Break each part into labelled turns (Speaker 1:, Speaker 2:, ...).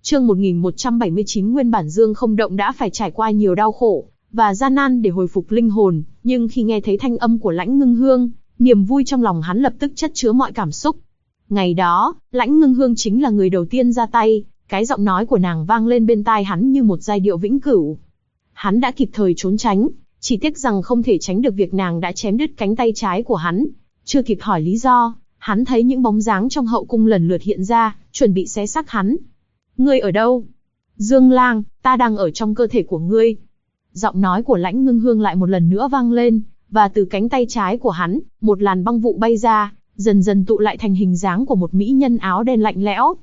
Speaker 1: Chương 1179 Nguyên bản Dương Không Động đã phải trải qua nhiều đau khổ và gian nan để hồi phục linh hồn, nhưng khi nghe thấy thanh âm của Lãnh Ngưng Hương, niềm vui trong lòng hắn lập tức chất chứa mọi cảm xúc. Ngày đó, Lãnh Ngưng Hương chính là người đầu tiên ra tay, cái giọng nói của nàng vang lên bên tai hắn như một giai điệu vĩnh cửu. Hắn đã kịp thời trốn tránh, chỉ tiếc rằng không thể tránh được việc nàng đã chém đứt cánh tay trái của hắn. Chưa kịp hỏi lý do, hắn thấy những bóng dáng trong hậu cung lần lượt hiện ra, chuẩn bị xé xác hắn. Ngươi ở đâu? Dương Lang, ta đang ở trong cơ thể của ngươi. Giọng nói của Lãnh Ngưng Hương lại một lần nữa vang lên, và từ cánh tay trái của hắn, một làn băng vụ bay ra, dần dần tụ lại thành hình dáng của một mỹ nhân áo đen lạnh lẽo.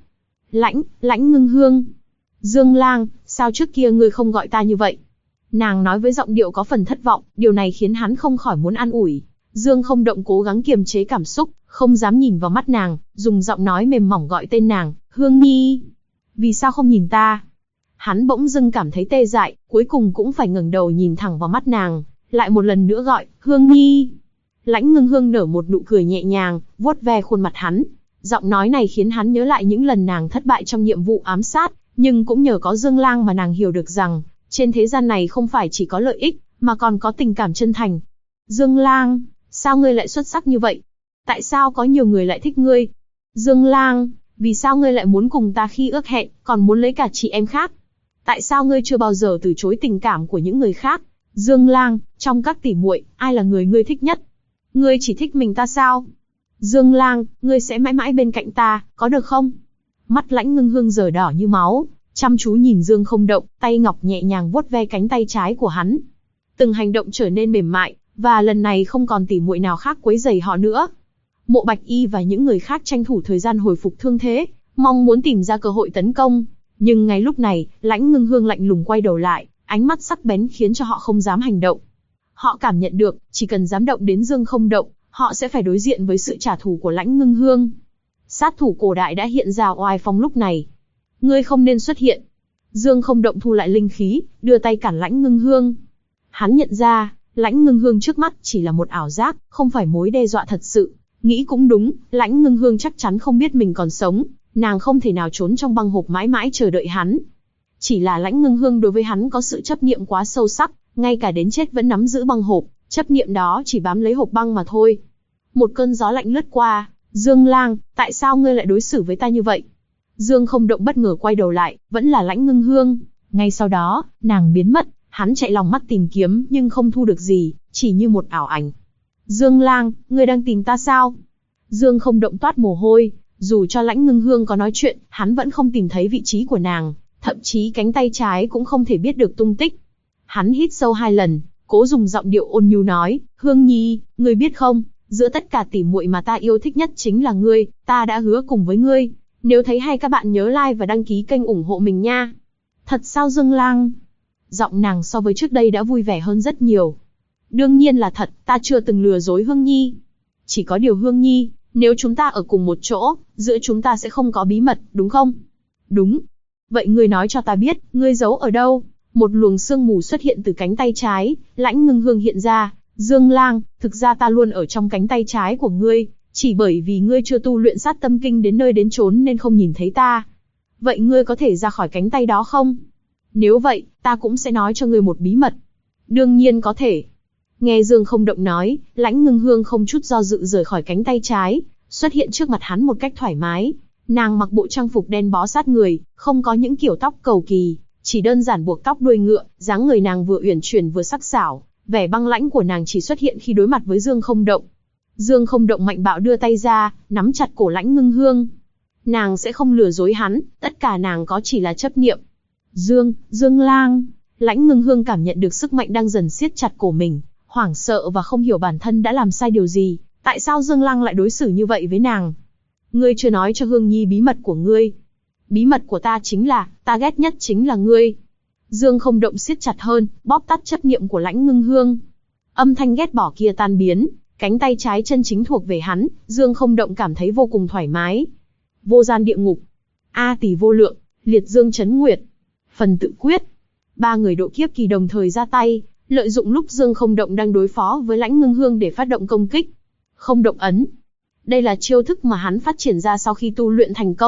Speaker 1: Lãnh Ngưng Hương. Dương Lang, sao trước kia ngươi không gọi ta như vậy? Nàng nói với giọng điệu có phần thất vọng, điều này khiến hắn không khỏi muốn an ủi. Dương Không Động cố gắng kiềm chế cảm xúc, không dám nhìn vào mắt nàng, dùng giọng nói mềm mỏng gọi tên nàng, Hương Nhi. Vì sao không nhìn ta? Hắn bỗng dưng cảm thấy tê dại, cuối cùng cũng phải ngẩng đầu nhìn thẳng vào mắt nàng, lại một lần nữa gọi, Hương Nhi. Lãnh Ngưng Hương nở một nụ cười nhẹ nhàng, vuốt ve khuôn mặt hắn. Giọng nói này khiến hắn nhớ lại những lần nàng thất bại trong nhiệm vụ ám sát, nhưng cũng nhờ có Dương Lang mà nàng hiểu được rằng, trên thế gian này không phải chỉ có lợi ích, mà còn có tình cảm chân thành. Dương Lang, sao ngươi lại xuất sắc như vậy? Tại sao có nhiều người lại thích ngươi? Dương Lang, vì sao ngươi lại muốn cùng ta khi ước hẹn, còn muốn lấy cả chị em khác? Tại sao ngươi chưa bao giờ từ chối tình cảm của những người khác? Dương Lang, trong các tỷ muội, ai là người ngươi thích nhất? Ngươi chỉ thích mình ta sao? Dương Lang, ngươi sẽ mãi mãi bên cạnh ta, có được không? Mắt Lãnh Ngưng Hương giờ đỏ như máu, chăm chú nhìn Dương Không Động, tay ngọc nhẹ nhàng vuốt ve cánh tay trái của hắn. Từng hành động trở nên mềm mại, và lần này không còn tỷ muội nào khác quấy rầy họ nữa. Mộ Bạch Y và những người khác tranh thủ thời gian hồi phục thương thế, mong muốn tìm ra cơ hội tấn công. Nhưng ngay lúc này, Lãnh Ngưng Hương lạnh lùng quay đầu lại, ánh mắt sắc bén khiến cho họ không dám hành động. Họ cảm nhận được, chỉ cần dám động đến Dương Không Động, họ sẽ phải đối diện với sự trả thù của Lãnh Ngưng Hương. Sát thủ cổ đại đã hiện ra oai phong lúc này. Ngươi không nên xuất hiện. Dương Không Động thu lại linh khí, đưa tay cản Lãnh Ngưng Hương. Hắn nhận ra, Lãnh Ngưng Hương trước mắt chỉ là một ảo giác, không phải mối đe dọa thật sự. Nghĩ cũng đúng, Lãnh Ngưng Hương chắc chắn không biết mình còn sống, nàng không thể nào trốn trong băng hộp mãi mãi chờ đợi hắn. Chỉ là Lãnh Ngưng Hương đối với hắn có sự chấp niệm quá sâu sắc, ngay cả đến chết vẫn nắm giữ băng hộp, chấp niệm đó chỉ bám lấy hộp băng mà thôi. Một cơn gió lạnh lướt qua, Dương Lang, tại sao ngươi lại đối xử với ta như vậy? Dương Không Động bất ngờ quay đầu lại, vẫn là Lãnh Ngưng Hương. Ngay sau đó, nàng biến mất, hắn chạy lòng mắt tìm kiếm nhưng không thu được gì, chỉ như một ảo ảnh. Dương Lang, ngươi đang tìm ta sao? Dương Không Động toát mồ hôi, dù cho Lãnh Ngưng Hương có nói chuyện, hắn vẫn không tìm thấy vị trí của nàng, thậm chí cánh tay trái cũng không thể biết được tung tích. Hắn hít sâu 2 lần, cố dùng giọng điệu ôn nhu nói, Hương Nhi, ngươi biết không, giữa tất cả tỷ muội mà ta yêu thích nhất chính là ngươi, ta đã hứa cùng với ngươi. Nếu thấy hay các bạn nhớ like và đăng ký kênh ủng hộ mình nha. Thật sao Dương Lang? Giọng nàng so với trước đây đã vui vẻ hơn rất nhiều. Đương nhiên là thật, ta chưa từng lừa dối Hương Nhi. Chỉ có điều Hương Nhi, nếu chúng ta ở cùng một chỗ, giữa chúng ta sẽ không có bí mật, đúng không? Đúng. Vậy ngươi nói cho ta biết, ngươi giấu ở đâu? Một luồng sương mù xuất hiện từ cánh tay trái, Lãnh Ngưng Hương hiện ra. Dương Lang, thực ra ta luôn ở trong cánh tay trái của ngươi, chỉ bởi vì ngươi chưa tu luyện sát tâm kinh đến nơi đến chốn nên không nhìn thấy ta. Vậy ngươi có thể ra khỏi cánh tay đó không? Nếu vậy, ta cũng sẽ nói cho ngươi một bí mật. Đương nhiên có thể. Nghe Dương Không Động nói, Lãnh Ngưng Hương không chút do dự rời khỏi cánh tay trái, xuất hiện trước mặt hắn một cách thoải mái. Nàng mặc bộ trang phục đen bó sát người, không có những kiểu tóc cầu kỳ, chỉ đơn giản buộc tóc đuôi ngựa, dáng người nàng vừa uyển chuyển vừa sắc sảo. Vẻ băng lãnh của nàng chỉ xuất hiện khi đối mặt với Dương Không Động. Dương Không Động mạnh bạo đưa tay ra, nắm chặt cổ Lãnh Ngưng Hương. Nàng sẽ không lừa dối hắn, tất cả nàng có chỉ là chấp niệm. Dương Lang. Lãnh Ngưng Hương cảm nhận được sức mạnh đang dần siết chặt cổ mình, hoảng sợ và không hiểu bản thân đã làm sai điều gì. Tại sao Dương Lang lại đối xử như vậy với nàng? Ngươi chưa nói cho Hương Nhi bí mật của ngươi. Bí mật của ta chính là, ta ghét nhất chính là ngươi. Dương Không Động siết chặt hơn, bóp tắt chấp niệm của Lãnh Ngưng Hương. Âm thanh ghét bỏ kia tan biến, cánh tay trái chân chính thuộc về hắn, Dương Không Động cảm thấy vô cùng thoải mái. Vô gian địa ngục, A Tỳ vô lượng, liệt dương chấn nguyệt, phần tự quyết. 3 người độ kiếp kỳ đồng thời ra tay, lợi dụng lúc Dương Không Động đang đối phó với Lãnh Ngưng Hương để phát động công kích. Không động ấn. Đây là chiêu thức mà hắn phát triển ra sau khi tu luyện thành công,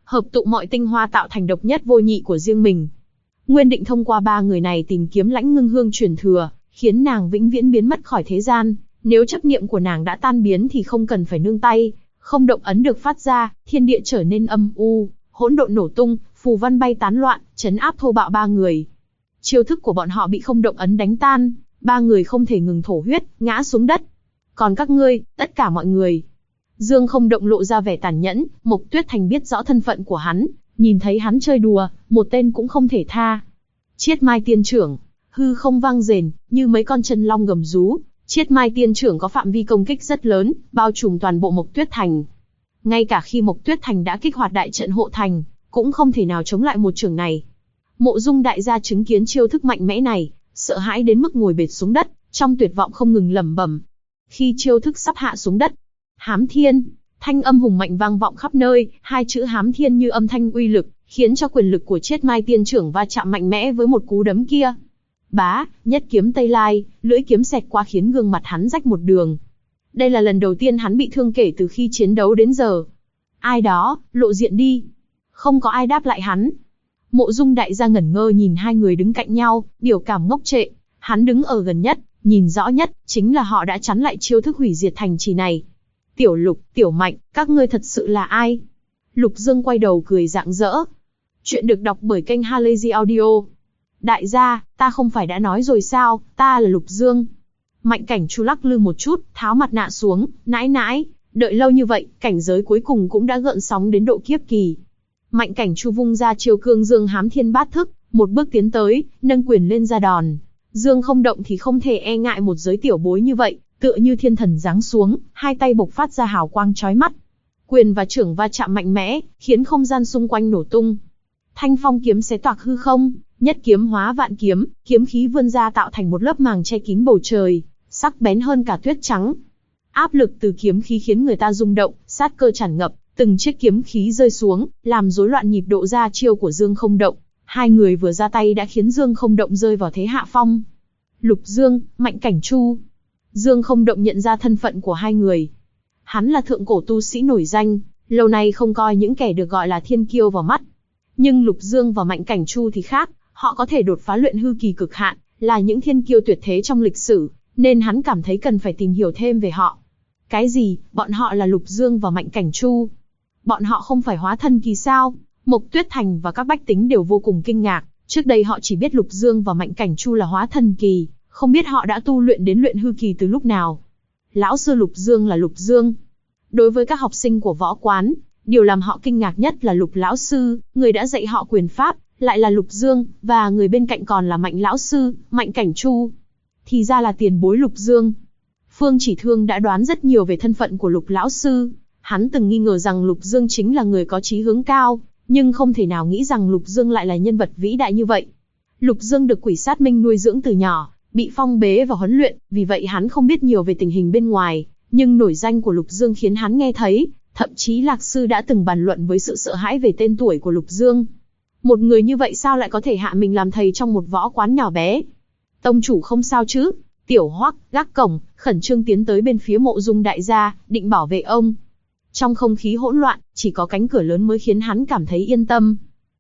Speaker 1: hợp tụ mọi tinh hoa tạo thành độc nhất vô nhị của riêng mình. Nguyên định thông qua ba người này tìm kiếm Lãnh Ngưng Hương truyền thừa, khiến nàng vĩnh viễn biến mất khỏi thế gian. Nếu chấp niệm của nàng đã tan biến thì không cần phải nương tay. Không động ấn được phát ra, thiên địa trở nên âm u, hỗn độn nổ tung, phù văn bay tán loạn, trấn áp thô bạo ba người. Chiêu thức của bọn họ bị không động ấn đánh tan, ba người không thể ngừng thổ huyết, ngã xuống đất. Còn các ngươi, tất cả mọi người. Dương Không Động lộ ra vẻ tàn nhẫn, Mộc Tuyết Thành biết rõ thân phận của hắn, nhìn thấy hắn chơi đùa, một tên cũng không thể tha. Chiết Mai Tiên Trưởng, hư không vang rền, như mấy con chân long gầm rú. Chiết Mai Tiên Trưởng có phạm vi công kích rất lớn, bao trùm toàn bộ Mộc Tuyết Thành. Ngay cả khi Mộc Tuyết Thành đã kích hoạt đại trận hộ thành, cũng không thể nào chống lại một trường này. Mộ Dung đại gia chứng kiến chiêu thức mạnh mẽ này, sợ hãi đến mức ngồi bệt xuống đất, trong tuyệt vọng không ngừng lẩm bẩm. Khi chiêu thức sắp hạ xuống đất, Hám Thiên, thanh âm hùng mạnh vang vọng khắp nơi, hai chữ Hám Thiên như âm thanh uy lực, khiến cho quyền lực của Chiết Mai Tiên Trưởng va chạm mạnh mẽ với một cú đấm kia. Bá, nhất kiếm Tây Lai, lưỡi kiếm xẹt qua khiến gương mặt hắn rách một đường. Đây là lần đầu tiên hắn bị thương kể từ khi chiến đấu đến giờ. Ai đó, lộ diện đi. Không có ai đáp lại hắn. Mộ Dung đại gia ngẩn ngơ nhìn hai người đứng cạnh nhau, biểu cảm ngốc trệ. Hắn đứng ở gần nhất, nhìn rõ nhất, chính là họ đã chắn lại chiêu thức hủy diệt thành trì này. Tiểu Lục, Tiểu Mạnh, các ngươi thật sự là ai? Lục Dương quay đầu cười rạng rỡ. Chuyện được đọc bởi kênh Halazy Audio. Đại gia, ta không phải đã nói rồi sao, ta là Lục Dương. Mạnh Cảnh Chu lắc lư một chút, tháo mặt nạ xuống, nãi nãi, đợi lâu như vậy, cảnh giới cuối cùng cũng đã gợn sóng đến độ kiếp kỳ. Mạnh Cảnh Chu vung ra chiêu Cương Dương Hám Thiên Bát Thức, một bước tiến tới, nâng quyền lên ra đòn. Dương Không Động thì không thể e ngại một giới tiểu bối như vậy, tựa như thiên thần giáng xuống, hai tay bộc phát ra hào quang chói mắt. Quyền và chưởng va chạm mạnh mẽ, khiến không gian xung quanh nổ tung. Thanh phong kiếm xé toạc hư không, nhất kiếm hóa vạn kiếm, kiếm khí vươn ra tạo thành một lớp màng che kín bầu trời, sắc bén hơn cả tuyết trắng. Áp lực từ kiếm khí khiến người ta rung động, sát cơ tràn ngập, từng chiếc kiếm khí rơi xuống, làm rối loạn nhịp độ ra chiêu của Dương Không Động. Hai người vừa ra tay đã khiến Dương Không Động rơi vào thế hạ phong. Lục Dương, Mạnh Cảnh Chu. Dương Không Động nhận ra thân phận của hai người. Hắn là thượng cổ tu sĩ nổi danh, lâu nay không coi những kẻ được gọi là thiên kiêu vào mắt. Nhưng Lục Dương và Mạnh Cảnh Chu thì khác, họ có thể đột phá luyện hư kỳ cực hạn, là những thiên kiêu tuyệt thế trong lịch sử, nên hắn cảm thấy cần phải tìm hiểu thêm về họ. Cái gì, bọn họ là Lục Dương và Mạnh Cảnh Chu? Bọn họ không phải hóa thần kỳ sao? Mộc Tuyết Thành và các bách tính đều vô cùng kinh ngạc, trước đây họ chỉ biết Lục Dương và Mạnh Cảnh Chu là hóa thần kỳ, không biết họ đã tu luyện đến luyện hư kỳ từ lúc nào. Lão sư Lục Dương là Lục Dương. Đối với các học sinh của võ quán, điều làm họ kinh ngạc nhất là Lục lão sư, người đã dạy họ quyền pháp, lại là Lục Dương, và người bên cạnh còn là Mạnh lão sư, Mạnh Cảnh Chu. Thì ra là tiền bối Lục Dương. Phương Chỉ Thương đã đoán rất nhiều về thân phận của Lục lão sư. Hắn từng nghi ngờ rằng Lục Dương chính là người có chí hướng cao, nhưng không thể nào nghĩ rằng Lục Dương lại là nhân vật vĩ đại như vậy. Lục Dương được Quỷ Sát Minh nuôi dưỡng từ nhỏ, bị phong bế và huấn luyện, vì vậy hắn không biết nhiều về tình hình bên ngoài, nhưng nổi danh của Lục Dương khiến hắn nghe thấy, thậm chí Lạc Sư đã từng bàn luận với sự sợ hãi về tên tuổi của Lục Dương. Một người như vậy sao lại có thể hạ mình làm thầy trong một võ quán nhỏ bé? Tông chủ không sao chứ? Tiểu Hoắc gác cổng, khẩn trương tiến tới bên phía Mộ Dung đại gia, định bảo vệ ông. Trong không khí hỗn loạn, chỉ có cánh cửa lớn mới khiến hắn cảm thấy yên tâm.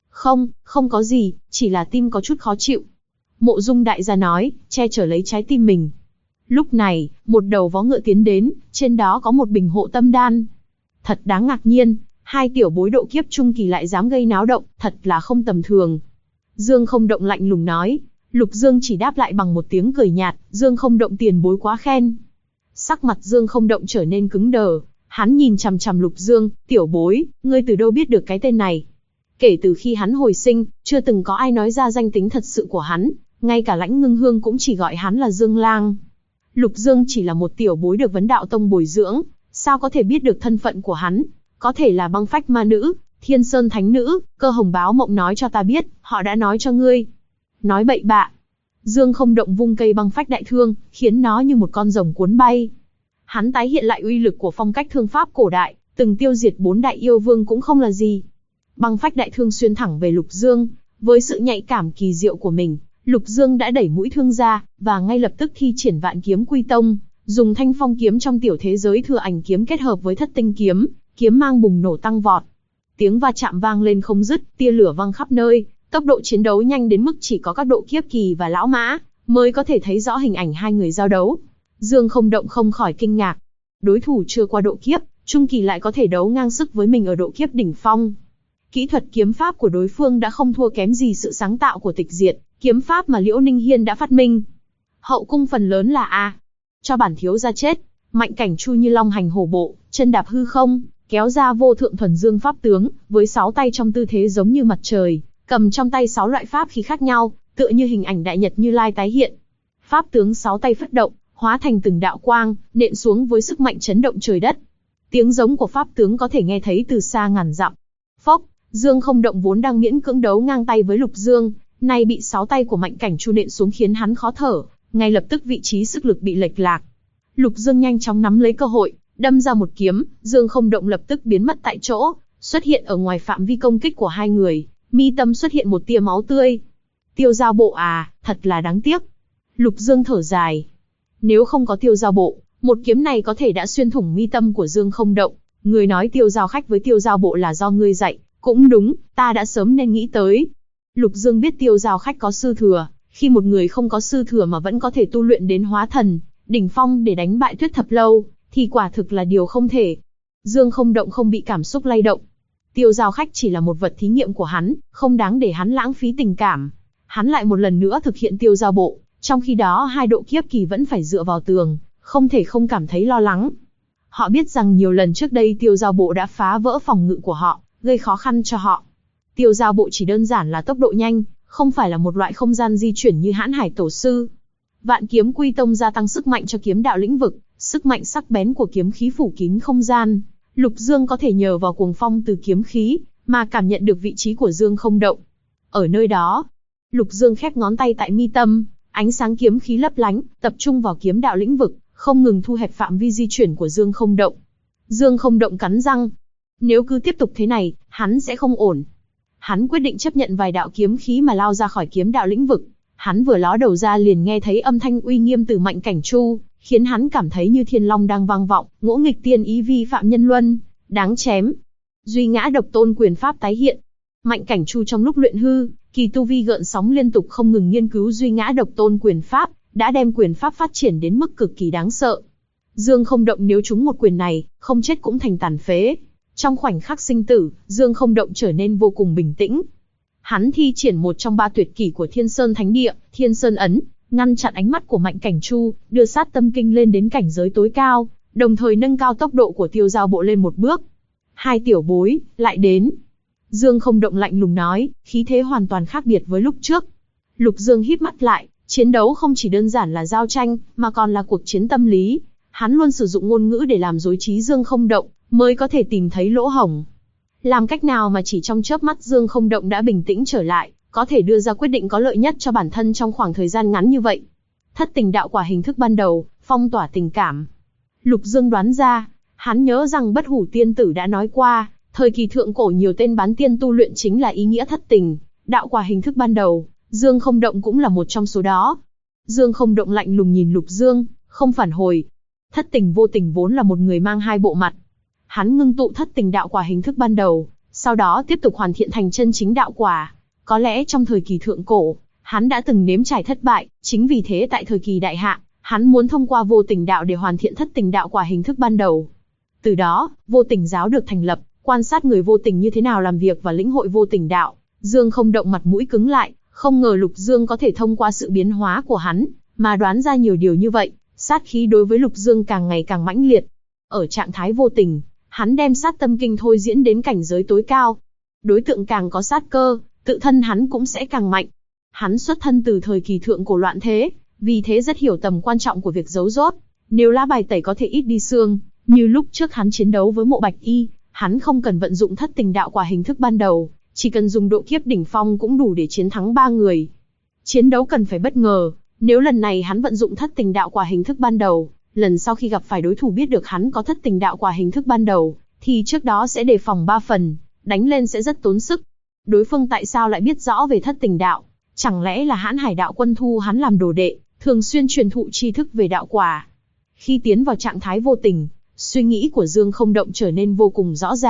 Speaker 1: Không có gì, chỉ là tim có chút khó chịu. Mộ Dung đại gia nói, che chở lấy trái tim mình. Lúc này, một đầu vó ngựa tiến đến, trên đó có một bình hộ tâm đan. Thật đáng ngạc nhiên, hai tiểu bối độ kiếp trung kỳ lại dám gây náo động, thật là không tầm thường. Dương Không Động lạnh lùng nói. Lục Dương chỉ đáp lại bằng một tiếng cười nhạt, Dương Không Động tiền bối quá khen. Sắc mặt Dương Không Động trở nên cứng đờ, hắn nhìn chằm chằm Lục Dương, tiểu bối, ngươi từ đâu biết được cái tên này? Kể từ khi hắn hồi sinh, chưa từng có ai nói ra danh tính thật sự của hắn, ngay cả Lãnh Ngưng Hương cũng chỉ gọi hắn là Dương Lang. Lục Dương chỉ là một tiểu bối được Vấn Đạo Tông bồi dưỡng, sao có thể biết được thân phận của hắn? Có thể là Băng Phách Ma Nữ, Thiên Sơn Thánh Nữ, Cơ Hồng Báo Mộng nói cho ta biết, họ đã nói cho ngươi. Nói bậy bạ. Dương Không Động vung cây băng phách đại thương, khiến nó như một con rồng cuốn bay. Hắn tái hiện lại uy lực của phong cách thương pháp cổ đại, từng tiêu diệt 4 đại yêu vương cũng không là gì. Băng phách đại thương xuyên thẳng về Lục Dương, với sự nhạy cảm kỳ diệu của mình, Lục Dương đã đẩy mũi thương ra, và ngay lập tức thi triển Vạn Kiếm Quy Tông, dùng Thanh Phong kiếm trong tiểu thế giới Thừa Ảnh kiếm kết hợp với Thất Tinh kiếm, kiếm mang bùng nổ tăng vọt. Tiếng va chạm vang lên không dứt, tia lửa văng khắp nơi, tốc độ chiến đấu nhanh đến mức chỉ có các độ kiếp kỳ và lão mã mới có thể thấy rõ hình ảnh hai người giao đấu. Dương Không Động không khỏi kinh ngạc. Đối thủ chưa qua độ kiếp, trung kỳ lại có thể đấu ngang sức với mình ở độ kiếp đỉnh phong. Kỹ thuật kiếm pháp của đối phương đã không thua kém gì sự sáng tạo của Tịch Diệt, kiếm pháp mà Liễu Ninh Hiên đã phát minh. Hậu cung phần lớn là cho bản thiếu gia chết. Mạnh Cảnh Chu như long hành hổ bộ, chân đạp hư không, kéo ra vô thượng thuần dương pháp tướng, với 6 tay trong tư thế giống như mặt trời, cầm trong tay 6 loại pháp khí khác nhau, tựa như hình ảnh đại nhật Như Lai tái hiện. Pháp tướng 6 tay phất động, hóa thành từng đạo quang, nện xuống với sức mạnh chấn động trời đất. Tiếng giống của pháp tướng có thể nghe thấy từ xa ngàn dặm. Phốc, Dương Không Động vốn đang miễn cưỡng đấu ngang tay với Lục Dương, nay bị 6 tay của Mạnh Cảnh Chu nện xuống khiến hắn khó thở, ngay lập tức vị trí sức lực bị lệch lạc. Lục Dương nhanh chóng nắm lấy cơ hội, đâm ra một kiếm, Dương Không Động lập tức biến mất tại chỗ, xuất hiện ở ngoài phạm vi công kích của hai người, mi tâm xuất hiện một tia máu tươi. Tiêu Giao Bộ thật là đáng tiếc. Lục Dương thở dài. Nếu không có Tiêu Giao Bộ, một kiếm này có thể đã xuyên thủng mi tâm của Dương Không Động. Người nói Tiêu Giao Khách với Tiêu Giao Bộ là do ngươi dạy, cũng đúng, ta đã sớm nên nghĩ tới. Lục Dương biết Tiêu Giao Khách có sư thừa, khi một người không có sư thừa mà vẫn có thể tu luyện đến hóa thần, đỉnh phong để đánh bại Tuyết Thập Lâu, thì quả thực là điều không thể. Dương Không Động không bị cảm xúc lay động. Tiêu Giao Khách chỉ là một vật thí nghiệm của hắn, không đáng để hắn lãng phí tình cảm. Hắn lại một lần nữa thực hiện Tiêu Giao Bộ, trong khi đó hai độ kiếp kỳ vẫn phải dựa vào tường, không thể không cảm thấy lo lắng. Họ biết rằng nhiều lần trước đây Tiêu Giao Bộ đã phá vỡ phòng ngự của họ, gây khó khăn cho họ. Tiêu Giao Bộ chỉ đơn giản là tốc độ nhanh, không phải là một loại không gian di chuyển như Hãn Hải Tổ Sư. Vạn Kiếm Quy Tông gia tăng sức mạnh cho kiếm đạo lĩnh vực, sức mạnh sắc bén của kiếm khí phủ kín không gian. Lục Dương có thể nhờ vào cuồng phong từ kiếm khí, mà cảm nhận được vị trí của Dương Không Động. Ở nơi đó, Lục Dương khép ngón tay tại mi tâm, ánh sáng kiếm khí lấp lánh, tập trung vào kiếm đạo lĩnh vực, không ngừng thu hẹp phạm vi di chuyển của Dương Không Động. Dương Không Động cắn răng. Nếu cứ tiếp tục thế này, hắn sẽ không ổn. Hắn quyết định chấp nhận vài đạo kiếm khí mà lao ra khỏi kiếm đạo lĩnh vực. Hắn vừa ló đầu ra liền nghe thấy âm thanh uy nghiêm từ Mạnh Cảnh Chu, khiến hắn cảm thấy như thiên long đang vang vọng, ngỗ nghịch tiên ý vi phạm nhân luân, đáng chém. Duy Ngã Độc Tôn quyền pháp tái hiện. Mạnh Cảnh Chu trong lúc luyện hư, kỳ tu vi gợn sóng liên tục không ngừng nghiên cứu Duy Ngã Độc Tôn quyền pháp, đã đem quyền pháp phát triển đến mức cực kỳ đáng sợ. Dương Không Động nếu trúng một quyền này, không chết cũng thành tàn phế. Trong khoảnh khắc sinh tử, Dương Không Động trở nên vô cùng bình tĩnh. Hắn thi triển một trong 3 tuyệt kỹ của Thiên Sơn Thánh Địa, Thiên Sơn Ấn, ngăn chặn ánh mắt của Mạnh Cảnh Chu, đưa sát tâm kinh lên đến cảnh giới tối cao, đồng thời nâng cao tốc độ của Tiêu Giao Bộ lên một bước. Hai tiểu bối, lại đến. Dương Không Động lạnh lùng nói, khí thế hoàn toàn khác biệt với lúc trước. Lục Dương híp mắt lại, chiến đấu không chỉ đơn giản là giao tranh, mà còn là cuộc chiến tâm lý. Hắn luôn sử dụng ngôn ngữ để làm rối trí Dương Không Động, mới có thể tìm thấy lỗ hổng. Làm cách nào mà chỉ trong chớp mắt Dương Không Động đã bình tĩnh trở lại, có thể đưa ra quyết định có lợi nhất cho bản thân trong khoảng thời gian ngắn như vậy? Thất tình đạo quả hình thức ban đầu, phong tỏa tình cảm. Lục Dương đoán ra, hắn nhớ rằng Bất Hủ Tiên Tử đã nói qua, thời kỳ thượng cổ nhiều tên bán tiên tu luyện chính là ý nghĩa thất tình, đạo quả hình thức ban đầu, Dương Không Động cũng là một trong số đó. Dương Không Động lạnh lùng nhìn Lục Dương, không phản hồi. Thất tình vô tình vốn là một người mang hai bộ mặt. Hắn ngưng tụ thất tình đạo quả hình thức ban đầu, sau đó tiếp tục hoàn thiện thành chân chính đạo quả. Có lẽ trong thời kỳ thượng cổ, hắn đã từng nếm trải thất bại, chính vì thế tại thời kỳ đại hạ, hắn muốn thông qua vô tình đạo để hoàn thiện thất tình đạo quả hình thức ban đầu. Từ đó, vô tình giáo được thành lập, quan sát người vô tình như thế nào làm việc và lĩnh hội vô tình đạo. Dương Không Động mặt mũi cứng lại, không ngờ Lục Dương có thể thông qua sự biến hóa của hắn, mà đoán ra nhiều điều như vậy, sát khí đối với Lục Dương càng ngày càng mãnh liệt. Ở trạng thái vô tình, hắn đem sát tâm kinh thôi diễn đến cảnh giới tối cao. Đối tượng càng có sát cơ, tự thân hắn cũng sẽ càng mạnh. Hắn xuất thân từ thời kỳ thượng cổ loạn thế, vì thế rất hiểu tầm quan trọng của việc giấu rốt. Nếu lá bài tẩy có thể ít đi xương, như lúc trước hắn chiến đấu với Mộ Bạch Y, hắn không cần vận dụng thất tình đạo quả hình thức ban đầu, chỉ cần dùng độ kiếp đỉnh phong cũng đủ để chiến thắng 3 người. Chiến đấu cần phải bất ngờ, nếu lần này hắn vận dụng thất tình đạo quả hình thức ban đầu, lần sau khi gặp phải đối thủ biết được hắn có thất tình đạo quả hình thức ban đầu, thì trước đó sẽ đề phòng 3 phần, đánh lên sẽ rất tốn sức. Đối phương tại sao lại biết rõ về thất tình đạo? Chẳng lẽ là Hãn Hải đạo quân thu hắn làm đồ đệ, thường xuyên truyền thụ tri thức về đạo quả? Khi tiến vào trạng thái vô tình, suy nghĩ của Dương Không Động trở nên vô cùng rõ ràng,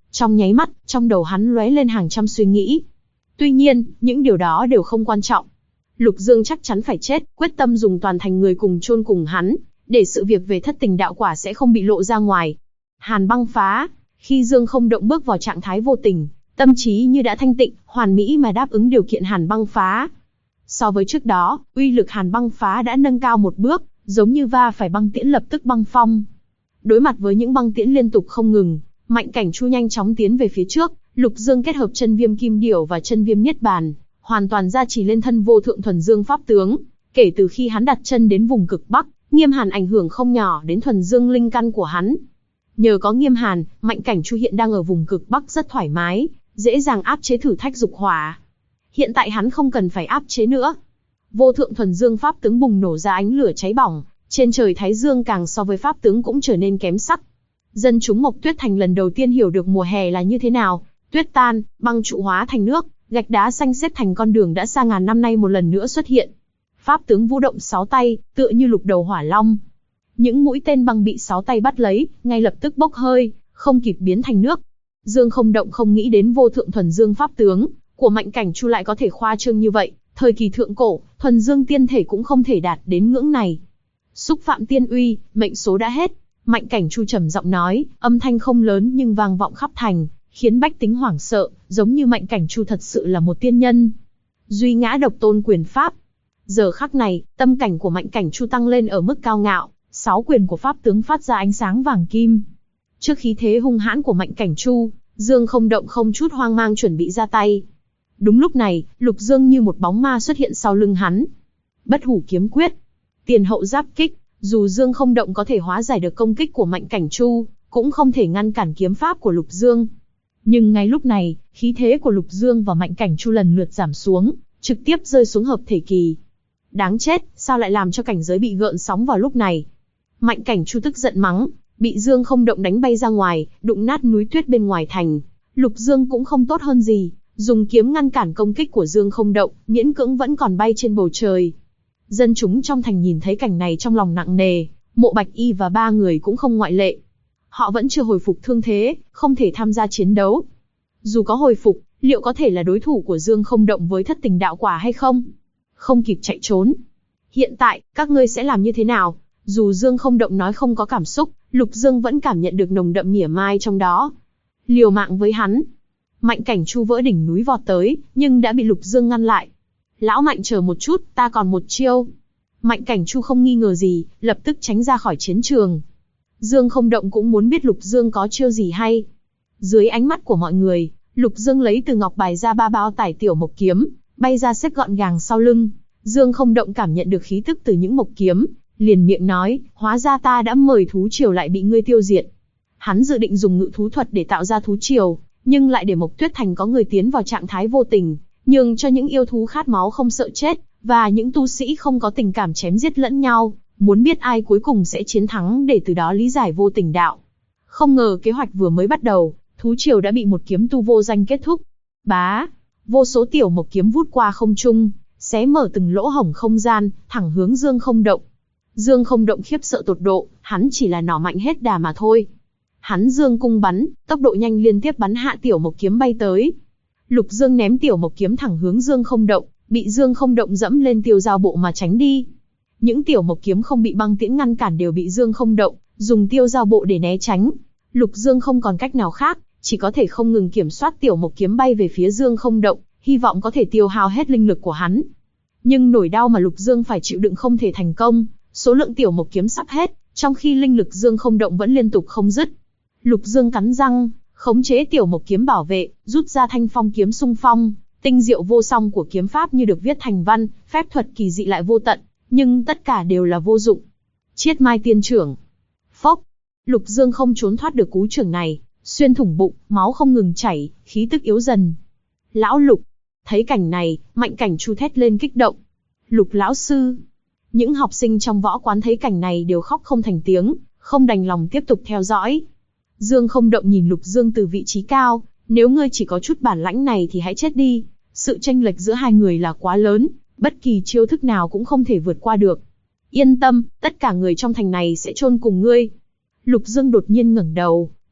Speaker 1: Trong nháy mắt, trong đầu hắn lóe lên hàng trăm suy nghĩ. Tuy nhiên, những điều đó đều không quan trọng. Lục Dương chắc chắn phải chết, quyết tâm dùng toàn thành người cùng chôn cùng hắn, để sự việc về thất tình đạo quả sẽ không bị lộ ra ngoài. Hàn băng phá, khi Dương Không Động bước vào trạng thái vô tình, tâm trí như đã thanh tịnh, hoàn mỹ mà đáp ứng điều kiện hàn băng phá. So với trước đó, uy lực hàn băng phá đã nâng cao một bước, giống như va phải băng tiễn lập tức băng phong. Đối mặt với những băng tiễn liên tục không ngừng, Mạnh Cảnh Chu nhanh chóng tiến về phía trước. Lục Dương kết hợp chân viêm kim điểu và chân viêm niết bàn, hoàn toàn gia trì lên thân vô thượng thuần dương pháp tướng. Kể từ khi hắn đặt chân đến vùng cực Bắc, nghiêm hàn ảnh hưởng không nhỏ đến thuần dương linh căn của hắn. Nhờ có nghiêm hàn, Mạnh Cảnh Chu hiện đang ở vùng cực Bắc rất thoải mái, dễ dàng áp chế thử thách dục hỏa. Hiện tại hắn không cần phải áp chế nữa. Vô thượng thuần dương pháp tướng bùng nổ ra ánh lửa cháy bỏng, trên trời thái dương càng so với pháp tướng cũng trở nên kém sắc. Dân chúng Mộc Tuyết Thành lần đầu tiên hiểu được mùa hè là như thế nào. Tuyết tan, băng trụ hóa thành nước, gạch đá xanh xếp thành con đường đã xa ngàn năm nay một lần nữa xuất hiện. Pháp tướng vũ động 6 tay, tựa như lục đầu hỏa long. Những mũi tên băng bị 6 tay bắt lấy, ngay lập tức bốc hơi, không kịp biến thành nước. Dương Không Động không nghĩ đến vô thượng thuần dương pháp tướng của Mạnh Cảnh Chu lại có thể khoa trương như vậy. Thời kỳ thượng cổ, thuần dương tiên thể cũng không thể đạt đến ngưỡng này. Xúc phạm tiên uy, mệnh số đã hết. Mạnh Cảnh Chu trầm giọng nói, âm thanh không lớn nhưng vang vọng khắp thành, khiến bách tính hoảng sợ, giống như Mạnh Cảnh Chu thật sự là một tiên nhân. Duy ngã độc tôn quyền pháp. Giờ khắc này, tâm cảnh của Mạnh Cảnh Chu tăng lên ở mức cao ngạo, 6 quyền của pháp tướng phát ra ánh sáng vàng kim. Trước khí thế hung hãn của Mạnh Cảnh Chu, Dương Không Động không chút hoang mang chuẩn bị ra tay. Đúng lúc này, Lục Dương như một bóng ma xuất hiện sau lưng hắn. Bất hủ kiếm quyết, tiền hậu giáp kích. Dù Dương Không Động có thể hóa giải được công kích của Mạnh Cảnh Chu, cũng không thể ngăn cản kiếm pháp của Lục Dương. Nhưng ngay lúc này, khí thế của Lục Dương và Mạnh Cảnh Chu lần lượt giảm xuống, trực tiếp rơi xuống hợp thể kỳ. Đáng chết, sao lại làm cho cảnh giới bị gợn sóng vào lúc này? Mạnh Cảnh Chu tức giận mắng, bị Dương Không Động đánh bay ra ngoài, đụng nát núi tuyết bên ngoài thành. Lục Dương cũng không tốt hơn gì, dùng kiếm ngăn cản công kích của Dương Không Động, miễn cưỡng vẫn còn bay trên bầu trời. Dân chúng trong thành nhìn thấy cảnh này trong lòng nặng nề, Mộ Bạch Y và 3 người cũng không ngoại lệ. Họ vẫn chưa hồi phục thương thế, không thể tham gia chiến đấu. Dù có hồi phục, liệu có thể là đối thủ của Dương Không Động với thất tình đạo quả hay không? Không kịp chạy trốn. Hiện tại, các ngươi sẽ làm như thế nào? Dù Dương Không Động nói không có cảm xúc, Lục Dương vẫn cảm nhận được nồng đậm mỉa mai trong đó. Liều mạng với hắn. Mạnh Cảnh Chu vỡ đỉnh núi vọt tới, nhưng đã bị Lục Dương ngăn lại. Lão Mạnh chờ một chút, ta còn một chiêu. Mạnh Cảnh Chu không nghi ngờ gì, lập tức tránh ra khỏi chiến trường. Dương Không Động cũng muốn biết Lục Dương có chiêu gì hay. Dưới ánh mắt của mọi người, Lục Dương lấy từ ngọc bài ra 3 bao tải tiểu mộc kiếm, bay ra xếp gọn gàng sau lưng. Dương Không Động cảm nhận được khí tức từ những mộc kiếm, liền miệng nói, hóa ra ta đã mời thú triều lại bị ngươi tiêu diệt. Hắn dự định dùng ngự thú thuật để tạo ra thú triều, nhưng lại để Mộc Tuyết Thành có người tiến vào trạng thái vô tình, nhường cho những yêu thú khát máu không sợ chết, và những tu sĩ không có tình cảm chém giết lẫn nhau, muốn biết ai cuối cùng sẽ chiến thắng để từ đó lý giải vô tình đạo. Không ngờ kế hoạch vừa mới bắt đầu, thú triều đã bị một kiếm tu vô danh kết thúc. Bá, vô số tiểu mộc kiếm vút qua không trung, xé mở từng lỗ hổng không gian, thẳng hướng Dương Không Động. Dương Không Động khiếp sợ tột độ, hắn chỉ là nỏ mạnh hết đà mà thôi. Hắn dương cung bắn, tốc độ nhanh liên tiếp bắn hạ tiểu mộc kiếm bay tới. Lục Dương ném tiểu mộc kiếm thẳng hướng Dương Không Động, bị Dương Không Động dẫm lên tiêu giao bộ mà tránh đi. Những tiểu mộc kiếm không bị băng tiễn ngăn cản đều bị Dương Không Động dùng tiêu giao bộ để né tránh. Lục Dương không còn cách nào khác, chỉ có thể không ngừng kiểm soát tiểu mộc kiếm bay về phía Dương Không Động, hy vọng có thể tiêu hao hết linh lực của hắn. Nhưng nỗi đau mà Lục Dương phải chịu đựng không thể thành công, số lượng tiểu mộc kiếm sắp hết, trong khi linh lực Dương Không Động vẫn liên tục không dứt. Lục Dương cắn răng, khống chế tiểu mộc kiếm bảo vệ, rút ra thanh phong kiếm xung phong, tinh diệu vô song của kiếm pháp như được viết thành văn, phép thuật kỳ dị lại vô tận, nhưng tất cả đều là vô dụng. Chiết mai tiên trưởng. Phốc. Lục Dương không trốn thoát được cú trưởng này, xuyên thủng bụng, máu không ngừng chảy, khí tức yếu dần. Lão Lục. Thấy cảnh này, Mạnh Cảnh Chu thét lên kích động. Lục lão sư. Những học sinh trong võ quán thấy cảnh này đều khóc không thành tiếng, không đành lòng tiếp tục theo dõi. Dương Không Động nhìn Lục Dương từ vị trí cao, nếu ngươi chỉ có chút bản lãnh này thì hãy chết đi. Sự chênh lệch giữa hai người là quá lớn, bất kỳ chiêu thức nào cũng không thể vượt qua được. Yên tâm, tất cả người trong thành này sẽ chôn cùng ngươi. Lục Dương đột nhiên ngẩng đầu,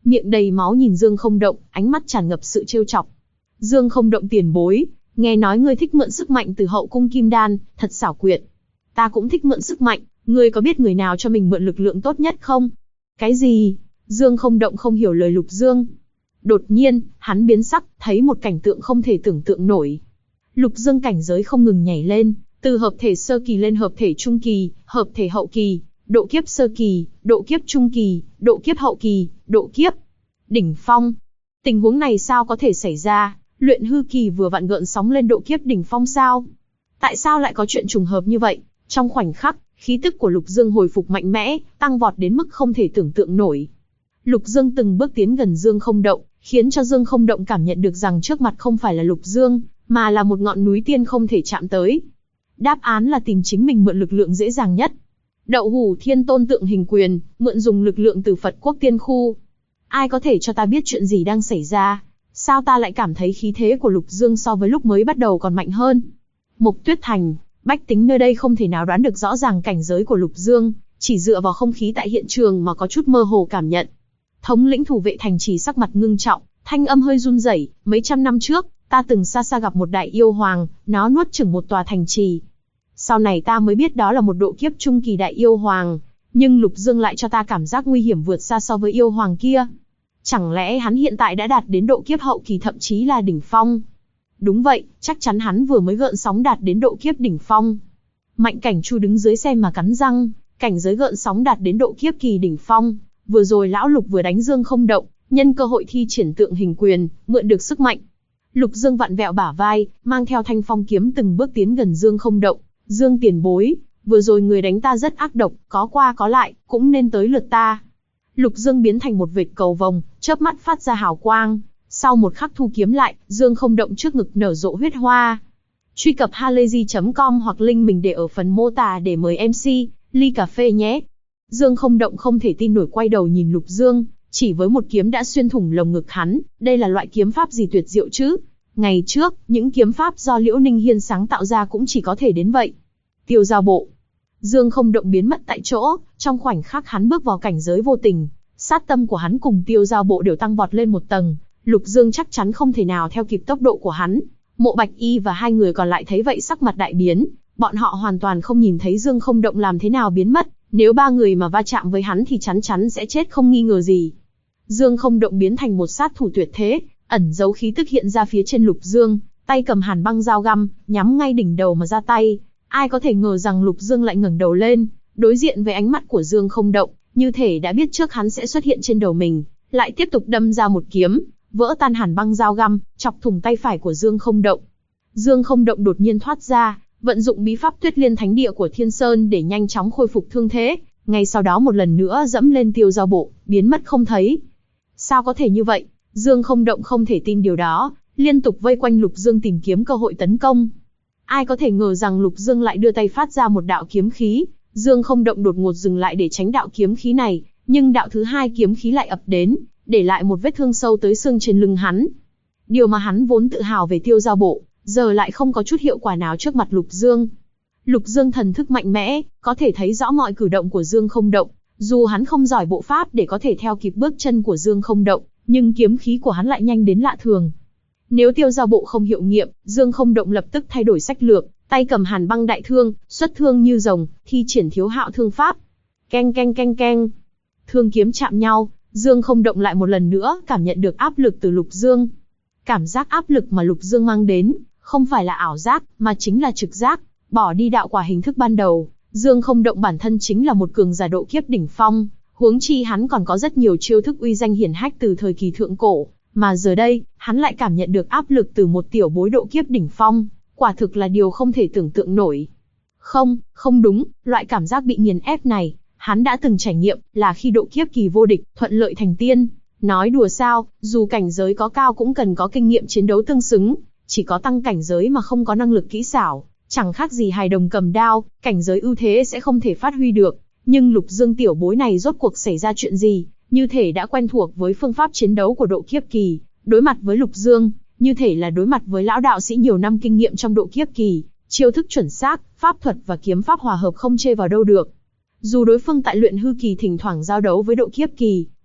Speaker 1: miệng đầy máu nhìn Dương Không Động, ánh mắt tràn ngập sự trêu chọc. Dương Không Động tiền bối, nghe nói ngươi thích mượn sức mạnh từ hậu cung Kim Đan, thật xảo quyệt. Ta cũng thích mượn sức mạnh, ngươi có biết người nào cho mình mượn lực lượng tốt nhất không? Cái gì? Dương Không Động không hiểu lời Lục Dương. Đột nhiên, hắn biến sắc, thấy một cảnh tượng không thể tưởng tượng nổi. Lục Dương cảnh giới không ngừng nhảy lên, từ hợp thể sơ kỳ lên hợp thể trung kỳ, hợp thể hậu kỳ, độ kiếp sơ kỳ, độ kiếp trung kỳ, độ kiếp hậu kỳ, độ kiếp đỉnh phong. Tình huống này sao có thể xảy ra? Luyện hư kỳ vừa vặn gợn sóng lên độ kiếp đỉnh phong sao? Tại sao lại có chuyện trùng hợp như vậy? Trong khoảnh khắc, khí tức của Lục Dương hồi phục mạnh mẽ, tăng vọt đến mức không thể tưởng tượng nổi. Lục Dương từng bước tiến gần Dương Không Động, khiến cho Dương Không Động cảm nhận được rằng trước mặt không phải là Lục Dương, mà là một ngọn núi tiên không thể chạm tới. Đáp án là tìm chính mình mượn lực lượng dễ dàng nhất. Đậu hủ thiên tôn tượng hình quyền, mượn dùng lực lượng từ Phật quốc tiên khu. Ai có thể cho ta biết chuyện gì đang xảy ra? Sao ta lại cảm thấy khí thế của Lục Dương so với lúc mới bắt đầu còn mạnh hơn? Mộc Tuyết Thành, bách tính nơi đây không thể nào đoán được rõ ràng cảnh giới của Lục Dương, chỉ dựa vào không khí tại hiện trường mà có chút mơ hồ cảm nhận. Thống lĩnh thủ vệ thành trì sắc mặt ngưng trọng, thanh âm hơi run rẩy. Mấy trăm năm trước, ta từng xa xa gặp một đại yêu hoàng, nó nuốt chửng một tòa thành trì. Sau này ta mới biết đó là một độ kiếp trung kỳ đại yêu hoàng, nhưng Lục Dương lại cho ta cảm giác nguy hiểm vượt xa so với yêu hoàng kia. Chẳng lẽ hắn hiện tại đã đạt đến độ kiếp hậu kỳ thậm chí là đỉnh phong? Đúng vậy, chắc chắn hắn vừa mới gợn sóng đạt đến độ kiếp đỉnh phong. Mạnh Cảnh Chu đứng dưới xem mà cắn răng, cảnh giới gợn sóng đạt đến độ kiếp kỳ đỉnh phong. Vừa rồi lão Lục vừa đánh Dương Không Động, nhân cơ hội thi triển tượng hình quyền, mượn được sức mạnh. Lục Dương vặn vẹo bả vai, mang theo thanh phong kiếm từng bước tiến gần Dương Không Động. Dương tiền bối, vừa rồi người đánh ta rất ác độc, có qua có lại, cũng nên tới lượt ta. Lục Dương biến thành một vệt cầu vồng, chớp mắt phát ra hào quang. Sau một khắc thu kiếm lại, Dương Không Động trước ngực nở rộ huyết hoa. Truy cập halayzi.com hoặc link mình để ở phần mô tả để mời MC, ly cà phê nhé. Dương Không Động không thể tin nổi quay đầu nhìn Lục Dương, chỉ với một kiếm đã xuyên thủng lồng ngực hắn, đây là loại kiếm pháp gì tuyệt diệu chứ? Ngày trước, những kiếm pháp do Liễu Ninh Hiên sáng tạo ra cũng chỉ có thể đến vậy. Tiêu Giao Bộ. Dương Không Động biến mất tại chỗ, trong khoảnh khắc hắn bước vào cảnh giới vô tình, sát tâm của hắn cùng Tiêu Giao Bộ đều tăng vọt lên một tầng, Lục Dương chắc chắn không thể nào theo kịp tốc độ của hắn. Mộ Bạch Y và hai người còn lại thấy vậy sắc mặt đại biến, bọn họ hoàn toàn không nhìn thấy Dương Không Động làm thế nào biến mất, nếu ba người mà va chạm với hắn thì chắn chắn sẽ chết không nghi ngờ gì. Dương Không Động biến thành một sát thủ tuyệt thế, ẩn giấu khí tức hiện ra phía trên Lục Dương, tay cầm hàn băng dao găm, nhắm ngay đỉnh đầu mà ra tay. Ai có thể ngờ rằng Lục Dương lại ngẩng đầu lên, đối diện với ánh mắt của Dương Không Động, như thể đã biết trước hắn sẽ xuất hiện trên đầu mình, lại tiếp tục đâm ra một kiếm, vỡ tan hàn băng dao găm, chọc thủng tay phải của Dương Không Động. Dương Không Động đột nhiên thoát ra, vận dụng bí pháp Tuyết Liên Thánh Địa của Thiên Sơn để nhanh chóng khôi phục thương thế, ngay sau đó một lần nữa dẫm lên Tiêu Giao Bộ, biến mất không thấy. Sao có thể như vậy? Dương Không Động không thể tin điều đó, liên tục vây quanh Lục Dương tìm kiếm cơ hội tấn công. Ai có thể ngờ rằng Lục Dương lại đưa tay phát ra một đạo kiếm khí, Dương Không Động đột ngột dừng lại để tránh đạo kiếm khí này, nhưng đạo thứ hai kiếm khí lại ập đến, để lại một vết thương sâu tới xương trên lưng hắn. Điều mà hắn vốn tự hào về Tiêu Giao Bộ, giờ lại không có chút hiệu quả nào trước mặt Lục Dương. Lục Dương thần thức mạnh mẽ, có thể thấy rõ mọi cử động của Dương Không Động, dù hắn không giỏi bộ pháp để có thể theo kịp bước chân của Dương Không Động, nhưng kiếm khí của hắn lại nhanh đến lạ thường. Nếu Tiêu Giao Bộ không hiệu nghiệm, Dương Không Động lập tức thay đổi sách lược, tay cầm hàn băng đại thương, xuất thương như rồng, thi triển Thiếu Hạo thương pháp. Keng keng keng keng. Thương kiếm chạm nhau, Dương Không Động lại một lần nữa cảm nhận được áp lực từ Lục Dương. Cảm giác áp lực mà Lục Dương mang đến, không phải là ảo giác, mà chính là trực giác. Bỏ đi đạo quả hình thức ban đầu, Dương Không Động bản thân chính là một cường giả độ kiếp đỉnh phong, huống chi hắn còn có rất nhiều chiêu thức uy danh hiển hách từ thời kỳ thượng cổ, mà giờ đây, hắn lại cảm nhận được áp lực từ một tiểu bối độ kiếp đỉnh phong, quả thực là điều không thể tưởng tượng nổi. Không đúng, loại cảm giác bị nghiền ép này, hắn đã từng trải nghiệm, là khi độ kiếp kỳ vô địch, thuận lợi thành tiên. Nói đùa sao, dù cảnh giới có cao cũng cần có kinh nghiệm chiến đấu tương xứng, chỉ có tăng cảnh giới mà không có năng lực kỹ xảo, chẳng khác gì hài đồng cầm đao, cảnh giới ưu thế sẽ không thể phát huy được. Nhưng Lục Dương tiểu bối này rốt cuộc xảy ra chuyện gì, như thể đã quen thuộc với phương pháp chiến đấu của độ kiếp kỳ, đối mặt với Lục Dương, như thể là đối mặt với lão đạo sĩ nhiều năm kinh nghiệm trong độ kiếp kỳ, chiêu thức chuẩn xác, pháp thuật và kiếm pháp hòa hợp không chê vào đâu được. Dù đối phương tại luyện hư kỳ thỉnh thoảng giao đấu với độ kiếp kỳ,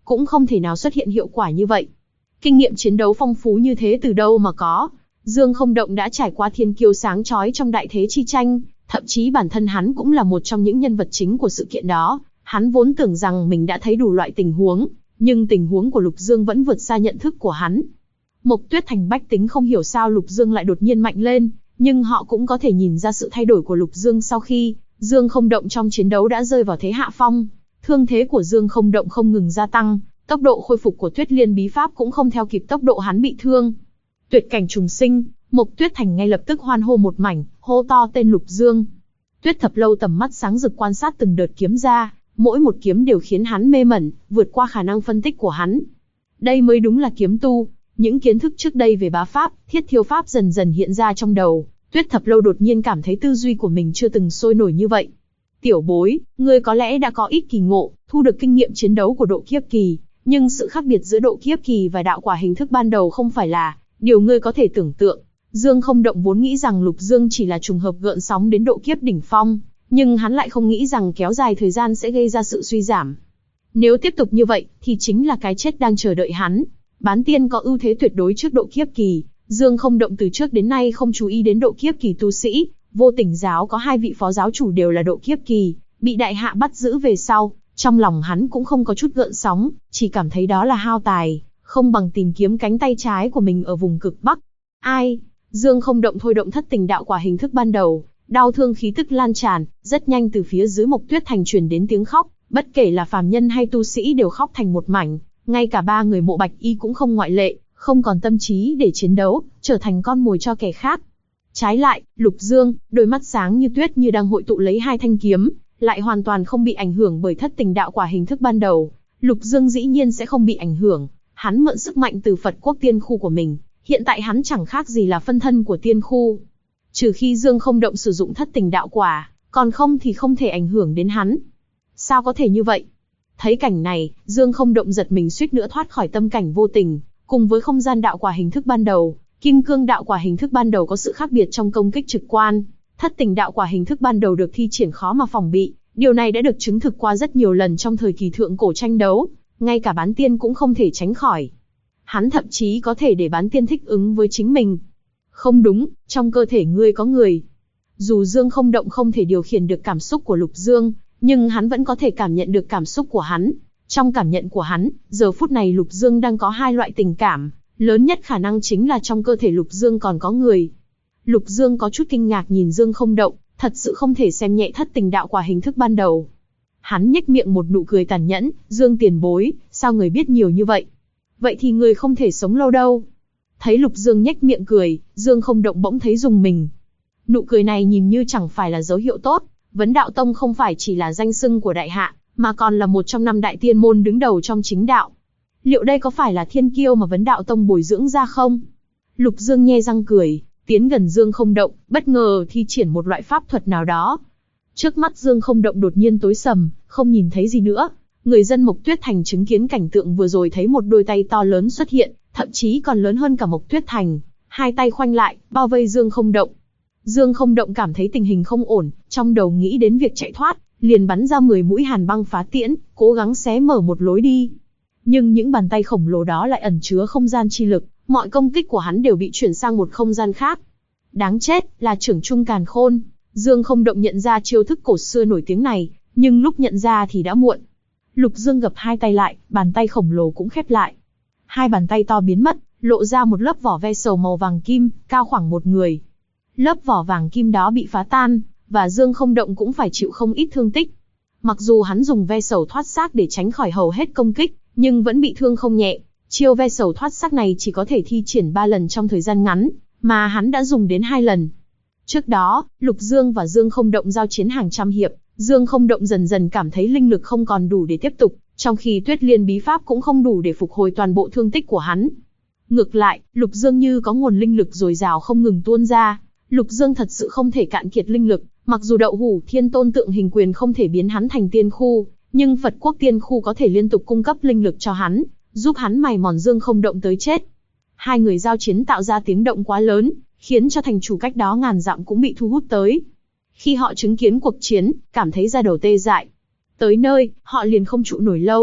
Speaker 1: cũng không thể nào xuất hiện hiệu quả như vậy. Kinh nghiệm chiến đấu phong phú như thế từ đâu mà có? Dương Không Động đã trải qua thiên kiêu sáng chói trong đại thế chi tranh, thậm chí bản thân hắn cũng là một trong những nhân vật chính của sự kiện đó. Hắn vốn tưởng rằng mình đã thấy đủ loại tình huống, nhưng tình huống của Lục Dương vẫn vượt xa nhận thức của hắn. Mộc Tuyết Thành bách tính không hiểu sao Lục Dương lại đột nhiên mạnh lên, nhưng họ cũng có thể nhìn ra sự thay đổi của Lục Dương sau khi Dương Không Động trong chiến đấu đã rơi vào thế hạ phong. Thương thế của Dương Không Động không ngừng gia tăng, tốc độ khôi phục của Tuyết Liên bí pháp cũng không theo kịp tốc độ hắn bị thương. Tuyệt cảnh trùng sinh, Mộc Tuyết Thành ngay lập tức hoan hô một mảnh, hô to tên Lục Dương. Tuyết Thập Lâu tầm mắt sáng rực quan sát từng đợt kiếm ra, mỗi một kiếm đều khiến hắn mê mẩn, vượt qua khả năng phân tích của hắn. Đây mới đúng là kiếm tu. Những kiến thức trước đây về bá pháp, thiết thiêu pháp dần dần hiện ra trong đầu. Tuyết Thập Lâu đột nhiên cảm thấy tư duy của mình chưa từng sôi nổi như vậy. Tiểu bối, ngươi có lẽ đã có ít kỳ ngộ, thu được kinh nghiệm chiến đấu của độ kiếp kỳ, nhưng sự khác biệt giữa độ kiếp kỳ và đạo quả hình thức ban đầu không phải là điều ngươi có thể tưởng tượng. Dương Không Động vốn nghĩ rằng Lục Dương chỉ là trùng hợp gợn sóng đến độ kiếp đỉnh phong, nhưng hắn lại không nghĩ rằng kéo dài thời gian sẽ gây ra sự suy giảm. Nếu tiếp tục như vậy, thì chính là cái chết đang chờ đợi hắn. Bán tiên có ưu thế tuyệt đối trước độ kiếp kỳ, Dương Không Động từ trước đến nay không chú ý đến độ kiếp kỳ tu sĩ. Vô Tình giáo có 2 vị phó giáo chủ đều là độ kiếp kỳ, bị đại hạ bắt giữ về sau, trong lòng hắn cũng không có chút gợn sóng, chỉ cảm thấy đó là hao tài, không bằng tìm kiếm cánh tay trái của mình ở vùng cực Bắc. Ai? Dương Không Động thôi động thất tình đạo quả hình thức ban đầu, đau thương khí tức lan tràn, rất nhanh từ phía dưới Mộc Tuyết Thành truyền đến tiếng khóc, bất kể là phàm nhân hay tu sĩ đều khóc thành một mảnh, ngay cả 3 người Mộ Bạch Y cũng không ngoại lệ, không còn tâm trí để chiến đấu, trở thành con mồi cho kẻ khác. Trái lại, Lục Dương, đôi mắt sáng như tuyết như đang hội tụ lấy 2 thanh kiếm, lại hoàn toàn không bị ảnh hưởng bởi thất tình đạo quả hình thức ban đầu. Lục Dương dĩ nhiên sẽ không bị ảnh hưởng, hắn mượn sức mạnh từ Phật quốc tiên khu của mình, hiện tại hắn chẳng khác gì là phân thân của tiên khu. Trừ khi Dương Không Động sử dụng thất tình đạo quả, còn không thì không thể ảnh hưởng đến hắn. Sao có thể như vậy? Thấy cảnh này, Dương Không Động giật mình suýt nữa thoát khỏi tâm cảnh vô tình, cùng với không gian đạo quả hình thức ban đầu. Kim cương đạo quả hình thức ban đầu có sự khác biệt trong công kích trực quan, thất tình đạo quả hình thức ban đầu được thi triển khó mà phòng bị, điều này đã được chứng thực qua rất nhiều lần trong thời kỳ thượng cổ tranh đấu, ngay cả bán tiên cũng không thể tránh khỏi. Hắn thậm chí có thể để bán tiên thích ứng với chính mình. Không đúng, trong cơ thể ngươi có người. Dù Dương Không Động không thể điều khiển được cảm xúc của Lục Dương, nhưng hắn vẫn có thể cảm nhận được cảm xúc của hắn. Trong cảm nhận của hắn, giờ phút này Lục Dương đang có 2 loại tình cảm. Lớn nhất khả năng chính là trong cơ thể Lục Dương còn có người. Lục Dương có chút kinh ngạc nhìn Dương Không Động, thật sự không thể xem nhẹ thất tình đạo quả hình thức ban đầu. Hắn nhếch miệng một nụ cười tàn nhẫn, Dương tiền bối, sao người biết nhiều như vậy? Vậy thì người không thể sống lâu đâu. Thấy Lục Dương nhếch miệng cười, Dương Không Động bỗng thấy rùng mình. Nụ cười này nhìn như chẳng phải là dấu hiệu tốt, Vấn Đạo Tông không phải chỉ là danh xưng của đại hạ, mà còn là một trong 5 đại tiên môn đứng đầu trong chính đạo. Liệu đây có phải là thiên kiêu mà Vấn Đạo Tông bồi dưỡng ra không? Lục Dương nhe răng cười, tiến gần Dương Không Động, bất ngờ thi triển một loại pháp thuật nào đó. Trước mắt Dương Không Động đột nhiên tối sầm, không nhìn thấy gì nữa. Người dân Mộc Tuyết Thành chứng kiến cảnh tượng vừa rồi thấy một đôi tay to lớn xuất hiện, thậm chí còn lớn hơn cả Mộc Tuyết Thành. 2 tay khoanh lại, bao vây Dương Không Động. Dương Không Động cảm thấy tình hình không ổn, trong đầu nghĩ đến việc chạy thoát, liền bắn ra 10 mũi hàn băng phá tiễn, cố gắng xé mở một lối đi. Nhưng những bàn tay khổng lồ đó lại ẩn chứa không gian chi lực, mọi công kích của hắn đều bị chuyển sang một không gian khác. Đáng chết, là Trưởng Trung Càn Khôn. Dương Không Động nhận ra chiêu thức cổ xưa nổi tiếng này, nhưng lúc nhận ra thì đã muộn. Lục Dương gập 2 tay lại, bàn tay khổng lồ cũng khép lại. 2 bàn tay to biến mất, lộ ra một lớp vỏ ve sầu màu vàng kim, cao khoảng 1 người. Lớp vỏ vàng kim đó bị phá tan, và Dương Không Động cũng phải chịu không ít thương tích. Mặc dù hắn dùng ve sầu thoát xác để tránh khỏi hầu hết công kích, nhưng vẫn bị thương không nhẹ. Chiêu ve sầu thoát xác này chỉ có thể thi triển 3 lần trong thời gian ngắn, mà hắn đã dùng đến 2 lần. Trước đó, Lục Dương và Dương Không Động giao chiến hàng trăm hiệp, Dương Không Động dần dần cảm thấy linh lực không còn đủ để tiếp tục, trong khi Tuyết Liên bí pháp cũng không đủ để phục hồi toàn bộ thương tích của hắn. Ngược lại, Lục Dương như có nguồn linh lực dồi dào không ngừng tuôn ra. Lục Dương thật sự không thể cạn kiệt linh lực, mặc dù Đậu Hủ Thiên Tôn tượng hình quyền không thể biến hắn thành tiên khu, nhưng Phật quốc tiên khu có thể liên tục cung cấp linh lực cho hắn, giúp hắn mài mòn Dương Không Động tới chết. 2 người giao chiến tạo ra tiếng động quá lớn, khiến cho thành chủ cách đó ngàn dặm cũng bị thu hút tới. Khi họ chứng kiến cuộc chiến, cảm thấy da đầu tê dại. Tới nơi, họ liền không trụ nổi lâu,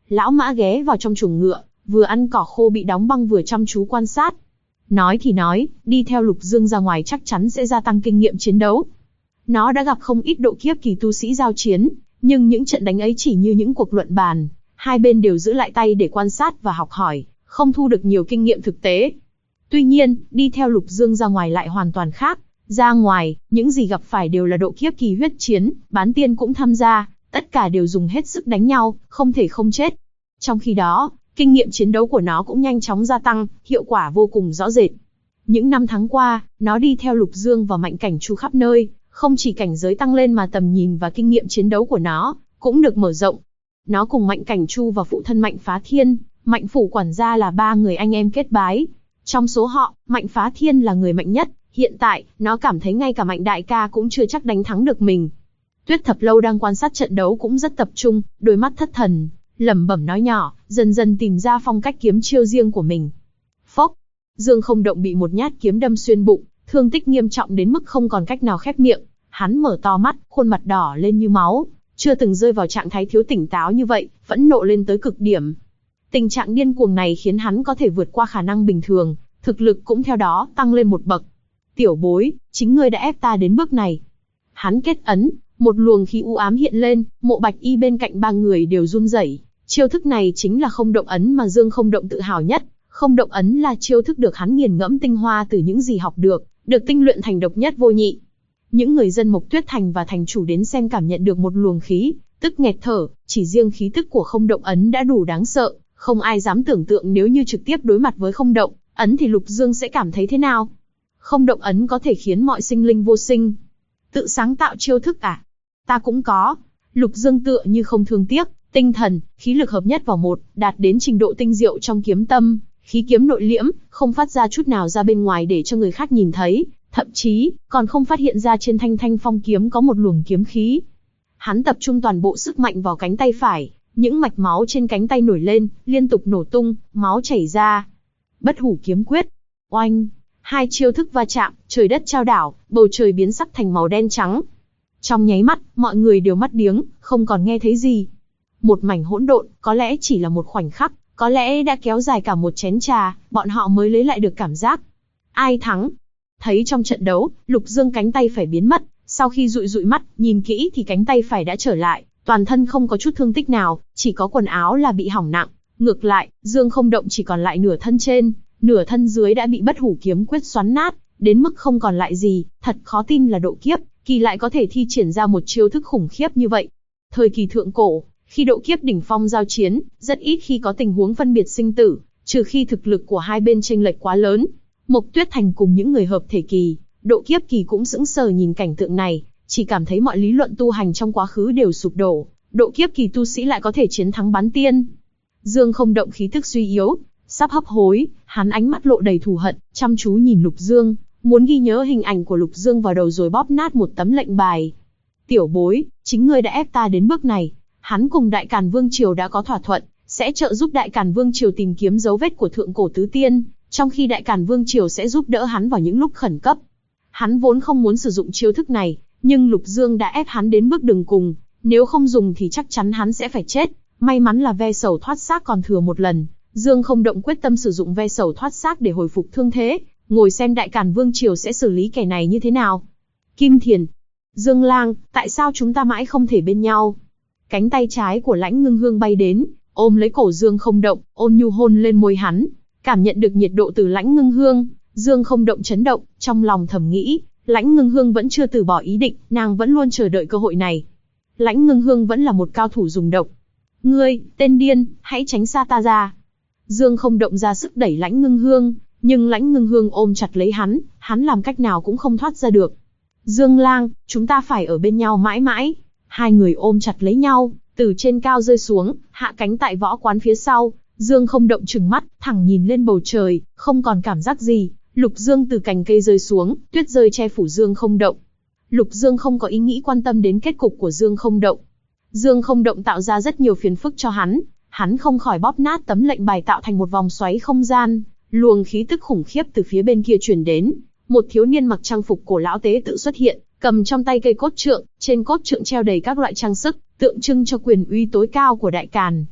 Speaker 1: Lão mã ghé vào trong chuồng ngựa, vừa ăn cỏ khô bị đóng băng vừa chăm chú quan sát. Nói thì nói, đi theo Lục Dương ra ngoài chắc chắn sẽ gia tăng kinh nghiệm chiến đấu. Nó đã gặp không ít độ kiếp kỳ tu sĩ giao chiến, nhưng những trận đánh ấy chỉ như những cuộc luận bàn, hai bên đều giữ lại tay để quan sát và học hỏi, không thu được nhiều kinh nghiệm thực tế. Tuy nhiên, đi theo Lục Dương ra ngoài lại hoàn toàn khác. Ra ngoài, những gì gặp phải đều là độ kiếp kỳ huyết chiến, bán tiên cũng tham gia, tất cả đều dùng hết sức đánh nhau, không thể không chết. Trong khi đó, kinh nghiệm chiến đấu của nó cũng nhanh chóng gia tăng, hiệu quả vô cùng rõ rệt. Những năm tháng qua, nó đi theo Lục Dương và Mạnh Cảnh Chu khắp nơi, không chỉ cảnh giới tăng lên mà tầm nhìn và kinh nghiệm chiến đấu của nó cũng được mở rộng. Nó cùng Mạnh Cảnh Chu và phụ thân Mạnh Phá Thiên, Mạnh Phủ quản gia là ba người anh em kết bái. Trong số họ, Mạnh Phá Thiên là người mạnh nhất, hiện tại, nó cảm thấy ngay cả Mạnh Đại ca cũng chưa chắc đánh thắng được mình. Tuyết Thập Lâu đang quan sát trận đấu cũng rất tập trung, đôi mắt thất thần, lẩm bẩm nói nhỏ, dần dần tìm ra phong cách kiếm chiêu riêng của mình. Phốc, Dương Không Động bị một nhát kiếm đâm xuyên bụng, thương tích nghiêm trọng đến mức không còn cách nào khép miệng. Hắn mở to mắt, khuôn mặt đỏ lên như máu, chưa từng rơi vào trạng thái thiếu tỉnh táo như vậy, phẫn nộ lên tới cực điểm. Tình trạng điên cuồng này khiến hắn có thể vượt qua khả năng bình thường, thực lực cũng theo đó tăng lên một bậc. Tiểu bối, chính ngươi đã ép ta đến bước này. Hắn kết ấn, một luồng khí u ám hiện lên, Mộ Bạch Y bên cạnh ba người đều run rẩy. Chiêu thức này chính là không động ấn mà Dương Không Động tự hào nhất. Không động ấn là chiêu thức được hắn nghiền ngẫm tinh hoa từ những gì học được tinh luyện thành độc nhất vô nhị. Những người dân Mộc Tuyết Thành và thành chủ đến xem cảm nhận được một luồng khí tức nghẹt thở, chỉ riêng khí tức của không động ấn đã đủ đáng sợ, không ai dám tưởng tượng nếu như trực tiếp đối mặt với không động ấn thì Lục Dương sẽ cảm thấy thế nào. Không động ấn có thể khiến mọi sinh linh vô sinh. Tự sáng tạo chiêu thức à? Ta cũng có. Lục Dương tựa như không thương tiếc, tinh thần, khí lực hợp nhất vào một, đạt đến trình độ tinh diệu trong kiếm tâm, khí kiếm nội liễm, không phát ra chút nào ra bên ngoài để cho người khác nhìn thấy, thậm chí còn không phát hiện ra trên thanh thanh phong kiếm có một luồng kiếm khí. Hắn tập trung toàn bộ sức mạnh vào cánh tay phải, những mạch máu trên cánh tay nổi lên, liên tục nổ tung, máu chảy ra. Bất Hủ Kiếm Quyết. Oanh! Hai chiêu thức va chạm, trời đất chao đảo, bầu trời biến sắc thành màu đen trắng. Trong nháy mắt, mọi người đều mắt điếng, không còn nghe thấy gì. Một mảnh hỗn độn, có lẽ chỉ là một khoảnh khắc, có lẽ đã kéo dài cả một chén trà, bọn họ mới lấy lại được cảm giác. Ai thắng? Thấy trong trận đấu, Lục Dương cánh tay phải biến mất, sau khi dụi mắt, nhìn kỹ thì cánh tay phải đã trở lại, toàn thân không có chút thương tích nào, chỉ có quần áo là bị hỏng nặng. Ngược lại, Dương Không Động chỉ còn lại nửa thân trên, nửa thân dưới đã bị Bất Hủ Kiếm Quyết xoắn nát, đến mức không còn lại gì, thật khó tin là độ kiếp kỳ lại có thể thi triển ra một chiêu thức khủng khiếp như vậy. Thời kỳ thượng cổ, khi độ kiếp đỉnh phong giao chiến, rất ít khi có tình huống phân biệt sinh tử, trừ khi thực lực của hai bên chênh lệch quá lớn. Mộc Tuyết Thành cùng những người hợp thể kỳ, độ kiếp kỳ cũng sững sờ nhìn cảnh tượng này, chỉ cảm thấy mọi lý luận tu hành trong quá khứ đều sụp đổ, độ kiếp kỳ tu sĩ lại có thể chiến thắng bán tiên. Dương Không Động khí tức suy yếu, sắp hấp hối, hắn ánh mắt lộ đầy thù hận, chăm chú nhìn Lục Dương, muốn ghi nhớ hình ảnh của Lục Dương vào đầu rồi bóp nát một tấm lệnh bài. Tiểu bối, chính ngươi đã ép ta đến bước này. Hắn cùng Đại Càn Vương Triều đã có thỏa thuận, sẽ trợ giúp Đại Càn Vương Triều tìm kiếm dấu vết của thượng cổ tứ tiên, trong khi Đại Càn Vương Triều sẽ giúp đỡ hắn vào những lúc khẩn cấp. Hắn vốn không muốn sử dụng chiêu thức này, nhưng Lục Dương đã ép hắn đến bước đường cùng, nếu không dùng thì chắc chắn hắn sẽ phải chết. May mắn là ve sầu thoát xác còn thừa một lần, Dương Không Động quyết tâm sử dụng ve sầu thoát xác để hồi phục thương thế, ngồi xem Đại Càn Vương Triều sẽ xử lý kẻ này như thế nào. Kim Thiền, Dương Lang, tại sao chúng ta mãi không thể bên nhau? Cánh tay trái của Lãnh Ngưng Hương bay đến, ôm lấy cổ Dương Không Động, ôn nhu hôn lên môi hắn. Cảm nhận được nhiệt độ từ Lãnh Ngưng Hương, Dương Không Động chấn động, trong lòng thầm nghĩ, Lãnh Ngưng Hương vẫn chưa từ bỏ ý định, nàng vẫn luôn chờ đợi cơ hội này. Lãnh Ngưng Hương vẫn là một cao thủ dùng độc. Ngươi, tên điên, hãy tránh xa ta ra. Dương Không Động ra sức đẩy Lãnh Ngưng Hương, nhưng Lãnh Ngưng Hương ôm chặt lấy hắn làm cách nào cũng không thoát ra được. Dương Lang, chúng ta phải ở bên nhau mãi mãi. Hai người ôm chặt lấy nhau, từ trên cao rơi xuống, hạ cánh tại võ quán phía sau. Dương Không Động trừng mắt, thẳng nhìn lên bầu trời, không còn cảm giác gì. Lục Dương từ cành cây rơi xuống, tuyết rơi che phủ Dương Không Động. Lục Dương không có ý nghĩ quan tâm đến kết cục của Dương Không Động. Dương Không Động tạo ra rất nhiều phiền phức cho hắn không khỏi bóp nát tấm lệnh bài tạo thành một vòng xoáy không gian, luồng khí tức khủng khiếp từ phía bên kia truyền đến. Một thiếu niên mặc trang phục cổ lão tế tự xuất hiện, cầm trong tay cây cốt trượng, trên cốt trượng treo đầy các loại trang sức, tượng trưng cho quyền uy tối cao của Đại Càn.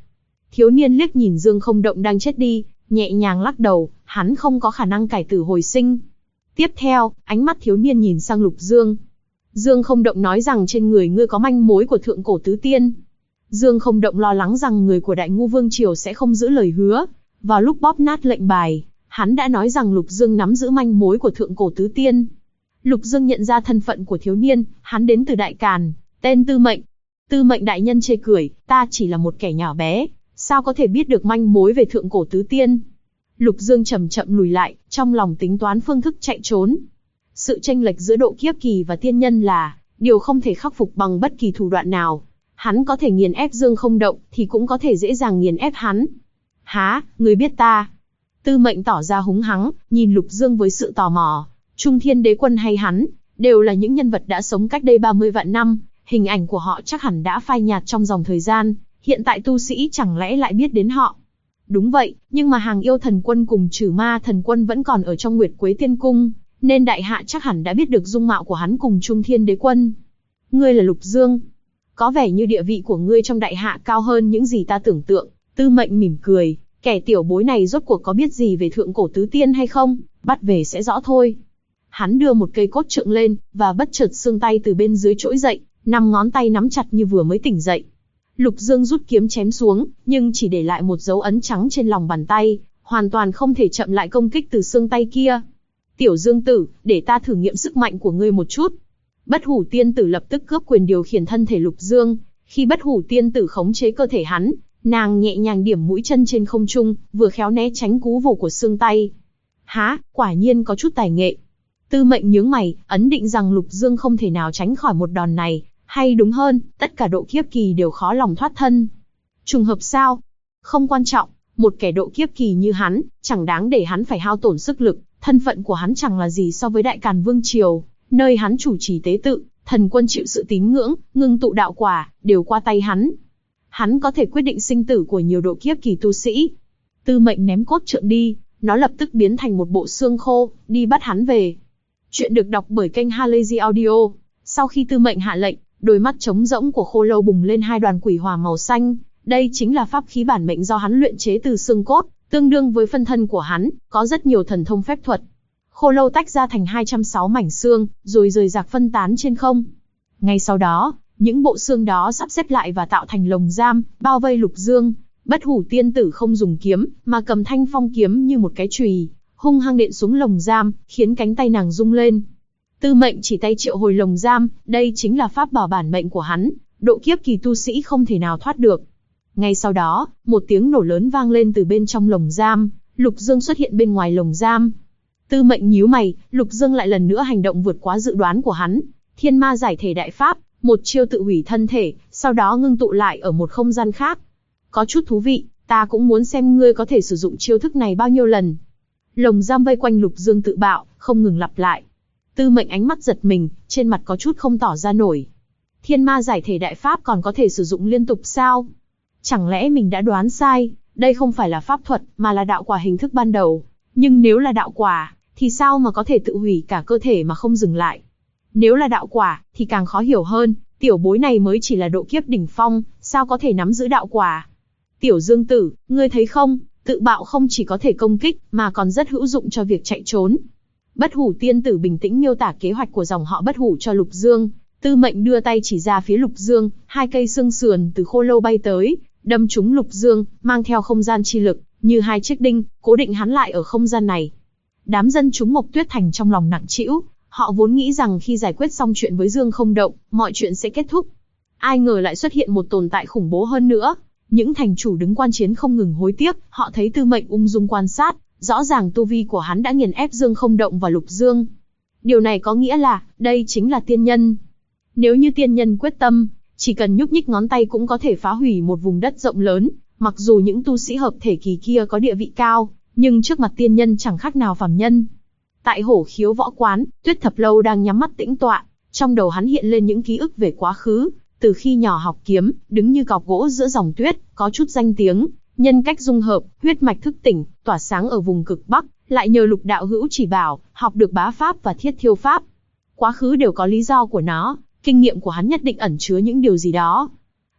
Speaker 1: Thiếu niên liếc nhìn Dương Không Động đang chết đi, nhẹ nhàng lắc đầu, hắn không có khả năng cải tử hồi sinh. Tiếp theo, ánh mắt thiếu niên nhìn sang Lục Dương. Dương Không Động nói rằng trên người ngươi có manh mối của thượng cổ tứ tiên. Dương Không Động lo lắng rằng người của Đại Ngu Vương Triều sẽ không giữ lời hứa. Vào lúc bóp nát lệnh bài, hắn đã nói rằng Lục Dương nắm giữ manh mối của thượng cổ tứ tiên. Lục Dương nhận ra thân phận của thiếu niên, hắn đến từ Đại Càn, tên Tư Mệnh. Tư Mệnh đại nhân chê cười, ta chỉ là một kẻ nhỏ bé, sao có thể biết được manh mối về thượng cổ tứ tiên. Lục Dương chậm chậm lùi lại, trong lòng tính toán phương thức chạy trốn. Sự chênh lệch giữa độ kiếp kỳ và tiên nhân là điều không thể khắc phục bằng bất kỳ thủ đoạn nào. Hắn có thể nghiền ép Dương Không Động, thì cũng có thể dễ dàng nghiền ép hắn. Hả, ngươi biết ta? Tư Mệnh tỏ ra húng hắng, nhìn Lục Dương với sự tò mò. Trung Thiên Đế Quân hay hắn, đều là những nhân vật đã sống cách đây 30 vạn năm, hình ảnh của họ chắc hẳn đã phai nhạt trong dòng thời gian, hiện tại tu sĩ chẳng lẽ lại biết đến họ? Đúng vậy, nhưng mà Hàng Yêu Thần Quân cùng Trừ Ma Thần Quân vẫn còn ở trong Nguyệt Quế Tiên Cung, nên đại hạ chắc hẳn đã biết được dung mạo của hắn cùng Trung Thiên Đế Quân. Ngươi là Lục Dương. Có vẻ như địa vị của ngươi trong đại hạ cao hơn những gì ta tưởng tượng. Tư Mệnh mỉm cười, kẻ tiểu bối này rốt cuộc có biết gì về thượng cổ tứ tiên hay không, bắt về sẽ rõ thôi. Hắn đưa một cây cốt trượng lên, và bất chợt xương tay từ bên dưới trỗi dậy, 5 ngón tay nắm chặt như vừa mới tỉnh dậy. Lục Dương rút kiếm chém xuống, nhưng chỉ để lại một dấu ấn trắng trên lòng bàn tay, hoàn toàn không thể chậm lại công kích từ xương tay kia. Tiểu Dương Tử, để ta thử nghiệm sức mạnh của ngươi một chút. Bất Hủ Tiên Tử lập tức cướp quyền điều khiển thân thể Lục Dương. Khi Bất Hủ Tiên Tử khống chế cơ thể hắn, nàng nhẹ nhàng điểm mũi chân trên không trung, vừa khéo né tránh cú vồ của xương tay. Há, quả nhiên có chút tài nghệ. Tư Mệnh nhướng mày, ấn định rằng Lục Dương không thể nào tránh khỏi một đòn này, hay đúng hơn, tất cả độ kiếp kỳ đều khó lòng thoát thân. Trùng hợp sao? Không quan trọng, một kẻ độ kiếp kỳ như hắn, chẳng đáng để hắn phải hao tổn sức lực, thân phận của hắn chẳng là gì so với Đại Càn Vương Triều, nơi hắn chủ trì tế tự, thần quân chịu sự tín ngưỡng, ngưng tụ đạo quả, đều qua tay hắn. Hắn có thể quyết định sinh tử của nhiều độ kiếp kỳ tu sĩ. Tư Mệnh ném cốt trượng đi, nó lập tức biến thành một bộ xương khô, đi bắt hắn về. Chuyện được đọc bởi kênh Halazy Audio. Sau khi Tư Mệnh hạ lệnh, đôi mắt trống rỗng của Khô Lâu bùng lên 2 đoàn quỷ hỏa màu xanh. Đây chính là pháp khí bản mệnh do hắn luyện chế từ xương cốt, tương đương với phân thân của hắn, có rất nhiều thần thông phép thuật. Khô Lâu tách ra thành 206 mảnh xương, rồi rời rạc phân tán trên không. Ngay sau đó, những bộ xương đó sắp xếp lại và tạo thành lồng giam, bao vây Lục Dương. Bất Hủ Tiên Tử không dùng kiếm, mà cầm thanh phong kiếm như một cái chùy, hung hăng đện xuống lồng giam, khiến cánh tay nàng rung lên. Tư Mệnh chỉ tay triệu hồi lồng giam, đây chính là pháp bảo bản mệnh của hắn, độ kiếp kỳ tu sĩ không thể nào thoát được. Ngay sau đó, một tiếng nổ lớn vang lên từ bên trong lồng giam, Lục Dương xuất hiện bên ngoài lồng giam. Tư Mệnh nhíu mày, Lục Dương lại lần nữa hành động vượt quá dự đoán của hắn. Thiên Ma giải thể đại pháp, một chiêu tự hủy thân thể, sau đó ngưng tụ lại ở một không gian khác. Có chút thú vị, ta cũng muốn xem ngươi có thể sử dụng chiêu thức này bao nhiêu lần. Lồng giam vây quanh Lục Dương tự bạo, không ngừng lặp lại. Tư Mệnh ánh mắt giật mình, trên mặt có chút không tỏ ra nổi. Thiên Ma giải thể đại pháp còn có thể sử dụng liên tục sao? Chẳng lẽ mình đã đoán sai, đây không phải là pháp thuật, mà là đạo quả hình thức ban đầu. Nhưng nếu là đạo quả, thì sao mà có thể tự hủy cả cơ thể mà không dừng lại? Nếu là đạo quả, thì càng khó hiểu hơn, tiểu bối này mới chỉ là độ kiếp đỉnh phong, sao có thể nắm giữ đạo quả? Tiểu Dương Tử, ngươi thấy không, tự bạo không chỉ có thể công kích, mà còn rất hữu dụng cho việc chạy trốn. Bất Hủ Tiên Tử bình tĩnh miêu tả kế hoạch của dòng họ Bất Hủ cho Lục Dương. Tư Mệnh đưa tay chỉ ra phía Lục Dương, 2 cây xương sườn từ Khô Lâu bay tới, đâm trúng Lục Dương, mang theo không gian chi lực, như 2 chiếc đinh, cố định hắn lại ở không gian này. Đám dân chúng Mộc Tuyết Thành trong lòng nặng trĩu, họ vốn nghĩ rằng khi giải quyết xong chuyện với Dương Không Động, mọi chuyện sẽ kết thúc. Ai ngờ lại xuất hiện một tồn tại khủng bố hơn nữa. Những thành chủ đứng quan chiến không ngừng hối tiếc, họ thấy Tư Mệnh ung dung quan sát, rõ ràng tu vi của hắn đã nghiền ép Dương Không Động và Lục Dương. Điều này có nghĩa là, đây chính là tiên nhân. Nếu như tiên nhân quyết tâm, chỉ cần nhúc nhích ngón tay cũng có thể phá hủy một vùng đất rộng lớn, mặc dù những tu sĩ hợp thể kỳ kia có địa vị cao, nhưng trước mặt tiên nhân chẳng khác nào phàm nhân. Tại Hổ Khiếu Võ Quán, Tuyết Thập Lâu đang nhắm mắt tĩnh tọa, trong đầu hắn hiện lên những ký ức về quá khứ, từ khi nhỏ học kiếm, đứng như cọc gỗ giữa dòng tuyết, có chút danh tiếng, nhân cách dung hợp, huyết mạch thức tỉnh, tỏa sáng ở vùng cực Bắc, lại nhờ Lục đạo hữu chỉ bảo, học được bá pháp và thiết thiêu pháp. Quá khứ đều có lý do của nó, kinh nghiệm của hắn nhất định ẩn chứa những điều gì đó.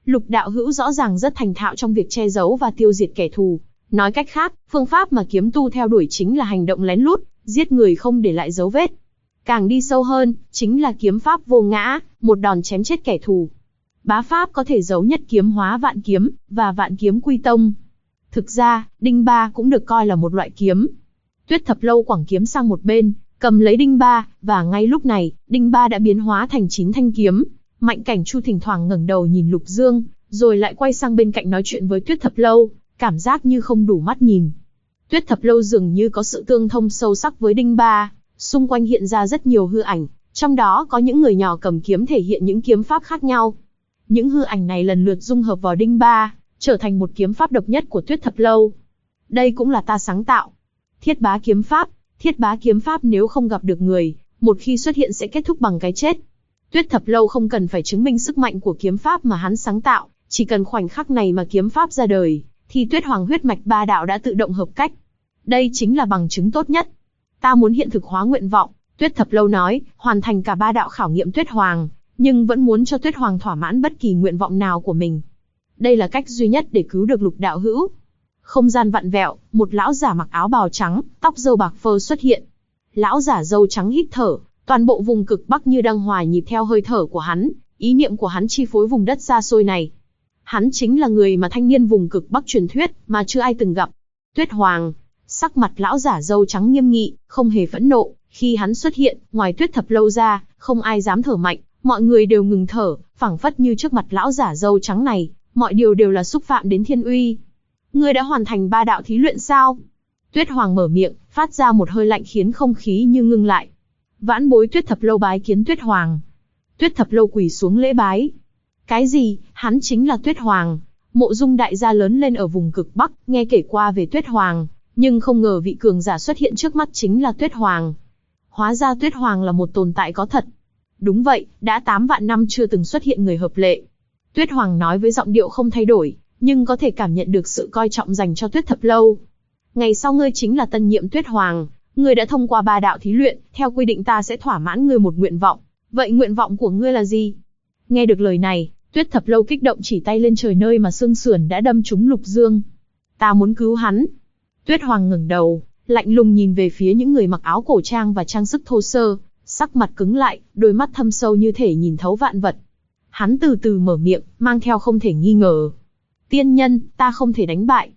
Speaker 1: Lục đạo hữu rõ ràng rất thành thạo trong việc che giấu và tiêu diệt kẻ thù. Nói cách khác, phương pháp mà kiếm tu theo đuổi chính là hành động lén lút, giết người không để lại dấu vết. Càng đi sâu hơn, chính là kiếm pháp vô ngã, một đòn chém chết kẻ thù. Bá pháp có thể giấu nhất kiếm hóa vạn kiếm, và vạn kiếm quy tông. Thực ra, đinh ba cũng được coi là một loại kiếm. Tuyết Thập Lâu quẳng kiếm sang một bên, cầm lấy đinh ba, và ngay lúc này, đinh ba đã biến hóa thành 9 thanh kiếm. Mạnh Cảnh Chu thỉnh thoảng ngẩng đầu nhìn Lục Dương, rồi lại quay sang bên cạnh nói chuyện với Tuyết Thập Lâu, cảm giác như không đủ mắt nhìn. Tuyết Thập Lâu dường như có sự tương thông sâu sắc với đinh ba, xung quanh hiện ra rất nhiều hư ảnh, trong đó có những người nhỏ cầm kiếm thể hiện những kiếm pháp khác nhau. Những hư ảnh này lần lượt dung hợp vào đinh ba, trở thành một kiếm pháp độc nhất của Tuyết Thập Lâu. Đây cũng là ta sáng tạo. Thiết Bá kiếm pháp. Thiết Bá kiếm pháp nếu không gặp được người, một khi xuất hiện sẽ kết thúc bằng cái chết. Tuyết Thập Lâu không cần phải chứng minh sức mạnh của kiếm pháp mà hắn sáng tạo, chỉ cần khoảnh khắc này mà kiếm pháp ra đời, thì Tuyết Hoàng huyết mạch ba đạo đã tự động hợp cách. Đây chính là bằng chứng tốt nhất. Ta muốn hiện thực hóa nguyện vọng, Tuyết Thập Lâu nói, hoàn thành cả ba đạo khảo nghiệm Tuyết Hoàng, nhưng vẫn muốn cho Tuyết Hoàng thỏa mãn bất kỳ nguyện vọng nào của mình. Đây là cách duy nhất để cứu được Lục đạo hữu. Không gian vặn vẹo, một lão giả mặc áo bào trắng, tóc râu bạc phơ xuất hiện. Lão giả râu trắng hít thở, toàn bộ vùng cực Bắc như đang hòa nhịp theo hơi thở của hắn, ý niệm của hắn chi phối vùng đất xa xôi này. Hắn chính là người mà thanh niên vùng cực Bắc truyền thuyết, mà chưa ai từng gặp. Tuyết Hoàng. Sắc mặt lão giả râu trắng nghiêm nghị, không hề phẫn nộ. Khi hắn xuất hiện, ngoài Tuyết Thập Lâu ra, không ai dám thở mạnh, mọi người đều ngừng thở, phảng phất như trước mặt lão giả râu trắng này, mọi điều đều là xúc phạm đến thiên uy. Ngươi đã hoàn thành ba đạo thí luyện sao? Tuyết Hoàng mở miệng, phát ra một hơi lạnh khiến không khí như ngưng lại. Vãn bối Tuyết Thập Lâu bái kiến Tuyết Hoàng. Tuyết Thập Lâu quỳ xuống lễ bái. Cái gì? Hắn chính là Tuyết Hoàng. Mộ Dung đại gia lớn lên ở vùng cực Bắc, nghe kể qua về Tuyết Hoàng, nhưng không ngờ vị cường giả xuất hiện trước mắt chính là Tuyết Hoàng. Hóa ra Tuyết Hoàng là một tồn tại có thật. Đúng vậy, đã 8 vạn năm chưa từng xuất hiện người hợp lệ. Tuyết Hoàng nói với giọng điệu không thay đổi, nhưng có thể cảm nhận được sự coi trọng dành cho Tuyết Thập Lâu. Ngày sau ngươi chính là tân nhiệm Tuyết Hoàng, ngươi đã thông qua 3 đạo thí luyện, theo quy định ta sẽ thỏa mãn ngươi một nguyện vọng. Vậy nguyện vọng của ngươi là gì? Nghe được lời này, Tuyết Thập Lâu kích động chỉ tay lên trời nơi mà xương sườn đã đâm trúng Lục Dương. Ta muốn cứu hắn. Tuyết Hoàng ngẩng đầu, lạnh lùng nhìn về phía những người mặc áo cổ trang và trang sức thô sơ, sắc mặt cứng lại, đôi mắt thâm sâu như thể nhìn thấu vạn vật. Hắn từ từ mở miệng, mang theo không thể nghi ngờ. Tiên nhân, ta không thể đánh bại.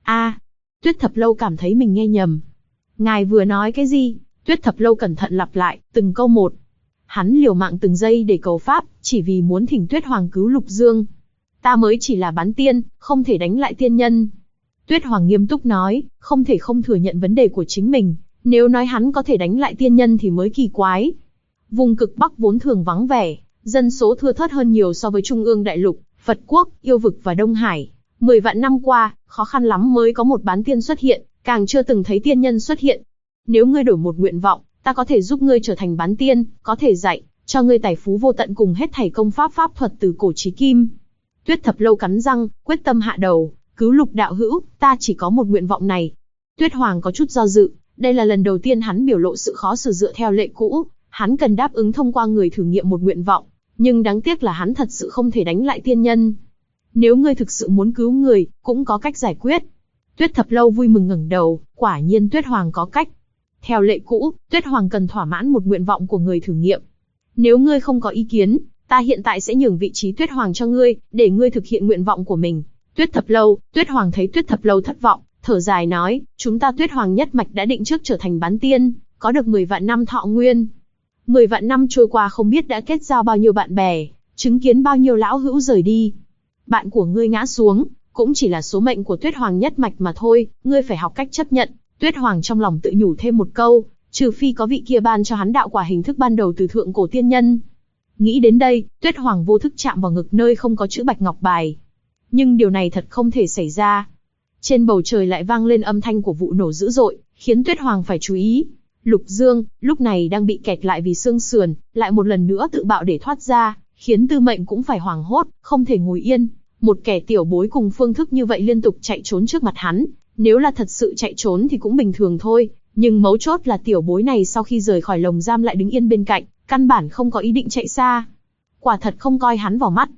Speaker 1: Tuyết Thập Lâu cảm thấy mình nghe nhầm. Ngài vừa nói cái gì? Tuyết Thập Lâu cẩn thận lặp lại, từng câu một. Hắn liều mạng từng giây để cầu pháp, chỉ vì muốn thỉnh Tuyết Hoàng cứu Lục Dương. Ta mới chỉ là bán tiên, không thể đánh lại tiên nhân. Tuyết Hoàng nghiêm túc nói, không thể không thừa nhận vấn đề của chính mình. Nếu nói hắn có thể đánh lại tiên nhân thì mới kỳ quái. Vùng cực Bắc vốn thường vắng vẻ, dân số thưa thớt hơn nhiều so với Trung ương Đại Lục, Phật Quốc, Yêu Vực và Đông Hải. 10 vạn năm qua, khó khăn lắm mới có một bán tiên xuất hiện, càng chưa từng thấy tiên nhân xuất hiện. Nếu ngươi đổi một nguyện vọng, ta có thể giúp ngươi trở thành bán tiên, có thể dạy cho ngươi tài phú vô tận cùng hết thảy công pháp pháp thuật từ cổ chí kim. Tuyết Thập Lâu cắn răng, quyết tâm hạ đầu, cứu Lục đạo hữu, ta chỉ có một nguyện vọng này. Tuyết Hoàng có chút do dự, đây là lần đầu tiên hắn biểu lộ sự khó xử dựa theo lệ cũ, hắn cần đáp ứng thông qua người thử nghiệm một nguyện vọng, nhưng đáng tiếc là hắn thật sự không thể đánh lại tiên nhân. Nếu ngươi thực sự muốn cứu người, cũng có cách giải quyết. Tuyết Thập Lâu vui mừng ngẩng đầu, quả nhiên Tuyết Hoàng có cách. Theo lệ cũ, Tuyết Hoàng cần thỏa mãn một nguyện vọng của người thử nghiệm. Nếu ngươi không có ý kiến, ta hiện tại sẽ nhường vị trí Tuyết Hoàng cho ngươi, để ngươi thực hiện nguyện vọng của mình. Tuyết Hoàng thấy Tuyết Thập Lâu thất vọng, thở dài nói, chúng ta Tuyết Hoàng nhất mạch đã định trước trở thành bán tiên, có được 10 vạn năm thọ nguyên. 10 vạn năm trôi qua không biết đã kết giao bao nhiêu bạn bè, chứng kiến bao nhiêu lão hữu rời đi. Bạn của ngươi ngã xuống, cũng chỉ là số mệnh của Tuyết Hoàng nhất mạch mà thôi, ngươi phải học cách chấp nhận. Tuyết Hoàng trong lòng tự nhủ thêm một câu, trừ phi có vị kia ban cho hắn đạo quả hình thức ban đầu từ thượng cổ tiên nhân. Nghĩ đến đây, Tuyết Hoàng vô thức chạm vào ngực nơi không có chữ bạch ngọc bài. Nhưng điều này thật không thể xảy ra. Trên bầu trời lại vang lên âm thanh của vụ nổ dữ dội, khiến Tuyết Hoàng phải chú ý. Lục Dương, lúc này đang bị kẹt lại vì xương sườn, lại một lần nữa tự bạo để thoát ra, khiến Tư Mệnh cũng phải hoảng hốt, không thể ngồi yên. Một kẻ tiểu bối cùng phương thức như vậy liên tục chạy trốn trước mặt hắn, nếu là thật sự chạy trốn thì cũng bình thường thôi, nhưng mấu chốt là tiểu bối này sau khi rời khỏi lồng giam lại đứng yên bên cạnh, căn bản không có ý định chạy xa. Quả thật không coi hắn vào mắt.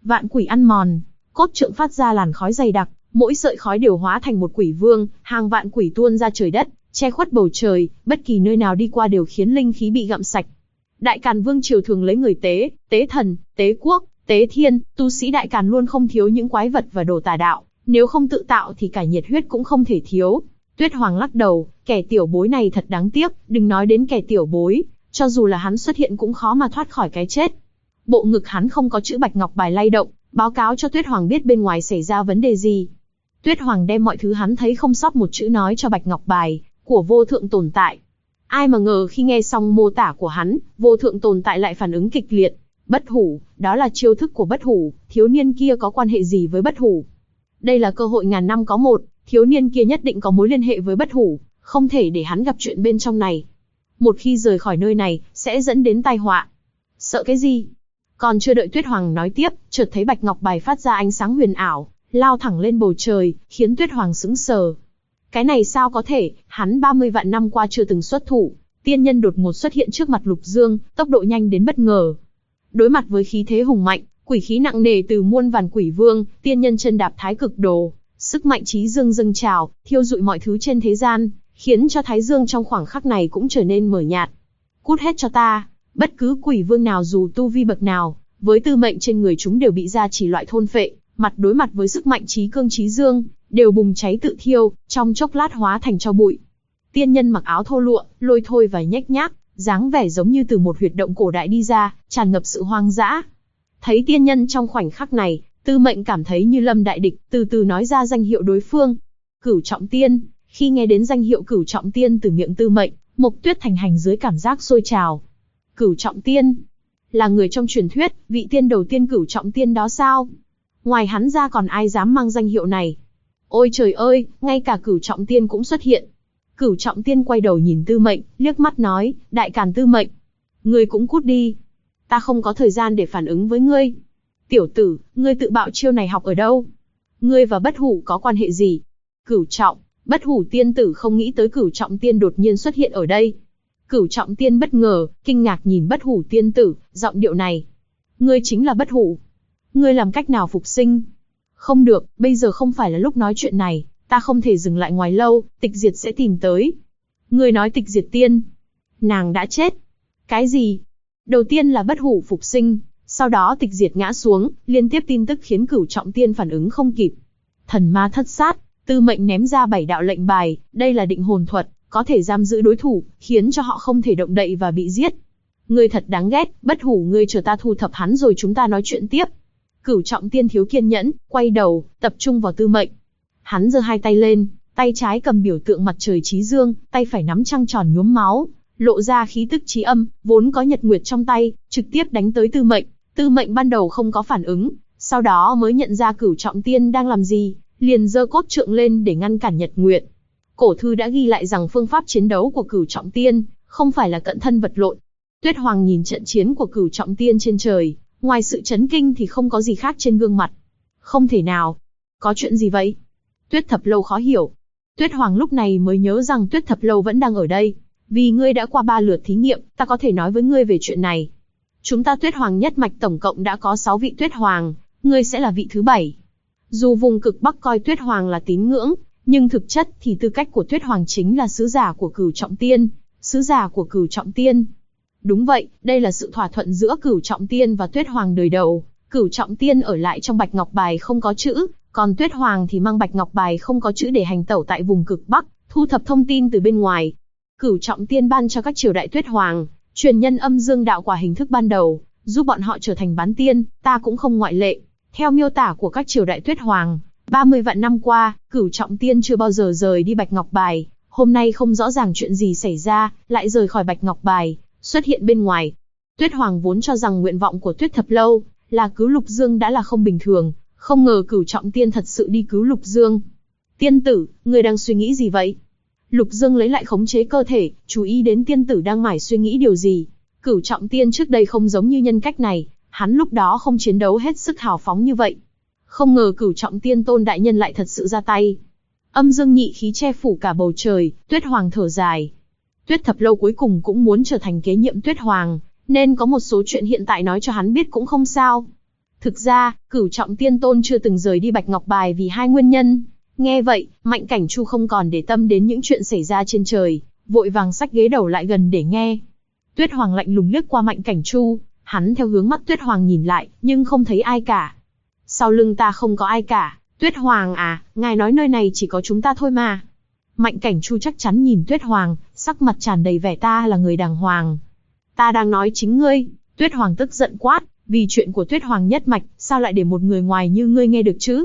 Speaker 1: Vạn quỷ ăn mòn, cốt trượng phát ra làn khói dày đặc, mỗi sợi khói đều hóa thành một quỷ vương, hàng vạn quỷ tuôn ra trời đất, che khuất bầu trời, bất kỳ nơi nào đi qua đều khiến linh khí bị gặm sạch. Đại Càn Vương triều thường lấy người tế, tế thần, tế quốc, tế thiên, tu sĩ Đại Càn luôn không thiếu những quái vật và đồ tà đạo, nếu không tự tạo thì cả nhiệt huyết cũng không thể thiếu. Tuyết Hoàng lắc đầu, kẻ tiểu bối này thật đáng tiếc, đừng nói đến kẻ tiểu bối, cho dù là hắn xuất hiện cũng khó mà thoát khỏi cái chết. Bộ ngực hắn không có chữ bạch ngọc bài lay động, báo cáo cho Tuyết Hoàng biết bên ngoài xảy ra vấn đề gì. Tuyết Hoàng đem mọi thứ hắn thấy không sót một chữ nói cho bạch ngọc bài của vô thượng tồn tại. Ai mà ngờ khi nghe xong mô tả của hắn, vô thượng tồn tại lại phản ứng kịch liệt. Bất hủ, đó là chiêu thức của bất hủ, thiếu niên kia có quan hệ gì với bất hủ? Đây là cơ hội ngàn năm có một, thiếu niên kia nhất định có mối liên hệ với bất hủ, không thể để hắn gặp chuyện bên trong này. Một khi rời khỏi nơi này, sẽ dẫn đến tai họa. Sợ cái gì? Còn chưa đợi Tuyết Hoàng nói tiếp, chợt thấy bạch ngọc bài phát ra ánh sáng huyền ảo, lao thẳng lên bầu trời, khiến Tuyết Hoàng sững sờ. Cái này sao có thể, hắn 30 vạn năm qua chưa từng xuất thủ, tiên nhân đột ngột xuất hiện trước mặt Lục Dương, tốc độ nhanh đến bất ngờ. Đối mặt với khí thế hùng mạnh, quỷ khí nặng nề từ muôn vàn quỷ vương, tiên nhân chân đạp thái cực đồ, sức mạnh chí dương dâng trào, thiêu dụi mọi thứ trên thế gian, khiến cho thái dương trong khoảng khắc này cũng trở nên mờ nhạt. Cút hết cho ta, bất cứ quỷ vương nào dù tu vi bậc nào, với tư mệnh trên người chúng đều bị gia trì loại thôn phệ, mặt đối mặt với sức mạnh chí cương chí dương, đều bùng cháy tự thiêu, trong chốc lát hóa thành tro bụi. Tiên nhân mặc áo thô lụa, lôi thôi và nhếch nhác, dáng vẻ giống như từ một huyệt động cổ đại đi ra, tràn ngập sự hoang dã. Thấy tiên nhân trong khoảnh khắc này, tư mệnh cảm thấy như lâm đại địch, từ từ nói ra danh hiệu đối phương. Cửu Trọng Tiên. Khi nghe đến danh hiệu Cửu Trọng Tiên từ miệng tư mệnh, Mộc Tuyết thành hành dưới cảm giác sôi trào. Cửu Trọng Tiên là người trong truyền thuyết, vị tiên đầu tiên Cửu Trọng Tiên đó sao? Ngoài hắn ra còn ai dám mang danh hiệu này? Ôi trời ơi, ngay cả Cửu Trọng Tiên cũng xuất hiện. Cửu Trọng Tiên quay đầu nhìn tư mệnh, liếc mắt nói, Đại Càn tư mệnh, ngươi cũng cút đi. Ta không có thời gian để phản ứng với ngươi. Tiểu tử, ngươi tự bạo chiêu này học ở đâu? Ngươi và bất hủ có quan hệ gì? Cửu Trọng, bất hủ tiên tử không nghĩ tới Cửu Trọng Tiên đột nhiên xuất hiện ở đây. Cửu Trọng Tiên bất ngờ, kinh ngạc nhìn bất hủ tiên tử, giọng điệu này. Ngươi chính là bất hủ. Ngươi làm cách nào phục sinh? Không được, bây giờ không phải là lúc nói chuyện này, ta không thể dừng lại ngoài lâu, Tịch Diệt sẽ tìm tới. Ngươi nói Tịch Diệt tiên, nàng đã chết. Cái gì? Đầu tiên là bất hủ phục sinh, sau đó Tịch Diệt ngã xuống, liên tiếp tin tức khiến Cửu Trọng Tiên phản ứng không kịp. Thần ma thất sát, tư mệnh ném ra 7 đạo lệnh bài, đây là định hồn thuật, có thể giam giữ đối thủ, khiến cho họ không thể động đậy và bị giết. Ngươi thật đáng ghét, bất hủ, ngươi chờ ta thu thập hắn rồi chúng ta nói chuyện tiếp. Cửu Trọng Tiên thiếu kiên nhẫn, quay đầu, tập trung vào tư mệnh. Hắn giơ hai tay lên, tay trái cầm biểu tượng mặt trời chí dương, tay phải nắm trăng tròn nhuốm máu, lộ ra khí tức chí âm, vốn có nhật nguyệt trong tay, trực tiếp đánh tới tư mệnh. Tư mệnh ban đầu không có phản ứng, sau đó mới nhận ra Cửu Trọng Tiên đang làm gì, liền giơ cốt trượng lên để ngăn cản nhật nguyệt. Cổ thư đã ghi lại rằng phương pháp chiến đấu của Cửu Trọng Tiên không phải là cận thân vật lộn. Tuyết Hoàng nhìn trận chiến của Cửu Trọng Tiên trên trời, ngoài sự chấn kinh thì không có gì khác trên gương mặt. Không thể nào. Có chuyện gì vậy? Tuyết Thập Lâu khó hiểu. Tuyết Hoàng lúc này mới nhớ rằng Tuyết Thập Lâu vẫn đang ở đây. Vì ngươi đã qua 3 lượt thí nghiệm, ta có thể nói với ngươi về chuyện này. Chúng ta Tuyết Hoàng nhất mạch tổng cộng đã có 6 vị Tuyết Hoàng, ngươi sẽ là vị thứ 7. Dù vùng cực Bắc coi Tuyết Hoàng là tín ngưỡng, nhưng thực chất thì tư cách của Tuyết Hoàng chính là sứ giả của Cửu Trọng Tiên. Sứ giả của Cửu Trọng Tiên. Đúng vậy, đây là sự thỏa thuận giữa Cửu Trọng Tiên và Tuyết Hoàng đời đầu. Cửu Trọng Tiên ở lại trong bạch ngọc bài không có chữ, còn Tuyết Hoàng thì mang bạch ngọc bài không có chữ để hành tẩu tại vùng cực Bắc, thu thập thông tin từ bên ngoài. Cửu Trọng Tiên ban cho các triều đại Tuyết Hoàng, truyền nhân âm dương đạo quả hình thức ban đầu, giúp bọn họ trở thành bán tiên, ta cũng không ngoại lệ. Theo miêu tả của các triều đại Tuyết Hoàng, 30 vạn năm qua, Cửu Trọng Tiên chưa bao giờ rời đi bạch ngọc bài, hôm nay không rõ ràng chuyện gì xảy ra, lại rời khỏi bạch ngọc bài, xuất hiện bên ngoài. Tuyết Hoàng vốn cho rằng nguyện vọng của Tuyết Thập Lâu là cứu Lục Dương đã là không bình thường, không ngờ Cửu Trọng Tiên thật sự đi cứu Lục Dương. Tiên tử, ngươi đang suy nghĩ gì vậy? Lục Dương lấy lại khống chế cơ thể, chú ý đến tiên tử đang mải suy nghĩ điều gì. Cửu Trọng Tiên trước đây không giống như nhân cách này, hắn lúc đó không chiến đấu hết sức hào phóng như vậy. Không ngờ Cửu Trọng Tiên tôn đại nhân lại thật sự ra tay. Âm dương nhị khí che phủ cả bầu trời, Tuyết Hoàng thở dài. Tuyết Thập Lâu cuối cùng cũng muốn trở thành kế nhiệm Tuyết Hoàng, nên có một số chuyện hiện tại nói cho hắn biết cũng không sao. Thực ra, Cửu Trọng Tiên Tôn chưa từng rời đi Bạch Ngọc Bài vì hai nguyên nhân. Nghe vậy, Mạnh Cảnh Chu không còn để tâm đến những chuyện xảy ra trên trời, vội vàng xách ghế đầu lại gần để nghe. Tuyết Hoàng lạnh lùng liếc qua Mạnh Cảnh Chu, hắn theo hướng mắt Tuyết Hoàng nhìn lại, nhưng không thấy ai cả. Sau lưng ta không có ai cả, Tuyết Hoàng à, ngài nói nơi này chỉ có chúng ta thôi mà. Mạnh Cảnh Chu chắc chắn nhìn Tuyết Hoàng, sắc mặt tràn đầy vẻ ta là người đàng hoàng. Ta đang nói chính ngươi. Tuyết Hoàng tức giận quát, vì chuyện của Tuyết Hoàng nhất mạch, sao lại để một người ngoài như ngươi nghe được chứ?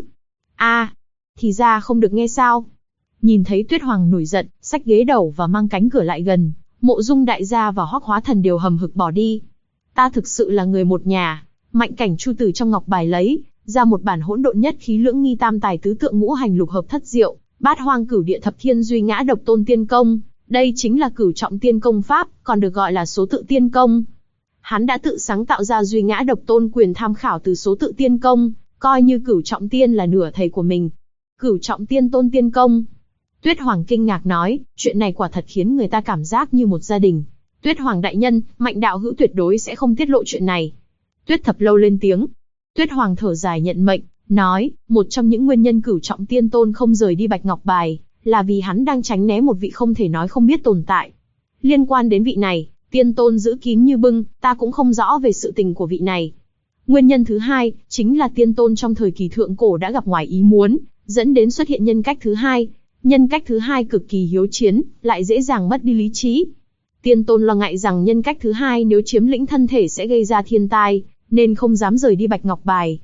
Speaker 1: Thì ra không được nghe sao? Nhìn thấy Tuyết Hoàng nổi giận, xách ghế đầu và mang cánh cửa lại gần, Mộ Dung đại gia và Hoắc Hóa Thần đều hầm hực bỏ đi. Ta thực sự là người một nhà. Mạnh Cảnh Chu từ trong ngọc bài lấy ra một bản hỗn độn nhất khí lưỡng nghi tam tài tứ tượng ngũ hành lục hợp thất diệu, bát hoang cửu địa thập thiên duy ngã độc tôn tiên công. Đây chính là Cửu Trọng Tiên công pháp, còn được gọi là số tự tiên công. Hắn đã tự sáng tạo ra duy ngã độc tôn quyền tham khảo từ số tự tiên công, coi như Cửu Trọng Tiên là nửa thầy của mình. Cửu Trọng Tiên tôn tiên công. Tuyết Hoàng kinh ngạc nói, chuyện này quả thật khiến người ta cảm giác như một gia đình. Tuyết Hoàng đại nhân, Mạnh đạo hữu tuyệt đối sẽ không tiết lộ chuyện này. Tuyết Thập Lâu lên tiếng. Tuyết Hoàng thở dài nhận mệnh, nói, một trong những nguyên nhân Cửu Trọng Tiên tôn không rời đi Bạch Ngọc Bài, là vì hắn đang tránh né một vị không thể nói không biết tồn tại. Liên quan đến vị này, Tiên tôn giữ kín như bưng, ta cũng không rõ về sự tình của vị này. Nguyên nhân thứ hai, chính là Tiên tôn trong thời kỳ thượng cổ đã gặp ngoài ý muốn, dẫn đến xuất hiện nhân cách thứ hai. Nhân cách thứ hai cực kỳ hiếu chiến, lại dễ dàng mất đi lý trí. Tiên tôn lo ngại rằng nhân cách thứ hai nếu chiếm lĩnh thân thể sẽ gây ra thiên tai, nên không dám rời đi Bạch Ngọc Bài.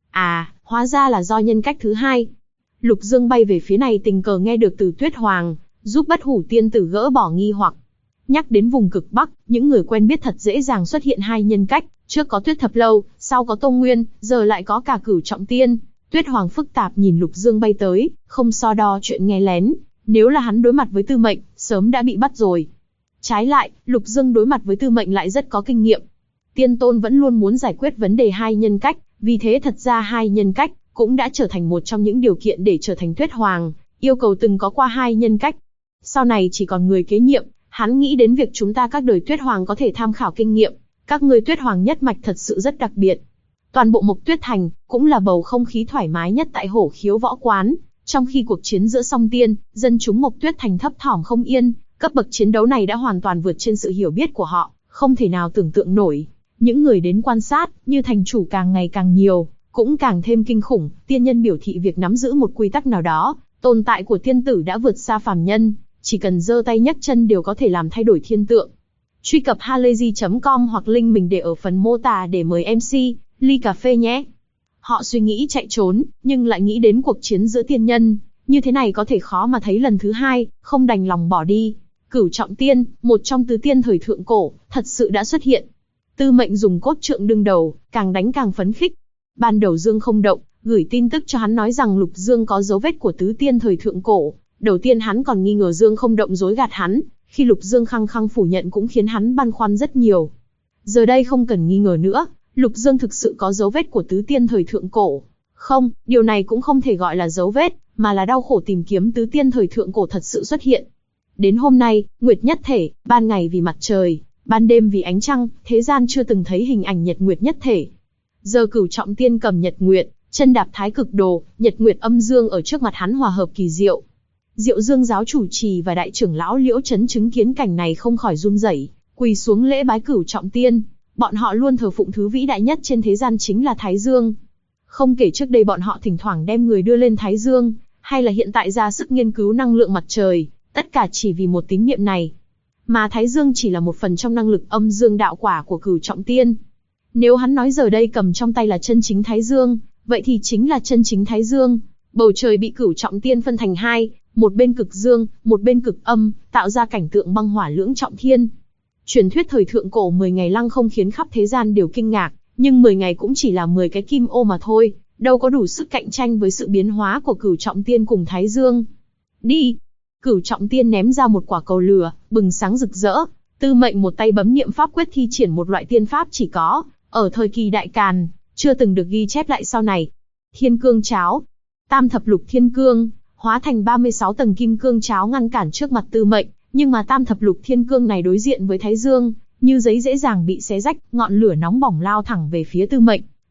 Speaker 1: Hóa ra là do nhân cách thứ hai. Lục Dương bay về phía này tình cờ nghe được từ Tuyết Hoàng, giúp Bất Hủ tiên tử gỡ bỏ nghi hoặc. Nhắc đến vùng cực Bắc, những người quen biết thật dễ dàng xuất hiện hai nhân cách, trước có Tuyết Thập Lâu, sau có Tô Nguyên, giờ lại có cả Cửu Trọng Tiên. Tuyết Hoàng phức tạp nhìn Lục Dương bay tới, không so đo chuyện nghe lén, nếu là hắn đối mặt với Tư Mệnh, sớm đã bị bắt rồi. Trái lại, Lục Dương đối mặt với Tư Mệnh lại rất có kinh nghiệm. Tiên tôn vẫn luôn muốn giải quyết vấn đề hai nhân cách, vì thế thật ra hai nhân cách cũng đã trở thành một trong những điều kiện để trở thành Tuyết Hoàng, yêu cầu từng có qua hai nhân cách. Sau này chỉ còn người kế nhiệm, hắn nghĩ đến việc chúng ta các đời Tuyết Hoàng có thể tham khảo kinh nghiệm. Các người Tuyết Hoàng nhất mạch thật sự rất đặc biệt. Toàn bộ Mộc Tuyết Thành cũng là bầu không khí thoải mái nhất tại Hổ Khiếu Võ Quán. Trong khi cuộc chiến giữa Song Tiên, dân chúng Mộc Tuyết Thành thấp thỏm không yên, cấp bậc chiến đấu này đã hoàn toàn vượt trên sự hiểu biết của họ, không thể nào tưởng tượng nổi. Những người đến quan sát, như thành chủ càng ngày càng nhiều, cũng càng thêm kinh khủng. Tiên nhân biểu thị việc nắm giữ một quy tắc nào đó, tồn tại của tiên tử đã vượt xa phàm nhân, chỉ cần giơ tay nhấc chân đều có thể làm thay đổi thiên tượng. Truy cập halayzi.com hoặc link mình để ở phần mô tả để mời MC ly cà phê nhé. Họ suy nghĩ chạy trốn, nhưng lại nghĩ đến cuộc chiến giữa tiên nhân, như thế này có thể khó mà thấy lần thứ hai, không đành lòng bỏ đi. Cửu Trọng Tiên, một trong tứ tiên thời thượng cổ, thật sự đã xuất hiện. Tư Mệnh dùng cốt trượng đương đầu, càng đánh càng phấn khích. Ban đầu Dương Không Động gửi tin tức cho hắn nói rằng Lục Dương có dấu vết của tứ tiên thời thượng cổ. Đầu tiên hắn còn nghi ngờ Dương Không Động dối gạt hắn, khi Lục Dương khăng khăng phủ nhận cũng khiến hắn băn khoăn rất nhiều. Giờ đây không cần nghi ngờ nữa, Lục Dương thực sự có dấu vết của tứ tiên thời thượng cổ. Không, điều này cũng không thể gọi là dấu vết, mà là đau khổ tìm kiếm tứ tiên thời thượng cổ thật sự xuất hiện. Đến hôm nay, Nguyệt nhất thể, ban ngày vì mặt trời, ban đêm vì ánh trăng, thế gian chưa từng thấy hình ảnh Nhật Nguyệt nhất thể. Giờ Cửu Trọng Tiên cầm Nhật Nguyệt, chân đạp Thái Cực Đồ, Nhật Nguyệt âm dương ở trước mặt hắn hòa hợp kỳ diệu. Diệu Dương giáo chủ trì và đại trưởng lão Liễu Chấn chứng kiến cảnh này không khỏi run rẩy, quỳ xuống lễ bái Cửu Trọng Tiên. Bọn họ luôn thờ phụng thứ vĩ đại nhất trên thế gian chính là Thái Dương. Không kể trước đây bọn họ thỉnh thoảng đem người đưa lên Thái Dương, hay là hiện tại ra sức nghiên cứu năng lượng mặt trời, tất cả chỉ vì một tín niệm này. Mà Thái Dương chỉ là một phần trong năng lực âm dương đạo quả của Cửu Trọng Tiên. Nếu hắn nói giờ đây cầm trong tay là chân chính Thái Dương, vậy thì chính là chân chính Thái Dương. Bầu trời bị Cửu Trọng Tiên phân thành hai, một bên cực dương, một bên cực âm, tạo ra cảnh tượng băng hỏa lưỡng trọng thiên. Truyền thuyết thời thượng cổ 10 ngày lăng không khiến khắp thế gian đều kinh ngạc, nhưng 10 ngày cũng chỉ là 10 cái kim ô mà thôi, đâu có đủ sức cạnh tranh với sự biến hóa của Cửu Trọng Tiên cùng Thái Dương. Đi! Cửu Trọng Tiên ném ra một quả cầu lửa, bừng sáng rực rỡ. Tư Mệnh một tay bấm niệm pháp quyết thi triển một loại tiên pháp chỉ có ở thời kỳ Đại Càn, chưa từng được ghi chép lại sau này. Thiên Cương Cháo, Tam Thập Lục Thiên Cương, hóa thành 36 tầng kim cương cháo ngăn cản trước mặt Tư Mệnh, nhưng mà Tam Thập Lục Thiên Cương này đối diện với Thái Dương, như giấy dễ dàng bị xé rách, ngọn lửa nóng bỏng lao thẳng về phía Tư Mệnh.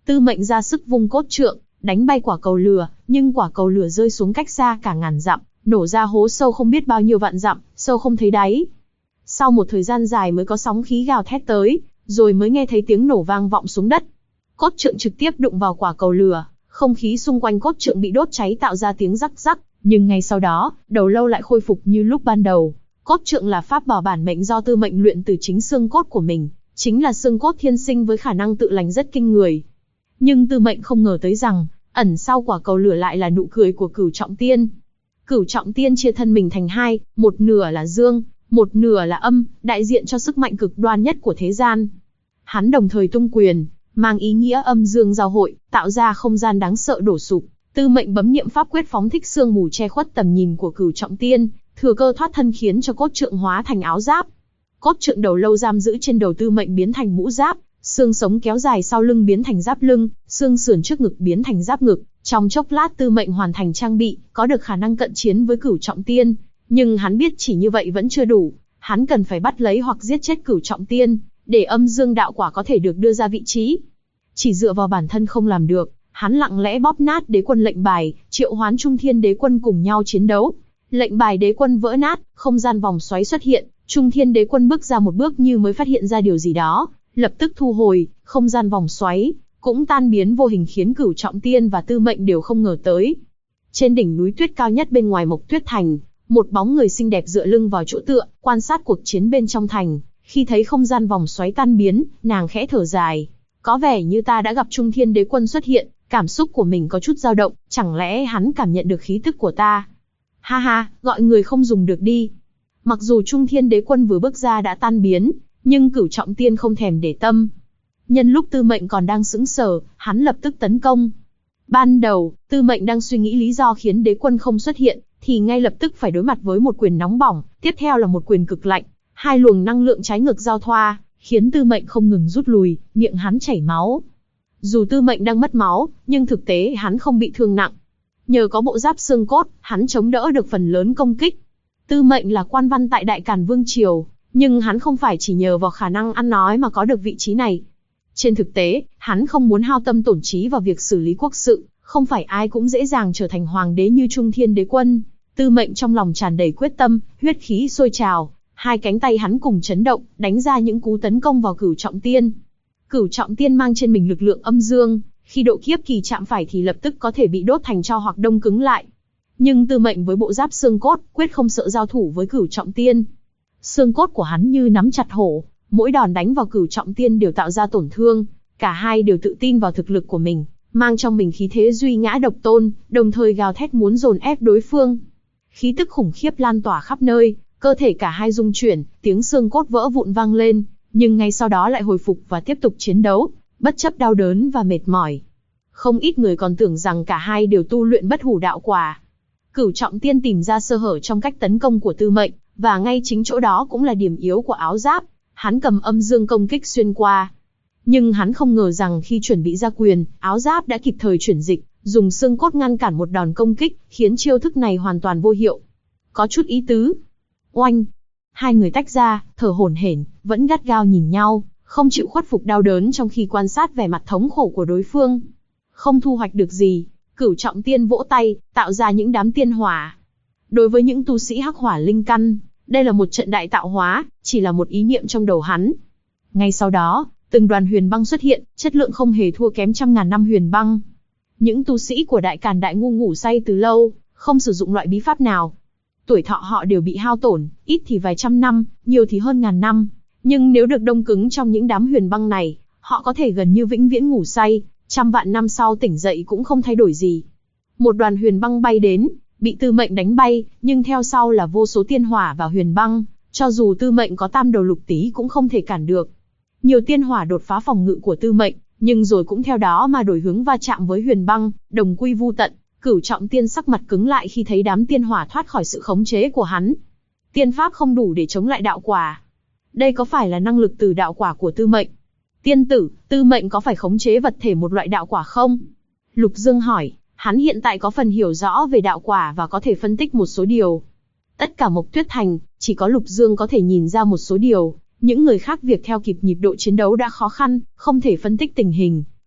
Speaker 1: Tư Mệnh ra sức vung cốt trượng, đánh bay quả cầu lửa, nhưng quả cầu lửa rơi xuống cách xa cả ngàn dặm, nổ ra hố sâu không biết bao nhiêu vạn dặm, sâu không thấy đáy. Sau một thời gian dài mới có sóng khí gào thét tới, rồi mới nghe thấy tiếng nổ vang vọng xuống đất. Cốt trượng trực tiếp đụng vào quả cầu lửa, không khí xung quanh cốt trượng bị đốt cháy tạo ra tiếng rắc rắc, nhưng ngay sau đó, đầu lâu lại khôi phục như lúc ban đầu. Cốt trượng là pháp bảo bản mệnh do Tư Mệnh luyện từ chính xương cốt của mình, chính là xương cốt thiên sinh với khả năng tự lành rất kinh người. Nhưng Tư Mệnh không ngờ tới rằng, ẩn sau quả cầu lửa lại là nụ cười của Cửu Trọng Tiên. Cửu Trọng Tiên chia thân mình thành hai, một nửa là dương, một nửa là âm, đại diện cho sức mạnh cực đoan nhất của thế gian. Hắn đồng thời tung quyền, mang ý nghĩa âm dương giao hội, tạo ra không gian đáng sợ đổ sụp. Tư Mệnh bấm niệm pháp quyết phóng thích sương mù che khuất tầm nhìn của Cửu Trọng Tiên, thừa cơ thoát thân khiến cho cốt trượng hóa thành áo giáp. Cốt trượng đầu lâu giam giữ trên đầu Tư Mệnh biến thành mũ giáp, xương sống kéo dài sau lưng biến thành giáp lưng, xương sườn trước ngực biến thành giáp ngực. Trong chốc lát Tư Mệnh hoàn thành trang bị, có được khả năng cận chiến với Cửu Trọng Tiên, nhưng hắn biết chỉ như vậy vẫn chưa đủ, hắn cần phải bắt lấy hoặc giết chết Cửu Trọng Tiên, để âm dương đạo quả có thể được đưa ra vị trí. Chỉ dựa vào bản thân không làm được, hắn lặng lẽ bóp nát đế quân lệnh bài, triệu hoán Trung Thiên đế quân cùng nhau chiến đấu. Lệnh bài đế quân vỡ nát, không gian vòng xoáy xuất hiện, Trung Thiên đế quân bước ra một bước như mới phát hiện ra điều gì đó, lập tức thu hồi, không gian vòng xoáy cũng tan biến vô hình khiến Cửu Trọng Tiên và Tư Mệnh đều không ngờ tới. Trên đỉnh núi tuyết cao nhất bên ngoài Mộc Tuyết Thành, một bóng người xinh đẹp dựa lưng vào chỗ tựa, quan sát cuộc chiến bên trong thành. Khi thấy không gian vòng xoáy tan biến, nàng khẽ thở dài. Có vẻ như ta đã gặp Trung Thiên đế quân xuất hiện, cảm xúc của mình có chút dao động, chẳng lẽ hắn cảm nhận được khí tức của ta? Ha ha, gọi người không dùng được đi. Mặc dù Trung Thiên đế quân vừa bước ra đã tan biến, nhưng Cửu Trọng Tiên không thèm để tâm. Nhân lúc Tư Mệnh còn đang sững sờ, hắn lập tức tấn công. Ban đầu, Tư Mệnh đang suy nghĩ lý do khiến đế quân không xuất hiện, thì ngay lập tức phải đối mặt với một quyền nóng bỏng, tiếp theo là một quyền cực lạnh. Hai luồng năng lượng trái ngược giao thoa, khiến Tư Mệnh không ngừng rút lui, miệng hắn chảy máu. Dù Tư Mệnh đang mất máu, nhưng thực tế hắn không bị thương nặng. Nhờ có bộ giáp xương cốt, hắn chống đỡ được phần lớn công kích. Tư Mệnh là quan văn tại Đại Càn Vương Triều, nhưng hắn không phải chỉ nhờ vào khả năng ăn nói mà có được vị trí này. Trên thực tế, hắn không muốn hao tâm tổn trí vào việc xử lý quốc sự, không phải ai cũng dễ dàng trở thành hoàng đế như Trung Thiên đế quân. Tư Mệnh trong lòng tràn đầy quyết tâm, huyết khí sôi trào, hai cánh tay hắn cùng chấn động, đánh ra những cú tấn công vào Cửu Trọng Tiên. Cửu Trọng Tiên mang trên mình lực lượng âm dương, khi độ kiếp kỳ chạm phải thì lập tức có thể bị đốt thành tro hoặc đông cứng lại. Nhưng Tư Mệnh với bộ giáp xương cốt, quyết không sợ giao thủ với Cửu Trọng Tiên. Xương cốt của hắn như nắm chặt hổ, mỗi đòn đánh vào Cửu Trọng Tiên đều tạo ra tổn thương. Cả hai đều tự tin vào thực lực của mình, mang trong mình khí thế duy ngã độc tôn, đồng thời gào thét muốn dồn ép đối phương. Khí tức khủng khiếp lan tỏa khắp nơi, cơ thể cả hai rung chuyển, tiếng xương cốt vỡ vụn vang lên, nhưng ngay sau đó lại hồi phục và tiếp tục chiến đấu, bất chấp đau đớn và mệt mỏi. Không ít người còn tưởng rằng cả hai đều tu luyện bất hủ đạo quả. Cửu Trọng Tiên tìm ra sơ hở trong cách tấn công của Tư Mệnh, và ngay chính chỗ đó cũng là điểm yếu của áo giáp. Hắn cầm âm dương công kích xuyên qua. Nhưng hắn không ngờ rằng khi chuẩn bị ra quyền, áo giáp đã kịp thời chuyển dịch, dùng xương cốt ngăn cản một đòn công kích, khiến chiêu thức này hoàn toàn vô hiệu. Có chút ý tứ. Oanh! Hai người tách ra, thở hổn hển, vẫn gắt gao nhìn nhau, không chịu khuất phục đau đớn trong khi quan sát vẻ mặt thống khổ của đối phương. Không thu hoạch được gì, Cửu Trọng Tiên vỗ tay, tạo ra những đám tiên hỏa. Đối với những tu sĩ hắc hỏa linh căn, đây là một trận đại tạo hóa, chỉ là một ý niệm trong đầu hắn. Ngay sau đó, từng đoàn huyền băng xuất hiện, chất lượng không hề thua kém trăm ngàn năm huyền băng. Những tu sĩ của Đại Càn Đại Ngu ngủ say từ lâu, không sử dụng loại bí pháp nào. Tuổi thọ họ đều bị hao tổn, ít thì vài trăm năm, nhiều thì hơn ngàn năm. Nhưng nếu được đông cứng trong những đám huyền băng này, họ có thể gần như vĩnh viễn ngủ say, trăm vạn năm sau tỉnh dậy cũng không thay đổi gì. Một đoàn huyền băng bay đến, bị Tư Mệnh đánh bay, nhưng theo sau là vô số tiên hỏa và huyền băng, cho dù Tư Mệnh có tam đầu lục tí cũng không thể cản được. Nhiều tiên hỏa đột phá phòng ngự của Tư Mệnh, nhưng rồi cũng theo đó mà đổi hướng va chạm với huyền băng, đồng quy vu tận. Cửu Trọng Tiên sắc mặt cứng lại khi thấy đám tiên hỏa thoát khỏi sự khống chế của hắn. Tiên pháp không đủ để chống lại đạo quả. Đây có phải là năng lực từ đạo quả của Tư Mệnh? Tiên tử, Tư Mệnh có phải khống chế vật thể một loại đạo quả không? Lục Dương hỏi, hắn hiện tại có phần hiểu rõ về đạo quả và có thể phân tích một số điều. Tất cả Mộc Tuyết Thành, chỉ có Lục Dương có thể nhìn ra một số điều. Những người khác việc theo kịp nhịp độ chiến đấu đã khó khăn, không thể phân tích tình hình.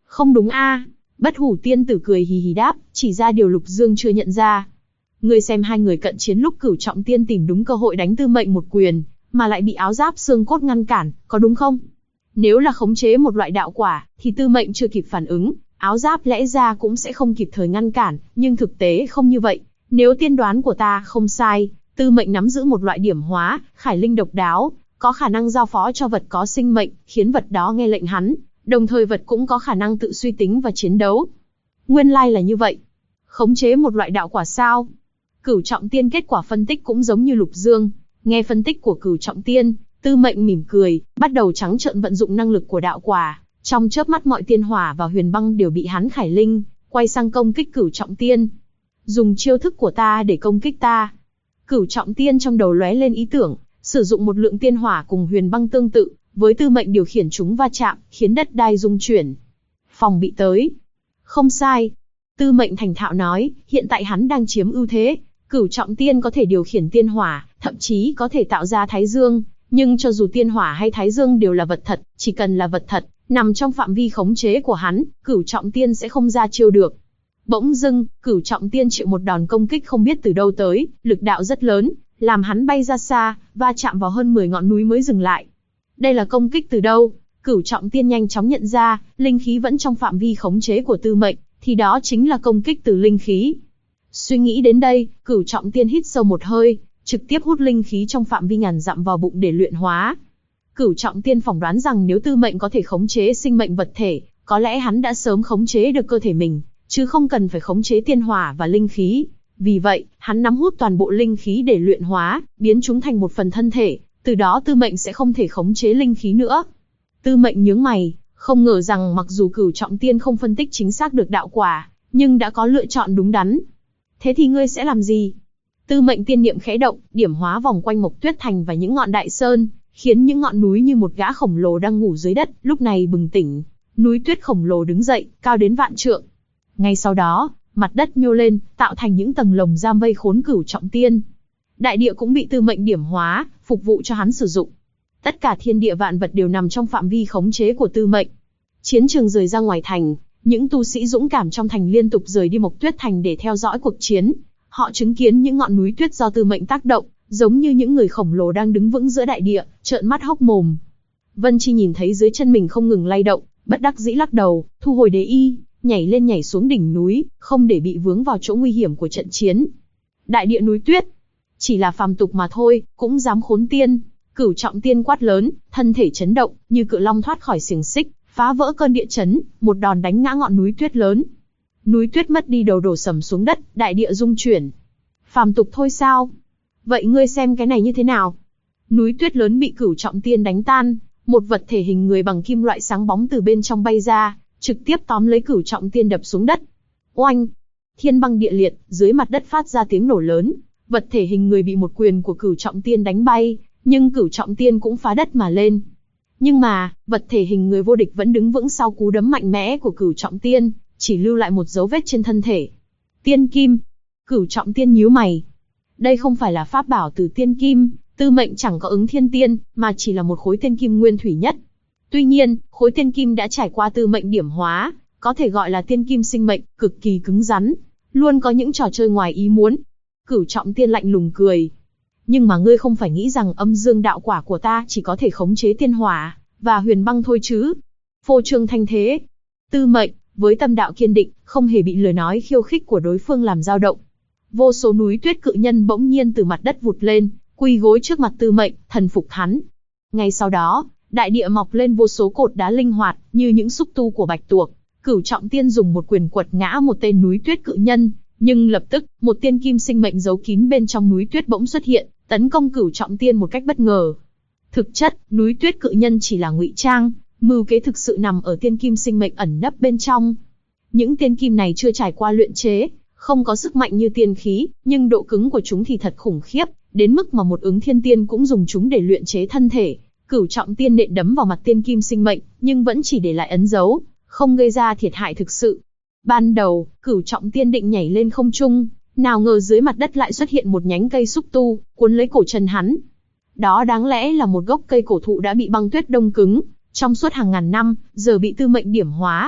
Speaker 1: Không đúng a? Bất Hủ tiên tử cười hì hì đáp, chỉ ra điều Lục Dương chưa nhận ra. Ngươi xem hai người cận chiến lúc Cửu Trọng Tiên tìm đúng cơ hội đánh Tư Mệnh một quyền, mà lại bị áo giáp xương cốt ngăn cản, có đúng không? Nếu là khống chế một loại đạo quả, thì Tư Mệnh chưa kịp phản ứng, áo giáp lẽ ra cũng sẽ không kịp thời ngăn cản, nhưng thực tế không như vậy. Nếu tiên đoán của ta không sai, Tư Mệnh nắm giữ một loại điểm hóa, khải linh độc đáo, có khả năng giao phó cho vật có sinh mệnh, khiến vật đó nghe lệnh hắn, đồng thời vật cũng có khả năng tự suy tính và chiến đấu. Nguyên lai là như vậy. Khống chế một loại đạo quả sao? Cửu Trọng Tiên kết quả phân tích cũng giống như Lục Dương. Nghe phân tích của Cửu Trọng Tiên, Tư Mệnh mỉm cười, bắt đầu trắng trợn vận dụng năng lực của đạo quả. Trong chớp mắt mọi tiên hỏa và huyền băng đều bị hắn khải linh, quay sang công kích Cửu Trọng Tiên. Dùng chiêu thức của ta để công kích ta. Cửu Trọng Tiên trong đầu lóe lên ý tưởng, sử dụng một lượng tiên hỏa cùng huyền băng tương tự, với Tư Mệnh điều khiển chúng va chạm, khiến đất đai rung chuyển. Phòng bị tới. Không sai. Tư Mệnh thành thạo nói, hiện tại hắn đang chiếm ưu thế. Cửu Trọng Tiên có thể điều khiển tiên hỏa, thậm chí có thể tạo ra thái dương. Nhưng cho dù tiên hỏa hay thái dương đều là vật thật, chỉ cần là vật thật, nằm trong phạm vi khống chế của hắn, Cửu Trọng Tiên sẽ không ra chiêu được. Bỗng dưng, Cửu Trọng Tiên chịu một đòn công kích không biết từ đâu tới, lực đạo rất lớn, làm hắn bay ra xa, va chạm vào hơn 10 ngọn núi mới dừng lại. Đây là công kích từ đâu? Cửu Trọng Tiên nhanh chóng nhận ra, linh khí vẫn trong phạm vi khống chế của Tư Mệnh, thì đó chính là công kích từ linh khí. Suy nghĩ đến đây, Cửu Trọng Tiên hít sâu một hơi, trực tiếp hút linh khí trong phạm vi ngàn dặm vào bụng để luyện hóa. Cửu Trọng Tiên phỏng đoán rằng nếu Tư Mệnh có thể khống chế sinh mệnh vật thể, có lẽ hắn đã sớm khống chế được cơ thể mình, chứ không cần phải khống chế tiên hỏa và linh khí. Vì vậy, hắn nắm hút toàn bộ linh khí để luyện hóa, biến chúng thành một phần thân thể, từ đó Tư Mệnh sẽ không thể khống chế linh khí nữa. Tư Mệnh nhướng mày, không ngờ rằng mặc dù Cửu Trọng Tiên không phân tích chính xác được đạo quả, nhưng đã có lựa chọn đúng đắn. Thế thì ngươi sẽ làm gì? Tư Mệnh tiên niệm khẽ động, điểm hóa vòng quanh Mộc Tuyết Thành và những ngọn đại sơn, khiến những ngọn núi như một gã khổng lồ đang ngủ dưới đất, lúc này bừng tỉnh. Núi tuyết khổng lồ đứng dậy, cao đến vạn trượng. Ngay sau đó, mặt đất nhô lên, tạo thành những tầng lồng giam vây khốn Cửu Trọng Tiên. Đại địa cũng bị Tư Mệnh điểm hóa, phục vụ cho hắn sử dụng. Tất cả thiên địa vạn vật đều nằm trong phạm vi khống chế của Tư Mệnh. Chiến trường rời ra ngoài thành, những tu sĩ dũng cảm trong thành liên tục rời đi Mộc Tuyết Thành để theo dõi cuộc chiến. Họ chứng kiến những ngọn núi tuyết do Tư Mệnh tác động, giống như những người khổng lồ đang đứng vững giữa đại địa, trợn mắt hốc mồm. Vân Chi nhìn thấy dưới chân mình không ngừng lay động, bất đắc dĩ lắc đầu, thu hồi đế y, nhảy lên nhảy xuống đỉnh núi, không để bị vướng vào chỗ nguy hiểm của trận chiến. Đại địa núi tuyết, chỉ là phàm tục mà thôi, cũng dám khốn tiên. Cửu Trọng Tiên quát lớn, thân thể chấn động, như cự long thoát khỏi xiềng xích, phá vỡ cơn địa chấn, một đòn đánh ngã ngọn núi tuyết lớn. Núi tuyết mất đi đầu đổ sầm xuống đất, đại địa rung chuyển. Phàm tục thôi sao? Vậy ngươi xem cái này như thế nào? Núi tuyết lớn bị Cửu Trọng Tiên đánh tan, một vật thể hình người bằng kim loại sáng bóng từ bên trong bay ra, trực tiếp tóm lấy Cửu Trọng Tiên đập xuống đất. Oanh! Thiên băng địa liệt, dưới mặt đất phát ra tiếng nổ lớn. Vật thể hình người bị một quyền của Cửu Trọng Tiên đánh bay, nhưng Cửu Trọng Tiên cũng phá đất mà lên. Nhưng mà, vật thể hình người vô địch vẫn đứng vững sau cú đấm mạnh mẽ của Cửu Trọng Tiên, chỉ lưu lại một dấu vết trên thân thể. Tiên kim. Cửu Trọng Tiên nhíu mày. Đây không phải là pháp bảo từ tiên kim, Tư Mệnh chẳng có ứng thiên tiên, mà chỉ là một khối tiên kim nguyên thủy nhất. Tuy nhiên, khối tiên kim đã trải qua Tư Mệnh điểm hóa, có thể gọi là tiên kim sinh mệnh, cực kỳ cứng rắn, luôn có những trò chơi ngoài ý muốn. Cửu Trọng Tiên lạnh lùng cười. Nhưng mà ngươi không phải nghĩ rằng âm dương đạo quả của ta chỉ có thể khống chế tiên hỏa và huyền băng thôi chứ? Phô trương thanh thế. Tư Mệnh, với tâm đạo kiên định, không hề bị lời nói khiêu khích của đối phương làm dao động. Vô số núi tuyết cự nhân bỗng nhiên từ mặt đất vụt lên, quỳ gối trước mặt Tư Mệnh, thần phục hắn. Ngay sau đó, đại địa mọc lên vô số cột đá linh hoạt, như những xúc tu của bạch tuộc. Cửu Trọng Tiên dùng một quyền quật ngã một tên núi tuyết cự nhân, nhưng lập tức, một tiên kim sinh mệnh giấu kín bên trong núi tuyết bỗng xuất hiện, tấn công Cửu Trọng Tiên một cách bất ngờ. Thực chất, núi tuyết cự nhân chỉ là ngụy trang, mưu kế thực sự nằm ở tiên kim sinh mệnh ẩn nấp bên trong. Những tiên kim này chưa trải qua luyện chế, không có sức mạnh như tiên khí, nhưng độ cứng của chúng thì thật khủng khiếp, đến mức mà một ứng thiên tiên cũng dùng chúng để luyện chế thân thể. Cửu Trọng Tiên nện đấm vào mặt tiên kim sinh mệnh, nhưng vẫn chỉ để lại ấn dấu, không gây ra thiệt hại thực sự. Ban đầu, Cửu Trọng Tiên định nhảy lên không trung, nào ngờ dưới mặt đất lại xuất hiện một nhánh cây xúc tu, cuốn lấy cổ chân hắn. Đó đáng lẽ là một gốc cây cổ thụ đã bị băng tuyết đông cứng, trong suốt hàng ngàn năm, giờ bị Tư Mệnh điểm hóa.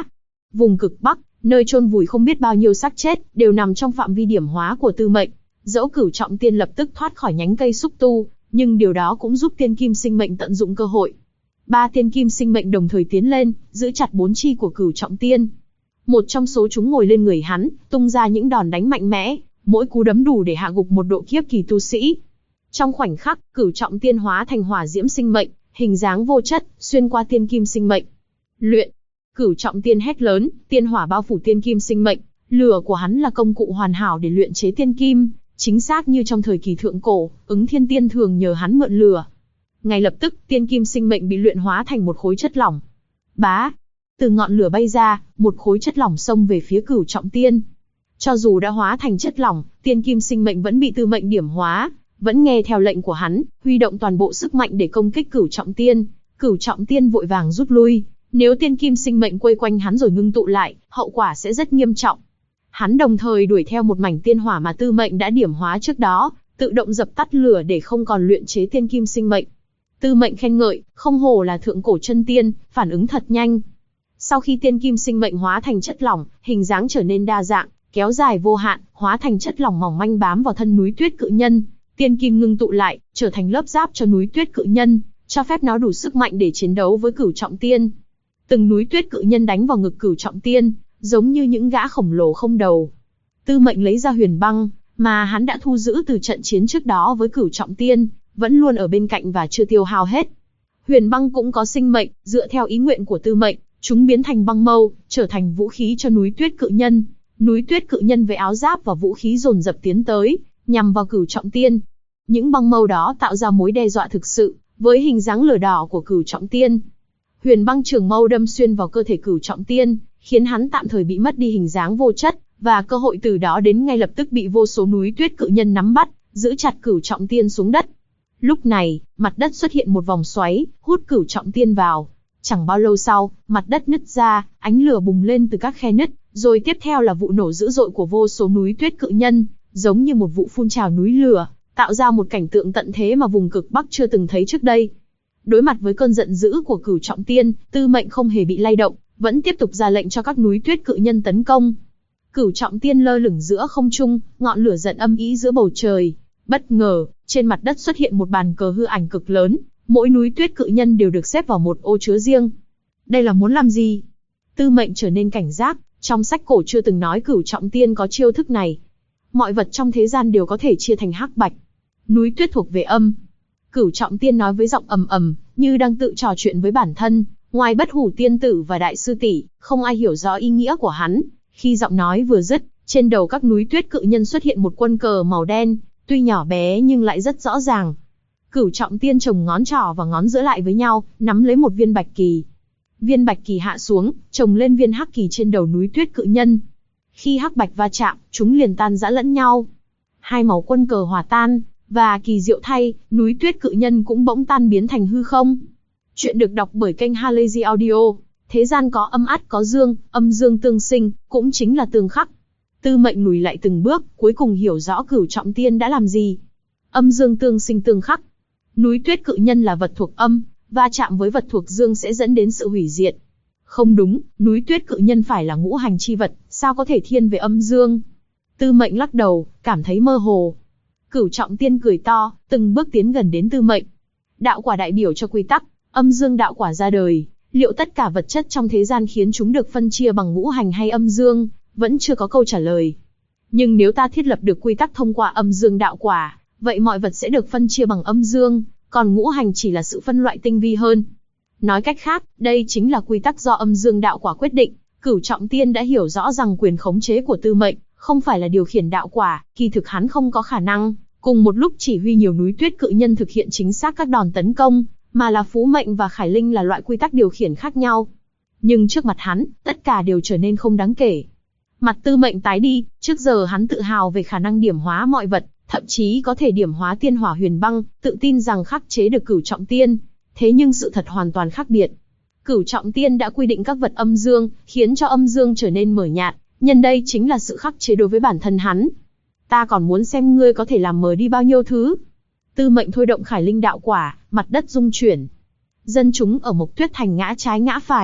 Speaker 1: Vùng cực Bắc, nơi chôn vùi không biết bao nhiêu xác chết, đều nằm trong phạm vi điểm hóa của Tư Mệnh. Dẫu Cửu Trọng Tiên lập tức thoát khỏi nhánh cây xúc tu, nhưng điều đó cũng giúp Tiên Kim Sinh Mệnh tận dụng cơ hội. 3 Tiên Kim Sinh Mệnh đồng thời tiến lên, giữ chặt 4 chi của Cửu Trọng Tiên. Một trong số chúng ngồi lên người hắn, tung ra những đòn đánh mạnh mẽ, mỗi cú đấm đủ để hạ gục một độ kiếp kỳ tu sĩ. Trong khoảnh khắc, Cửu Trọng Tiên hóa thành hỏa diễm sinh mệnh, hình dáng vô chất, xuyên qua Tiên Kim Sinh Mệnh. Luyện! Cửu Trọng Tiên hét lớn, tiên hỏa bao phủ Tiên Kim Sinh Mệnh. Lửa của hắn là công cụ hoàn hảo để luyện chế tiên kim, chính xác như trong thời kỳ thượng cổ, Ứng Thiên Tiên thường nhờ hắn mượn lửa. Ngay lập tức, Tiên Kim Sinh Mệnh bị luyện hóa thành một khối chất lỏng. Bá! Từ ngọn lửa bay ra, một khối chất lỏng xông về phía Cửu Trọng Tiên. Cho dù đã hóa thành chất lỏng, Tiên Kim Sinh Mệnh vẫn bị Tư Mệnh điểm hóa, vẫn nghe theo lệnh của hắn, huy động toàn bộ sức mạnh để công kích Cửu Trọng Tiên. Cửu Trọng Tiên vội vàng rút lui, nếu Tiên Kim Sinh Mệnh quây quanh hắn rồi ngưng tụ lại, hậu quả sẽ rất nghiêm trọng. Hắn đồng thời đuổi theo một mảnh tiên hỏa mà Tư Mệnh đã điểm hóa trước đó, tự động dập tắt lửa để không còn luyện chế Tiên Kim Sinh Mệnh. Tư Mệnh khen ngợi, không hổ là thượng cổ chân tiên, phản ứng thật nhanh. Sau khi Tiên Kim Sinh Mệnh hóa thành chất lỏng, hình dáng trở nên đa dạng, kéo dài vô hạn, hóa thành chất lỏng mỏng manh bám vào thân núi Tuyết Cự Nhân. Tiên kim ngưng tụ lại, trở thành lớp giáp cho núi Tuyết Cự Nhân, cho phép nó đủ sức mạnh để chiến đấu với Cửu Trọng Tiên. Từng núi Tuyết Cự Nhân đánh vào ngực Cửu Trọng Tiên, giống như những gã khổng lồ không đầu. Tư Mệnh lấy ra huyền băng, mà hắn đã thu giữ từ trận chiến trước đó với Cửu Trọng Tiên, vẫn luôn ở bên cạnh và chưa tiêu hao hết. Huyền băng cũng có sinh mệnh, dựa theo ý nguyện của Tư Mệnh, chúng biến thành băng mâu, trở thành vũ khí cho núi Tuyết Cự Nhân. Núi Tuyết Cự Nhân với áo giáp và vũ khí dồn dập tiến tới, nhằm vào Cửu Trọng Tiên. Những băng mâu đó tạo ra mối đe dọa thực sự, với hình dáng lửa đỏ của Cửu Trọng Tiên. Huyền băng trường mâu đâm xuyên vào cơ thể Cửu Trọng Tiên, khiến hắn tạm thời bị mất đi hình dáng vô chất, và cơ hội từ đó đến ngay lập tức bị vô số núi Tuyết Cự Nhân nắm bắt, giữ chặt Cửu Trọng Tiên xuống đất. Lúc này, mặt đất xuất hiện một vòng xoáy, hút Cửu Trọng Tiên vào. Chẳng bao lâu sau, mặt đất nứt ra, ánh lửa bùng lên từ các khe nứt, rồi tiếp theo là vụ nổ dữ dội của vô số núi Tuyết Cự Nhân, giống như một vụ phun trào núi lửa, tạo ra một cảnh tượng tận thế mà vùng cực Bắc chưa từng thấy trước đây. Đối mặt với cơn giận dữ của Cửu Trọng Tiên, Tư Mệnh không hề bị lay động, vẫn tiếp tục ra lệnh cho các núi Tuyết Cự Nhân tấn công. Cửu Trọng Tiên lơ lửng giữa không trung, ngọn lửa giận âm ỉ giữa bầu trời. Bất ngờ, trên mặt đất xuất hiện một bàn cờ hư ảnh cực lớn, mỗi núi Tuyết Cự Nhân đều được xếp vào một ô chứa riêng. Đây là muốn làm gì? Tư Mệnh trở nên cảnh giác, trong sách cổ chưa từng nói Cửu Trọng Tiên có chiêu thức này. Mọi vật trong thế gian đều có thể chia thành hắc bạch. Núi tuyết thuộc về âm. Cửu Trọng Tiên nói với giọng ầm ầm, như đang tự trò chuyện với bản thân. Ngoài Bất Hủ Tiên Tử và Đại Sư Tỷ, không ai hiểu rõ ý nghĩa của hắn. Khi giọng nói vừa dứt, trên đầu các núi Tuyết Cự Nhân xuất hiện một quân cờ màu đen, tuy nhỏ bé nhưng lại rất rõ ràng. Cửu Trọng Tiên chồng ngón trỏ và ngón giữa lại với nhau, nắm lấy một viên bạch kỳ. Viên bạch kỳ hạ xuống, chồng lên viên hắc kỳ trên đầu núi Tuyết Cự Nhân. Khi hắc bạch va chạm, chúng liền tan rã lẫn nhau. Hai màu quân cờ hòa tan, và kỳ diệu thay, núi Tuyết Cự Nhân cũng bỗng tan biến thành hư không. Chuyện được đọc bởi kênh Halazy Audio. Thế gian có âm át có dương, âm dương tương sinh, cũng chính là tương khắc. Tư Mệnh lùi lại từng bước, cuối cùng hiểu rõ Cửu Trọng Tiên đã làm gì. Âm dương tương sinh tương khắc. Núi Tuyết Cự Nhân là vật thuộc âm, va chạm với vật thuộc dương sẽ dẫn đến sự hủy diệt. Không đúng, núi Tuyết Cự Nhân phải là ngũ hành chi vật, sao có thể thiên về âm dương? Tư Mệnh lắc đầu, cảm thấy mơ hồ. Cửu Trọng Tiên cười to, từng bước tiến gần đến Tư Mệnh. Đạo quả đại biểu cho quy tắc, âm dương đạo quả ra đời. Liệu tất cả vật chất trong thế gian khiến chúng được phân chia bằng ngũ hành hay âm dương, vẫn chưa có câu trả lời. Nhưng nếu ta thiết lập được quy tắc thông qua âm dương đạo quả, vậy mọi vật sẽ được phân chia bằng âm dương, còn ngũ hành chỉ là sự phân loại tinh vi hơn. Nói cách khác, đây chính là quy tắc do âm dương đạo quả quyết định. Cửu Trọng Tiên đã hiểu rõ rằng quyền khống chế của Tư Mệnh không phải là điều khiển đạo quả, kỳ thực hắn không có khả năng cùng một lúc chỉ huy nhiều núi Tuyết Cự Nhân thực hiện chính xác các đòn tấn công, mà là Phú Mệnh và Khải Linh là loại quy tắc điều khiển khác nhau. Nhưng trước mặt hắn, tất cả đều trở nên không đáng kể. Mặt Tư Mệnh tái đi, trước giờ hắn tự hào về khả năng điểm hóa mọi vật, thậm chí có thể điểm hóa tiên hỏa huyền băng, tự tin rằng khắc chế được Cửu Trọng Tiên. Thế nhưng sự thật hoàn toàn khác biệt. Cửu Trọng Tiên đã quy định các vật âm dương, khiến cho âm dương trở nên mờ nhạt, nhân đây chính là sự khắc chế đối với bản thân hắn. Ta còn muốn xem ngươi có thể làm mờ đi bao nhiêu thứ. Tư Mệnh thôi động Khải Linh đạo quả, mặt đất rung chuyển. Dân chúng ở Mộc Tuyết Thành ngã trái ngã phải,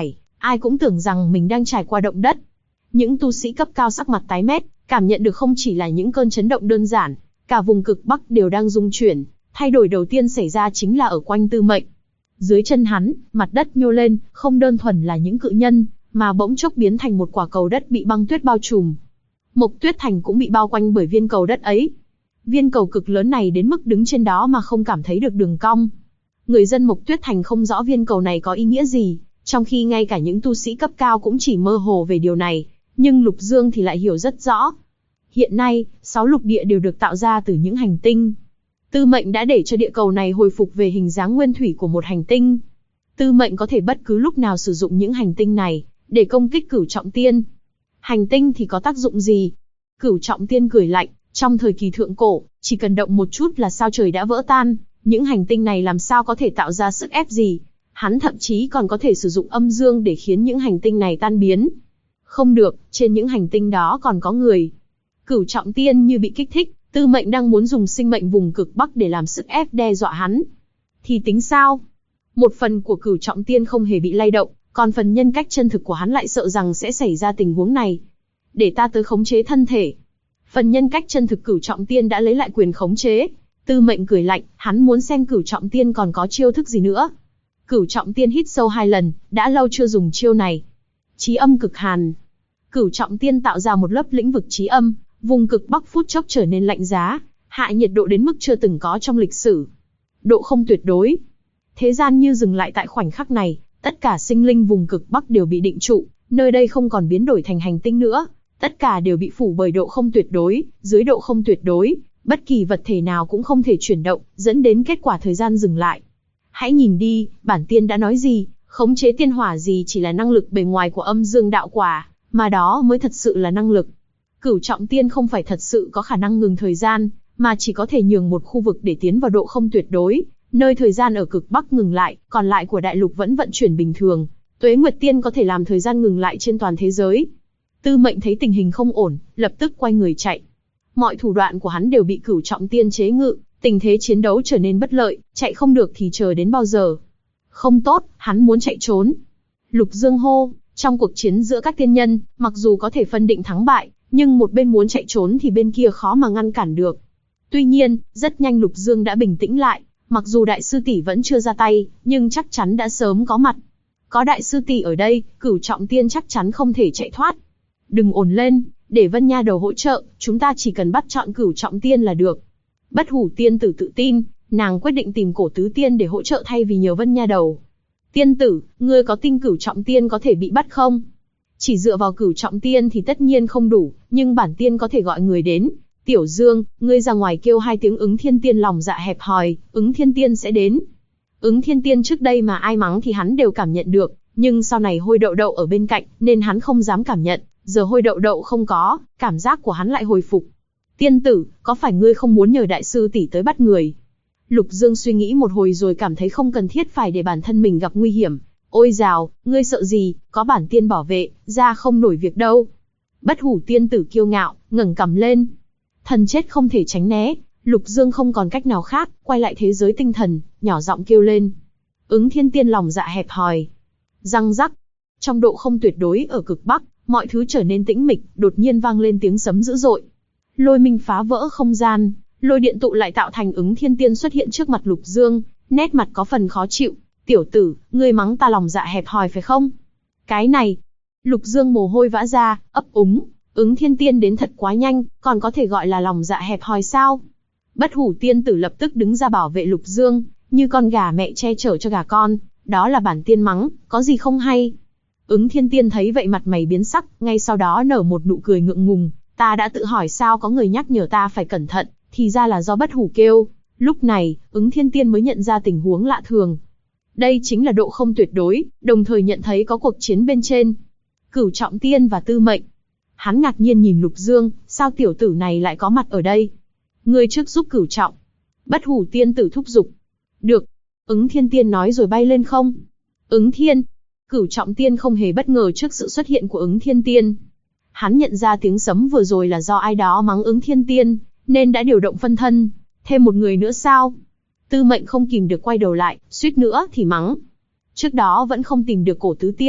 Speaker 1: ai cũng tưởng rằng mình đang trải qua động đất. Những tu sĩ cấp cao sắc mặt tái mét, cảm nhận được không chỉ là những cơn chấn động đơn giản, cả vùng cực Bắc đều đang rung chuyển. Thay đổi đầu tiên xảy ra chính là ở quanh Tư Mệnh. Dưới chân hắn, mặt đất nhô lên, không đơn thuần là những cự nhân, mà bỗng chốc biến thành một quả cầu đất bị băng tuyết bao trùm. Mộc Tuyết Thành cũng bị bao quanh bởi viên cầu đất ấy. Viên cầu cực lớn này đến mức đứng trên đó mà không cảm thấy được đường cong. Người dân Mộc Tuyết Thành không rõ viên cầu này có ý nghĩa gì, trong khi ngay cả những tu sĩ cấp cao cũng chỉ mơ hồ về điều này, nhưng Lục Dương thì lại hiểu rất rõ. Hiện nay, 6 lục địa đều được tạo ra từ những hành tinh. Tư Mệnh đã để cho địa cầu này hồi phục về hình dáng nguyên thủy của một hành tinh. Tư Mệnh có thể bất cứ lúc nào sử dụng những hành tinh này để công kích Cửu Trọng Tiên. Hành tinh thì có tác dụng gì? Cửu Trọng Tiên cười lạnh, trong thời kỳ thượng cổ, chỉ cần động một chút là sao trời đã vỡ tan, những hành tinh này làm sao có thể tạo ra sức ép gì? Hắn thậm chí còn có thể sử dụng âm dương để khiến những hành tinh này tan biến. Không được, trên những hành tinh đó còn có người. Cửu Trọng Tiên như bị kích thích, Tư Mệnh đang muốn dùng sinh mệnh vùng cực Bắc để làm sức ép đe dọa hắn. Thì tính sao? Một phần của Cửu Trọng Tiên không hề bị lay động, còn phần nhân cách chân thực của hắn lại sợ rằng sẽ xảy ra tình huống này. Để ta tới khống chế thân thể. Phần nhân cách chân thực Cửu Trọng Tiên đã lấy lại quyền khống chế. Tư Mệnh cười lạnh, hắn muốn xem Cửu Trọng Tiên còn có chiêu thức gì nữa. Cửu Trọng Tiên hít sâu 2 lần, đã lâu chưa dùng chiêu này. Chí âm cực hàn. Cửu Trọng Tiên tạo ra một lớp lĩnh vực chí âm, vùng cực Bắc phút chốc trở nên lạnh giá, hạ nhiệt độ đến mức chưa từng có trong lịch sử. Độ không tuyệt đối. Thế gian như dừng lại tại khoảnh khắc này, tất cả sinh linh vùng cực Bắc đều bị định trụ, nơi đây không còn biến đổi thành hành tinh nữa, tất cả đều bị phủ bởi độ không tuyệt đối, dưới độ không tuyệt đối, bất kỳ vật thể nào cũng không thể chuyển động, dẫn đến kết quả thời gian dừng lại. Hãy nhìn đi, bản tiên đã nói gì, khống chế tiên hỏa gì chỉ là năng lực bề ngoài của âm dương đạo quả, mà đó mới thật sự là năng lực. Cửu Trọng Tiên không phải thật sự có khả năng ngừng thời gian, mà chỉ có thể nhường một khu vực để tiến vào độ không tuyệt đối, nơi thời gian ở cực Bắc ngừng lại, còn lại của đại lục vẫn vận chuyển bình thường. Tuế Nguyệt Tiên có thể làm thời gian ngừng lại trên toàn thế giới. Tư Mệnh thấy tình hình không ổn, lập tức quay người chạy. Mọi thủ đoạn của hắn đều bị Cửu Trọng Tiên chế ngự, tình thế chiến đấu trở nên bất lợi, chạy không được thì chờ đến bao giờ? Không tốt, hắn muốn chạy trốn. Lục Dương hô, trong cuộc chiến giữa các tiên nhân, mặc dù có thể phân định thắng bại, nhưng một bên muốn chạy trốn thì bên kia khó mà ngăn cản được. Tuy nhiên, rất nhanh Lục Dương đã bình tĩnh lại, mặc dù đại sư tỷ vẫn chưa ra tay, nhưng chắc chắn đã sớm có mặt. Có đại sư tỷ ở đây, Cửu Trọng Tiên chắc chắn không thể chạy thoát. Đừng ồn lên, để Vân Nha Đầu hỗ trợ, chúng ta chỉ cần bắt chọn Cửu Trọng Tiên là được. Bất Hủ Tiên tử tự tin, nàng quyết định tìm Cổ Tứ Tiên để hỗ trợ thay vì nhờ Vân Nha Đầu. Tiên tử, ngươi có tin Cửu Trọng Tiên có thể bị bắt không? Chỉ dựa vào Cửu Trọng Tiên thì tất nhiên không đủ, nhưng bản tiên có thể gọi người đến. Tiểu Dương, ngươi ra ngoài kêu 2 tiếng Ứng Thiên Tiên lòng dạ hẹp hòi, Ứng Thiên Tiên sẽ đến. Ứng Thiên Tiên trước đây mà ai mắng thì hắn đều cảm nhận được, nhưng sau này Hôi Đậu Đậu ở bên cạnh, nên hắn không dám cảm nhận. Giờ Hôi Đậu Đậu không có, cảm giác của hắn lại hồi phục. Tiên tử, có phải ngươi không muốn nhờ đại sư tỷ tới bắt người? Lục Dương suy nghĩ một hồi rồi cảm thấy không cần thiết phải để bản thân mình gặp nguy hiểm. Ôi dào, ngươi sợ gì, có bản tiên bảo vệ, ra không nổi việc đâu. Bất Hủ Tiên tử kiêu ngạo, ngẩng cằm lên. Thần chết không thể tránh né, Lục Dương không còn cách nào khác, quay lại thế giới tinh thần, nhỏ giọng kêu lên. Ứng Thiên Tiên lòng dạ hẹp hòi. Răng rắc. Trong độ không tuyệt đối ở cực Bắc, mọi thứ trở nên tĩnh mịch, đột nhiên vang lên tiếng sấm dữ dội. Lôi minh phá vỡ không gian, lôi điện tụ lại tạo thành Ứng Thiên Tiên xuất hiện trước mặt Lục Dương, nét mặt có phần khó chịu. Tiểu tử, ngươi mắng ta lòng dạ hẹp hòi phải không? Cái này. Lục Dương mồ hôi vã ra, ấp úng. Ứng Thiên Tiên đến thật quá nhanh, còn có thể gọi là lòng dạ hẹp hòi sao? Bất Hủ Tiên tử lập tức đứng ra bảo vệ Lục Dương, như con gà mẹ che chở cho gà con. Đó là bản tiên mắng, có gì không hay? Ứng Thiên Tiên thấy vậy mặt mày biến sắc, ngay sau đó nở một nụ cười ngượng ngùng. Ta đã tự hỏi sao có người nhắc nhở ta phải cẩn thận, thì ra là do Bất Hủ kêu. Lúc này, Ứng Thiên Tiên mới nhận ra tình huống lạ thường. Đây chính là độ không tuyệt đối, đồng thời nhận thấy có cuộc chiến bên trên. Cửu Trọng Tiên và Tư Mệnh. Hắn ngạc nhiên nhìn Lục Dương, sao tiểu tử này lại có mặt ở đây? Ngươi trước giúp Cửu Trọng. Bất Hủ Tiên tử thúc giục. Được. Ứng Thiên Tiên nói rồi bay lên không. Ứng Thiên. Cửu Trọng Tiên không hề bất ngờ trước sự xuất hiện của Ứng Thiên Tiên. Hắn nhận ra tiếng sấm vừa rồi là do ai đó mắng Ứng Thiên Tiên, nên đã điều động phân thân. Thêm một người nữa sao? Tư Mệnh không kìm được quay đầu lại, suýt nữa thì mắng. Trước đó vẫn không tìm được Cổ Tứ Tiên,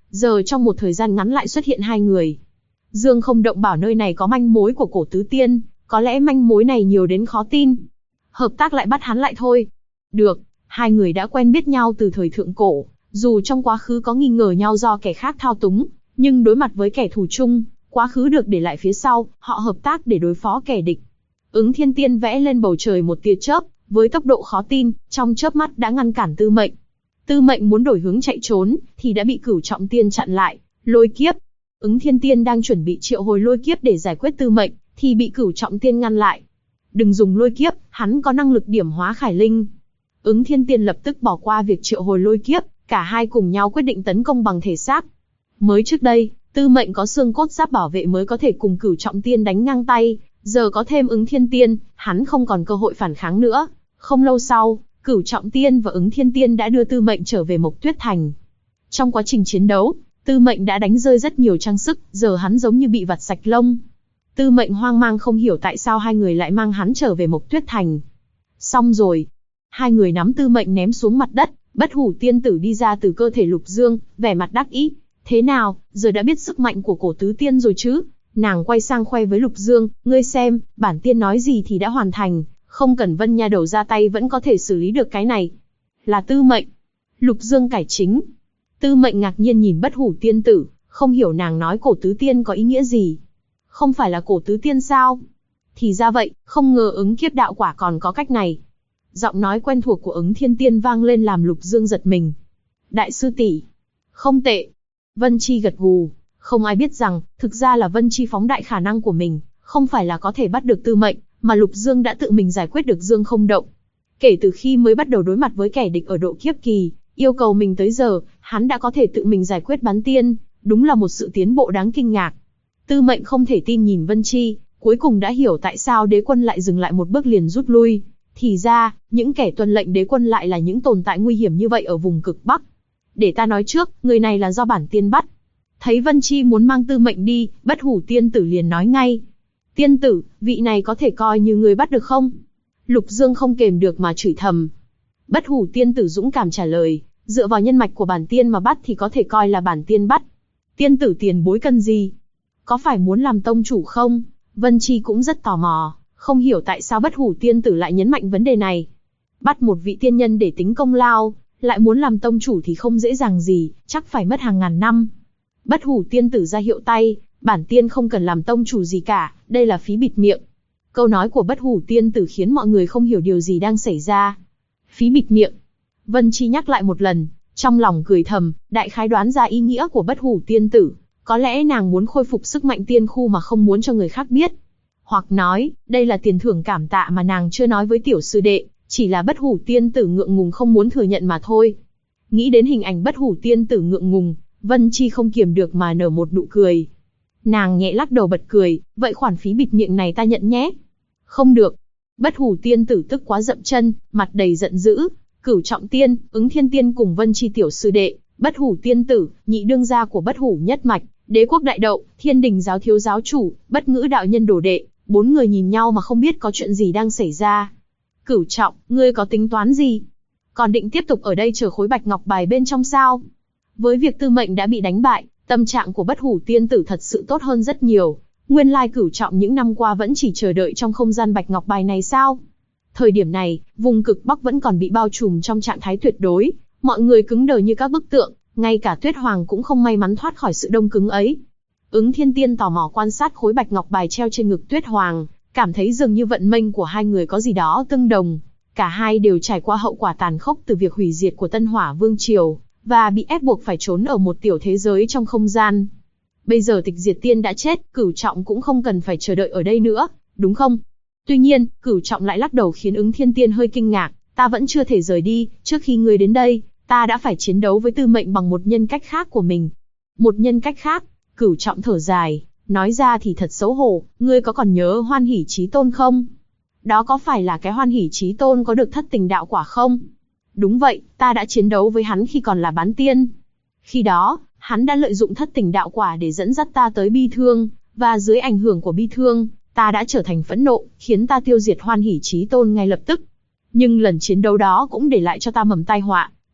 Speaker 1: giờ trong một thời gian ngắn lại xuất hiện hai người. Dương Không Động bảo nơi này có manh mối của Cổ Tứ Tiên, có lẽ manh mối này nhiều đến khó tin. Hợp tác lại bắt hắn lại thôi. Được, hai người đã quen biết nhau từ thời thượng cổ, dù trong quá khứ có nghi ngờ nhau do kẻ khác thao túng, nhưng đối mặt với kẻ thù chung, quá khứ được để lại phía sau, họ hợp tác để đối phó kẻ địch. Ứng Thiên Tiên vẽ lên bầu trời một tia chớp, với tốc độ khó tin, trong chớp mắt đã ngăn cản Tư Mệnh. Tư Mệnh muốn đổi hướng chạy trốn, thì đã bị Cửu Trọng Tiên chặn lại. Lôi kiếp. Ứng Thiên Tiên đang chuẩn bị triệu hồi lôi kiếp để giải quyết Tư Mệnh, thì bị Cửu Trọng Tiên ngăn lại. Đừng dùng lôi kiếp, hắn có năng lực điểm hóa khải linh. Ứng Thiên Tiên lập tức bỏ qua việc triệu hồi lôi kiếp, cả hai cùng nhau quyết định tấn công bằng thể xác. Mới trước đây, Tư Mệnh có xương cốt giáp bảo vệ mới có thể cùng Cửu Trọng Tiên đánh ngang tay, giờ có thêm Ứng Thiên Tiên, hắn không còn cơ hội phản kháng nữa. Không lâu sau, Cửu Trọng Tiên và Ứng Thiên Tiên đã đưa Tư Mệnh trở về Mộc Tuyết Thành. Trong quá trình chiến đấu, Tư Mệnh đã đánh rơi rất nhiều trang sức, giờ hắn giống như bị vặt sạch lông. Tư Mệnh hoang mang không hiểu tại sao hai người lại mang hắn trở về Mộc Tuyết Thành. Xong rồi. Hai người nắm Tư Mệnh ném xuống mặt đất, Bất Hủ Tiên Tử đi ra từ cơ thể Lục Dương, vẻ mặt đắc ý. Thế nào, giờ đã biết sức mạnh của Cổ Tứ Tiên rồi chứ? Nàng quay sang khoe với Lục Dương, ngươi xem, bản tiên nói gì thì đã hoàn thành, không cần Vân nha đầu ra tay vẫn có thể xử lý được cái này. Là Tư Mệnh. Lục Dương cải chính. Tư Mệnh ngạc nhiên nhìn Bất Hủ Tiên Tử, không hiểu nàng nói Cổ Tứ Tiên có ý nghĩa gì. Không phải là Cổ Tứ Tiên sao? Thì ra vậy, không ngờ ứng kiếp đạo quả còn có cách này. Giọng nói quen thuộc của Ứng Thiên Tiên vang lên làm Lục Dương giật mình. Đại sư tỷ, không tệ. Vân Chi gật gù, không ai biết rằng, thực ra là Vân Chi phóng đại khả năng của mình, không phải là có thể bắt được Tư Mệnh, mà Lục Dương đã tự mình giải quyết được Dương Không Động. Kể từ khi mới bắt đầu đối mặt với kẻ địch ở độ kiếp kỳ, yêu cầu mình tới giờ, hắn đã có thể tự mình giải quyết bán tiên, đúng là một sự tiến bộ đáng kinh ngạc. Tư Mệnh không thể tin nhìn Vân Chi, cuối cùng đã hiểu tại sao đế quân lại dừng lại một bước liền rút lui. Thì ra, những kẻ tuân lệnh đế quân lại là những tồn tại nguy hiểm như vậy ở vùng cực Bắc. Để ta nói trước, người này là do bản tiên bắt. Thấy Vân Chi muốn mang Tư Mệnh đi, Bất Hủ Tiên Tử liền nói ngay. Tiên tử, vị này có thể coi như người bắt được không? Lục Dương không kềm được mà chửi thầm. Bất Hủ Tiên Tử dũng cảm trả lời, dựa vào nhân mạch của bản tiên mà bắt thì có thể coi là bản tiên bắt. Tiên tử tiền bối cần gì? Có phải muốn làm tông chủ không? Vân Chi cũng rất tò mò, không hiểu tại sao Bất Hủ Tiên Tử lại nhấn mạnh vấn đề này. Bắt một vị tiên nhân để tính công lao, lại muốn làm tông chủ thì không dễ dàng gì, chắc phải mất hàng ngàn năm. Bất Hủ Tiên Tử ra hiệu tay, bản tiên không cần làm tông chủ gì cả, đây là phí bịt miệng. Câu nói của Bất Hủ Tiên Tử khiến mọi người không hiểu điều gì đang xảy ra. Phí bịt miệng. Vân Chi nhắc lại một lần, trong lòng cười thầm, đại khái đoán ra ý nghĩa của Bất Hủ Tiên Tử. Có lẽ nàng muốn khôi phục sức mạnh tiên khu mà không muốn cho người khác biết. Hoặc nói, đây là tiền thưởng cảm tạ mà nàng chưa nói với tiểu sư đệ, chỉ là Bất Hủ Tiên Tử ngượng ngùng không muốn thừa nhận mà thôi. Nghĩ đến hình ảnh Bất Hủ Tiên Tử ngượng ngùng, Vân Chi không kiềm được mà nở một nụ cười. Nàng nhẹ lắc đầu bật cười, vậy khoản phí bịt miệng này ta nhận nhé. Không được. Bất Hủ Tiên Tử tức quá dậm chân, mặt đầy giận dữ. Cửu Trọng Tiên, Ứng Thiên Tiên cùng Vân Chi tiểu sư đệ, Bất Hủ Tiên Tử, nhị đương gia của Bất Hủ nhất mạch, Đế quốc đại đậu, Thiên Đình giáo thiếu giáo chủ, Bất Ngữ đạo nhân đồ đệ, bốn người nhìn nhau mà không biết có chuyện gì đang xảy ra. Cửu Trọng, ngươi có tính toán gì? Còn định tiếp tục ở đây chờ khối bạch ngọc bài bên trong sao? Với việc Tư Mệnh đã bị đánh bại, tâm trạng của Bất Hủ Tiên Tử thật sự tốt hơn rất nhiều. Nguyên lai Cửu Trọng những năm qua vẫn chỉ chờ đợi trong không gian bạch ngọc bài này sao? Thời điểm này, vùng cực Bắc vẫn còn bị bao trùm trong trạng thái tuyệt đối, mọi người cứng đờ như các bức tượng, ngay cả Tuyết Hoàng cũng không may mắn thoát khỏi sự đông cứng ấy. Ứng Thiên Tiên tò mò quan sát khối bạch ngọc bài treo trên ngực Tuyết Hoàng, cảm thấy dường như vận mệnh của hai người có gì đó tương đồng. Cả hai đều trải qua hậu quả tàn khốc từ việc hủy diệt của Tân Hỏa Vương Triều, và bị ép buộc phải trốn ở một tiểu thế giới trong không gian. Bây giờ Tịch Diệt Tiên đã chết, Cửu Trọng cũng không cần phải chờ đợi ở đây nữa, đúng không? Tuy nhiên, Cửu Trọng lại lắc đầu khiến Ứng Thiên Tiên hơi kinh ngạc, ta vẫn chưa thể rời đi, trước khi ngươi đến đây, ta đã phải chiến đấu với Tư Mệnh bằng một nhân cách khác của mình. Một nhân cách khác? Cửu Trọng thở dài, nói ra thì thật xấu hổ, ngươi có còn nhớ Hoan Hỷ Chí Tôn không? Đó có phải là cái Hoan Hỷ Chí Tôn có được thất tình đạo quả không? Đúng vậy, ta đã chiến đấu với hắn khi còn là bán tiên. Khi đó, hắn đã lợi dụng thất tình đạo quả để dẫn dắt ta tới bi thương, và dưới ảnh hưởng của bi thương, ta đã trở thành phẫn nộ, khiến ta tiêu diệt Hoan Hỷ Chí Tôn ngay lập tức. Nhưng lần chiến đấu đó cũng để lại cho ta mầm tai họa,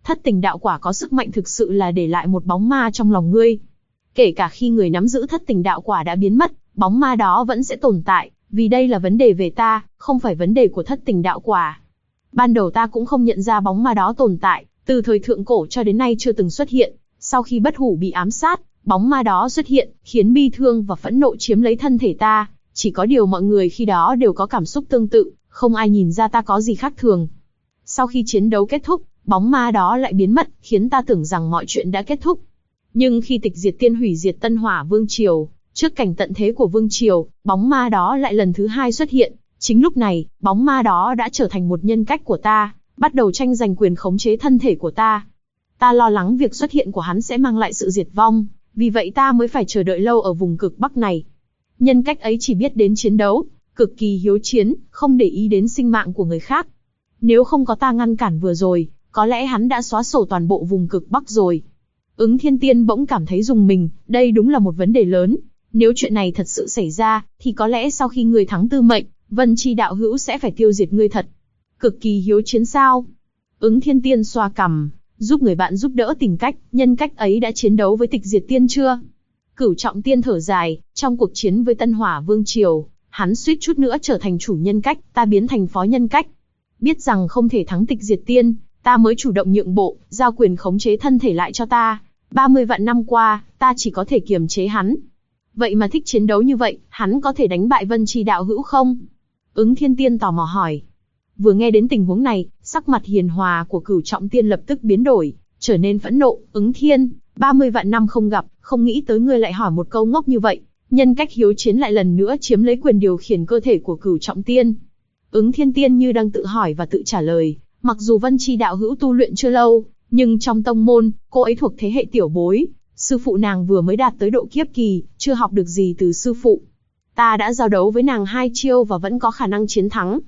Speaker 1: Thất tình đạo quả có sức mạnh thực sự là để lại một bóng ma trong lòng ngươi. Kể cả khi người nắm giữ thất tình đạo quả đã biến mất, bóng ma đó vẫn sẽ tồn tại, vì đây là vấn đề về ta, không phải vấn đề của thất tình đạo quả. Ban đầu ta cũng không nhận ra bóng ma đó tồn tại, từ thời thượng cổ cho đến nay chưa từng xuất hiện. Sau khi Bất Hủ bị ám sát, bóng ma đó xuất hiện, khiến bi thương và phẫn nộ chiếm lấy thân thể ta. Chỉ có điều mọi người khi đó đều có cảm xúc tương tự, không ai nhìn ra ta có gì khác thường. Sau khi chiến đấu kết thúc, bóng ma đó lại biến mất, khiến ta tưởng rằng mọi chuyện đã kết thúc. Nhưng khi Tịch Diệt Tiên hủy diệt Tân Hỏa Vương Triều, trước cảnh tận thế của Vương Triều, bóng ma đó lại lần thứ hai xuất hiện. Chính lúc này, bóng ma đó đã trở thành một nhân cách của ta, bắt đầu tranh giành quyền khống chế thân thể của ta. Ta lo lắng việc xuất hiện của hắn sẽ mang lại sự diệt vong, vì vậy ta mới phải chờ đợi lâu ở vùng cực Bắc này. Nhân cách ấy chỉ biết đến chiến đấu, cực kỳ hiếu chiến, không để ý đến sinh mạng của người khác. Nếu không có ta ngăn cản vừa rồi, có lẽ hắn đã xóa sổ toàn bộ vùng cực Bắc rồi. Ứng Thiên Tiên bỗng cảm thấy rùng mình, đây đúng là một vấn đề lớn. Nếu chuyện này thật sự xảy ra, thì có lẽ sau khi ngươi thắng Tư Mệnh, Vân Chi đạo hữu sẽ phải tiêu diệt ngươi thật. Cực kỳ hiếu chiến sao? Ứng Thiên Tiên xoa cằm, giúp người bạn giúp đỡ tìm cách, nhân cách ấy đã chiến đấu với Tịch Diệt Tiên chưa? Cửu Trọng Tiên thở dài, trong cuộc chiến với Tân Hỏa Vương Triều, hắn suýt chút nữa trở thành chủ nhân cách, ta biến thành phó nhân cách. Biết rằng không thể thắng Tịch Diệt Tiên, ta mới chủ động nhượng bộ, giao quyền khống chế thân thể lại cho ta. 30 vạn năm qua, ta chỉ có thể kiềm chế hắn. Vậy mà thích chiến đấu như vậy, hắn có thể đánh bại Vân Chi đạo hữu không? Ứng Thiên Tiên tò mò hỏi. Vừa nghe đến tình huống này, sắc mặt hiền hòa của Cửu Trọng Tiên lập tức biến đổi, trở nên phẫn nộ. Ứng Thiên, 30 vạn năm không gặp, không nghĩ tới ngươi lại hỏi một câu ngốc như vậy. Nhân cách hiếu chiến lại lần nữa chiếm lấy quyền điều khiển cơ thể của Cửu Trọng Tiên. Ứng Thiên Tiên như đang tự hỏi và tự trả lời, mặc dù Vân Chi đạo hữu tu luyện chưa lâu, nhưng trong tông môn, cô ấy thuộc thế hệ tiểu bối, sư phụ nàng vừa mới đạt tới độ kiếp kỳ, chưa học được gì từ sư phụ. Ta đã giao đấu với nàng 2 chiêu và vẫn có khả năng chiến thắng.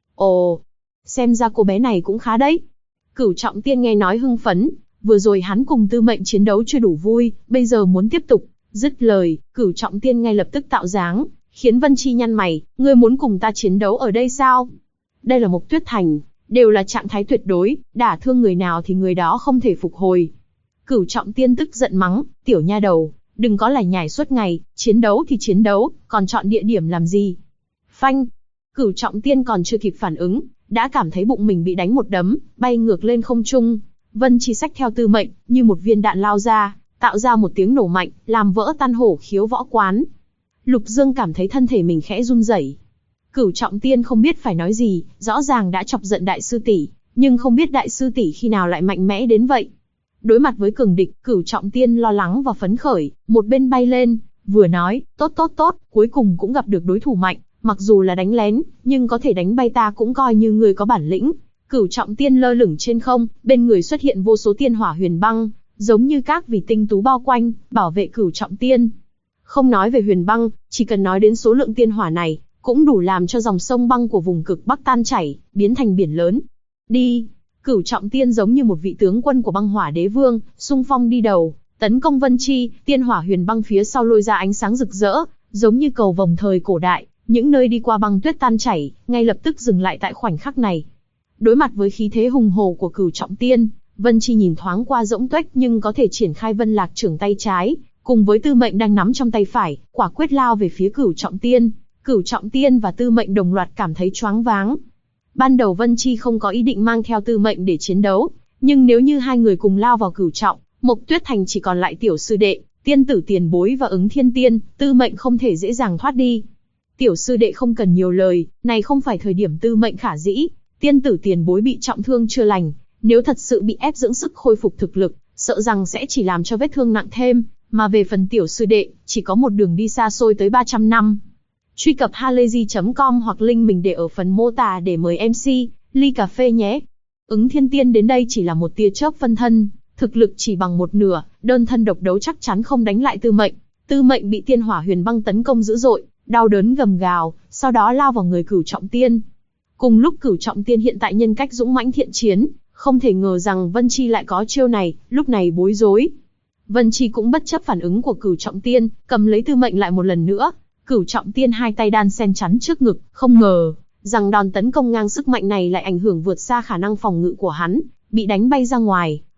Speaker 1: Ồ, xem ra cô bé này cũng khá đấy. Cửu Trọng Tiên nghe nói hưng phấn, vừa rồi hắn cùng Tư Mệnh chiến đấu chưa đủ vui, bây giờ muốn tiếp tục. Dứt lời, Cửu Trọng Tiên ngay lập tức tạo dáng, khiến Vân Chi nhăn mày, ngươi muốn cùng ta chiến đấu ở đây sao? Đây là Mộc Tuyết Thành, đều là trạng thái tuyệt đối, đả thương người nào thì người đó không thể phục hồi. Cửu Trọng Tiên tức giận mắng, tiểu nha đầu, đừng có lải nhải suốt ngày, chiến đấu thì chiến đấu, còn chọn địa điểm làm gì? Phanh! Cửu Trọng Tiên còn chưa kịp phản ứng, đã cảm thấy bụng mình bị đánh một đấm, bay ngược lên không trung. Vân Chi xách theo Tư Mệnh, như một viên đạn lao ra, tạo ra một tiếng nổ mạnh, làm vỡ tan hổ khiếu võ quán. Lục Dương cảm thấy thân thể mình khẽ run rẩy. Cửu Trọng Tiên không biết phải nói gì, rõ ràng đã chọc giận đại sư tỷ, nhưng không biết đại sư tỷ khi nào lại mạnh mẽ đến vậy. Đối mặt với cường địch, Cửu Trọng Tiên lo lắng và phấn khởi, một bên bay lên, vừa nói, tốt, cuối cùng cũng gặp được đối thủ mạnh, mặc dù là đánh lén, nhưng có thể đánh bay ta cũng coi như người có bản lĩnh. Cửu Trọng Tiên lơ lửng trên không, bên người xuất hiện vô số tiên hỏa huyền băng, giống như các vì tinh tú bao quanh, bảo vệ Cửu Trọng Tiên. Không nói về huyền băng, chỉ cần nói đến số lượng tiên hỏa này, cũng đủ làm cho dòng sông băng của vùng cực Bắc tan chảy, biến thành biển lớn. Đi! Cửu Trọng Tiên giống như một vị tướng quân của băng hỏa đế vương, xung phong đi đầu, tấn công Vân Chi, tiên hỏa huyền băng phía sau lôi ra ánh sáng rực rỡ, giống như cầu vồng thời cổ đại, những nơi đi qua băng tuyết tan chảy, ngay lập tức dừng lại tại khoảnh khắc này. Đối mặt với khí thế hùng hồ của Cửu Trọng Tiên, Vân Chi nhìn thoáng qua rỗng tuếch nhưng có thể triển khai Vân Lạc Trưởng tay trái, cùng với Tư Mệnh đang nắm trong tay phải, quả quyết lao về phía Cửu Trọng Tiên. Cửu Trọng Tiên và Tư Mệnh đồng loạt cảm thấy choáng váng. Ban đầu Vân Chi không có ý định mang theo Tư Mệnh để chiến đấu, nhưng nếu như hai người cùng lao vào Cửu Trọng, Mộc Tuyết Thành chỉ còn lại tiểu sư đệ, tiên tử tiền bối và Ứng Thiên Tiên, Tư Mệnh không thể dễ dàng thoát đi. Tiểu sư đệ không cần nhiều lời, này không phải thời điểm Tư Mệnh khả dĩ, tiên tử tiền bối bị trọng thương chưa lành, nếu thật sự bị ép dưỡng sức khôi phục thực lực, sợ rằng sẽ chỉ làm cho vết thương nặng thêm, mà về phần tiểu sư đệ, chỉ có một đường đi xa xôi tới 300 năm. Truy cập halayzi.com hoặc link mình để ở phần mô tả để mời MC, ly cà phê nhé. Ứng Thiên Tiên đến đây chỉ là một tia chớp phân thân, thực lực chỉ bằng một nửa, đơn thân độc đấu chắc chắn không đánh lại Tư Mệnh. Tư Mệnh bị tiên hỏa huyền băng tấn công dữ dội, đau đớn gầm gào, sau đó lao vào người Cửu Trọng Tiên. Cùng lúc Cửu Trọng Tiên hiện tại nhân cách dũng mãnh thiện chiến, không thể ngờ rằng Vân Chi lại có chiêu này, lúc này bối rối. Vân Chi cũng bất chấp phản ứng của Cửu Trọng Tiên, cầm lấy Tư Mệnh lại một lần nữa. Cửu Trọng Tiên hai tay đan sen chắn trước ngực, không ngờ rằng đòn tấn công ngang sức mạnh này lại ảnh hưởng vượt xa khả năng phòng ngự của hắn, bị đánh bay ra ngoài,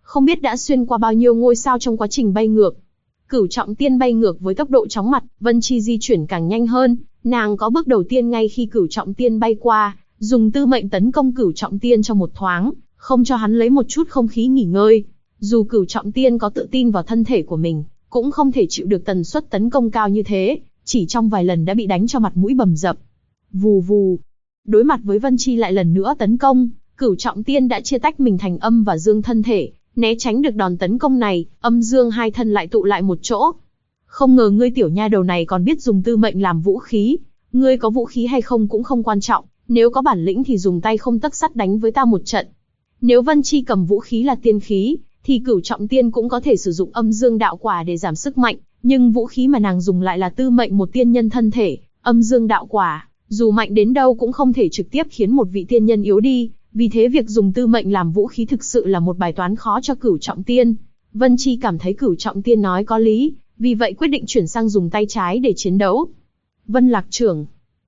Speaker 1: Không biết đã xuyên qua bao nhiêu ngôi sao trong quá trình bay ngược. Cửu Trọng Tiên bay ngược với tốc độ chóng mặt, Vân Chi di chuyển càng nhanh hơn, nàng có bước đầu tiên ngay khi Cửu Trọng Tiên bay qua, dùng tư mệnh tấn công Cửu Trọng Tiên trong một thoáng, không cho hắn lấy một chút không khí nghỉ ngơi. Dù Cửu Trọng Tiên có tự tin vào thân thể của mình, cũng không thể chịu được tần suất tấn công cao như thế, chỉ trong vài lần đã bị đánh cho mặt mũi bầm dập. Vù vù. Đối mặt với Vân Chi lại lần nữa tấn công, Cửu Trọng Tiên đã chia tách mình thành âm và dương thân thể, né tránh được đòn tấn công này, âm dương hai thân lại tụ lại một chỗ. Không ngờ ngươi tiểu nha đầu này còn biết dùng tư mệnh làm vũ khí. Ngươi có vũ khí hay không cũng không quan trọng, nếu có bản lĩnh thì dùng tay không tấc sắt đánh với ta một trận. Nếu Vân Chi cầm vũ khí là tiên khí, thì Cửu Trọng Tiên cũng có thể sử dụng âm dương đạo quả để giảm sức mạnh, nhưng vũ khí mà nàng dùng lại là tư mệnh một tiên nhân thân thể, âm dương đạo quả, dù mạnh đến đâu cũng không thể trực tiếp khiến một vị tiên nhân yếu đi, vì thế việc dùng tư mệnh làm vũ khí thực sự là một bài toán khó cho Cửu Trọng Tiên. Vân Chi cảm thấy Cửu Trọng Tiên nói có lý, vì vậy quyết định chuyển sang dùng tay trái để chiến đấu. Vân Lạc trưởng.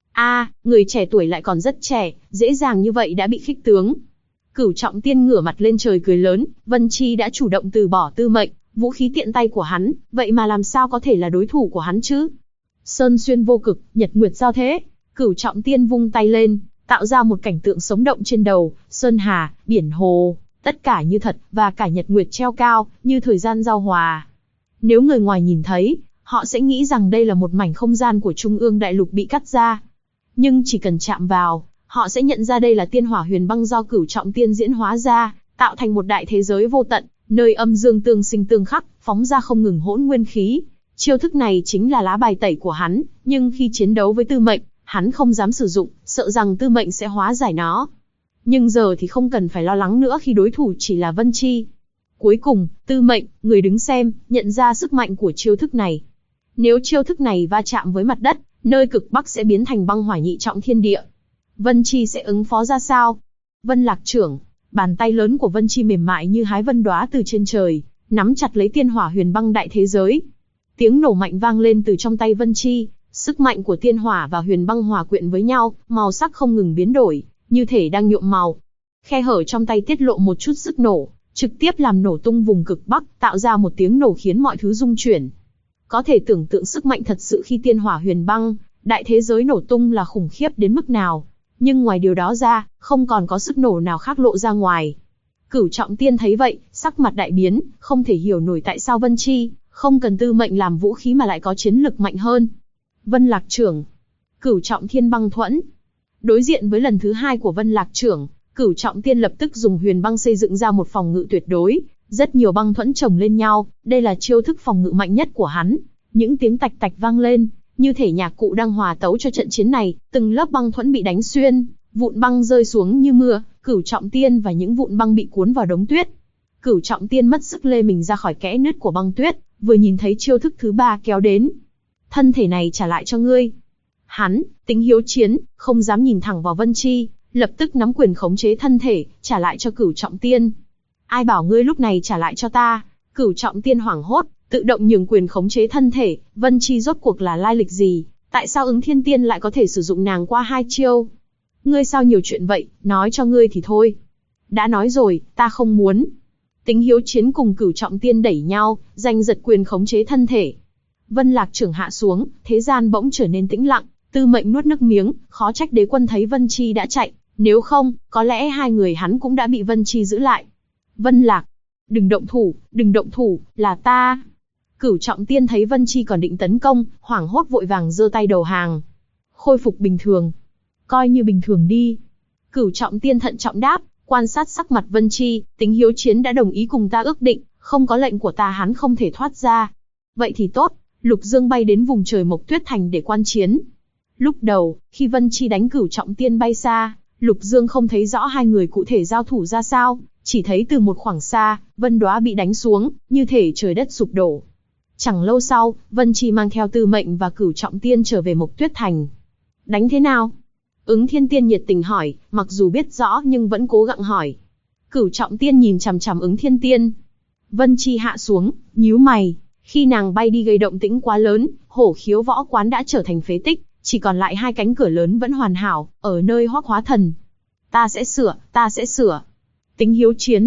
Speaker 1: Người trẻ tuổi lại còn rất trẻ, dễ dàng như vậy đã bị khích tướng. Cửu Trọng Tiên ngửa mặt lên trời cười lớn, Vân Chi đã chủ động từ bỏ tư mệnh, vũ khí tiện tay của hắn, vậy mà làm sao có thể là đối thủ của hắn chứ? Sơn xuyên vô cực, nhật nguyệt giao thế. Cửu Trọng Tiên vung tay lên, tạo ra một cảnh tượng sống động trên đầu, sơn hà, biển hồ, tất cả như thật, và cả nhật nguyệt treo cao, như thời gian giao hòa. Nếu người ngoài nhìn thấy, họ sẽ nghĩ rằng đây là một mảnh không gian của Trung ương Đại Lục bị cắt ra. Nhưng chỉ cần chạm vào, họ sẽ nhận ra đây là tiên hỏa huyền băng do Cửu Trọng Tiên diễn hóa ra, tạo thành một đại thế giới vô tận, nơi âm dương tương sinh tương khắc, phóng ra không ngừng hỗn nguyên khí. Chiêu thức này chính là lá bài tẩy của hắn, nhưng khi chiến đấu với tư mệnh, hắn không dám sử dụng, sợ rằng tư mệnh sẽ hóa giải nó. Nhưng giờ thì không cần phải lo lắng nữa khi đối thủ chỉ là Vân Chi. Cuối cùng, tư mệnh, người đứng xem, nhận ra sức mạnh của chiêu thức này. Nếu chiêu thức này va chạm với mặt đất, nơi cực Bắc sẽ biến thành băng hỏa nhị trọng thiên địa. Vân Chi sẽ ứng phó ra sao? Vân Lạc trưởng, bàn tay lớn của Vân Chi mềm mại như hái vân đóa từ trên trời, nắm chặt lấy tiên hỏa huyền băng đại thế giới. Tiếng nổ mạnh vang lên từ trong tay Vân Chi, sức mạnh của tiên hỏa và huyền băng hòa quyện với nhau, màu sắc không ngừng biến đổi, như thể đang nhuộm màu. Khe hở trong tay tiết lộ một chút sức nổ, trực tiếp làm nổ tung vùng cực Bắc, tạo ra một tiếng nổ khiến mọi thứ rung chuyển. Có thể tưởng tượng sức mạnh thật sự khi tiên hỏa huyền băng, đại thế giới nổ tung là khủng khiếp đến mức nào. Nhưng ngoài điều đó ra, không còn có sức nổ nào khác lộ ra ngoài. Cửu Trọng Tiên thấy vậy, sắc mặt đại biến, không thể hiểu nổi tại sao Vân Chi không cần tư mệnh làm vũ khí mà lại có chiến lực mạnh hơn. Vân Lạc trưởng, Cửu Trọng Thiên băng thuẫn. Đối diện với lần thứ hai của Vân Lạc trưởng, Cửu Trọng Tiên lập tức dùng huyền băng xây dựng ra một phòng ngự tuyệt đối, rất nhiều băng thuẫn chồng lên nhau, đây là chiêu thức phòng ngự mạnh nhất của hắn. Những tiếng tạch tạch vang lên, như thể nhạc cụ đang hòa tấu cho trận chiến này, từng lớp băng thuẫn bị đánh xuyên, vụn băng rơi xuống như mưa, Cửu Trọng Tiên và những vụn băng bị cuốn vào đống tuyết. Cửu Trọng Tiên mất sức lê mình ra khỏi kẽ nứt của băng tuyết, vừa nhìn thấy chiêu thức thứ ba kéo đến. Thân thể này trả lại cho ngươi. Hắn, tính hiếu chiến, không dám nhìn thẳng vào Vân Chi, lập tức nắm quyền khống chế thân thể, trả lại cho Cửu Trọng Tiên. Ai bảo ngươi lúc này trả lại cho ta? Cửu Trọng Tiên hoảng hốt, tự động nhường quyền khống chế thân thể. Vân Chi rốt cuộc là lai lịch gì? Tại sao Ứng Thiên Tiên lại có thể sử dụng nàng qua hai chiêu? Ngươi sao nhiều chuyện vậy, nói cho ngươi thì thôi. Đã nói rồi, ta không muốn. Tính hiếu chiến cùng Cửu Trọng Tiên đẩy nhau, giành giật quyền khống chế thân thể. Vân Lạc trưởng hạ xuống, thế gian bỗng trở nên tĩnh lặng, Tư Mệnh nuốt nước miếng, khó trách đế quân thấy Vân Chi đã chạy, nếu không, có lẽ hai người hắn cũng đã bị Vân Chi giữ lại. Vân Lạc, đừng động thủ, là ta. Cửu Trọng Tiên thấy Vân Chi còn định tấn công, hoảng hốt vội vàng giơ tay đầu hàng. Khôi phục bình thường. Coi như bình thường đi. Cửu Trọng Tiên thận trọng đáp, quan sát sắc mặt Vân Chi, tính hiếu chiến đã đồng ý cùng ta ước định, không có lệnh của ta hắn không thể thoát ra. Vậy thì tốt, Lục Dương bay đến vùng trời Mộc Tuyết Thành để quan chiến. Lúc đầu, khi Vân Chi đánh Cửu Trọng Tiên bay xa, Lục Dương không thấy rõ hai người cụ thể giao thủ ra sao, chỉ thấy từ một khoảng xa, vân đóa bị đánh xuống, như thể trời đất sụp đổ. Chẳng lâu sau, Vân Chi mang theo Tư Mệnh và Cửu Trọng Tiên trở về Mộc Tuyết Thành. Đánh thế nào? Ứng Thiên Tiên nhiệt tình hỏi, mặc dù biết rõ nhưng vẫn cố gắng hỏi. Cửu Trọng Tiên nhìn chằm chằm Ứng Thiên Tiên. Vân Chi hạ xuống, nhíu mày. Khi nàng bay đi gây động tĩnh quá lớn, Hổ Khiếu võ quán đã trở thành phế tích, chỉ còn lại hai cánh cửa lớn vẫn hoàn hảo, ở nơi Hoắc Hóa Thần. Ta sẽ sửa. Tính hiếu chiến,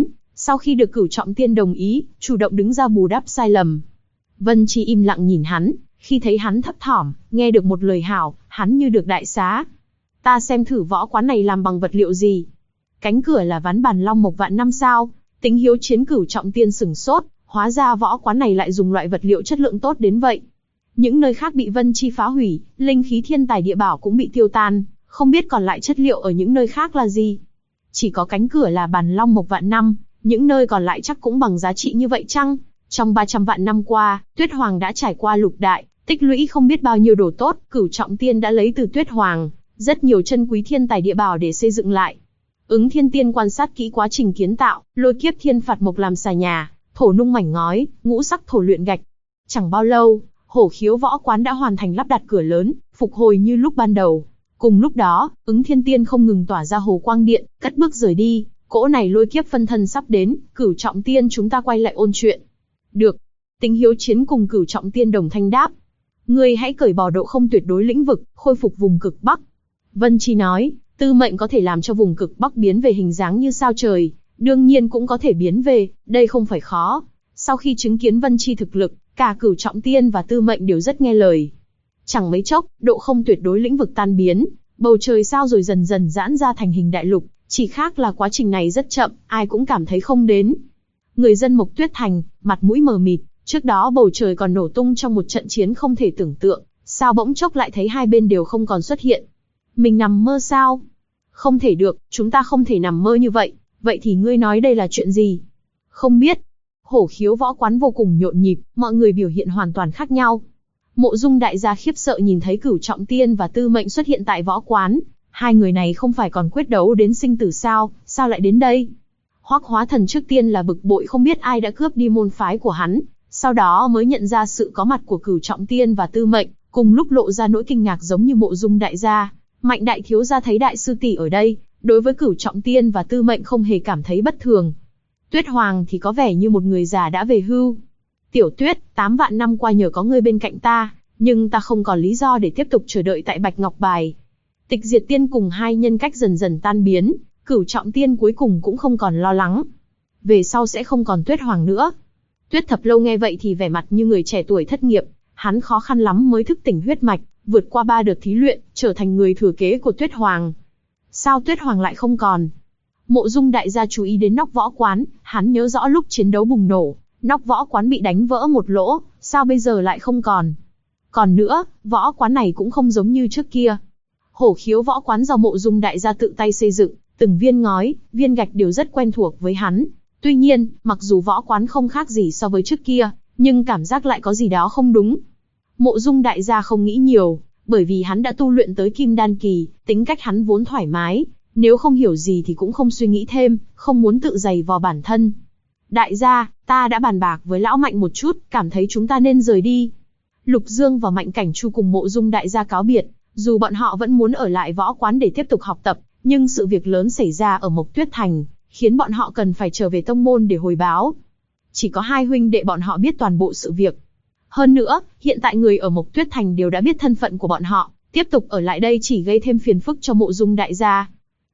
Speaker 1: Sau khi được Cửu Trọng Tiên đồng ý, chủ động đứng ra bù đắp sai lầm. Vân Chi im lặng nhìn hắn, khi thấy hắn thấp thỏm, nghe được một lời hảo, hắn như được đại xá. Ta xem thử võ quán này làm bằng vật liệu gì. Cánh cửa là ván bàn long mộc vạn năm sao? Tính hiếu chiến Cửu Trọng Tiên sửng sốt, hóa ra võ quán này lại dùng loại vật liệu chất lượng tốt đến vậy. Những nơi khác bị Vân Chi phá hủy, linh khí thiên tài địa bảo cũng bị tiêu tan, không biết còn lại chất liệu ở những nơi khác là gì. Chỉ có cánh cửa là bàn long mộc vạn năm, những nơi còn lại chắc cũng bằng giá trị như vậy chăng? Trong 300 vạn năm qua, Tuyết Hoàng đã trải qua lục đại, tích lũy không biết bao nhiêu đồ tốt, Cửu Trọng Tiên đã lấy từ Tuyết Hoàng rất nhiều chân quý thiên tài địa bảo để xây dựng lại. Ứng Thiên Tiên quan sát kỹ quá trình kiến tạo, lôi kiếp thiên phạt mộc làm xà nhà, thổ nung mảnh ngói, ngũ sắc thổ luyện gạch. Chẳng bao lâu, Hổ Khiếu võ quán đã hoàn thành lắp đặt cửa lớn, phục hồi như lúc ban đầu. Cùng lúc đó, Ứng Thiên Tiên không ngừng tỏa ra hồ quang điện, cất bước rời đi. Cỗ này lôi kiếp phân thân sắp đến, Cửu Trọng Tiên chúng ta quay lại ôn chuyện. Được. Tính hiếu chiến cùng Cửu Trọng Tiên đồng thanh đáp. Ngươi hãy cởi bỏ độ không tuyệt đối lĩnh vực, khôi phục vùng cực Bắc. Vân Chi nói, Tư Mệnh có thể làm cho vùng cực Bắc biến về hình dáng như sao trời, đương nhiên cũng có thể biến về, đây không phải khó. Sau khi chứng kiến Vân Chi thực lực, cả Cửu Trọng Tiên và Tư Mệnh đều rất nghe lời. Chẳng mấy chốc, độ không tuyệt đối lĩnh vực tan biến, bầu trời sao rồi dần dần giãn ra thành hình đại lục, chỉ khác là quá trình này rất chậm, ai cũng cảm thấy không đến. Người dân Mộc Tuyết Thành, mặt mũi mờ mịt, trước đó bầu trời còn nổ tung trong một trận chiến không thể tưởng tượng, sao bỗng chốc lại thấy hai bên đều không còn xuất hiện. Mình nằm mơ sao? Không thể được, chúng ta không thể nằm mơ như vậy, vậy thì ngươi nói đây là chuyện gì? Không biết. Hổ Khiếu võ quán vô cùng nhộn nhịp, mọi người biểu hiện hoàn toàn khác nhau. Mộ Dung đại gia khiếp sợ nhìn thấy Cửu Trọng Tiên và Tư Mệnh xuất hiện tại võ quán, hai người này không phải còn quyết đấu đến sinh tử sao lại đến đây? Hoắc Hóa Thần trước tiên là bực bội không biết ai đã cướp đi môn phái của hắn, sau đó mới nhận ra sự có mặt của Cửu Trọng Tiên và Tư Mệnh, cùng lúc lộ ra nỗi kinh ngạc giống như Mộ Dung đại gia. Mạnh đại thiếu gia thấy đại sư tỷ ở đây, đối với Cửu Trọng Tiên và Tư Mệnh không hề cảm thấy bất thường. Tuyết Hoàng thì có vẻ như một người già đã về hưu. Tiểu Tuyết, 8 vạn năm qua nhờ có ngươi bên cạnh ta, nhưng ta không còn lý do để tiếp tục chờ đợi tại Bạch Ngọc Bài. Tịch Diệt Tiên cùng hai nhân cách dần dần tan biến, Cửu Trọng Tiên cuối cùng cũng không còn lo lắng. Về sau sẽ không còn Tuyết Hoàng nữa. Tuyết Thập Lâu nghe vậy thì vẻ mặt như người trẻ tuổi thất nghiệp, hắn khó khăn lắm mới thức tỉnh huyết mạch, vượt qua 3 đợt thí luyện, trở thành người thừa kế của Tuyết Hoàng. Sao Tuyết Hoàng lại không còn? Mộ Dung đại gia chú ý đến nóc võ quán, hắn nhớ rõ lúc chiến đấu bùng nổ, nóc võ quán bị đánh vỡ một lỗ, sao bây giờ lại không còn? Còn nữa, võ quán này cũng không giống như trước kia. Hổ Khiếu võ quán do Mộ Dung đại gia tự tay xây dựng, từng viên ngói, viên gạch đều rất quen thuộc với hắn. Tuy nhiên, mặc dù võ quán không khác gì so với trước kia, nhưng cảm giác lại có gì đó không đúng. Mộ Dung đại gia không nghĩ nhiều, bởi vì hắn đã tu luyện tới Kim Đan kỳ, tính cách hắn vốn thoải mái, nếu không hiểu gì thì cũng không suy nghĩ thêm, không muốn tự giày vò bản thân. Đại gia, ta đã bàn bạc với lão Mạnh một chút, cảm thấy chúng ta nên rời đi. Lục Dương và Mạnh Cảnh Chu cùng Mộ Dung đại gia cáo biệt, dù bọn họ vẫn muốn ở lại võ quán để tiếp tục học tập, nhưng sự việc lớn xảy ra ở Mộc Tuyết Thành, khiến bọn họ cần phải trở về tông môn để hồi báo. Chỉ có hai huynh đệ bọn họ biết toàn bộ sự việc. Hơn nữa, hiện tại người ở Mộc Tuyết Thành đều đã biết thân phận của bọn họ, tiếp tục ở lại đây chỉ gây thêm phiền phức cho Mộ Dung đại gia.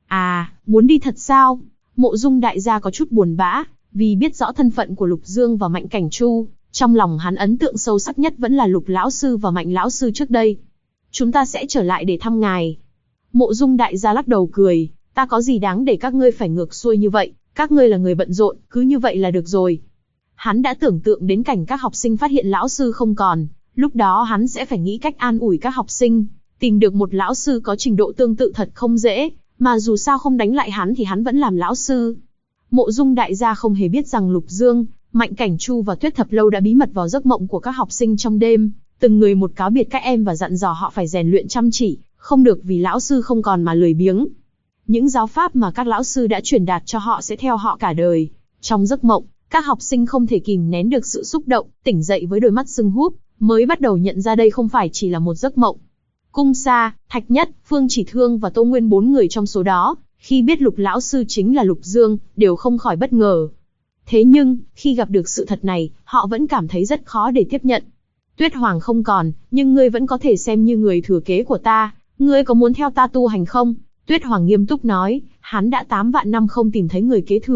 Speaker 1: À, muốn đi thật sao? Mộ Dung đại gia có chút buồn bã, vì biết rõ thân phận của Lục Dương và Mạnh Cảnh Chu, trong lòng hắn ấn tượng sâu sắc nhất vẫn là Lục lão sư và Mạnh lão sư trước đây. Chúng ta sẽ trở lại để thăm ngài. Mộ Dung đại gia lắc đầu cười, ta có gì đáng để các ngươi phải ngược xuôi như vậy, các ngươi là người bận rộn, cứ như vậy là được rồi. Hắn đã tưởng tượng đến cảnh các học sinh phát hiện lão sư không còn, lúc đó hắn sẽ phải nghĩ cách an ủi các học sinh, tìm được một lão sư có trình độ tương tự thật không dễ, mà dù sao không đánh lại hắn thì hắn vẫn làm lão sư. Mộ Dung đại gia không hề biết rằng Lục Dương, Mạnh Cảnh Chu và Tuyết Thập Lâu đã bí mật vào giấc mộng của các học sinh trong đêm, từng người một cáo biệt các em và dặn dò họ phải rèn luyện chăm chỉ, không được vì lão sư không còn mà lười biếng. Những giáo pháp mà các lão sư đã truyền đạt cho họ sẽ theo họ cả đời. Trong giấc mộng, các học sinh không thể kìm nén được sự xúc động, tỉnh dậy với đôi mắt sưng húp, mới bắt đầu nhận ra đây không phải chỉ là một giấc mộng. Cung Sa, Thạch Nhất, Phương Chỉ Thương và Tô Nguyên 4 người trong số đó, khi biết Lục lão sư chính là Lục Dương, đều không khỏi bất ngờ. Thế nhưng, khi gặp được sự thật này, họ vẫn cảm thấy rất khó để tiếp nhận. Tuyết Hoàng không còn, nhưng ngươi vẫn có thể xem như người thừa kế của ta, ngươi có muốn theo ta tu hành không? Tuyết Hoàng nghiêm túc nói, hắn đã 8 vạn năm không tìm thấy người kế thừa,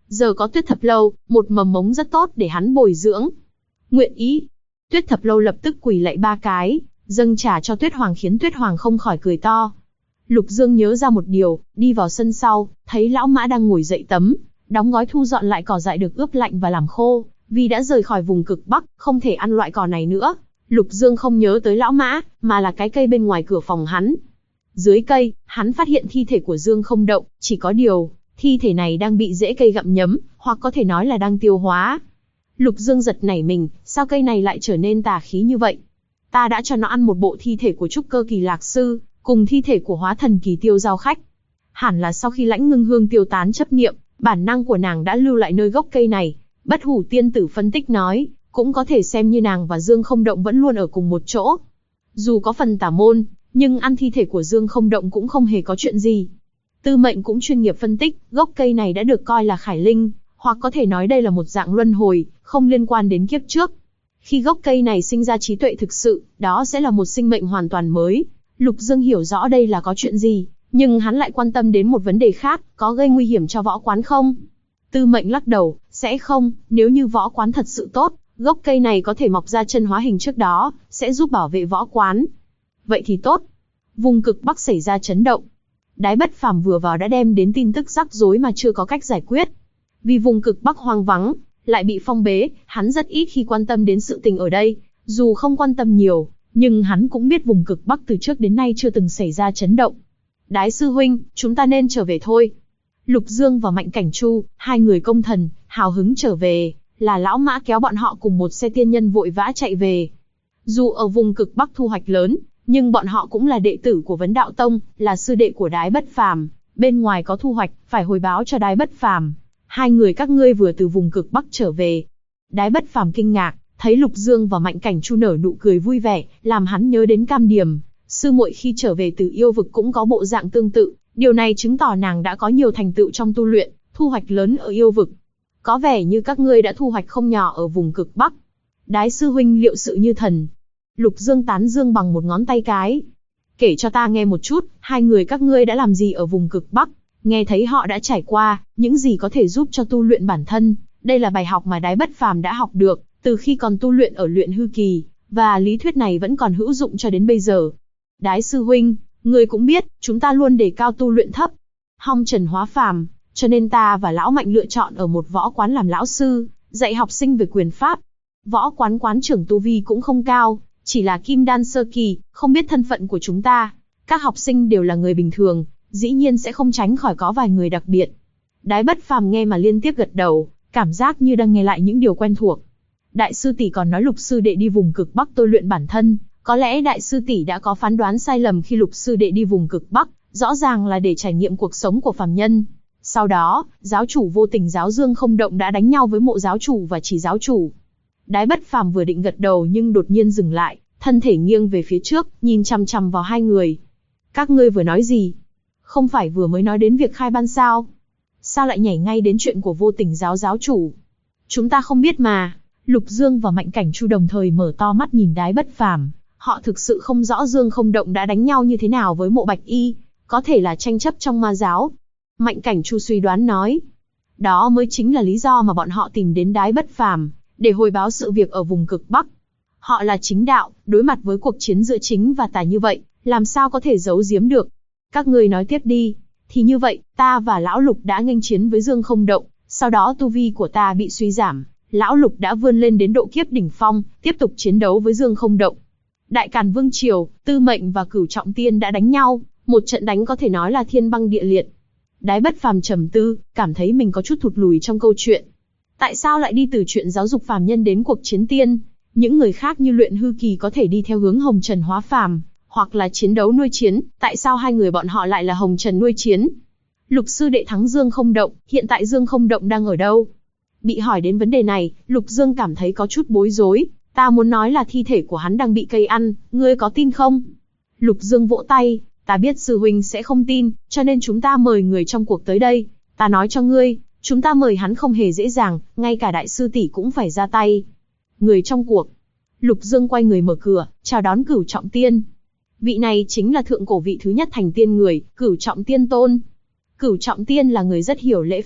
Speaker 1: Giờ có Tuyết Thập Lâu, một mầm mống rất tốt để hắn bồi dưỡng. Nguyện ý. Tuyết Thập Lâu lập tức quỳ lạy 3 cái, dâng trà cho Tuyết Hoàng khiến Tuyết Hoàng không khỏi cười to. Lục Dương nhớ ra một điều, đi vào sân sau, thấy lão mã đang ngồi dậy tấm, đóng gói thu dọn lại cỏ dại được ướp lạnh và làm khô, vì đã rời khỏi vùng cực Bắc, không thể ăn loại cỏ này nữa. Lục Dương không nhớ tới lão mã, mà là cái cây bên ngoài cửa phòng hắn. Dưới cây, hắn phát hiện thi thể của Dương Không Động, chỉ có điều, thi thể này đang bị rễ cây gặm nhấm, hoặc có thể nói là đang tiêu hóa. Lục Dương giật nảy mình, sao cây này lại trở nên tà khí như vậy? Ta đã cho nó ăn một bộ thi thể của trúc cơ kỳ lạc sư, cùng thi thể của hóa thần kỳ Tiêu Giao Khách. Hẳn là sau khi Lãnh Ngưng Hương tiêu tán chấp niệm, bản năng của nàng đã lưu lại nơi gốc cây này. Bất Hủ tiên tử phân tích nói, cũng có thể xem như nàng và Dương Không Động vẫn luôn ở cùng một chỗ. Dù có phần tà môn, nhưng ăn thi thể của Dương Không Động cũng không hề có chuyện gì. Tư Mệnh cũng chuyên nghiệp phân tích, gốc cây này đã được coi là khải linh, hoặc có thể nói đây là một dạng luân hồi, không liên quan đến kiếp trước. Khi gốc cây này sinh ra trí tuệ thực sự, đó sẽ là một sinh mệnh hoàn toàn mới. Lục Dương hiểu rõ đây là có chuyện gì, nhưng hắn lại quan tâm đến một vấn đề khác, có gây nguy hiểm cho võ quán không? Tư Mệnh lắc đầu, sẽ không, nếu như võ quán thật sự tốt, gốc cây này có thể mọc ra chân hóa hình trước đó, sẽ giúp bảo vệ võ quán. Vậy thì tốt. Vùng cực Bắc xảy ra chấn động. Đái Bất Phàm vừa vào đã đem đến tin tức rắc rối mà chưa có cách giải quyết. Vì vùng cực Bắc hoang vắng, lại bị phong bế, hắn rất ít khi quan tâm đến sự tình ở đây. Dù không quan tâm nhiều, nhưng hắn cũng biết vùng cực Bắc từ trước đến nay chưa từng xảy ra chấn động. Đái sư huynh, chúng ta nên trở về thôi. Lục Dương và Mạnh Cảnh Chu, hai người công thần, hào hứng trở về, là lão mã kéo bọn họ cùng một xe tiên nhân vội vã chạy về. Dù ở vùng cực Bắc thu hoạch lớn, nhưng bọn họ cũng là đệ tử của Vấn Đạo Tông, là sư đệ của Đái Bất Phàm, bên ngoài có thu hoạch, phải hồi báo cho Đái Bất Phàm. Hai người các ngươi vừa từ vùng cực Bắc trở về. Đái Bất Phàm kinh ngạc, thấy Lục Dương và Mạnh Cảnh Chu nở nụ cười vui vẻ, làm hắn nhớ đến Cam Điềm, sư muội khi trở về từ yêu vực cũng có bộ dạng tương tự, điều này chứng tỏ nàng đã có nhiều thành tựu trong tu luyện, thu hoạch lớn ở yêu vực. Có vẻ như các ngươi đã thu hoạch không nhỏ ở vùng cực Bắc. Đái sư huynh liệu sự như thần. Lục Dương tán dương bằng một ngón tay cái. Kể cho ta nghe một chút, hai người các ngươi đã làm gì ở vùng cực Bắc? Nghe thấy họ đã trải qua, những gì có thể giúp cho tu luyện bản thân. Đây là bài học mà Đái Bất Phàm đã học được, từ khi còn tu luyện ở luyện hư kỳ, và lý thuyết này vẫn còn hữu dụng cho đến bây giờ. Đái sư huynh, ngươi cũng biết, chúng ta luôn đề cao tu luyện thấp, hong trần hóa phàm, cho nên ta và lão Mạnh lựa chọn ở một võ quán làm lão sư, dạy học sinh về quyền pháp. Võ quán quán trưởng tu vi cũng không cao, chỉ là kim đan sơ kỳ, không biết thân phận của chúng ta. Các học sinh đều là người bình thường, dĩ nhiên sẽ không tránh khỏi có vài người đặc biệt. Đái Bất Phàm nghe mà liên tiếp gật đầu, cảm giác như đang nghe lại những điều quen thuộc. Đại sư tỷ còn nói Lục sư đệ đi vùng cực Bắc tôi luyện bản thân, có lẽ đại sư tỷ đã có phán đoán sai lầm khi Lục sư đệ đi vùng cực Bắc, rõ ràng là để trải nghiệm cuộc sống của phàm nhân. Sau đó, giáo chủ vô tình giáo Dương Không Động đã đánh nhau với Mộ giáo chủ và Chỉ giáo chủ. Đái Bất Phàm vừa định gật đầu nhưng đột nhiên dừng lại, thân thể nghiêng về phía trước, nhìn chằm chằm vào hai người. Các ngươi vừa nói gì? Không phải vừa mới nói đến việc khai ban sao? Sao lại nhảy ngay đến chuyện của vô tình giáo giáo chủ? Chúng ta không biết mà. Lục Dương và Mạnh Cảnh Chu đồng thời mở to mắt nhìn Đái Bất Phàm. Họ thực sự không rõ Dương Không Động đã đánh nhau như thế nào với Mộ Bạch Y, có thể là tranh chấp trong ma giáo. Mạnh Cảnh Chu suy đoán nói, đó mới chính là lý do mà bọn họ tìm đến Đái Bất Phàm, để hồi báo sự việc ở vùng cực Bắc. Họ là chính đạo, đối mặt với cuộc chiến giữa chính và tà như vậy, làm sao có thể giấu giếm được. Các ngươi nói tiếp đi. Thì như vậy, ta và Lão Lục đã nghênh chiến với Dương Không Động, sau đó tu vi của ta bị suy giảm, Lão Lục đã vươn lên đến độ kiếp đỉnh phong, tiếp tục chiến đấu với Dương Không Động. Đại Càn Vương Triều, Tư Mệnh và Cửu Trọng Tiên đã đánh nhau, một trận đánh có thể nói là thiên băng địa liệt. Đái Bất Phàm trầm tư, cảm thấy mình có chút thụt lùi trong câu chuyện. Tại sao lại đi từ chuyện giáo dục phàm nhân đến cuộc chiến tiên? Những người khác như luyện hư kỳ có thể đi theo hướng hồng trần hóa phàm, hoặc là chiến đấu nuôi chiến, tại sao hai người bọn họ lại là hồng trần nuôi chiến? Lục sư đệ thắng Dương Không Động, hiện tại Dương Không Động đang ở đâu? Bị hỏi đến vấn đề này, Lục Dương cảm thấy có chút bối rối. Ta muốn nói là thi thể của hắn đang bị cây ăn, ngươi có tin không? Lục Dương vỗ tay, ta biết sư huynh sẽ không tin, cho nên chúng ta mời người trong cuộc tới đây. Ta nói cho ngươi, chúng ta mời hắn không hề dễ dàng, ngay cả đại sư tỷ cũng phải ra tay. Người trong cuộc. Lục Dương quay người mở cửa, chào đón Cửu Trọng Tiên. Vị này chính là thượng cổ vị thứ nhất thành tiên người, Cửu Trọng Tiên Tôn. Cửu Trọng Tiên là người rất hiểu lễ phép,